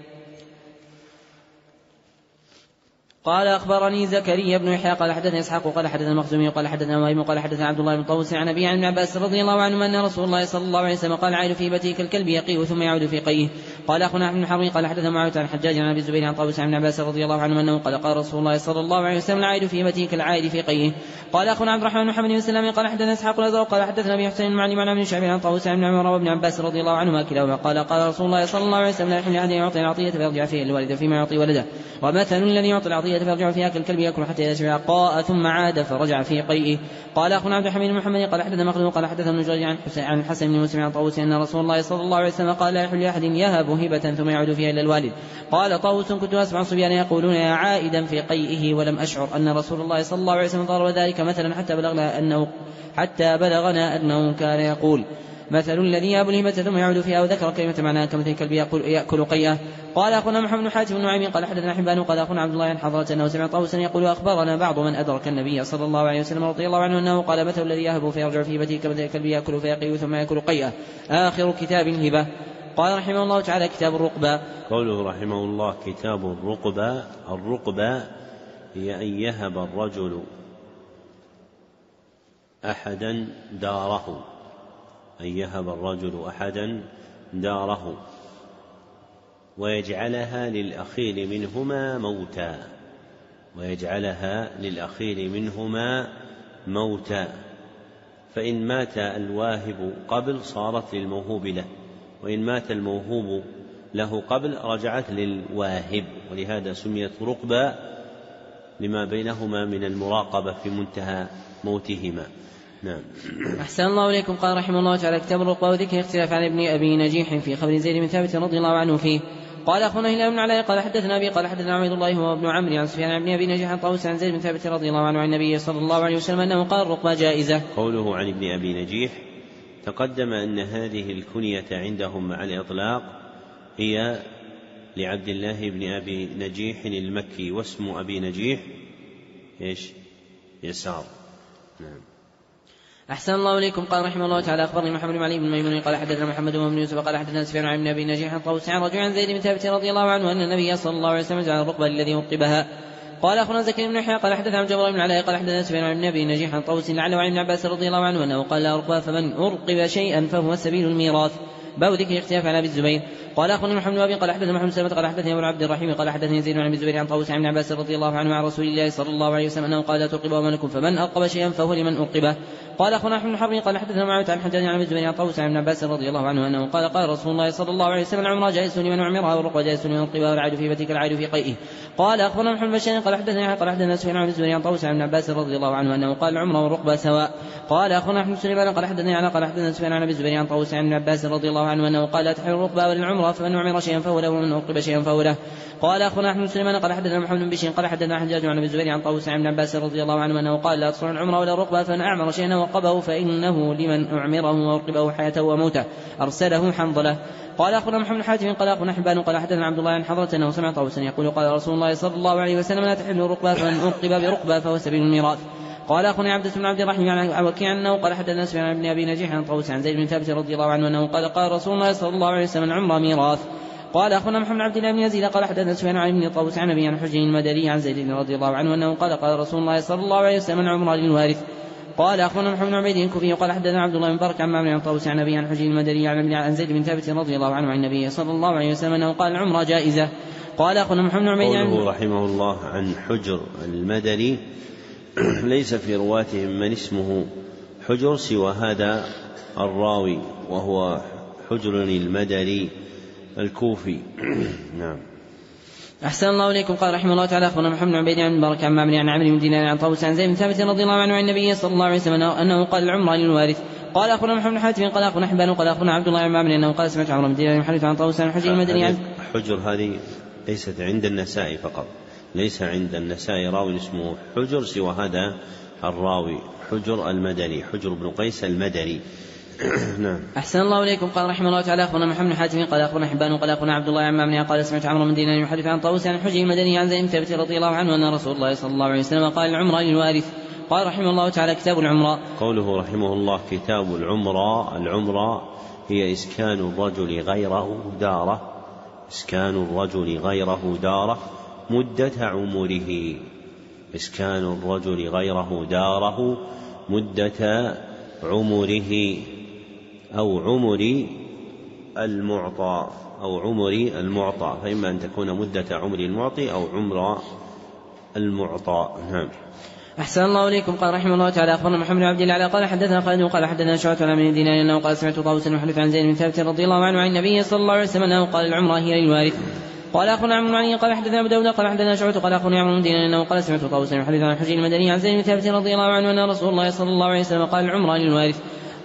قال أخبرني زكريا بن يحيى قال حدثنا إسحاق قال حدثنا المخزومي قال حدثنا وهيب قال حدثنا عبد الله بن طاووس عن أبي عن ابن عباس رضي الله عنه أن رسول الله صلى الله عليه وسلم قال العائد في هبته كالكلب يقيه ثم يعود في قيه. قال أخونا أحمد بن حرب قال حدثنا معاوية عن حجاج عن أبي الزبير عن طاووس عن ابن عباس رضي الله عنه أنه قال قال رسول الله صلى الله عليه وسلم العائد في هبته كالعائد في قيه. قال أخونا عبد الرحمن بن محمد بن سلام قال حدثنا إسحاق الأزرق قال حدثنا أبي حسين المعلم عن ابن شعبان عن طاووس عن ابن عمر وابن عباس رضي الله عنهما كلاهما قال قال رسول الله صلى الله عليه وسلم لا يحل أحد يعطي العطية فيرجع فيها الوالد فيما يعطي ولده ومثل الذي يعطي العطية فيرجع فيها كالكلب يأكل حتى إذا شبع قاء ثم عاد فرجع في قيئه. قال أخونا عبد الحميد بن محمد قال حدثنا مخلوق قال حدثنا ابن جريج عن الحسن بن مسلم عن طاووس أن رسول الله صلى الله عليه وسلم قال لا يحل أحد يهب هبة ثم يعود فيها إلا الوالد. قال طاووس كنت أسمع صبيان يقولون يا عائدا في قيئه ولم أشعر أن رسول الله صلى الله عليه وسلم ضرب ذلك مثلا حتى بلغنا أنه حتى بلغنا أنه كان يقول مثل الذي يهب الهبة ثم يعود فيها وذكر كلمة معناها كمثل الكلب يأكل قيئه. قال أخونا محمد بن حاتم بن نعيم قال حدثنا حبان قال أخونا عبد الله عن حضرة أنه سمع طاووسا يقول أخبرنا بعض من أدرك النبي صلى الله عليه وسلم رضي الله عنه أنه قال مثل الذي يهب فيرجع في هبته كمثل الكلب يأكل فيقيه ثم يأكل قيئه. آخر كتاب الهبة. قال رحمه الله تعالى كتاب الرقبة. قوله رحمه الله كتاب الرقبة. الرقبة هي أن يهب الرجل أحدا داره أن يهب الرجل أحدا داره ويجعلها للأخير منهما موتا ويجعلها للأخير منهما موتا فإن مات الواهب قبل صارت للموهوب له وإن مات الموهوب له قبل رجعت للواهب ولهذا سميت رقبة لما بينهما من المراقبة في منتهى موتهما. نعم. أحسن الله إليكم. قال رحمه الله تعالى كتاب الرقبة وذكر اختلاف عن ابن أبي نجيح في خبر زيد بن ثابت رضي الله عنه فيه. قال أخونا هلال بن علاء قال حدثنا أبي قال حدثنا عبيد الله هو ابن عمرو عن سفيان عن ابن أبي نجيح عن طاووس عن زيد بن ثابت رضي الله عنه عن النبي صلى الله عليه وسلم أنه قال الرقبة جائزة. قوله عن ابن أبي نجيح تقدم أن هذه الكنية عندهم مع الإطلاق هي لعبد الله بن أبي نجيح المكي واسم أبي نجيح إيش يسار. نعم. أحسن الله إليكم. قال رحمه الله تعالى أخبرني محمد بن علي بن ميمون قال حدثنا محمد بن يوسف قال حدثنا سفيان عن ابن أبي نجيح عن طاووس عن رجل عن زيد بن ثابت رضي الله عنه أن النبي صلى الله عليه وسلم جعل الرقبة الذي عقبها. قال أخونا زكريا بن يحيى قال حدثنا جبر بن علاء قال حدثنا سفيان عن ابن أبي نجيح عن طاووس لعله عن ابن عباس رضي الله عنه أنه قال لا رقبة فمن أرقب شيئا فهو سبيل الميراث. باب ذكر اختلاف على ابي الزبير. قال اخونا محمد بن ابي قال حدثنا محمد سلمة قال حدثني ابو عبد الرحيم قال حدثني زيد بن ابي الزبير عن طاووس عن ابن عباس رضي الله عنه عن رسول الله صلى الله عليه وسلم انه قال لا ترقبوا امانكم فمن ارقب شيئا فهو لمن ارقبه. قال اخونا احمد بن حرب قال حدثنا معاوية عن حجاج عن ابي الزبير عن طاووس عن ابن عباس رضي الله عنه انه قال قال رسول الله صلى الله عليه وسلم العمره جائز لمن عمرها والرقبه جائز لمن ارقبها والعيد في بيتك العيد في قيئه. قال اخونا محمد بن بشير قال حدثنا قال حدثنا سفيان عن ابي الزبير عن طاووس عن ابن عباس رضي الله عنه انه قال العمره والرقبه سواء. قال اخونا احمد بن سليمان قال حدثني عن قال حدثنا سفيان عن ابي الزبير عن طاووس عن ابن عباس رضي الله عنه انه قال لا تحل الرقبه وللعمره فمن عمر شيئا فهو له ومن أرقب شيئا فهو له. قال أخونا أحمد بن سليمان قال حدثنا محمد بن بشير قال حدثنا حجاج عن أبي الزبير عن طاووس عن ابن عباس رضي الله عنه أنه قال لا تصلح العمرة ولا الرقبة فمن أعمر شيئا أرقبه فإنه لمن أعمره وأرقبه حياته وموته. أرسله حنظلة. قال أخبرنا محمد حاتم قال أخبرنا حبان قال حدثنا عبد الله عن حضرة أنه سمع طاووسا يقول قال رسول الله صلى الله عليه وسلم لا تحل رقبة فمن أرقب برقبة فهو سبيل الميراث. قال أخبرني عبدة بن عبد الرحمن عن وكيع أنه قال حدثنا سفيان بن أبي نجيح عن طاووس عن زيد بن ثابت رضي الله عنه أنه قال قال رسول الله صلى الله عليه وسلم العمرة ميراث. قال أخبرنا محمد عبد الله بن يزيد قال حدثنا سفيان عن ابن طاووس عن أبي عن حجين المدني عن زيد رضي الله عنه أنه قال قال رسول الله صلى الله عليه وسلم العمرة للوارث. قال أخبرنا محمد بن عبيد الكوفي قال حدثنا عبد الله بن برك عن معمر عن طاووس عن أبي عن حجين المدني عن زيد بن ثابت رضي الله عنه عن النبي صلى الله عليه وسلم أنه قال العمرة جائزة. قال أخبرنا محمد بن عبيد قوله رحمه الله عن حجر المدني ليس في رواتهم من اسمه حجر سوى هذا الراوي وهو حجر المدني الكوفي. نعم. أحسن الله إليكم. قال رحمه الله تعالى أخبرنا محمد بن عبيد عن بركة عن معمر عن عمرو بن دينار عن طاووس عن زيد بن ثابت رضي الله عنه عن النبي صلى الله عليه وسلم أنه قال العمرة للوارث. قال أخبرنا محمد بن حاتم قال أخبرنا حبان قال أخبرنا عبد الله بن معمر أنه قال سمعت عمرو بن دينار يحدث عن طاووس عن حجر المدني عن حجر. هذه ليست عند النسائي فقط، ليس عند النسائي راوي اسمه حجر سوى هذا الراوي حجر المدني حجر بن قيس المدني. نعم. أحسن الله إليكم. قال رحمه الله تعالى أخبرنا محمد بن حاتم قال أخبرنا حبان قال أخبرنا عبد الله عن معمر قال سمعت عمرو بن دينار يحدث عن طاووس عن حجر المدني عن زيد بن ثابت رضي الله عنه أن رسول الله صلى الله عليه وسلم قال العمرة للوارث. قال رحمه الله تعالى كتاب العمرة. قوله رحمه الله كتاب العمرة. العمرة هي إسكان الرجل غيره داره إسكان الرجل غيره داره مدة عمره إسكان الرجل غيره داره مدة عمره أو عمر المعطى أو عمر المعطى فإما أن تكون مدة عمر المعطي أو عمر المعطى. نعم. أحسن الله إليكم. قال رحمه الله تعالى أخبرنا محمد بن عبد الله قال حدثنا خالد قال حدثنا شعبة عن عمرو بن دينار أنه قال سمعت طاووسا يحدث عن زيد بن ثابت رضي الله عنه عن النبي صلى الله عليه وسلم أنه قال العمرة هي للوارث. قال أخبرنا عمرو بن علي قال حدثنا أبو داود قال حدثنا شعبة قال أخبرني عمرو بن دينار أنه قال سمعت طاووسا يحدث عن حجين المدني عن زيد بن ثابت رضي الله عنه أن رسول الله صلى الله عليه وسلم قال العمرة للوارث.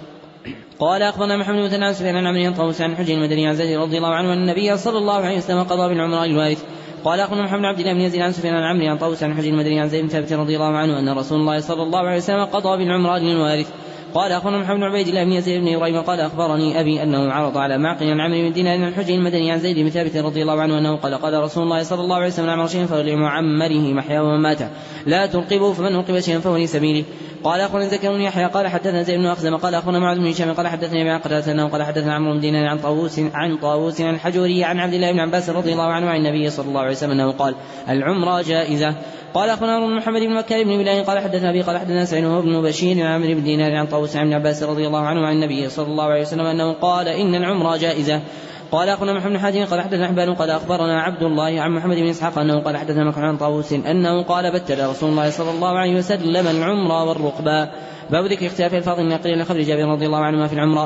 قال أخبرنا محمد بن مثنى عن سفيان عن عمرو بن طاووس عن حجين المدني عن زيد رضي الله عنه أن النبي صلى الله عليه وسلم قضى بالعمرة للوارث. قال أخبرنا محمد بن عبد الله بن يزيد عن سفيان عن عمرو عن طاووس عن حجين المدني عن زيد بن ثابت رضي الله عنه أن رسول الله صلى الله عليه وسلم قضى بالعمرة للوارث. قال أخبرنا محمد بن عبيد الله بن يزيد بن إبراهيم قال أخبرني أبي أنه عرض على معقل عن عمرو بن دينار عن حجين المدني عن زيد بن ثابت رضي الله عنه أنه قال قال رسول الله صلى الله عليه وسلم عن شيئا فلمعمره محيا ومماته لا ترقبوا فمن أرقب شيئا فهو لسبيله. قال أخبرنا زكريا بن يحيى قال حدثنا زيد بن أخزم قال أخبرنا معاذ بن هشام قال حدثني أبي عن قتادة أنه قال حدثنا عمرو بن دينار عن طاووس عن طاووس عن حجوري عن عبد الله بن عباس رضي الله عنه عن النبي صلى الله عليه وسلم أنه قال العمرة جائزة. قال أخبرنا عمرو بن محمد بن مكة بن بلال قال حدثنا أبي قال حدثنا سعيد بن بشير عن عمرو بن دينار عن طاووس عن ابن عباس رضي الله عنه عن النبي صلى الله عليه وسلم أنه قال إن العمرة جائزة. قال أخبرنا محمد بن حاتم قال حدثنا حبان قال أخبرنا عبد الله عن محمد بن إسحاق أنه قال حدثنا مكحول عن طاووس أنه قال بتل رسول الله صلى الله عليه وسلم العمرة والرقبة. باب ذكر اختلاف الفاظ الناقلين لخبر جابر رضي الله عنهما في العمرة.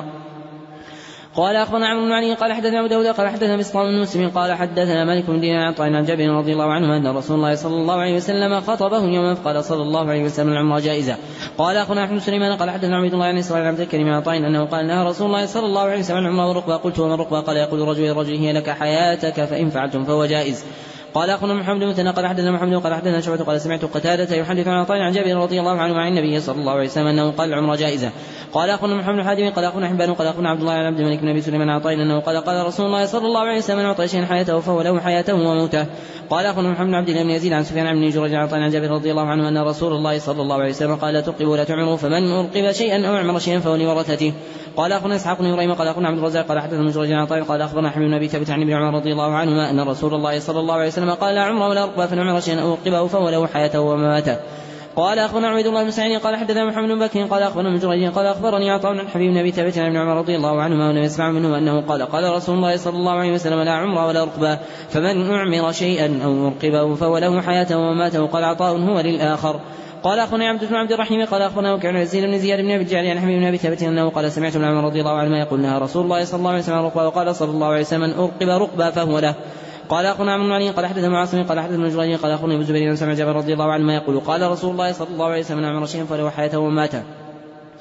قال أخبرنا عمرو بن علي قال حدثنا أبو داود قال حدثنا بسطام بن مسلم قال حدثنا مالك بن دينار عن طعن عن جابر رضي الله عنه أن رسول الله صلى الله عليه وسلم خطبه يوما فقال صلى الله عليه وسلم العمرة جائزة. قال أخبرنا أحمد سليمان قال حدثنا عبد الله عن إسرائيل عبد الكريم عن طعن أنه قال نهى رسول الله صلى الله عليه وسلم العمرة والرقبة. قلت وما الرقبة؟ قال يقول رجل الرجل هي لك حياتك فإن فعلتم فهو جائز. قال أخبرنا محمد بن مثنى قال حدثنا محمد قال حدثنا شعبة قال سمعت قتادة يحدث عن طعن عن جابر رضي الله عنه عن النبي صلى الله عليه وسلم أنه قال العمرة جائزة. قال أخبرنا محمد بن حاتم قال أخبرنا حبان قال أخبرنا عبد الله عن عبد الملك بن أبي سليمان عن طعن أنه قال قال رسول الله صلى الله عليه وسلم أعطى شيئا حياته فهو له حياته وموته. قال أخبرنا محمد بن عبد الله بن يزيد عن سفيان بن جريج عن طعن عن جابر رضي الله عنه أن رسول الله صلى الله عليه وسلم قال لا ترقبوا ولا تعمروا فمن أرقب شيئا أو أعمر شيئا فهو لورثته. قال أخبرنا إسحاق بن إبراهيم قال أخبرنا عبد الرزاق قال حدثنا ابن جريج عن طعن قال أخبرنا حميد بن أبي ثابت عن ابن عمر رضي الله عنهما أن رسول الله صلى الله عليه وسلم قال لا عمر ولا رقبة فمن أعمر شيئا أو أرقبه فهو له حياته ومماته. قال أخبرنا عبيد الله بن سعيد قال حدثنا محمد بن بكر قال أخبرنا ابن جريج قال أخبرني عطاء بن حبيب بن أبي ثابت عن ابن عمر رضي الله عنهما ولم يسمع منه أنه قال قال رسول الله صلى الله عليه وسلم لا عمر ولا رقبة فمن أعمر شيئا أو أرقبه فهو له حياته ومماته. قال عطاء هو للآخر. قال أخبرنا عبد بن عبد الرحيم قال أخبرنا وكيع بن يزيد بن زياد بن أبي الجعد عن حبيب بن أبي ثابت أنه قال سمعت ابن عمر رضي الله عنهما يقول نهى رسول الله صلى الله عليه وسلم رقبة وقال صلى الله عليه وسلم أرقب رقبة فهو له. قال أخبرنا عمرو بن علي قال حدثنا معاصم قال حدثنا ابن جريج قال أخبرني ابن زبير سمع جابر رضي الله عنه يقول قال رسول الله صلى الله عليه وسلم أعمر شيئا فله حياته وماته.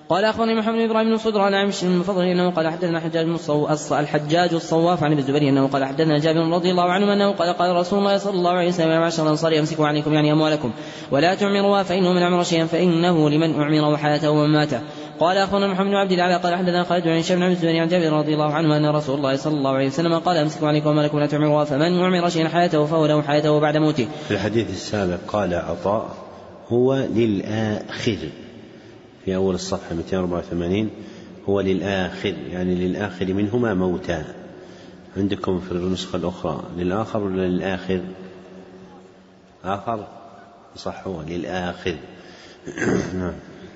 قال أخبرني محمد بن إبراهيم بن صدر عن عمش بن فضل أنه قال حدثنا حجاج الحجاج الصواف عن ابن الزبير أنه قال حدثنا جابر رضي الله عنه أنه قال قال رسول الله صلى الله عليه وسلم يا معشر الأنصار أمسكوا عليكم يعني أموالكم ولا تعمروها فإنه من أعمر شيئا فإنه لمن أعمر وحياته ومماته. قال أخبرنا محمد بن عبد الله قال حدثنا خالد بن هشام بن الزبير عن جابر رضي الله عنه أن رسول الله صلى الله عليه وسلم قال أمسكوا عليكم أموالكم ولا تعمروها فمن أعمر شيئا حياته فهو له حياته بعد موته. في الحديث السابق قال عطاء هو للآخر في أول الصفحة مئتين وأربعة وثمانين هو للآخر يعني للآخر منهما موتا. عندكم في النسخة الأخرى للآخر ولا للآخر؟ آخر صح هو للآخر. نعم.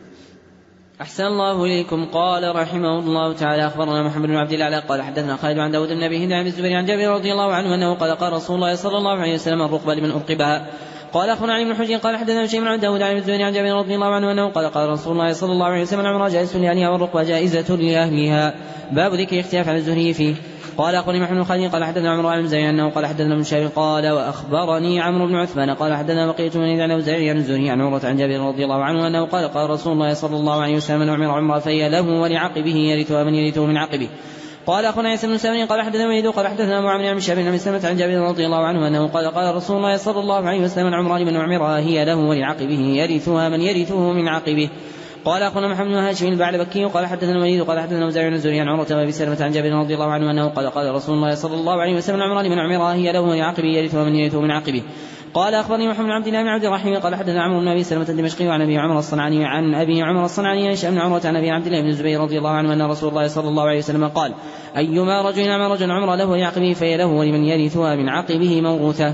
أحسن الله إليكم. قال رحمه الله تعالى أخبرنا محمد بن عبد الله قال حدثنا خالد عن داود بن أبي هند عن الزبير عن جابر رضي الله عنه أنه قال قال رسول الله صلى الله عليه وسلم الرقبة لمن أرقبها. قال أخبرنا علي بن حجر قال حدثنا شيء عن داود عن الزبير عن جابر رضي الله عنه أنه قال قال رسول الله صلى الله عليه وسلم العمرة جائزة لأهلها والرقبة جائزة لأهلها. باب ذكر اختلاف عن الزهري فيه. قال أخبرني محمد بن خالد قال حدثنا عمرو بن زيد أنه قال حدثنا ابن شهاب قال وأخبرني عمرو بن عثمان قال حدثنا بقية بن يزيد عن الزهري عن الزهري عن عمرة عن جابر رضي الله عنه أنه قال قال رسول الله صلى الله عليه وسلم أعمر عمرة فهي له ولعقبه يرثها من يرثه من عقبه. قال أخونا عيسى بن سامي قال حدثنا وليد قال حدثنا أبو عمرو بن شهاب بن سلمة عن جابر رضي الله عنه أنه قال قال رسول الله صلى الله عليه وسلم العمرة لمن أعمرها هي له ولعقبه يرثها من يرثه من عقبه. قال أخونا محمد بن هاشم البعلبكي قال حدثنا وليد قال حدثنا وزير بن الزهري عن عمرة وأبي سلمة عن جابر رضي الله عنه أنه قال قال رسول الله صلى الله عليه وسلم العمرة لمن أعمرها هي له ولعقبه يرثها من يرثه من عقبه. قال أخبرني محمد بن عبد الله بن عبد الرحيم قال حدثنا عمرو بن أبي سلمة الدمشقي وعن أبي عمر الصنعاني عن أبي عمر الصنعاني عن هشام بن عمرة عن أبي عبد الله بن الزبير رضي الله عنه أن رسول الله صلى الله عليه وسلم قال أيما رجل أعمر رجل عمرة له ولعقبه فهي له ولمن يرثها من عقبه موروثة.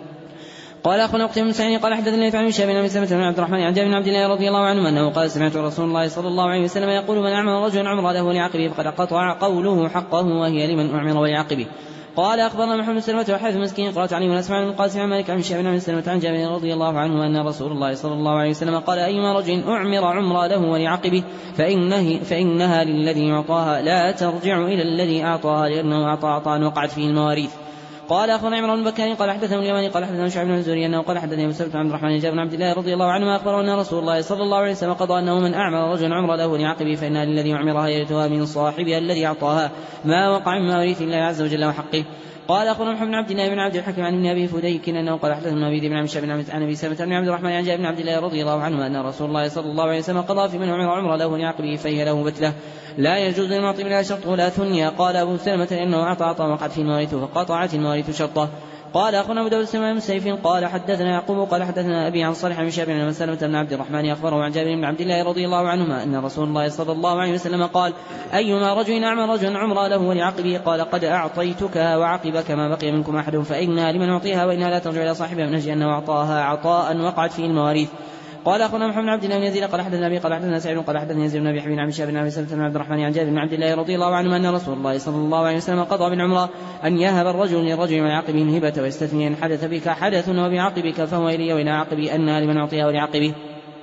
قال أخونا أختي بن سعيد قال حدثني عن هشام بن أبي سلمة بن عبد الرحمن عن جابر بن عبد الله رضي الله عنه أنه قال سمعت رسول الله صلى الله عليه وسلم يقول من أعمر رجل عمرة له ولعقبه فقد قطع قوله حقه وهي لمن أعمر ولعقبه. قال أخبرنا محمد بن سلمة وحارث مسكين قرأت عليه ونسمع من القاسم عن مالك عن هشام بن سلمة عن جابر رضي الله عنه أن رسول الله صلى الله عليه وسلم قال أيما رجل أعمر عمرة له ولعقبه فإنه فإنها للذي أعطاها لا ترجع إلى الذي أعطاها لأنه أعطى عطاء وقعت فيه المواريث. قال أخونا عمران بن بكار قال حدثنا اليماني قال حدثنا شعيب بن الزهري أنه قال حدثني أبو سلمة عن عبد الرحمن جابر بن عبد الله رضي الله عنه أخبره أن رسول الله صلى الله عليه وسلم قضى أنه من أعمر رجل عمرة له لعقبه فإنها للذي أعمرها يرثها من صاحبها الذي أعطاها ما وقع من مواريث الله عز وجل وحقه. قال أخونا محمد بن عبد الله بن عبد الحكيم عن ابن أبي فديك أنه قال حدثنا أبي بن عمشة بن عن أبي سلمة بن عبد الرحمن عن جابر بن عبد الله رضي الله عنه أن رسول الله صلى الله عليه وسلم قضى في من عمر عمرة له لعقبه فهي له بتلة لا يجوز للمعطي منها شرط ولا ثنيا. قال أبو سلمة لأنه أعطى عطاء وقعت فيه المواريث فقطعت المواريث شرطه. قال أخونا أبو داود بن سيف قال حدثنا يعقوب قال حدثنا أبي عن صالح بن شهاب بن سلمة بن عبد الرحمن أخبره عن جابر بن عبد الله رضي الله عنهما أن رسول الله صلى الله عليه وسلم قال أيما رجل أعمر رجل عمرة له ولعقبه قال قد أعطيتك وعقبك ما بقي منكم أحد فإنها لمن أعطيها وإنها لا ترجع إلى صاحبها من أجل أنه أعطاها عطاء وقعت فيه المواريث. قال أخونا محمد بن عبد الله بن يزيد قال حدثنا أبي قال حدثنا سعيد قال حدثنا يزيد بن أبي حبيب عن شهاب بن أبي سلمة بن عبد الرحمن عن جابر بن عبد الله رضي الله عنه أن رسول الله صلى الله عليه وسلم قضى بالعمرة أن يهب الرجل للرجل من عقبه هبة ويستثني إن حدث بك حدث وبعقبك فهو إلي وإلى عقبي أنها لمن أعطيها ولعقبه.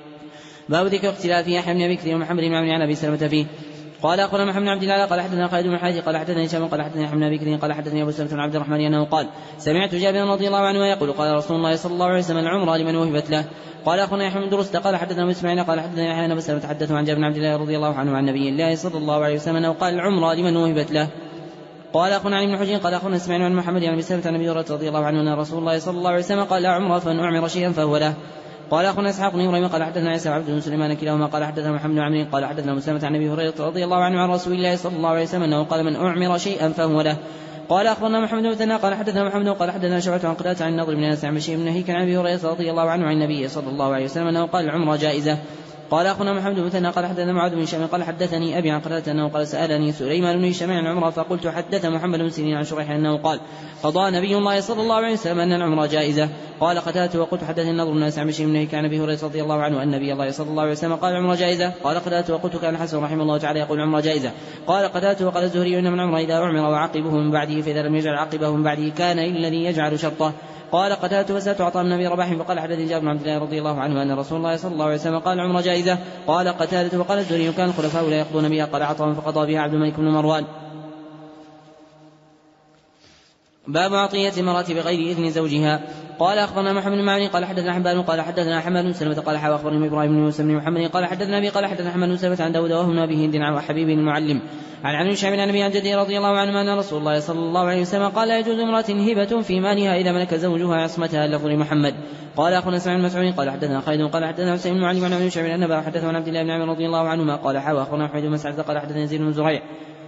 باب ذكر اختلاف يحيى بن أبي كثير ومحمد بن عمرو عن أبي سلمة فيه. قال أخونا محمد بن عبد الله قال حدثنا خالد بن حاتم قال حدثني هشام قال حدثني يحيى بن أبي كثير قال حدثني أبو سلمة بن عبد الرحمن أنه قال سمعت جابر رضي الله عنه يقول قال رسول الله صلى الله عليه وسلم العمرة لمن وهبت له. قال أخونا يحيى بن درست قال حدثنا أبو إسماعيل قال حدثنا يحيى بن أبي سلمة حدثه عن جابر بن عبد الله رضي الله عنه عن نبي الله صلى الله عليه وسلم أنه قال العمرة لمن وهبت له. قال أخونا علي بن حجين قال أخونا إسماعيل عن محمد عن أبي سلمة عن أبي هريرة رضي الله عنه أن رسول الله صلى الله عليه وسلم قال لا عمرة فإن أعمر شيئا فهو له. قال أخونا إسحاق بن إبراهيم قال حدثنا عيسى عبد بن سليمان كلاهما قال حدثنا محمد بن عمرو قال حدثنا مسلمة عن أبي هريرة رضي الله عنه عن رسول الله صلى الله عليه وسلم أنه قال من أعمر شيئا فهو له. قال أخبرنا محمد بن مثنى قال حدثنا محمد قال حدثنا شعبة عن قتادة عن النضر بن أنس عن بشير بن نهيك عن أبي هريرة رضي الله عنه عن النبي صلى الله عليه وسلم أنه قال العمرة جائزة. قال أخونا محمد بن مثنى قال حدثنا معاذ بن هشام قال حدثني أبي عن قتادة أنه قال سألني سليمان بن هشام عن العمرة فقلت حدث محمد بن سيرين عن شريح أنه قال قضى نبي الله صلى الله عليه وسلم أن العمرة جائزة. قال قتادة وقلت حدثني النضر بن أنس عن بشير بن نهيك عن أبي هريرة رضي الله عنه أن النبي الله صلى الله عليه وسلم قال العمرة جائزة. قال قتادة وقلت كان الحسن رحمه الله تعالى يقول العمرة جائزة. قال قتادة وقال الزهري إن من العمرة إذا أعمر وعقبه من بعده فإذا لم يجعل عقبه من بعده كان الذي يجعل شرطه. قال قتادة وسألت عطاء بن أبي رباح فقال حدثني جابر بن عبد الله رضي الله عنه أن رسول الله صلى الله عليه وسلم قال العمرة جائزة. قال قتادة وقال الزهري كان الخلفاء لا يقضون بها قال عطاء فقضى بها عبد الملك بن مروان. باب عطية المرأة بغير إذن زوجها. قال أخبرنا محمد بن معين قال حدثنا حبان قال حدثنا حماد بن سلمة قال حدثنا أخبرني إبراهيم بن موسى بن محمد قال حدثنا أبي قال حدثنا حماد بن سلمة عن داود وهو ابن أبي هند عن حبيب المعلم عن عن شعب عن أبي عن جده رضي الله عنه أن رسول الله صلى الله عليه وسلم قال لا يجوز امرأة هبة في مالها إذا ملك زوجها عصمتها لفظ محمد. قال أخونا سعيد بن مسعود قال حدثنا خالد قال حدثنا حسين بن معلم عن عن شعب عن أبي حدثنا عن عبد الله بن عمر رضي الله عنهما قال حوا أخبرنا محمد بن مسعود قال حدثنا زيد بن زريع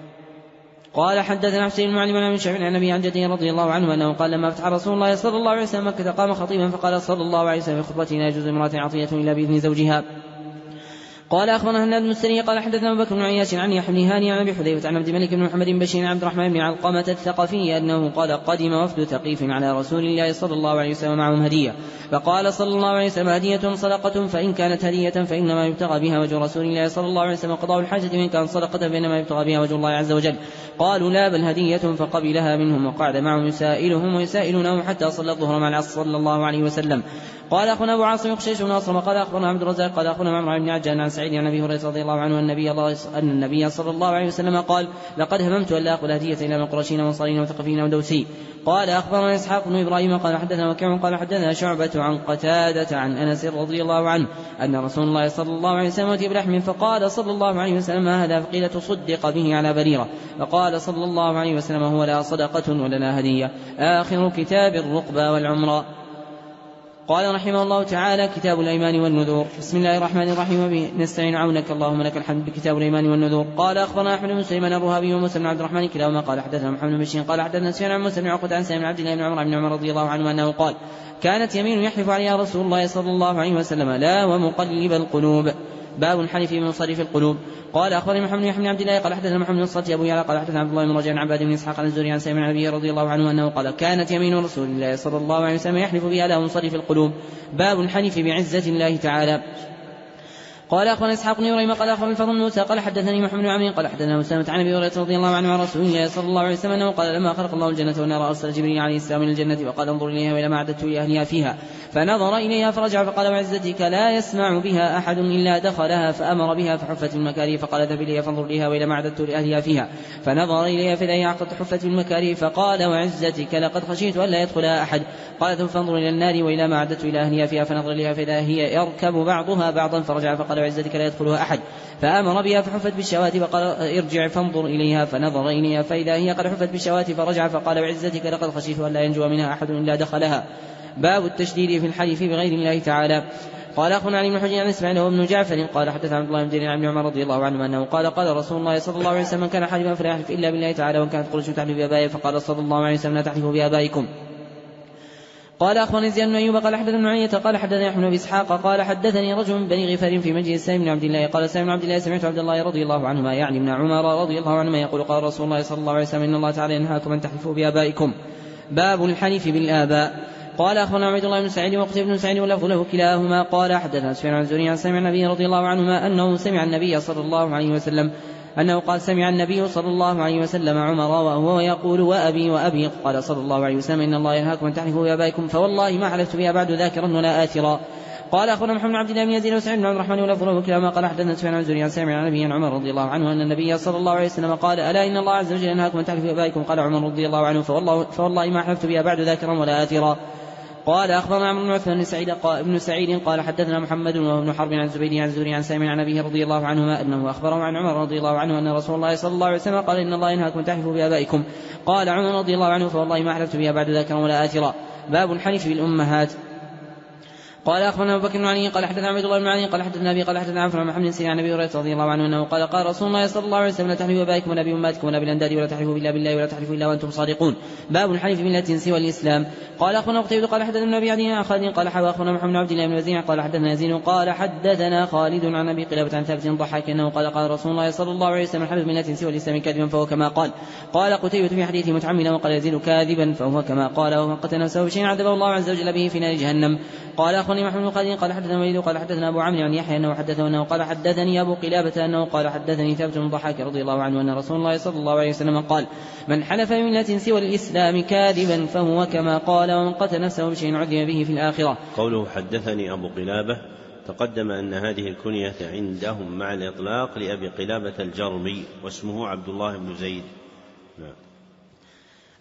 قال حدثنا حسين بن معلم عن شعب عن أبي عن جده رضي الله عنه أنه قال لما فتح رسول الله صلى الله عليه وسلم مكة قام خطيبا فقال صلى الله عليه وسلم في خطبته لا يجوز امرأة عطية إلا بإذن زوجها. قال أخبرنا هناد بن السري قال حدثنا أبو بكر بن عياش عن يحيى بن هاني عن أبي حذيفة عن عبد الملك بن محمد بن بشير عن عبد الرحمن بن علقمة الثقفي أنه قال قدم وفد ثقيف على رسول الله صلى الله عليه وسلم معهم هدية فقال صلى الله عليه وسلم هدية صدقة فإن كانت هدية فإنما يبتغى بها وجه رسول الله صلى الله عليه وسلم قضاء الحاجة وإن كان صدقة فإنما يبتغى بها وجه الله عز وجل. قالوا لا بل هدية فقبلها منهم وقعد معهم يسائلهم ويسائلونه حتى صلى الظهر مع العصر صلى الله عليه وسلم. قال أخونا أبو عاصم يخشيش بن أصرم قال أخبرنا عبد الرزاق قال أخونا معمر بن عجان عن سعيد عن أبي هريرة رضي الله عنه النبي الله أن النبي صلى الله عليه وسلم قال لقد هممت أن لا أخذ هدية إلى من قرشين وانصارين وثقفين ودوسي. قال أخبرنا إسحاق بن إبراهيم قال حدثنا وكيع قال حدثنا شعبة عن قتادة عن أنس رضي الله عنه أن رسول الله صلى الله عليه وسلم أتي بلحم فقال صلى الله عليه وسلم ما هذا فقيل تصدق به على بريرة فقال صلى الله عليه وسلم هو لا صدقة ولا لا هدية. آخر كتاب الرقبة والعمرة. قال رحمه الله تعالى كتاب الأيمان والنذور. بسم الله الرحمن الرحيم وبه نستعين عونك اللهم لك الحمد بكتاب الأيمان والنذور. قال أخبرنا أحمد بن سليمان الرهابي وموسى بن عبد الرحمن كلاهما قال حدثنا محمد بن بشير قال حدثنا سفيان عن موسى بن عقبة عن سالم بن عبد الله بن عمر بن عمر رضي الله عنه أنه قال كانت يمين يحلف عليها رسول الله صلى الله عليه وسلم لا ومقلب القلوب. باب الحلف بمصرف القلوب. قال أخبرني محمد بن عبد الله قال حدثنا محمد بن الصلت أبو يعلى قال حدثنا عبد الله بن رجاء عن عباد بن إسحاق عن الزهري عن سالم بن أبي رضي الله عنه أنه قال كانت يمين رسول الله صلى الله عليه وسلم يحلف بها لا منصرف القلوب. باب الحلف بعزة الله تعالى. قال أخبرنا إسحاق بن إبراهيم قال أخبرني الفضل بن موسى قال حدثني محمد بن عمرو قال حدثنا أسامة عن أبي هريرة رضي الله عنه عن رسول الله صلى الله عليه وسلم أنه قال لما خلق الله الجنة والنار أرسل جبريل عليه السلام من الجنة وقال انظر إليها وإلى ما أعددت لأهلها فيها فنظر إليها فرجع فقال وعزتك لا يسمع بها أحد إلا دخلها فأمر بها فحفت المكاره فقال اذهب إليها فانظر إليها وإلى ما أعددت لأهلها فيها فنظر إليها فإذا هي عقد حفت المكاره فقال وعزتك لقد خشيت ألا يدخلها أحد قال ثم فانظر إلى النار وإلى ما أعددت إلى أهلها فيها فنظر إليها فإذا هي يركب بعضها بعضا فرجع فقال وعزتك لا يدخلها أحد فأمر بها فحفت بالشوات فقال ارجع فانظر إليها فنظر إليها فإذا هي قد حفت بالشوات فرجع فقال وعزتك لقد خشيت ألا ينجو منها أحد إلا دخلها. باب التشديد في الحلف بغير الله تعالى. قال أخونا علي بن حجر عن إسماعيل وابن جعفر قال حدث عبد الله بن دينار عن عمر رضي الله عنه أنه قال قال رسول الله صلى الله عليه وسلم من كان حالفا فلا يحلف إلا بالله تعالى وإن كانت قريش تحلف بآبائها فقال صلى الله عليه وسلم لا تحلفوا بآبائكم. قال أخبرني زياد بن أيوب قال حدثنا معية قال حدثني أحمد بن إسحاق قال حدثني رجل من بني غفار في مجلس سالم بن عبد الله قال سالم بن عبد الله سمعت عبد الله رضي الله عنهما يعني ابن عمر رضي الله عنهما يقول قال رسول الله صلى الله عليه وسلم إن الله تعالى ينهاكم أن تحلفوا بآبائكم. باب الحلف بالآباء. قال أخبرنا عبد الله بن سعيد وقتيبة بن سعيد واللفظ له كلاهما قال حدثنا سفيان عن الزهري عن سمع النبي رضي الله عنهما أنه سمع النبي صلى الله عليه وسلم أنه قال سمع النبي صلى الله عليه وسلم عمر وهو يقول وأبي وأبي قال صلى الله عليه وسلم إن الله ينهاكم أن تحلفوا بآبائكم فوالله ما حلفت بها بعد ذاكرا ولا آثرا. قال أخبرنا محمد بن عبد الله بن يزيد وسعيد بن عبد الرحمن واللفظ له كلاهما قال حدثنا سفيان عن الزهري عن سمع عن النبي عمر رضي الله عنه أن النبي صلى الله عليه وسلم قال ألا إن الله عز وجل ينهاكم أن تحلفوا بآبائكم قال عمر رضي الله عنه فوالله, فوالله ما حلفت بها بعد ذاكرا ولا آثرا. قال أخبرنا عمرو بن عثمان بن سعيد ابن سعيد قال حدثنا محمد وهو ابن حرب عن زبيد عن الزهري عن سامع عن أبيه رضي الله عنهما أنه أخبره عن عمر رضي الله عنه أن رسول الله صلى الله عليه وسلم قال إن الله ينهاكم أن تحلفوا بآبائكم. قال عمر رضي الله عنه فوالله ما حلفت بها بعد ذاكرا ولا آثرا. باب الحلف بالأمهات. قال أخبرنا أبو بكر بن علي قال حدثنا عبد الله بن علي قال حدثنا أبي قال حدثنا عفان محمد سيدنا عن أبي هريرة رضي الله عنه أنه قال قال رسول الله صلى الله عليه وسلم لا تحلفوا بآبائكم ولا بأمهاتكم ولا بالأنداد ولا تحلفوا بالله بالله ولا تحلفوا إلا وأنتم صادقون. باب الحلف بالله سوى الإسلام. قال أخبرنا قتيبة قال حدثنا أبي عدي عن خالد قال حدثنا أخبرنا محمد بن عبد الله بن وزيع قال حدثنا يزيد قال حدثنا خالد عن أبي قلابة عن ثابت ضحاك أنه قال قال رسول الله صلى الله عليه وسلم الحلف بالله سوى الإسلام كاذبا فهو كما قال. قال قتيبة في حديثه متعمدا وقال يزيد كاذبا فهو كما قال ومن قتل نفسه بشيء عذبه الله عز وجل به في نار جهنم. قال أخبرني محمد بن خالد قال حدثنا وليد قال حدثنا أبو عمرو عن يحيى أنه حدثه أنه قال حدثني أبو قلابة أنه قال حدثني ثابت بن ضحاك رضي الله عنه أن رسول الله صلى الله عليه وسلم قال من حلف بملة سوى الإسلام كاذبا فهو كما قال ومن قتل نفسه بشيء عذب به في الآخرة. قوله حدثني أبو قلابة تقدم أن هذه الكنية عندهم مع الإطلاق لأبي قلابة الجرمي واسمه عبد الله بن زيد. نعم.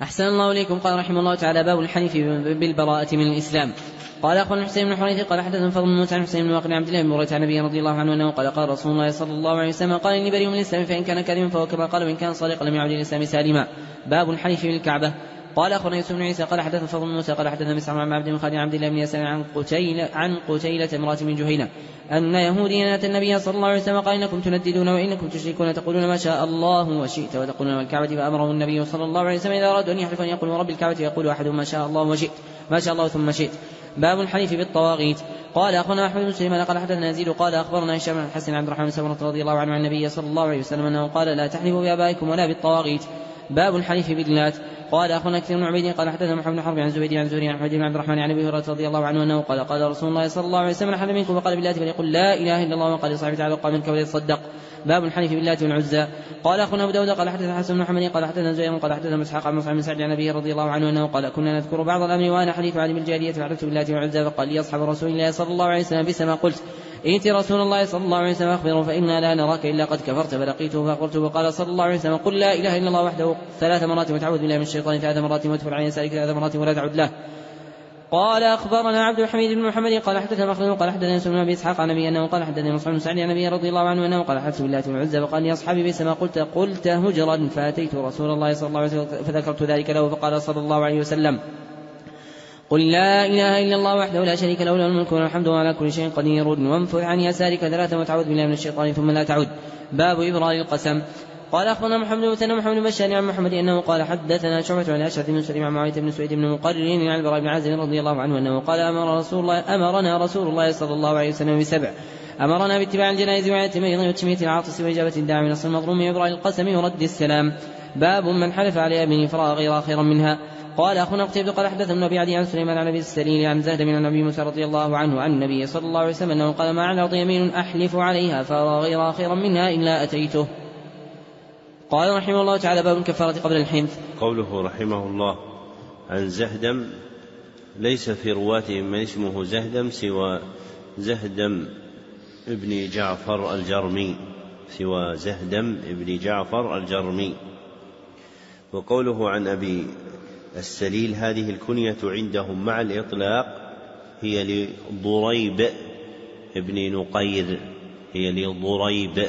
أحسن الله إليكم. قال رحمه الله تعالى: باب الحلف بالبراءة من الإسلام. قال أخبرنا حسين بن حريث قال حدثنا فضل بن موسى عن حسين بن واقد عن عبد الله بن بريدة عن النبي رضي الله عنه أنه قال: قال رسول الله صلى الله عليه وسلم: قال إني بريء من الإسلام، فإن كان كاذبا فهو كما قال، وإن كان صادقا لم يعد الإسلام سالما. باب الحلف بالكعبة. قال أخبرنا يوسف بن عيسى قال حدثنا فضل بن موسى قال حدثنا مسعر عن عبد المخالد عن عبد الله بن يسار عن قتيلة عن قتيلة امرأة من جهينة أن يهوديا أتى النبي صلى الله عليه وسلم قال: إنكم تنددون وإنكم تشركون، تقولون ما شاء الله وشئت وتقولون والكعبة، فأمره النبي صلى الله عليه وسلم إذا أرادوا أن يحلفوا أن يقولوا رب الكعبة، يقول أحدهم ما شاء الله وشئت، ما شاء الله ثم شئت. باب الحلف بالطواغيت. قال أخونا أحمد بن سليمان قال حدثنا يزيد قال أخبرنا هشام بن الحسن عبد الرحمن بن سمرة رضي الله عنه عن النبي صلى الله عليه وسلم أنه قال: لا تحلفوا بآبائكم ولا بالطواغيت. باب الحلف باللات. قال أخونا كثير بن عبيد قال حدثنا محمد بن حرب عن زبيد عن زهري عن حميد بن عبد الرحمن عن أبي هريرة رضي الله عنه أنه قال: قال رسول الله صلى الله عليه وسلم: من حلف منكم وقال باللات فليقل لا إله إلا الله، وقال لصاحبه تعالى وقال منك وليتصدق. باب الحلف باللات والعزى. قال أخونا أبو داود قال حدثنا حسن بن محمد قال حدثنا زهير قال حدثنا إسحاق عن مصعب بن سعد عن أبيه رضي الله عنه أنه قال: كنا نذكر بعض الأمر وأنا حديث عالم الجاهلية فحلفت باللات والعزى، فقال لي أصحاب رسول الله صلى الله عليه وسلم: بئس ما قلت، ائت رسول الله صلى الله عليه وسلم أخبره فإنا لا نراك إلا قد كفرت. فلقيته فأخبرته وقال صلى الله عليه وسلم: قل لا إله إلا الله وحده ثلاث مرات وتعوذ بالله من الشيطان ثلاث مرات وتفر عن يسارك ثلاث مرات ولا تعد له. قال أخبرنا عبد الحميد بن محمد قال حدثنا مخلد قال حدثنا يوسف بن أبي إسحاق عن أبي أنه قال حدثنا مصعب بن سعد عن أبي رضي الله عنه أنه قال: حلفت بالله والعزى، وقال لي أصحابي: بئس ما قلت، قلت هجرا. فأتيت رسول الله صلى الله عليه وسلم فذكرت ذلك له، فقال صلى الله عليه وسلم: قل لا إله إلا الله وحده لا شريك له، له الملك وله الحمد وعلى كل شيء قدير، وانفذ عن يسارك ثلاثا وتعوذ بالله من الشيطان ثم لا تعود. باب إبراء القسم. قال أخبرنا محمد بن ثنى محمد بن بشار عن محمد أنه قال حدثنا شعبة عن أشعث بن سليم عن معاوية بن سويد بن مقرن عن البراء بن عازب رضي الله عنه أنه قال: أمر رسول الله أمرنا رسول الله صلى الله عليه وسلم بسبع: أمرنا باتباع الجنائز وعيادة المريض وتشمية العاطس وإجابة الداعي من نصر المظلوم وإبراء القسم ورد السلام. باب من حلف على يمين فرأى غير خيرا منها. قال أخونا قتيبة قال حدثنا ابن أبي عدي عن سليمان عن أبي السليل عن زهد من النبي موسى رضي الله عنه عن النبي صلى الله عليه وسلم أنه قال: ما على الأرض يمين أحلف عليها فأرى غير خيرا منها إلا أتيته. قال رحمه الله تعالى: باب الكفارة قبل الحنث. قوله رحمه الله عن زهدم، ليس في رواتهم من اسمه زهدم سوى زهدم ابن جعفر الجرمي سوى زهدم ابن جعفر الجرمي. وقوله عن أبي السليل، هذه الكنية عندهم مع الإطلاق هي لضريب ابن نقير، هي لضريب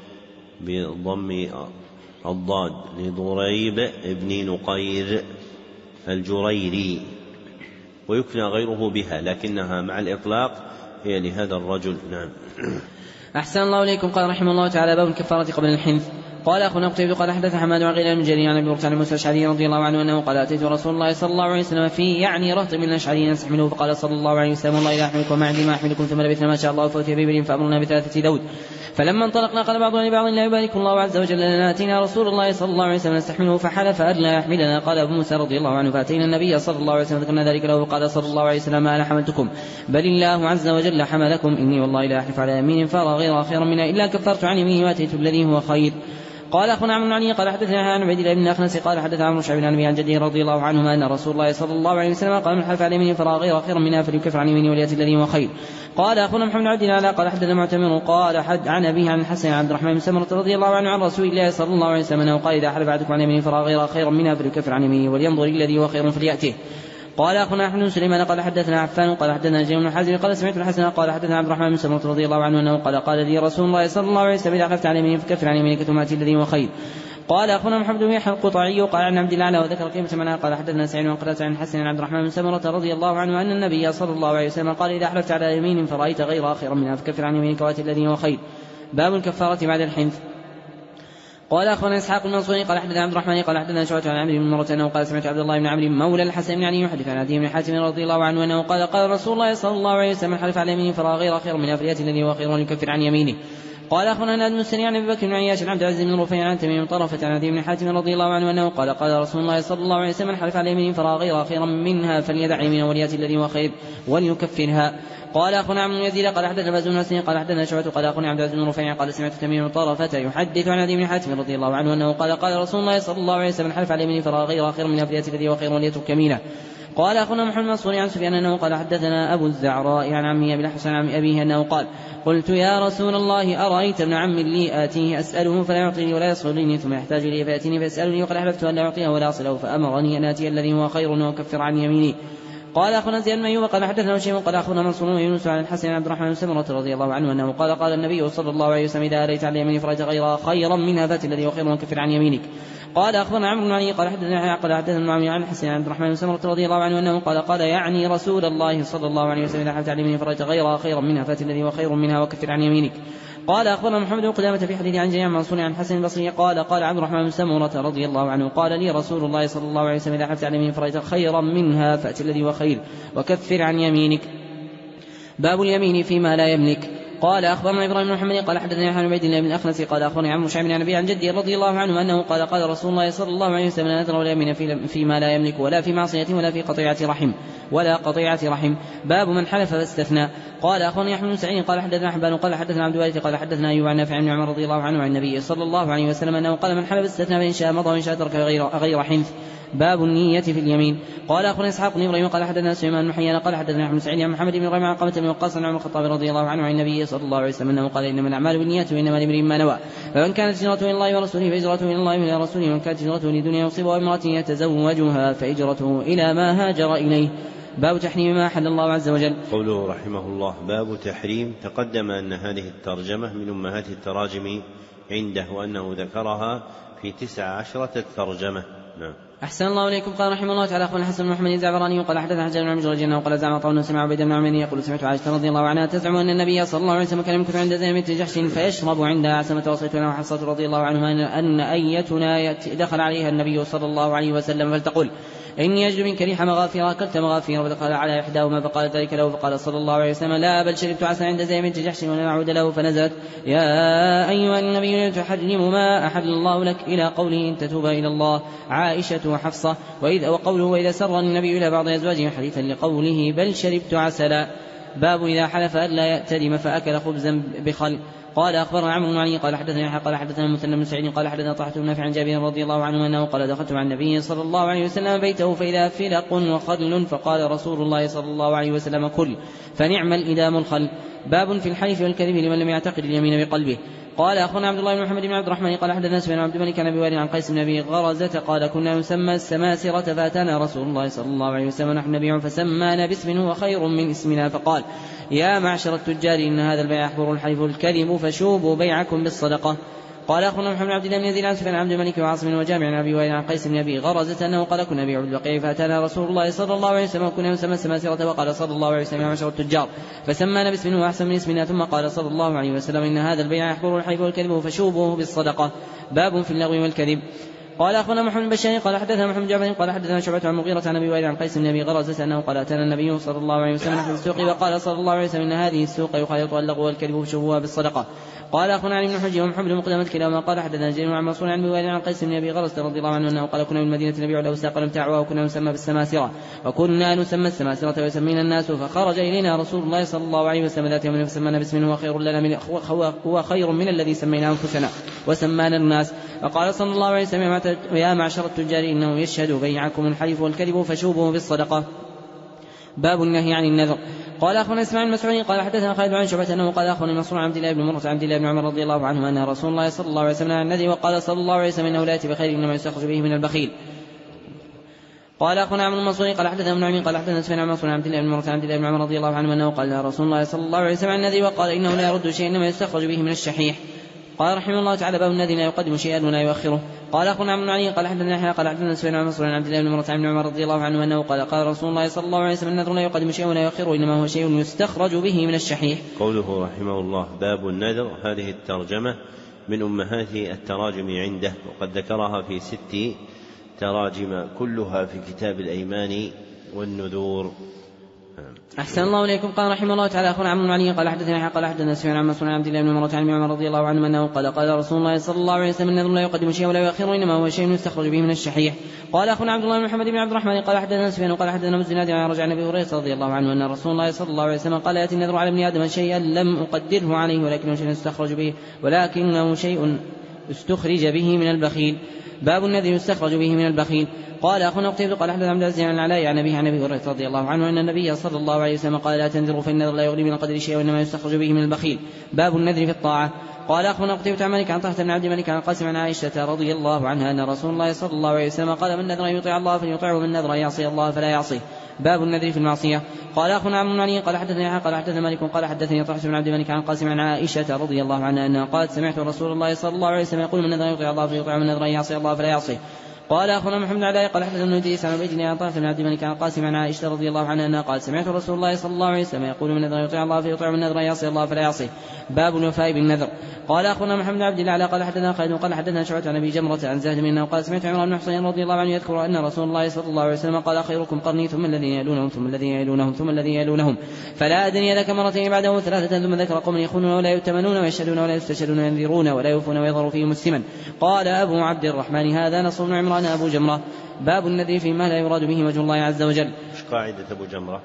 بضم الضاد، لضريب ابن نقير الجريري، ويكنى غيره بها، لكنها مع الإطلاق هي لهذا الرجل. نعم. أحسن الله إليكم. قال رحمه الله تعالى: باب الكفارة قبل الحنث. قال أخونا قتيبة قال حدث حماد عن غير المجري عن أبي برتان عن موسى الأشعري رضي الله عنه أنه قال: أتيت رسول الله صلى الله عليه وسلم في يعني رهط من الأشعريين نستحمله، فقال صلى الله عليه وسلم: والله لا أحملكم ما عندي ما أحملكم، ثم لبثنا ما شاء الله فأتي بإبل فأمرنا بثلاثة ذود. فلما انطلقنا قال بعضنا لبعض: لا يبارك الله عز وجل لنا، أتينا رسول الله صلى الله عليه وسلم نستحمله فحلف أن لا يحملنا. قال أبو موسى رضي الله عنه: فأتينا النبي صلى الله عليه وسلم ذكرنا ذلك له، وقال صلى الله عليه وسلم: ما أنا حملتكم بل الله عز وجل حملكم، إني والله لا أحلف على يمين فأرى غير خيرا منها إلا كفرت عن يميني وأتيت الذي هو خير. قال أخونا عمرو بن علي قال حدثنا عن عبيد الله بن أخنس قال حدث عمرو شعبي عن أبي عن جده رضي الله عنهما أن رسول الله صلى الله عليه وسلم قال: من حلف على يمين فرأى غير خيرا منها فليكفر عن يمينه وليأتي الذي هو خير. قال أخونا محمد بن عبد الله قال حدثنا معتمر قال حد عن أبيه عن الحسن عن عبد الرحمن بن سمرة رضي الله عنه عن رسول الله صلى الله عليه وسلم أنه قال: إذا حلف أحدكم عن يمين فرأى غير خيرا منها فليكفر عن يمينه ولينظر الذي هو خير فليأته. قال أخونا أحمد بن سليمان قال حدثنا عفان قال حدثنا جيم بن حازم قال سمعت الحسن قال حدثنا عبد الرحمن بن سمرة رضي الله عنه أنه قال: قال لي رسول الله صلى الله عليه وسلم: إذا حلفت على يمين فكفر عن يمينك ثم أتي الذي هو خير. قال أخونا محمد بن يحيى القطعي قال عن عبد الله وذكر كيف سمعنا قال حدثنا سعيد بن قتادة عن الحسن عن عبد الرحمن بن سمرة رضي الله عنه أن النبي صلى الله عليه وسلم قال: إذا حلفت على يمين فرأيت غير خيرا منها فكفر عن يمينك وأتي الذي هو خير. باب الكفارة بعد الحنث. قال أخونا إسحاق المنصوري قال حدثنا عبد الرحمن قال حدثنا شعبة عن عمرو بن مرة أنه قال: سمعت عبد الله بن عمرو مولى الحسن بن علي يحدث عن عدي بن حاتم رضي الله عنه أنه قال: قال رسول الله صلى الله عليه وسلم: حلف على يمين فرأى غير خيرا منها فليأتي الذي هو خير وليكفر عن يمينه. قال أخونا نادم السري عن أبي بكر بن عياش عن عبد العزيز بن رفيع عن تميم طرفة عن عدي بن حاتم رضي الله عنه أنه قال: قال رسول الله صلى الله عليه وسلم: حلف على يمين فرأى غير خيرا منها فليدع يمينه وليأتي الذي هو خير وليكفرها. قال أخونا عمرو بن يزيد قال حدثنا باز بن حسين قال حدثنا شعبة قال أخونا عبد العزيز بن رفيع قال: سمعت تميم طرفة يحدث عن عدي بن حاتم رضي الله عنه أنه قال: قال رسول الله صلى الله عليه وسلم: حلف على يمين فرأى غير خيرا منها فليأتي الذي هو خير وليترك يمينه. قال أخونا محمد منصور عن سفيان أنه قال حدثنا أبو الزعراء عن عمه أبي الحسن عن أبيه أنه قال قلت يا رسول الله أرأيت ابن عم لي آتيه أسأله فلا يعطيني ولا يصلني ثم يحتاج لي فيأتيني فيسألني وقد أحببت أن لا أعطيه ولا أصله فأمرني أن آتي الذي هو خير وأكفر عن يميني. قال أخونا زياد بن أيوب قال حدثنا شيء قال أخونا منصور ويونس عن الحسن عن عبد الرحمن بن سمرة رضي الله عنه أنه قال قال النبي صلى الله عليه وسلم إذا أريت على يميني فرأيت غيرها خيرا منها فات الذي هو خير وكفر عن يمينك. قال أخبرنا عمرو بن علي قال حدثنا قال حدثنا معاوية عن الحسن عن عبد الرحمن بن سمرة رضي الله عنه أنه قال قال يعني رسول الله صلى الله عليه وسلم إذا حلفت على يميني فرأيت غيرها خيرا منها فات الذي هو خير منها وكفر عن يمينك. قال أخبرنا محمد بن قدامة في حديث عن جميع منصور عن حسن البصري قال قال عبد الرحمن بن سمرة رضي الله عنه قال لي رسول الله صلى الله عليه وسلم إذا حلفت على يميني فرأيت خيرا منها فأت الذي هو خير وكفر عن يمينك. باب اليمين فيما لا يملك. قال أخبرنا إبراهيم بن محمد قال حدثنا عن عبيد الله بن الأخنس قال أخبرني عن شعيب عن أبي عن جدي رضي الله عنه أنه قال قال رسول الله صلى الله عليه وسلم لا نذر ولا يمين فيما لا يملك ولا في معصية ولا في قطيعة رحم ولا قطيعة رحم. باب من حلف فاستثنى. قال أخبرني أحمد بن سعيد قال حدثنا حبان قال حدثنا عبد الوارث قال حدثنا أيوب عن نافع عن عمر رضي الله عنه عن النبي صلى الله عليه وسلم أنه قال من حلف استثنى فإن شاء مضى وإن شاء ترك غير غير حنث. باب النية في اليمين. قال أخبرنا إسحاق بن إبراهيم قال حدثنا سليمان بن حيان قال حدثنا أحمد بن سعيد عن محمد بن إبراهيم عن قامة بن وقاص عن عمر الخطاب رضي الله عنه عن النبي صلى الله عليه وسلم أنه قال إنما الأعمال بالنيات وإنما لامرئ ما نوى فمن كانت هجرته إلى الله ورسوله فهجرته إلى الله وإلى رسوله ومن كانت هجرته لدنيا يصيبها وامرأة يتزوجها فهجرته إلى ما هاجر إليه. باب تحريم ما أحل الله عز وجل. قوله رحمه الله باب تحريم. تقدم أن هذه الترجمة من أمهات التراجم عنده وأنه ذكرها في تسع عشرة ترجمة. نعم. أحسن الله إليكم. قال رحمه الله تعالى أخونا الحسن بن محمد الزعفراني وقال حدثنا حجاج بن مجرد أنه قال زعم طاووس سمع عبيد بن عمرو يقول سمعت عائشة رضي الله عنها تزعم أن النبي صلى الله عليه وسلم كان يمكث عند زينب بنت جحش فيشرب عندها عسمة وصيتنا وحفصة رضي الله عنهما أن أيتنا دخل عليها النبي صلى الله عليه وسلم فلتقل إني أجد منك ريح مغافير أكلت مغافير فدخل على إحداهما فقال ذلك له فقال صلى الله عليه وسلم لا بل شربت عسلا عند زينب بنت جحش ولم أعود له فنزلت يا أيها النبي تحرم ما أحل الله لك إلى قوله إن تتوبا إلى الله عائشة وحفصة وإذا وقوله وإذا سر النبي إلى بعض أزواجه حديثا لقوله بل شربت عسلا. باب إذا حلف ألا يأتدم فأكل خبزا بخل. قال أخبرنا عمرو بن علي قال حدثنا يحيى قال حدثنا مثنى بن سعيد قال حدثنا طلحة بن نافع عن جابر رضي الله عنه أنه قال دخلت مع النبي صلى الله عليه وسلم بيته فإذا فلق وخل فقال رسول الله صلى الله عليه وسلم كل فنعم الإدام الخل. باب في الحلف والكذب لمن لم يعتقد اليمين بقلبه. قال أخونا عبد الله بن محمد بن عبد الرحمن قال حدثنا سفيان عبد الملك عن أبي وائل عن قيس بن أبي غرزة قال كنا نسمى السماسرة فأتانا رسول الله صلى الله عليه وسلم نحن نبيع فسمانا باسم هو خير من اسمنا فقال يا معشر التجار إن هذا البيع يحضر الحلف والكذب فشوبوا بيعكم بالصدقة. قال أخونا محمد عبد الله بن يزيد عن سفيان عبد الملك وعاصم وجامع عن أبي وائل عن قيس بن أبي غرزة أنه قال كنا نبيع بالبقيع فأتانا رسول الله صلى الله عليه وسلم وكنا نسمى السماسرة وقال صلى الله عليه وسلم يا معشر التجار فسمانا باسم هو أحسن من اسمنا ثم قال صلى الله عليه وسلم إن هذا البيع يحضر الحلف والكذب فشوبوه بالصدقة. باب في اللغو والكذب. قال أخونا محمد بن بشار قال حدثنا محمد جعفر قال حدثنا شعبة عن مغيرة عن أبي وائل عن قيس بن أبي غرزة أنه قال أتانا النبي صلى الله عليه وسلم في السوق وقال صلى الله عليه وسلم إن هذه السوق يخالط اللغو والكذب فشوبوها بالصدقة. قال أخونا علي بن حجي ومحمد بن مقدمة كلاهما قال حدثنا جرير عن منصور عن أبي وائل عن قيس بن أبي غرزة رضي الله عنه أنه قال كنا من المدينة نبيع الأوساق والمتاع وكنا نسمى بالسماسرة وكنا نسمى السماسرة ويسمينا الناس فخرج إلينا رسول الله صلى الله عليه وسلم ذات يوم فسمانا باسم هو خير لنا من هو خير من الذي سمينا أنفسنا وسمانا الناس فقال صلى الله عليه وسلم يا معشر التجار إنه يشهد بيعكم الحلف والكذب فشوبوا بالصدقة. باب النهي عن النذر. قال أخونا إسماعيل المسعودي قال حدثنا خالد عن شعبة أنه قال أخونا منصور عن عبد الله بن مرة عن عبد الله بن عمر رضي الله عنهما أن رسول الله صلى الله عليه وسلم عن النذر وقال صلى الله عليه وسلم إنه لا يأتي بخير إنما يستخرج به من البخيل. قال أخونا عمرو المنصوري قال حدثنا ابن عمين قال حدثنا سفيان عن منصور عن عبد الله بن مرة عن عبد الله بن عمر رضي الله عنه أنه قال رسول الله صلى الله عليه وسلم عن النذر وقال إنه لا يرد شيء إنما يستخرج به من الشحيح. قال رحمه الله تعالى باب النذر لا يقدم شيئا ولا يؤخره. قال أخونا عمرو بن علي قال حدثنا يحيى قال حدثنا سفيان عن منصور عن عبد الله بن مرة عن عمر رضي الله عنه أنه قال قال رسول الله صلى الله عليه وسلم النذر لا يقدم شيئا ولا يؤخره إنما هو شيء يستخرج به من الشحيح. قوله رحمه الله باب النذر هذه الترجمة من أمهات التراجم عنده وقد ذكرها في ست تراجم كلها في كتاب الأيمان والنذور. أحسن الله إليكم. قال رحمه الله تعالى أخونا عمرو بن علي قال حدثنا قال حدثنا سفيان عن منصور عن عبد الله بن مرة عن عمر رضي الله عنه أنه قال قال رسول الله صلى الله عليه وسلم النذر لا يقدم شيئا ولا يؤخره إنما هو شيء يستخرج به من الشحيح. قال أخونا عبد الله بن محمد بن عبد الرحمن قال حدثنا سفيان قال حدثنا الزناد عن رجع النبي هريرة رضي الله عنه أن رسول الله صلى الله عليه وسلم قال يأتي النذر على ابن آدم شيئا لم أقدره عليه ولكنه شيء يستخرج به ولكنه شيء استخرج به من البخيل. باب النذر يستخرج به من البخيل. قال أخونا قتيبة قال حدثنا عبد العزيز عن العلاء عن أبيه عن أبي هريرة رضي الله عنه أن النبي صلى الله عليه وسلم قال لا تنذروا فالنذر لا يغني من القدر شيئا وإنما يستخرج به من البخيل. باب النذر في الطاعة. قال أخونا قتيبة عن مالك عن طلحة بن عبد الملك عن القاسم عن عائشة رضي الله عنها أن رسول الله صلى الله عليه وسلم قال من نذر أن يطيع الله فليطيعه ومن نذر أن يعصي الله فلا يعصيه. باب النذر في المعصية. قال أخونا عمرو بن علي قال حدثني قال حدثنا مالك قال حدثني طلحة بن عبد الملك عن القاسم عن عائشة رضي الله عنها أنها قالت سمعت رسول الله صلى الله عليه وسلم يقول من نذر أن يطيع الله فليطيعه ومن نذر أن يعصي الله فلا يعصيه. قال أخونا محمد علاء قال حدثنا ابن إدريس عن عبيد الله عن طلحة بن عبد الملك عن القاسم عن عائشة رضي الله عنها أنها قالت سمعت رسول الله صلى الله عليه وسلم يقول من نذر يطيع الله فيطيع ومن نذر يعصي الله فلا يعصيه. باب الوفاء بالنذر. قال أخونا محمد عبد الله قال حدثنا خالد قال حدثنا شعبة عن أبي جمرة عن زهد منه قال سمعت عمران بن حسين رضي الله عنه يذكر أن رسول الله صلى الله عليه وسلم قال خيركم قرني ثم الذين يلونهم ثم الذين يلونهم ثم الذين يلونهم فلا أدري ذاك مرتين بعده ثلاثة ثم ذكر قوم يخونون ولا يؤتمنون ويشهدون ولا يستشهدون وينذرون ولا يوفون ويظهر فيه مسلما. قال أبو عبد الرحمن هذا نصر بن عمران أبو جمرة. باب النذر فيما لا يراد به وجه الله عز وجل. ايش قاعدة أبو جمرة؟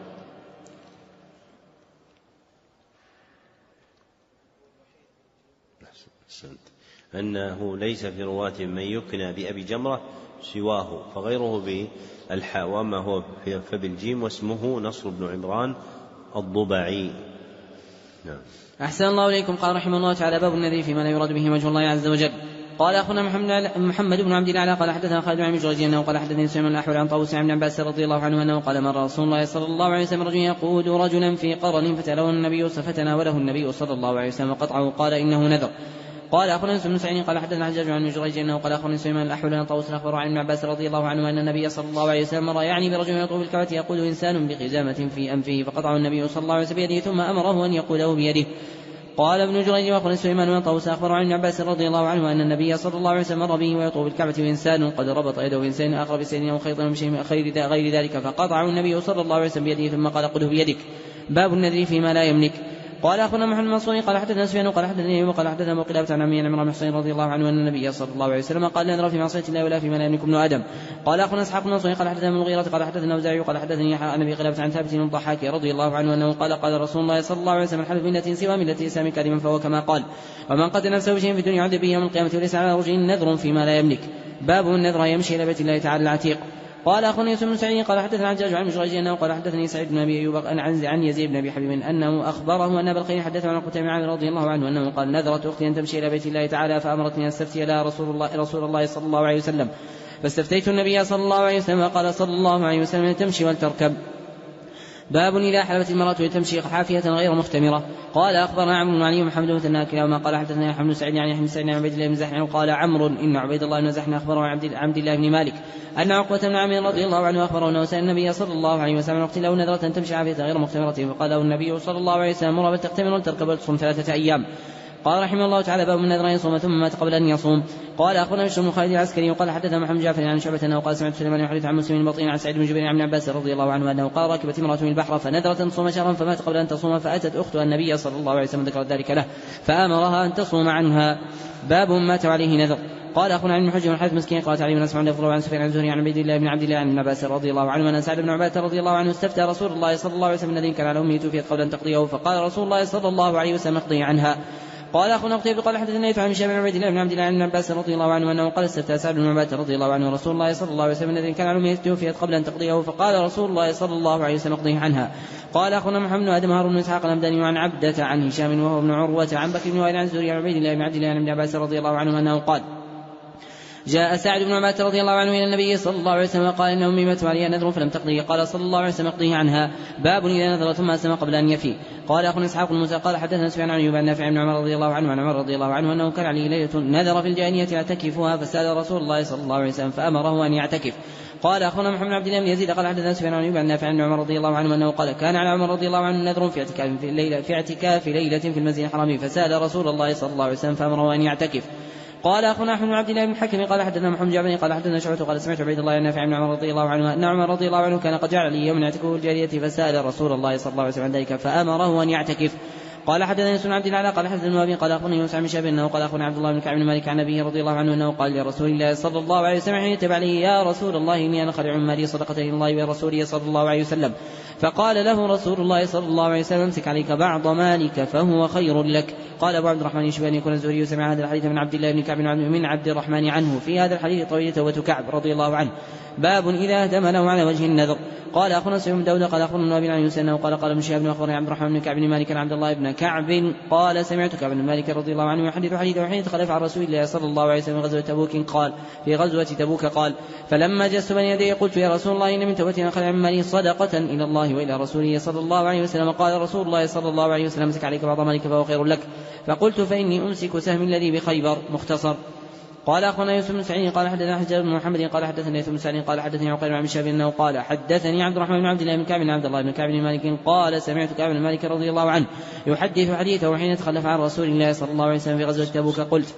أنه ليس في رواة من يكنى بأبي جمرة سواه فغيره بالحاء وأما هو فبالجيم واسمه نصر بن عمران الضبعي. نعم. أحسن الله إليكم. قال رحمه الله تعالى باب النذر فيما لا يراد به وجه الله عز وجل. قال أخونا محمد, محمد بن عبد الله قال حدثنا خالد بن جريج أنه قال حدثني سليمان الأحول عن طاووس عن ابن عباس رضي الله عنه أنه قال مر رسول الله صلى الله عليه وسلم رجل يقود رجلا في قرن فتلوه النبي فتناوله النبي صلى الله عليه وسلم قطعه قال إنه نذر. قال أخونا بن سعيد قال حدثنا حجاج عن جريج أنه قال أخونا سليمان الأحول عن طاووس الأخبر عن ابن عباس رضي الله عنه أن النبي صلى الله عليه وسلم مر يعني برجل يطوف الكعبة يقود إنسان بخزامة في أنفه فقطعه النبي صلى الله عليه وسلم بيده ثم أمره أن يقوده بيده. قال ابن جريج واخبرني سليمان بن طاووس اخبر عن ابن عباس رضي الله عنه ان النبي صلى الله عليه وسلم مر به ويطوف بالكعبه وانسان قد ربط يده بانسان اخر بسن او خيط بشيء غير ذلك فقطعه النبي صلى الله عليه وسلم بيده ثم قال قده بيدك. باب النذر فيما لا يملك. قال اخونا محمد منصور قال حدثنا سفيان قال حدثني ايوب قال حدثنا ابو قلابه عن عمي عمران بن حسين رضي الله عنه ان النبي صلى الله عليه وسلم قال لا نذر في معصيه الله ولا فيما لا يملك ابن ادم. قال اخونا اسحاق بن منصور قال حدثنا المغيرة قال حدثنا اوزاعي قال حدثني عن ابي قلابه عن ثابت بن الضحاك رضي الله عنه انه قال قال رسول الله صلى الله عليه وسلم الحلف ملة سوى ملة الاسلام كاذبا فهو كما قال ومن قتل نفسه بشيء في الدنيا يعذب به يوم القيامه وليس على رجل نذر فيما لا يملك. باب النذر يمشي الى بيت الله تعالى العتيق. قال أخونا يوسف بن سعيد قال حدثنا حجاج عن جريج أنه قال حدثني سعيد بن أبي أيوب عن يزيد بن أبي حبيب أنه أخبره أن أبا الخير حدثه عن قتيبة بن عامر رضي الله عنه أنه قال نذرت أختي أن تمشي إلى بيت الله تعالى فأمرتني أن استفتي لها رسول الله رسول الله صلى الله عليه وسلم فاستفتيت النبي صلى الله عليه وسلم قال صلى الله عليه وسلم تمشي ولتركب. باب إذا حلفت المرأة وتمشي حافية غير مختمرة. قال أخبرنا عمرو بن علي ومحمد بن تناكل وما قال حدثنا يحيى بن سعيد عن يحيى بن سعيد عن عبيد الله بن زحن قال عمرو إن عبيد الله بن زحن أخبره عن عبد الله بن مالك أن عقبة بن عامر رضي الله عنه أخبره أنه سأل النبي صلى الله عليه وسلم وقت له نذرة أن تمشي حافية غير مختمرة فقال له النبي صلى الله عليه وسلم مر بتختمر وتركب وتصوم ثلاثة أيام. قال رحمه الله تعالى باب من نذر أن يصوم ثم مات قبل أن يصوم. قال أخونا بشر بن خالد العسكري وقال حدثنا محمد جعفر عن شعبة أنه قال سمعت سليمان يحدث عن مسلم بطين عن سعيد بن جبير عن عباس رضي الله عنه أنه قال ركبت امرأة من البحر فنذرت أن تصوم شهرا فمات قبل أن تصوم فأتت أختها النبي صلى الله عليه وسلم ذكرت ذلك له فأمرها أن تصوم عنها. باب مات عليه نذر. قال أخونا عن حجر بن حارث مسكين قالت علي بن أسمع يفضل عن سفيان عن زهري عن عبيد الله بن عبد الله عن ابن عباس رضي الله عنه أن سعد بن عبادة رضي الله عنه استفتى رسول الله صلى الله عليه وسلم الذي كان على أمه توفيت قبل أن تقضيه فقال رسول الله صلى الله عليه وسلم اقضي عنها. قال أخونا قتيبة قال حدثنا عن هشام بن عبيد الله بن عبد الله عن عباس رضي الله عنه أنه قال استفتى سعد بن عبادة رضي الله عنه رسول الله صلى الله عليه وسلم الذي كان على أمه توفيت قبل أن تقضيه فقال رسول الله صلى الله عليه وسلم اقضيه عنها. قال أخونا محمد بن آدم هارون بن إسحاق الهمداني عن عبدة عن هشام وهو ابن عروة عن بكر بن وائل عن زهري عن عبيد الله بن عبد الله عن ابن عباس رضي الله عنه أنه قال جاء سعد بن عبادة رضي الله عنه إلى النبي صلى الله عليه وسلم قال إن أمي مات عليها نذر فلم تقضيه قال صلى الله عليه وسلم اقضيه عنها. باب إذا نذر ثم أسلم قبل أن يفي. قال أخونا إسحاق بن موسى قال حدثنا سفيان عن أيوب عن نافع بن عمر رضي الله عنه عن عمر رضي الله عنه أنه كان عليه ليلة نذر في الجاهلية يعتكفها فسأل رسول الله صلى الله عليه وسلم فأمره أن يعتكف. قال أخونا محمد بن عبد الله بن يزيد قال حدثنا سفيان عن أيوب عن نافع بن عمر رضي الله عنه أنه قال كان على عمر رضي الله عنه نذر في اعتكاف في الليلة في اعتكاف ليلة في المسجد الحرام فسأل رسول الله صلى الله عليه وسلم فأمره أن يعتكف. قال أخونا أحمد بن عبد الله بن الحكم قال حدثنا محمد جابر قال حدثنا شعبة قال سمعت عبيد الله النافع بن عمر رضي الله عنه أن عمر رضي الله عنه كان قد جعل لي يوم يعتكفه الجارية فسأل رسول الله صلى الله عليه وسلم عن ذلك فأمره أن يعتكف. قال حدثنا سنن عبد الله قال حدثنا النووي قال أخونا يونس عن شاب أنه قال أخونا عبد الله بن كعب بن مالك عن أبيه رضي الله عنه أنه قال لرسول الله صلى الله عليه وسلم حين تبع لي يا رسول الله إني أنا خلع مالي صدقة إلى الله ورسوله صلى الله عليه وسلم فقال له رسول الله صلى الله عليه وسلم امسك عليك بعض مالك فهو خير لك. قال أبو عبد الرحمن يشبه أن يكون الزهري سمع هذا الحديث من عبد الله بن كعب من عبد الرحمن عنه. في هذا الحديث طويل توبة كعب رضي الله عنه. باب إذا اهتم له على وجه النذر. قال أخبرنا سعيد بن داود قال أخبرنا أبي عن يوسف أنه قال قال ابن شهاب أخبرني عبد الرحمن بن كعب بن مالك عبد الله بن كعب قال سمعت كعب بن مالك رضي الله عنه يحدث حديثا وحين تخلف عن رسول الله صلى الله عليه وسلم غزوة تبوك قال في غزوة تبوك قال فلما جلست بين يديه قلت يا رسول الله إن من توبتنا خلع من مالي صدقة إلى الله وإلى رسوله صلى الله عليه وسلم. قال رسول الله صلى الله عليه وسلم امسك عليك بعض مالك فهو خير لك. فقلت فإني أمسك سهم الذي بخيبر. مختصر. قال أخونا يوسف بن سعيد قال حدثنا حجاج بن محمد قال حدثني يوسف بن سعيد قال حدثني عقيل بن شهاب أنه قال حدثني عبد الرحمن بن عبد الله بن كعب بن عبد الله بن كعب بن مالك قال سمعت كعب بن مالك رضي الله عنه يحدث حديثه وحين تخلف عن رسول الله صلى الله عليه وسلم في غزوة تبوك قلت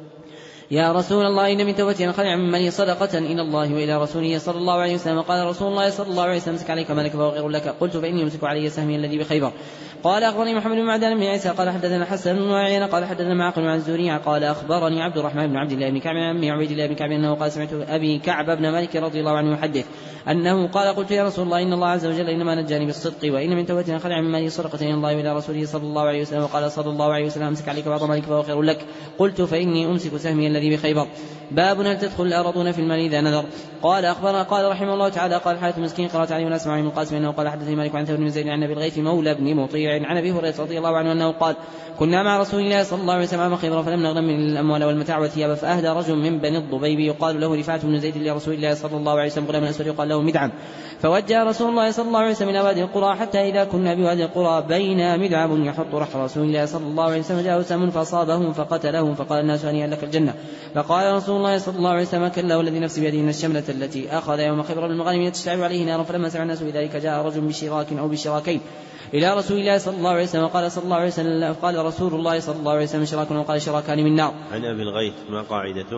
يا رسول الله إن من توبتي خلع من مالي صدقة إلى الله وإلى رسوله صلى الله عليه وسلم. قال رسول الله صلى الله عليه وسلم امسك عليك مالك فهو خير لك. قلت فإني أمسك علي سهمي الذي بخيبر. قال أخبرني محمد بن معدان بن عيسى قال حدثنا حسن بن معين قال حدثنا معقل عن الزهري قال أخبرني عبد الرحمن بن عبد الله بن كعب بن عبيد الله بن كعب أنه قال سمعت أبي كعب بن مالك رضي الله عنه يحدث أنه قال قلت يا رسول الله إن الله عز وجل إنما نجاني بالصدق وإن من توبتنا خلع من مالي صدقة إلى الله وإلى رسوله صلى الله عليه وسلم. قال صلى الله عليه وسلم امسك عليك بعض مالك فهو خير لك. قلت فإني أمسك سهمي الذي بخيبر. باب هل تدخل الأرضون في المال إذا نذر. قال أخبرنا قال رحمه الله تعالى قال حالة مسكين قرأت عليه من أسمع من القاسم أنه قال حدثني مالك عن ثور بن زيد عن أبي الغيث مولى بن مطيع عن أبي هريرة رضي الله عنه أنه قال كنا مع رسول الله صلى الله عليه وسلم عام خيبر فلم نغنم من الأموال والمتاع والثياب فأهدى رجل من بني الضبيب يقال له رفاعة بن زيد لرسول الله صلى الله عليه وسلم غلام أسود يقال له مدعم. فوجه رسول الله صلى الله عليه وسلم إلى وادي القرى حتى إذا كنا بوادي القرى بين مدعم يحط رحل رسول الله صلى الله عليه وسلم جاءه سهم فأصابهم فقتلهم فقال الناس هنيئا لك الجنة. فقال رسول الله صلى الله عليه وسلم كلا والذي نفسي بيده إن الشملة التي أخذ يوم خيبر بالمغانم تشتعل عليه نارا. فلما سمع الناس بذلك جاء رجل بشراك أو بشراكين إلى رسول الله صلى الله عليه وسلم قال صلى الله عليه وسلم قال رسول الله صلى الله عليه وسلم شراك وقال شراكان من نار. عن أبي الغيث ما قاعدته؟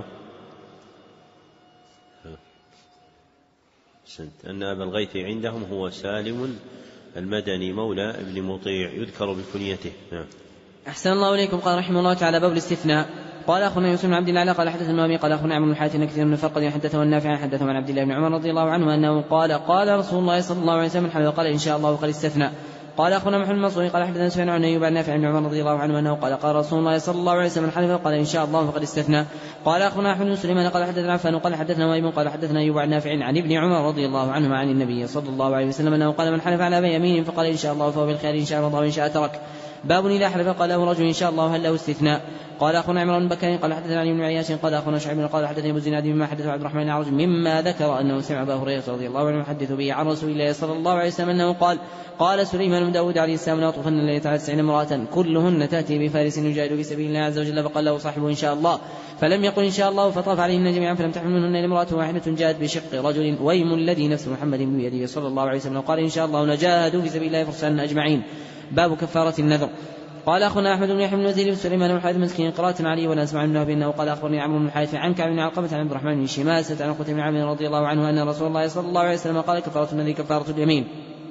أن أبا الغيث عندهم هو سالم المدني مولى ابن مطيع يذكر بكنيته. أحسن الله إليكم. قال رحمه الله تعالى باب الاستثناء. قال أخونا يوسف بن عبد الله قال حدثنا أبي قال أخونا عمرو بن الحارث إن كثير من الفرق حدثه النافع حدثه عن عبد الله بن عمر رضي الله عنه أنه قال قال رسول الله صلى الله عليه وسلم حلف قال إن شاء الله وقد استثنى. قال أخونا محمد المنصوري قال حدثنا سفيان عن أيوب عن نافع بن عمر رضي الله عنه أنه قال قال رسول الله صلى الله عليه وسلم حلف قال إن شاء الله وقد استثنى. قال أخونا أحمد بن سليمان قال حدثنا عفان قال حدثنا وائل قال حدثنا أيوب عن نافع عن ابن عمر رضي الله عنهما عن النبي صلى الله عليه وسلم أنه قال من حلف على يمين فقال إن شاء الله فهو بالخير إن شاء الله وإن شاء ترك. باب إذا حلف قال له رجل إن شاء الله هل له استثناء. قال أخونا عمران بن بكر قال حدثنا علي بن عياش قال أخونا شعيب قال حدثني أبو الزناد مما حدث عبد الرحمن الأعرج مما ذكر أنه سمع أبا هريرة رضي الله عنه يحدث به عن رسول الله صلى الله عليه وسلم أنه قال قال سليمان بن داود عليه السلام لا أطوفن الليلة على تسعين امرأة كلهن تأتي بفارس يجاهد في سبيل الله عز وجل فقال له صاحبه إن شاء الله فلم يقل إن شاء الله فطاف عليهن جميعا فلم تحمل منهن إلا امرأة واحدة جاءت بشق رجل ويم الذي نفس محمد بن يده صلى الله عليه وسلم وقال إن شاء الله نجاهدوا في سبيل الله فرسان أجمعين. باب كفارة النذر. قال أخونا أحمد بن يحيى بن وزير بن سليمان بن الحارث مسكين قراءة علي ولا أسمع منه بأنه قال أخبرني عمرو بن الحارث عن كعب بن علقمة عن عبد الرحمن بن شماسة عن أخوة بن عامر رضي الله عنه أن رسول الله صلى الله عليه وسلم قال كفارة النذر كفارة اليمين.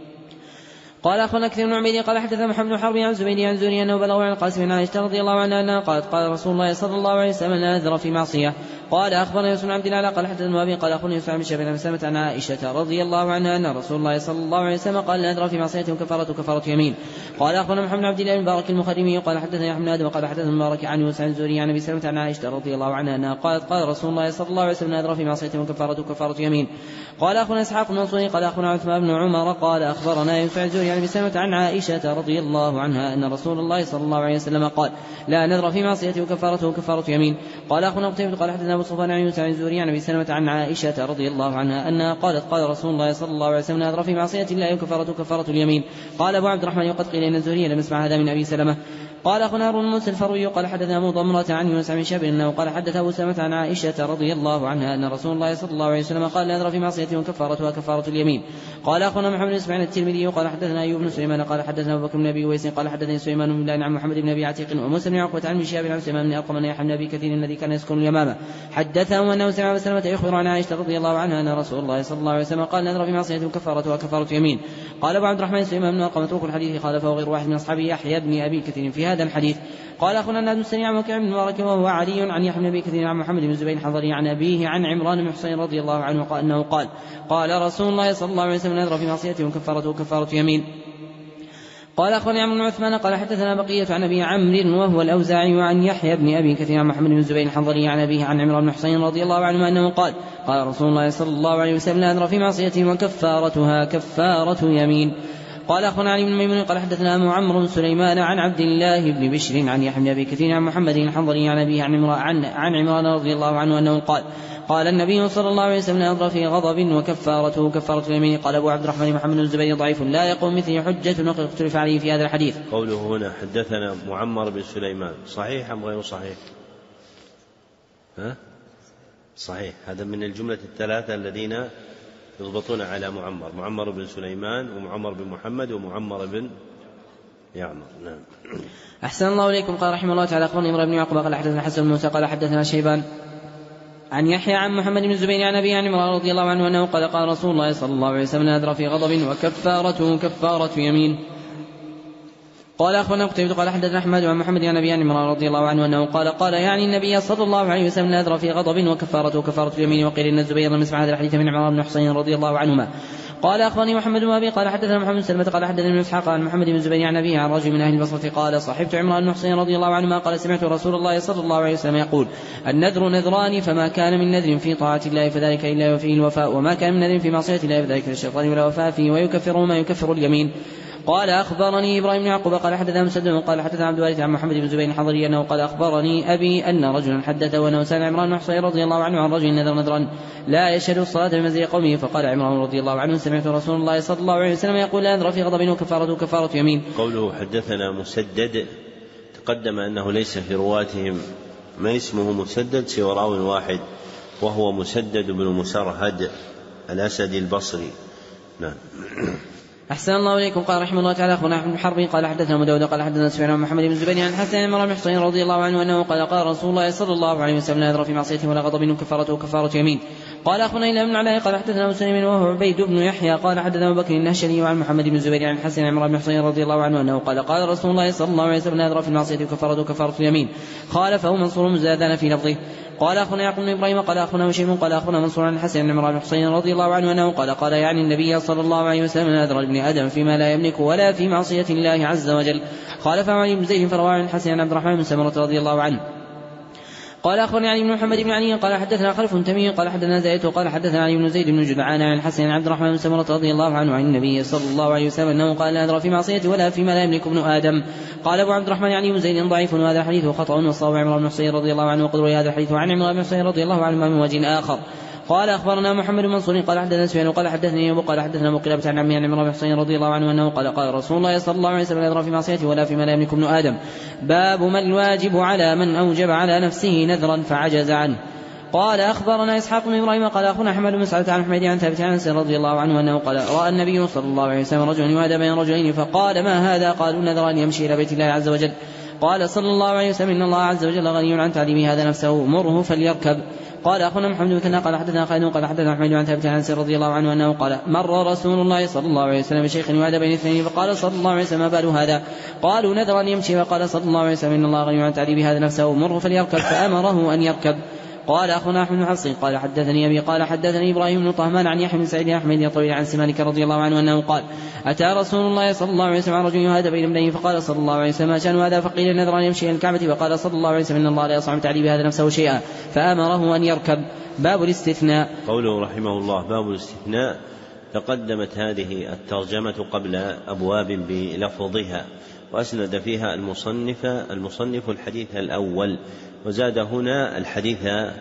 قال أخونا كثير بن عبيد قال حدثنا محمد بن حرب عن زبيد عن زوري أنه بلغ عن القاسم بن عائشة رضي الله عنها أنها قالت قال رسول الله صلى الله عليه وسلم لا نذر في معصية. قال أخبرنا يوسف بن عبد الله قال حدثنا أبي قال أخونا يوسف بن شهاب بن سلمة عن عائشة رضي الله عنها أن رسول الله صلى الله عليه وسلم قال لا نذر في معصية كفارة كفارة يمين. قال أخبرنا محمد بن عبد الله بن بارك المخدمي قال حدثنا يحيى بن آدم قال حدثنا مبارك عن يوسف عن زوري عن أبي سلمة عن عائشة رضي الله عنها أنها قالت قال رسول الله صلى الله عليه وسلم لا نذر في معصية وكفارة كفارة يمين. قال أخونا إسحاق بن منصور قال أخونا عثمان بن عمر قال أخبرنا يوسف عن زوري عن أبي سلمة عن عائشة رضي الله عنها أن رسول الله صلى الله عليه وسلم قال لا نذر في معصية وكفارته كفارة يمين. قال أخونا قتيبة قال حدثنا أبو صفوان عن يوسف عن زوري عن أبي سلمة عن عائشة رضي الله عنها أنها قالت قال رسول الله صلى الله عليه وسلم لا نذر في معصية الله وكفارته كفارة اليمين. قال أبو عبد الرحمن وقد قيل إن الزهري لم يسمع هذا من أبي سلمة. قال أخونا هارون موسى الفروي قال حدثنا أبو ضمرة عن يونس بن شهاب أنه قال حدث أبو سلمة عن عائشة رضي الله عنها أن رسول الله صلى الله عليه وسلم قال لا نذر في معصية وكفارتها كفارة اليمين. قال أخونا محمد بن إسماعيل الترمذي قال حدثنا أيوب بن سليمان قال حدثنا أبو بكر بن أبي ويس قال حدثني سليمان بن بلال عن محمد بن أبي عتيق وموسى بن عقبة عن شهاب عن سليمان بن أرقم أن يحيى بن أبي كثير الذي كان يسكن اليمامة حدثهم أنه سمع أبا سلمة يخبر عن عائشة رضي الله عنها أن رسول الله صلى الله عليه وسلم قال نذر في معصية وكفارتها كفارة يمين. قال أبو عبد الرحمن سليمان بن أرقم متروك الحديث خالفه غير واحد من أصحابه يحيى بن أبي كثير في هذا الحديث. قال أخونا النادم السريع عن وكيع بن مبارك وهو علي عن يحيى بن أبي كثير عن محمد بن زبير الحضري عن أبيه عن عمران بن حسين رضي الله عنه قال أنه قال قال رسول الله صلى الله عليه وسلم نذر في معصيته وكفارته كفارة يمين. قال أخبرني عمرو بن عثمان قال حدثنا بقية عن أبي عمرو وهو الأوزاعي وعن يحيى بن أبي كثير عن محمد بن زبير الحضري عن أبيه عن عمران بن حسين رضي الله عنه أنه قال قال رسول الله صلى الله عليه وسلم نذر في معصيته وكفارتها كفارة يمين. قال أخبرنا علي بن ميمون قال حدثنا أبو عمرو بن سليمان عن عبد الله بن بشر عن يحيى بن أبي كثير عن محمد الحضري عن أبيه عن عمران عن عمران رضي الله عنه أنه قال قال النبي صلى الله عليه وسلم نذر في غضب وكفارته كفارة اليمين. قال أبو عبد الرحمن محمد بن الزبير ضعيف لا يقوم مثله حجة وقد اختلف عليه في هذا الحديث. قوله هنا حدثنا معمر بن سليمان صحيح أم غير صحيح؟ ها؟ صحيح. هذا من الجملة الثلاثة الذين يضبطون على معمر معمر بن سليمان ومعمر بن محمد ومعمر بن يعمر. نعم. أحسن الله إليكم. قال رحمه الله تعالى أخبرني إمرأة بن يعقوب قال حدثنا حسن بن موسى قال حدثنا شيبان عن يحيى عن محمد بن الزبير عن أبي عن عمران رضي الله عنه أنه قال قال رسول الله صلى الله عليه وسلم نذر في غضب وكفارته كفارة يمين. قال أخبرنا قتيبة قال حدثنا أحمد عن محمد عن أبي عن عمران رضي الله عنه أنه قال قال يعني النبي صلى الله عليه وسلم نذر في غضب وكفارته كفارة اليمين. وقيل إن الزبير لم يسمع هذا الحديث من عمران بن حسين رضي الله عنهما. قال أخبرني محمد بن أبي قال حدثنا محمد بن سلمة قال حدثنا ابن إسحاق عن محمد بن الزبير عن أبيه عن رجل من أهل البصرة قال صحبت عمران بن حسين رضي الله عنهما قال سمعت رسول الله صلى الله عليه وسلم يقول النذر نذران فما كان من نذر في طاعة الله فذلك إلا وفيه الوفاء وما كان من نذر في معصية الله فذلك للشيطان ولا وفاء فيه ويكفر ما يكفر اليمين. قال أخبرني إبراهيم بن يعقوب قال حدثنا مسدد قال حدثنا عبد الوارث عن محمد بن زبير الحضري أنه قال أخبرني أبي أن رجلا حدثه أنه سأل عمران بن حسين رضي الله عنه عن رجل نذر نذرا لا يشهد الصلاة بمنزل قومه فقال عمران رضي الله عنه سمعت رسول الله صلى الله عليه وسلم يقول لا نذر في غضب وكفارته كفارة يمين. قوله حدثنا مسدد تقدم أنه ليس في رواتهم ما اسمه مسدد سوى راو واحد وهو مسدد بن مسرهد الأسدي البصري. نعم. أحسن الله إليكم. قال رحمه الله تعالى أخبرنا أحمد بن حرب قال حدثنا أبو داود قال حدثنا سفيان عن محمد بن الزبير عن الحسن بن عمران بن حسين رضي الله عنه أنه قال قال رسول الله صلى الله عليه وسلم لا يذر في معصيته ولا غضب وكفارته كفارة يمين. قال أخبرنا إلى بن علاء قال حدثنا مسلم وهو عبيد بن يحيى قال حدثنا أبو بكر النهشلي وعن محمد بن الزبير عن الحسن بن عمران بن حسين رضي الله عنه أنه قال قال رسول الله صلى الله عليه وسلم لا يذر في المعصية وكفارته كفارة يمين. قال فهو منصور مزادان في لفظه. قال أخونا يعقوب بن إبراهيم قال أخونا وشيم قال أخونا منصور عن الحسن بن عمران بن حسين رضي الله عنه أنه قال قال يعني النبي صلى الله عليه وسلم نذر ابن آدم فيما لا يملك ولا في معصية الله عز وجل. قال فعلي بن زيد فروى عن الحسن عن عبد الرحمن بن سمرة رضي الله عنه. قال أخبرني علي بن محمد بن علي قال حدثنا خلف تميم قال حدثنا زيد قال حدثنا علي بن زيد بن جدعان عن الحسن عن عبد الرحمن بن سمرة رضي الله عنه عن النبي صلى الله عليه وسلم أنه قال لا نذر في معصية ولا فيما لا يملك ابن آدم. قال أبو عبد الرحمن علي بن زيد ضعيف وهذا الحديث خطأ وصواب عمران بن حسين رضي الله عنه وقد روي هذا الحديث عن عمران بن حسين رضي الله عنه من وجه آخر. قال أخبرنا محمد بن منصور قال حدثنا سفيان وقال حدثني أبو قال حدثنا أبو قلابة عن عمي عن عمران بن حسين رضي الله عنه أنه قال قال رسول الله صلى الله عليه وسلم لا يذر في معصيته ولا فيما لا يملك ابن آدم. باب ما الواجب على من أوجب على نفسه نذرا فعجز عنه. قال أخبرنا إسحاق بن إبراهيم قال أخونا أحمد بن سعد عن حميد عن ثابت عن أنس رضي الله عنه أنه قال رأى النبي صلى الله عليه وسلم رجلا يوادى بين رجلين فقال ما هذا؟ قالوا نذر أن يمشي إلى بيت الله عز وجل. قال صلى الله عليه وسلم إن الله عز وجل غني عن تعليم هذا نفسه مره فليركب. قال أخونا محمد بن كنا قال حدثنا خالد قال حدثنا حميد عن ثابت عن أنس رضي الله عنه أنه قال مر رسول الله صلى الله عليه وسلم بشيخ يوادى بين اثنين فقال صلى الله عليه وسلم ما بال هذا؟ قالوا نذر أن يمشي. فقال صلى الله عليه وسلم إن الله غني عن تعليم هذا نفسه مره فليركب فأمره أن يركب. قال أخونا أحمد بن حفص قال حدثني أبي قال حدثني إبراهيم بن طهمان عن يحيى بن سعيد أحمد يطوي عن سمالك رضي الله عنه أنه قال أتى رسول الله صلى الله عليه وسلم رجل يهادى بين ابنيه فقال صلى الله عليه وسلم ما شأن هذا؟ فقيل نذر أن يمشي إلى الكعبة. فقال صلى الله عليه وسلم إن الله لا يصنع تعليم هذا نفسه شيئا فأمره أن يركب. باب الاستثناء. قوله رحمه الله باب الاستثناء. تقدمت هذه الترجمة قبل أبواب بلفظها وأسند فيها المصنف المصنف الحديث الأول وزاد هنا الحديث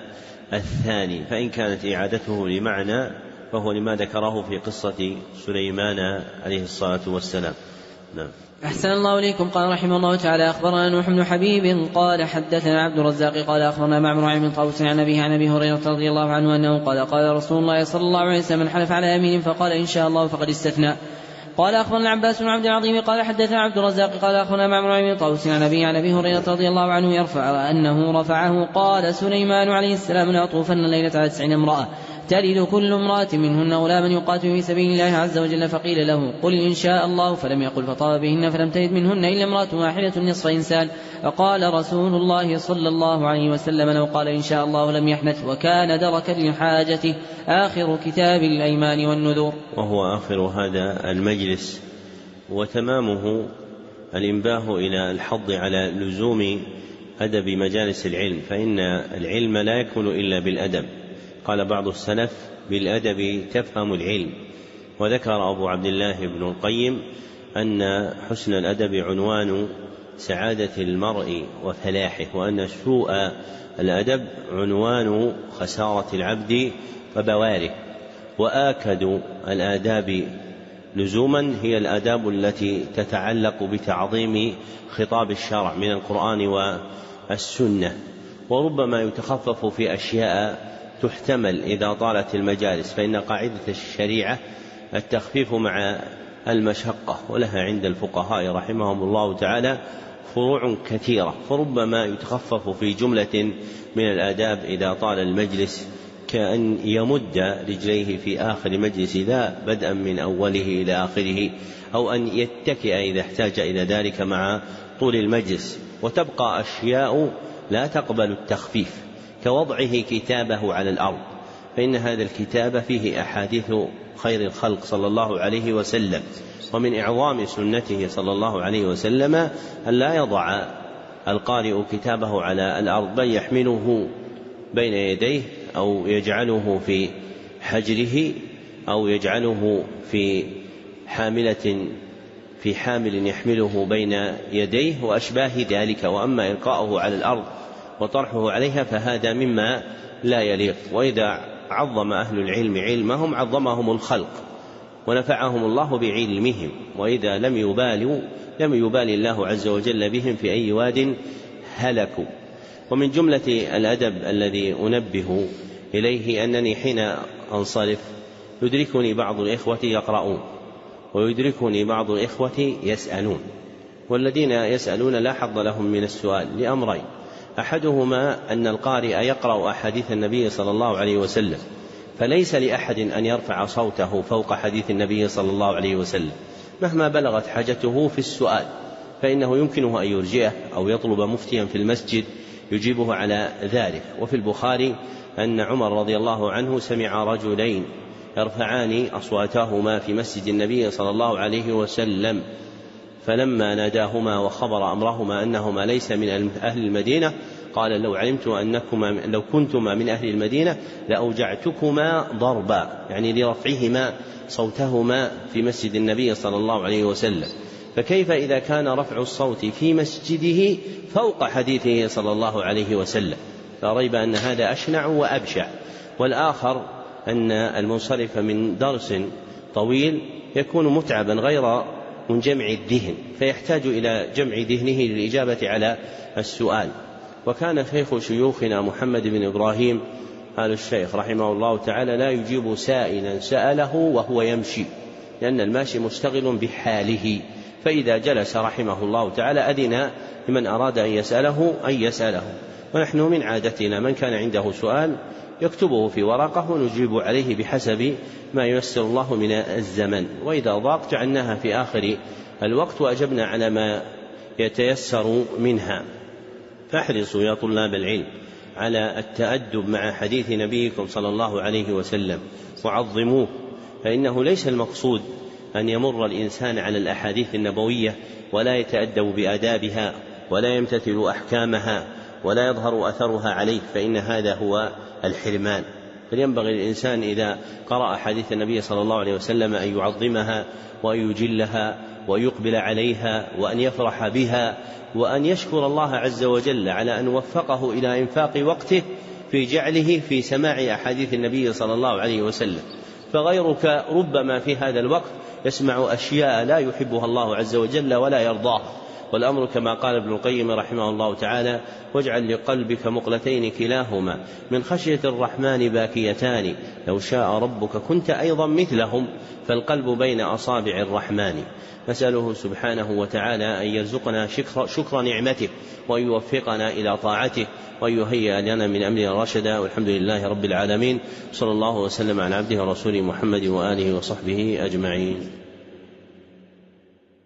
الثاني فإن كانت إعادته لمعنى فهو لما ذكره في قصة سليمان عليه الصلاة والسلام. نعم. أحسن الله إليكم. قال رحمه الله تعالى أخبرنا نوح بن حبيب قال حدثنا عبد الرزاق قال أخبرنا معمر عن طاووس عن أبيه عن أبي هريرة رضي الله عنه أنه قال قال رسول الله صلى الله عليه وسلم من حلف على يمين فقال إن شاء الله فقد استثنى. قال أخبرنا عباس بن عبد العظيم قال حدثنا عبد الرزاق قال أخبرنا معمر عن طاووس عن أبيه عن أبي هريرة رضي الله عنه يرفع أنه رفعه قال سليمان عليه السلام لأطوفن الليلة على تسعين امرأة تلد كل امرأة منهن غلاما يقاتل في سبيل الله عز وجل، فقيل له قل إن شاء الله، فلم يقل، فطاب بهن فلم تلد منهن إلا امرأة واحدة نصف إنسان، فقال رسول الله صلى الله عليه وسلم لو قال إن شاء الله لم يحنث، وكان دركا لحاجته. آخر كتاب الأيمان والنذور. وهو آخر هذا المجلس، وتمامه الإنباه إلى الحض على لزوم أدب مجالس العلم، فإن العلم لا يكون إلا بالأدب. قال بعض السلف بالأدب تفهم العلم. وذكر أبو عبد الله بن القيم أن حسن الأدب عنوان سعادة المرء وفلاحه، وأن سوء الأدب عنوان خسارة العبد وبواره. وآكد الآداب لزوما هي الآداب التي تتعلق بتعظيم خطاب الشرع من القرآن والسنة، وربما يتخفف في أشياء تحتمل إذا طالت المجالس، فإن قاعدة الشريعة التخفيف مع المشقة، ولها عند الفقهاء رحمهم الله تعالى فروع كثيرة، فربما يتخفف في جملة من الآداب إذا طال المجلس، كأن يمد رجليه في آخر مجلس ذا بدءا من أوله إلى آخره، أو أن يتكئ إذا احتاج إلى ذلك مع طول المجلس. وتبقى أشياء لا تقبل التخفيف، كوضعه كتابه على الأرض، فإن هذا الكتاب فيه أحاديث خير الخلق صلى الله عليه وسلم، ومن إعظام سنته صلى الله عليه وسلم أن لا يضع القارئ كتابه على الأرض، بل يحمله بين يديه أو يجعله في حجره أو يجعله في حاملة في حامل يحمله بين يديه وأشباه ذلك. وأما إلقاؤه على الأرض وطرحه عليها فهذا مما لا يليق. وإذا عظم أهل العلم علمهم عظمهم الخلق ونفعهم الله بعلمهم، وإذا لم يبالوا لم يبال الله عز وجل بهم في أي واد هلكوا. ومن جملة الأدب الذي أنبه إليه أنني حين أنصرف يدركني بعض الإخوة يقرؤون، ويدركني بعض الإخوة يسألون، والذين يسألون لا حظ لهم من السؤال لأمرين: أحدهما أن القارئ يقرأ أحاديث النبي صلى الله عليه وسلم، فليس لأحد أن يرفع صوته فوق حديث النبي صلى الله عليه وسلم مهما بلغت حاجته في السؤال، فإنه يمكنه أن يرجئه أو يطلب مفتيا في المسجد يجيبه على ذلك. وفي البخاري أن عمر رضي الله عنه سمع رجلين يرفعان أصواتهما في مسجد النبي صلى الله عليه وسلم، فلما ناداهما وخبر أمرهما أنهما ليس من أهل المدينة قال: لو علمت أنكما لو كنتما من أهل المدينة لأوجعتكما ضربا، يعني لرفعهما صوتهما في مسجد النبي صلى الله عليه وسلم. فكيف إذا كان رفع الصوت في مسجده فوق حديثه صلى الله عليه وسلم؟ لا ريب أن هذا أشنع وأبشع. والآخر أن المنصرف من درس طويل يكون متعبا غير منجمع الذهن، فيحتاج إلى جمع ذهنه للإجابة على السؤال. وكان شيخ شيوخنا محمد بن إبراهيم آل الشيخ رحمه الله تعالى لا يجيب سائلا سأله وهو يمشي، لأن الماشي مشتغل بحاله، فإذا جلس رحمه الله تعالى أذن لمن أراد أن يسأله أن يسأله. ونحن من عادتنا من كان عنده سؤال يكتبه في ورقة ونجيب عليه بحسب ما ييسر الله من الزمن، وإذا ضاق جعلناها في آخر الوقت وأجبنا على ما يتيسر منها. فاحرصوا يا طلاب العلم على التأدب مع حديث نبيكم صلى الله عليه وسلم وعظموه، فإنه ليس المقصود أن يمر الإنسان على الأحاديث النبوية ولا يتأدب بآدابها ولا يمتثل أحكامها ولا يظهر أثرها عليه، فإن هذا هو الحرمان. فلينبغي للإنسان إذا قرأ حديث النبي صلى الله عليه وسلم أن يعظمها وأن يجلها ويقبل عليها وأن يفرح بها، وأن يشكر الله عز وجل على أن وفقه إلى إنفاق وقته في جعله في سماع أحاديث النبي صلى الله عليه وسلم. فغيرك ربما في هذا الوقت يسمع أشياء لا يحبها الله عز وجل ولا يرضاها، والأمر كما قال ابن القيم رحمه الله تعالى: واجعل لقلبك مقلتين كلاهما من خشية الرحمن باكيتان، لو شاء ربك كنت أيضا مثلهم، فالقلب بين أصابع الرحمن. نسأله سبحانه وتعالى أن يرزقنا شكر, شكر نعمته، وأن يوفقنا إلى طاعته، وأن يهيئ لنا من أمرنا رشدا. والحمد لله رب العالمين، صلى الله وسلم على عبده ورسوله محمد وآله وصحبه أجمعين.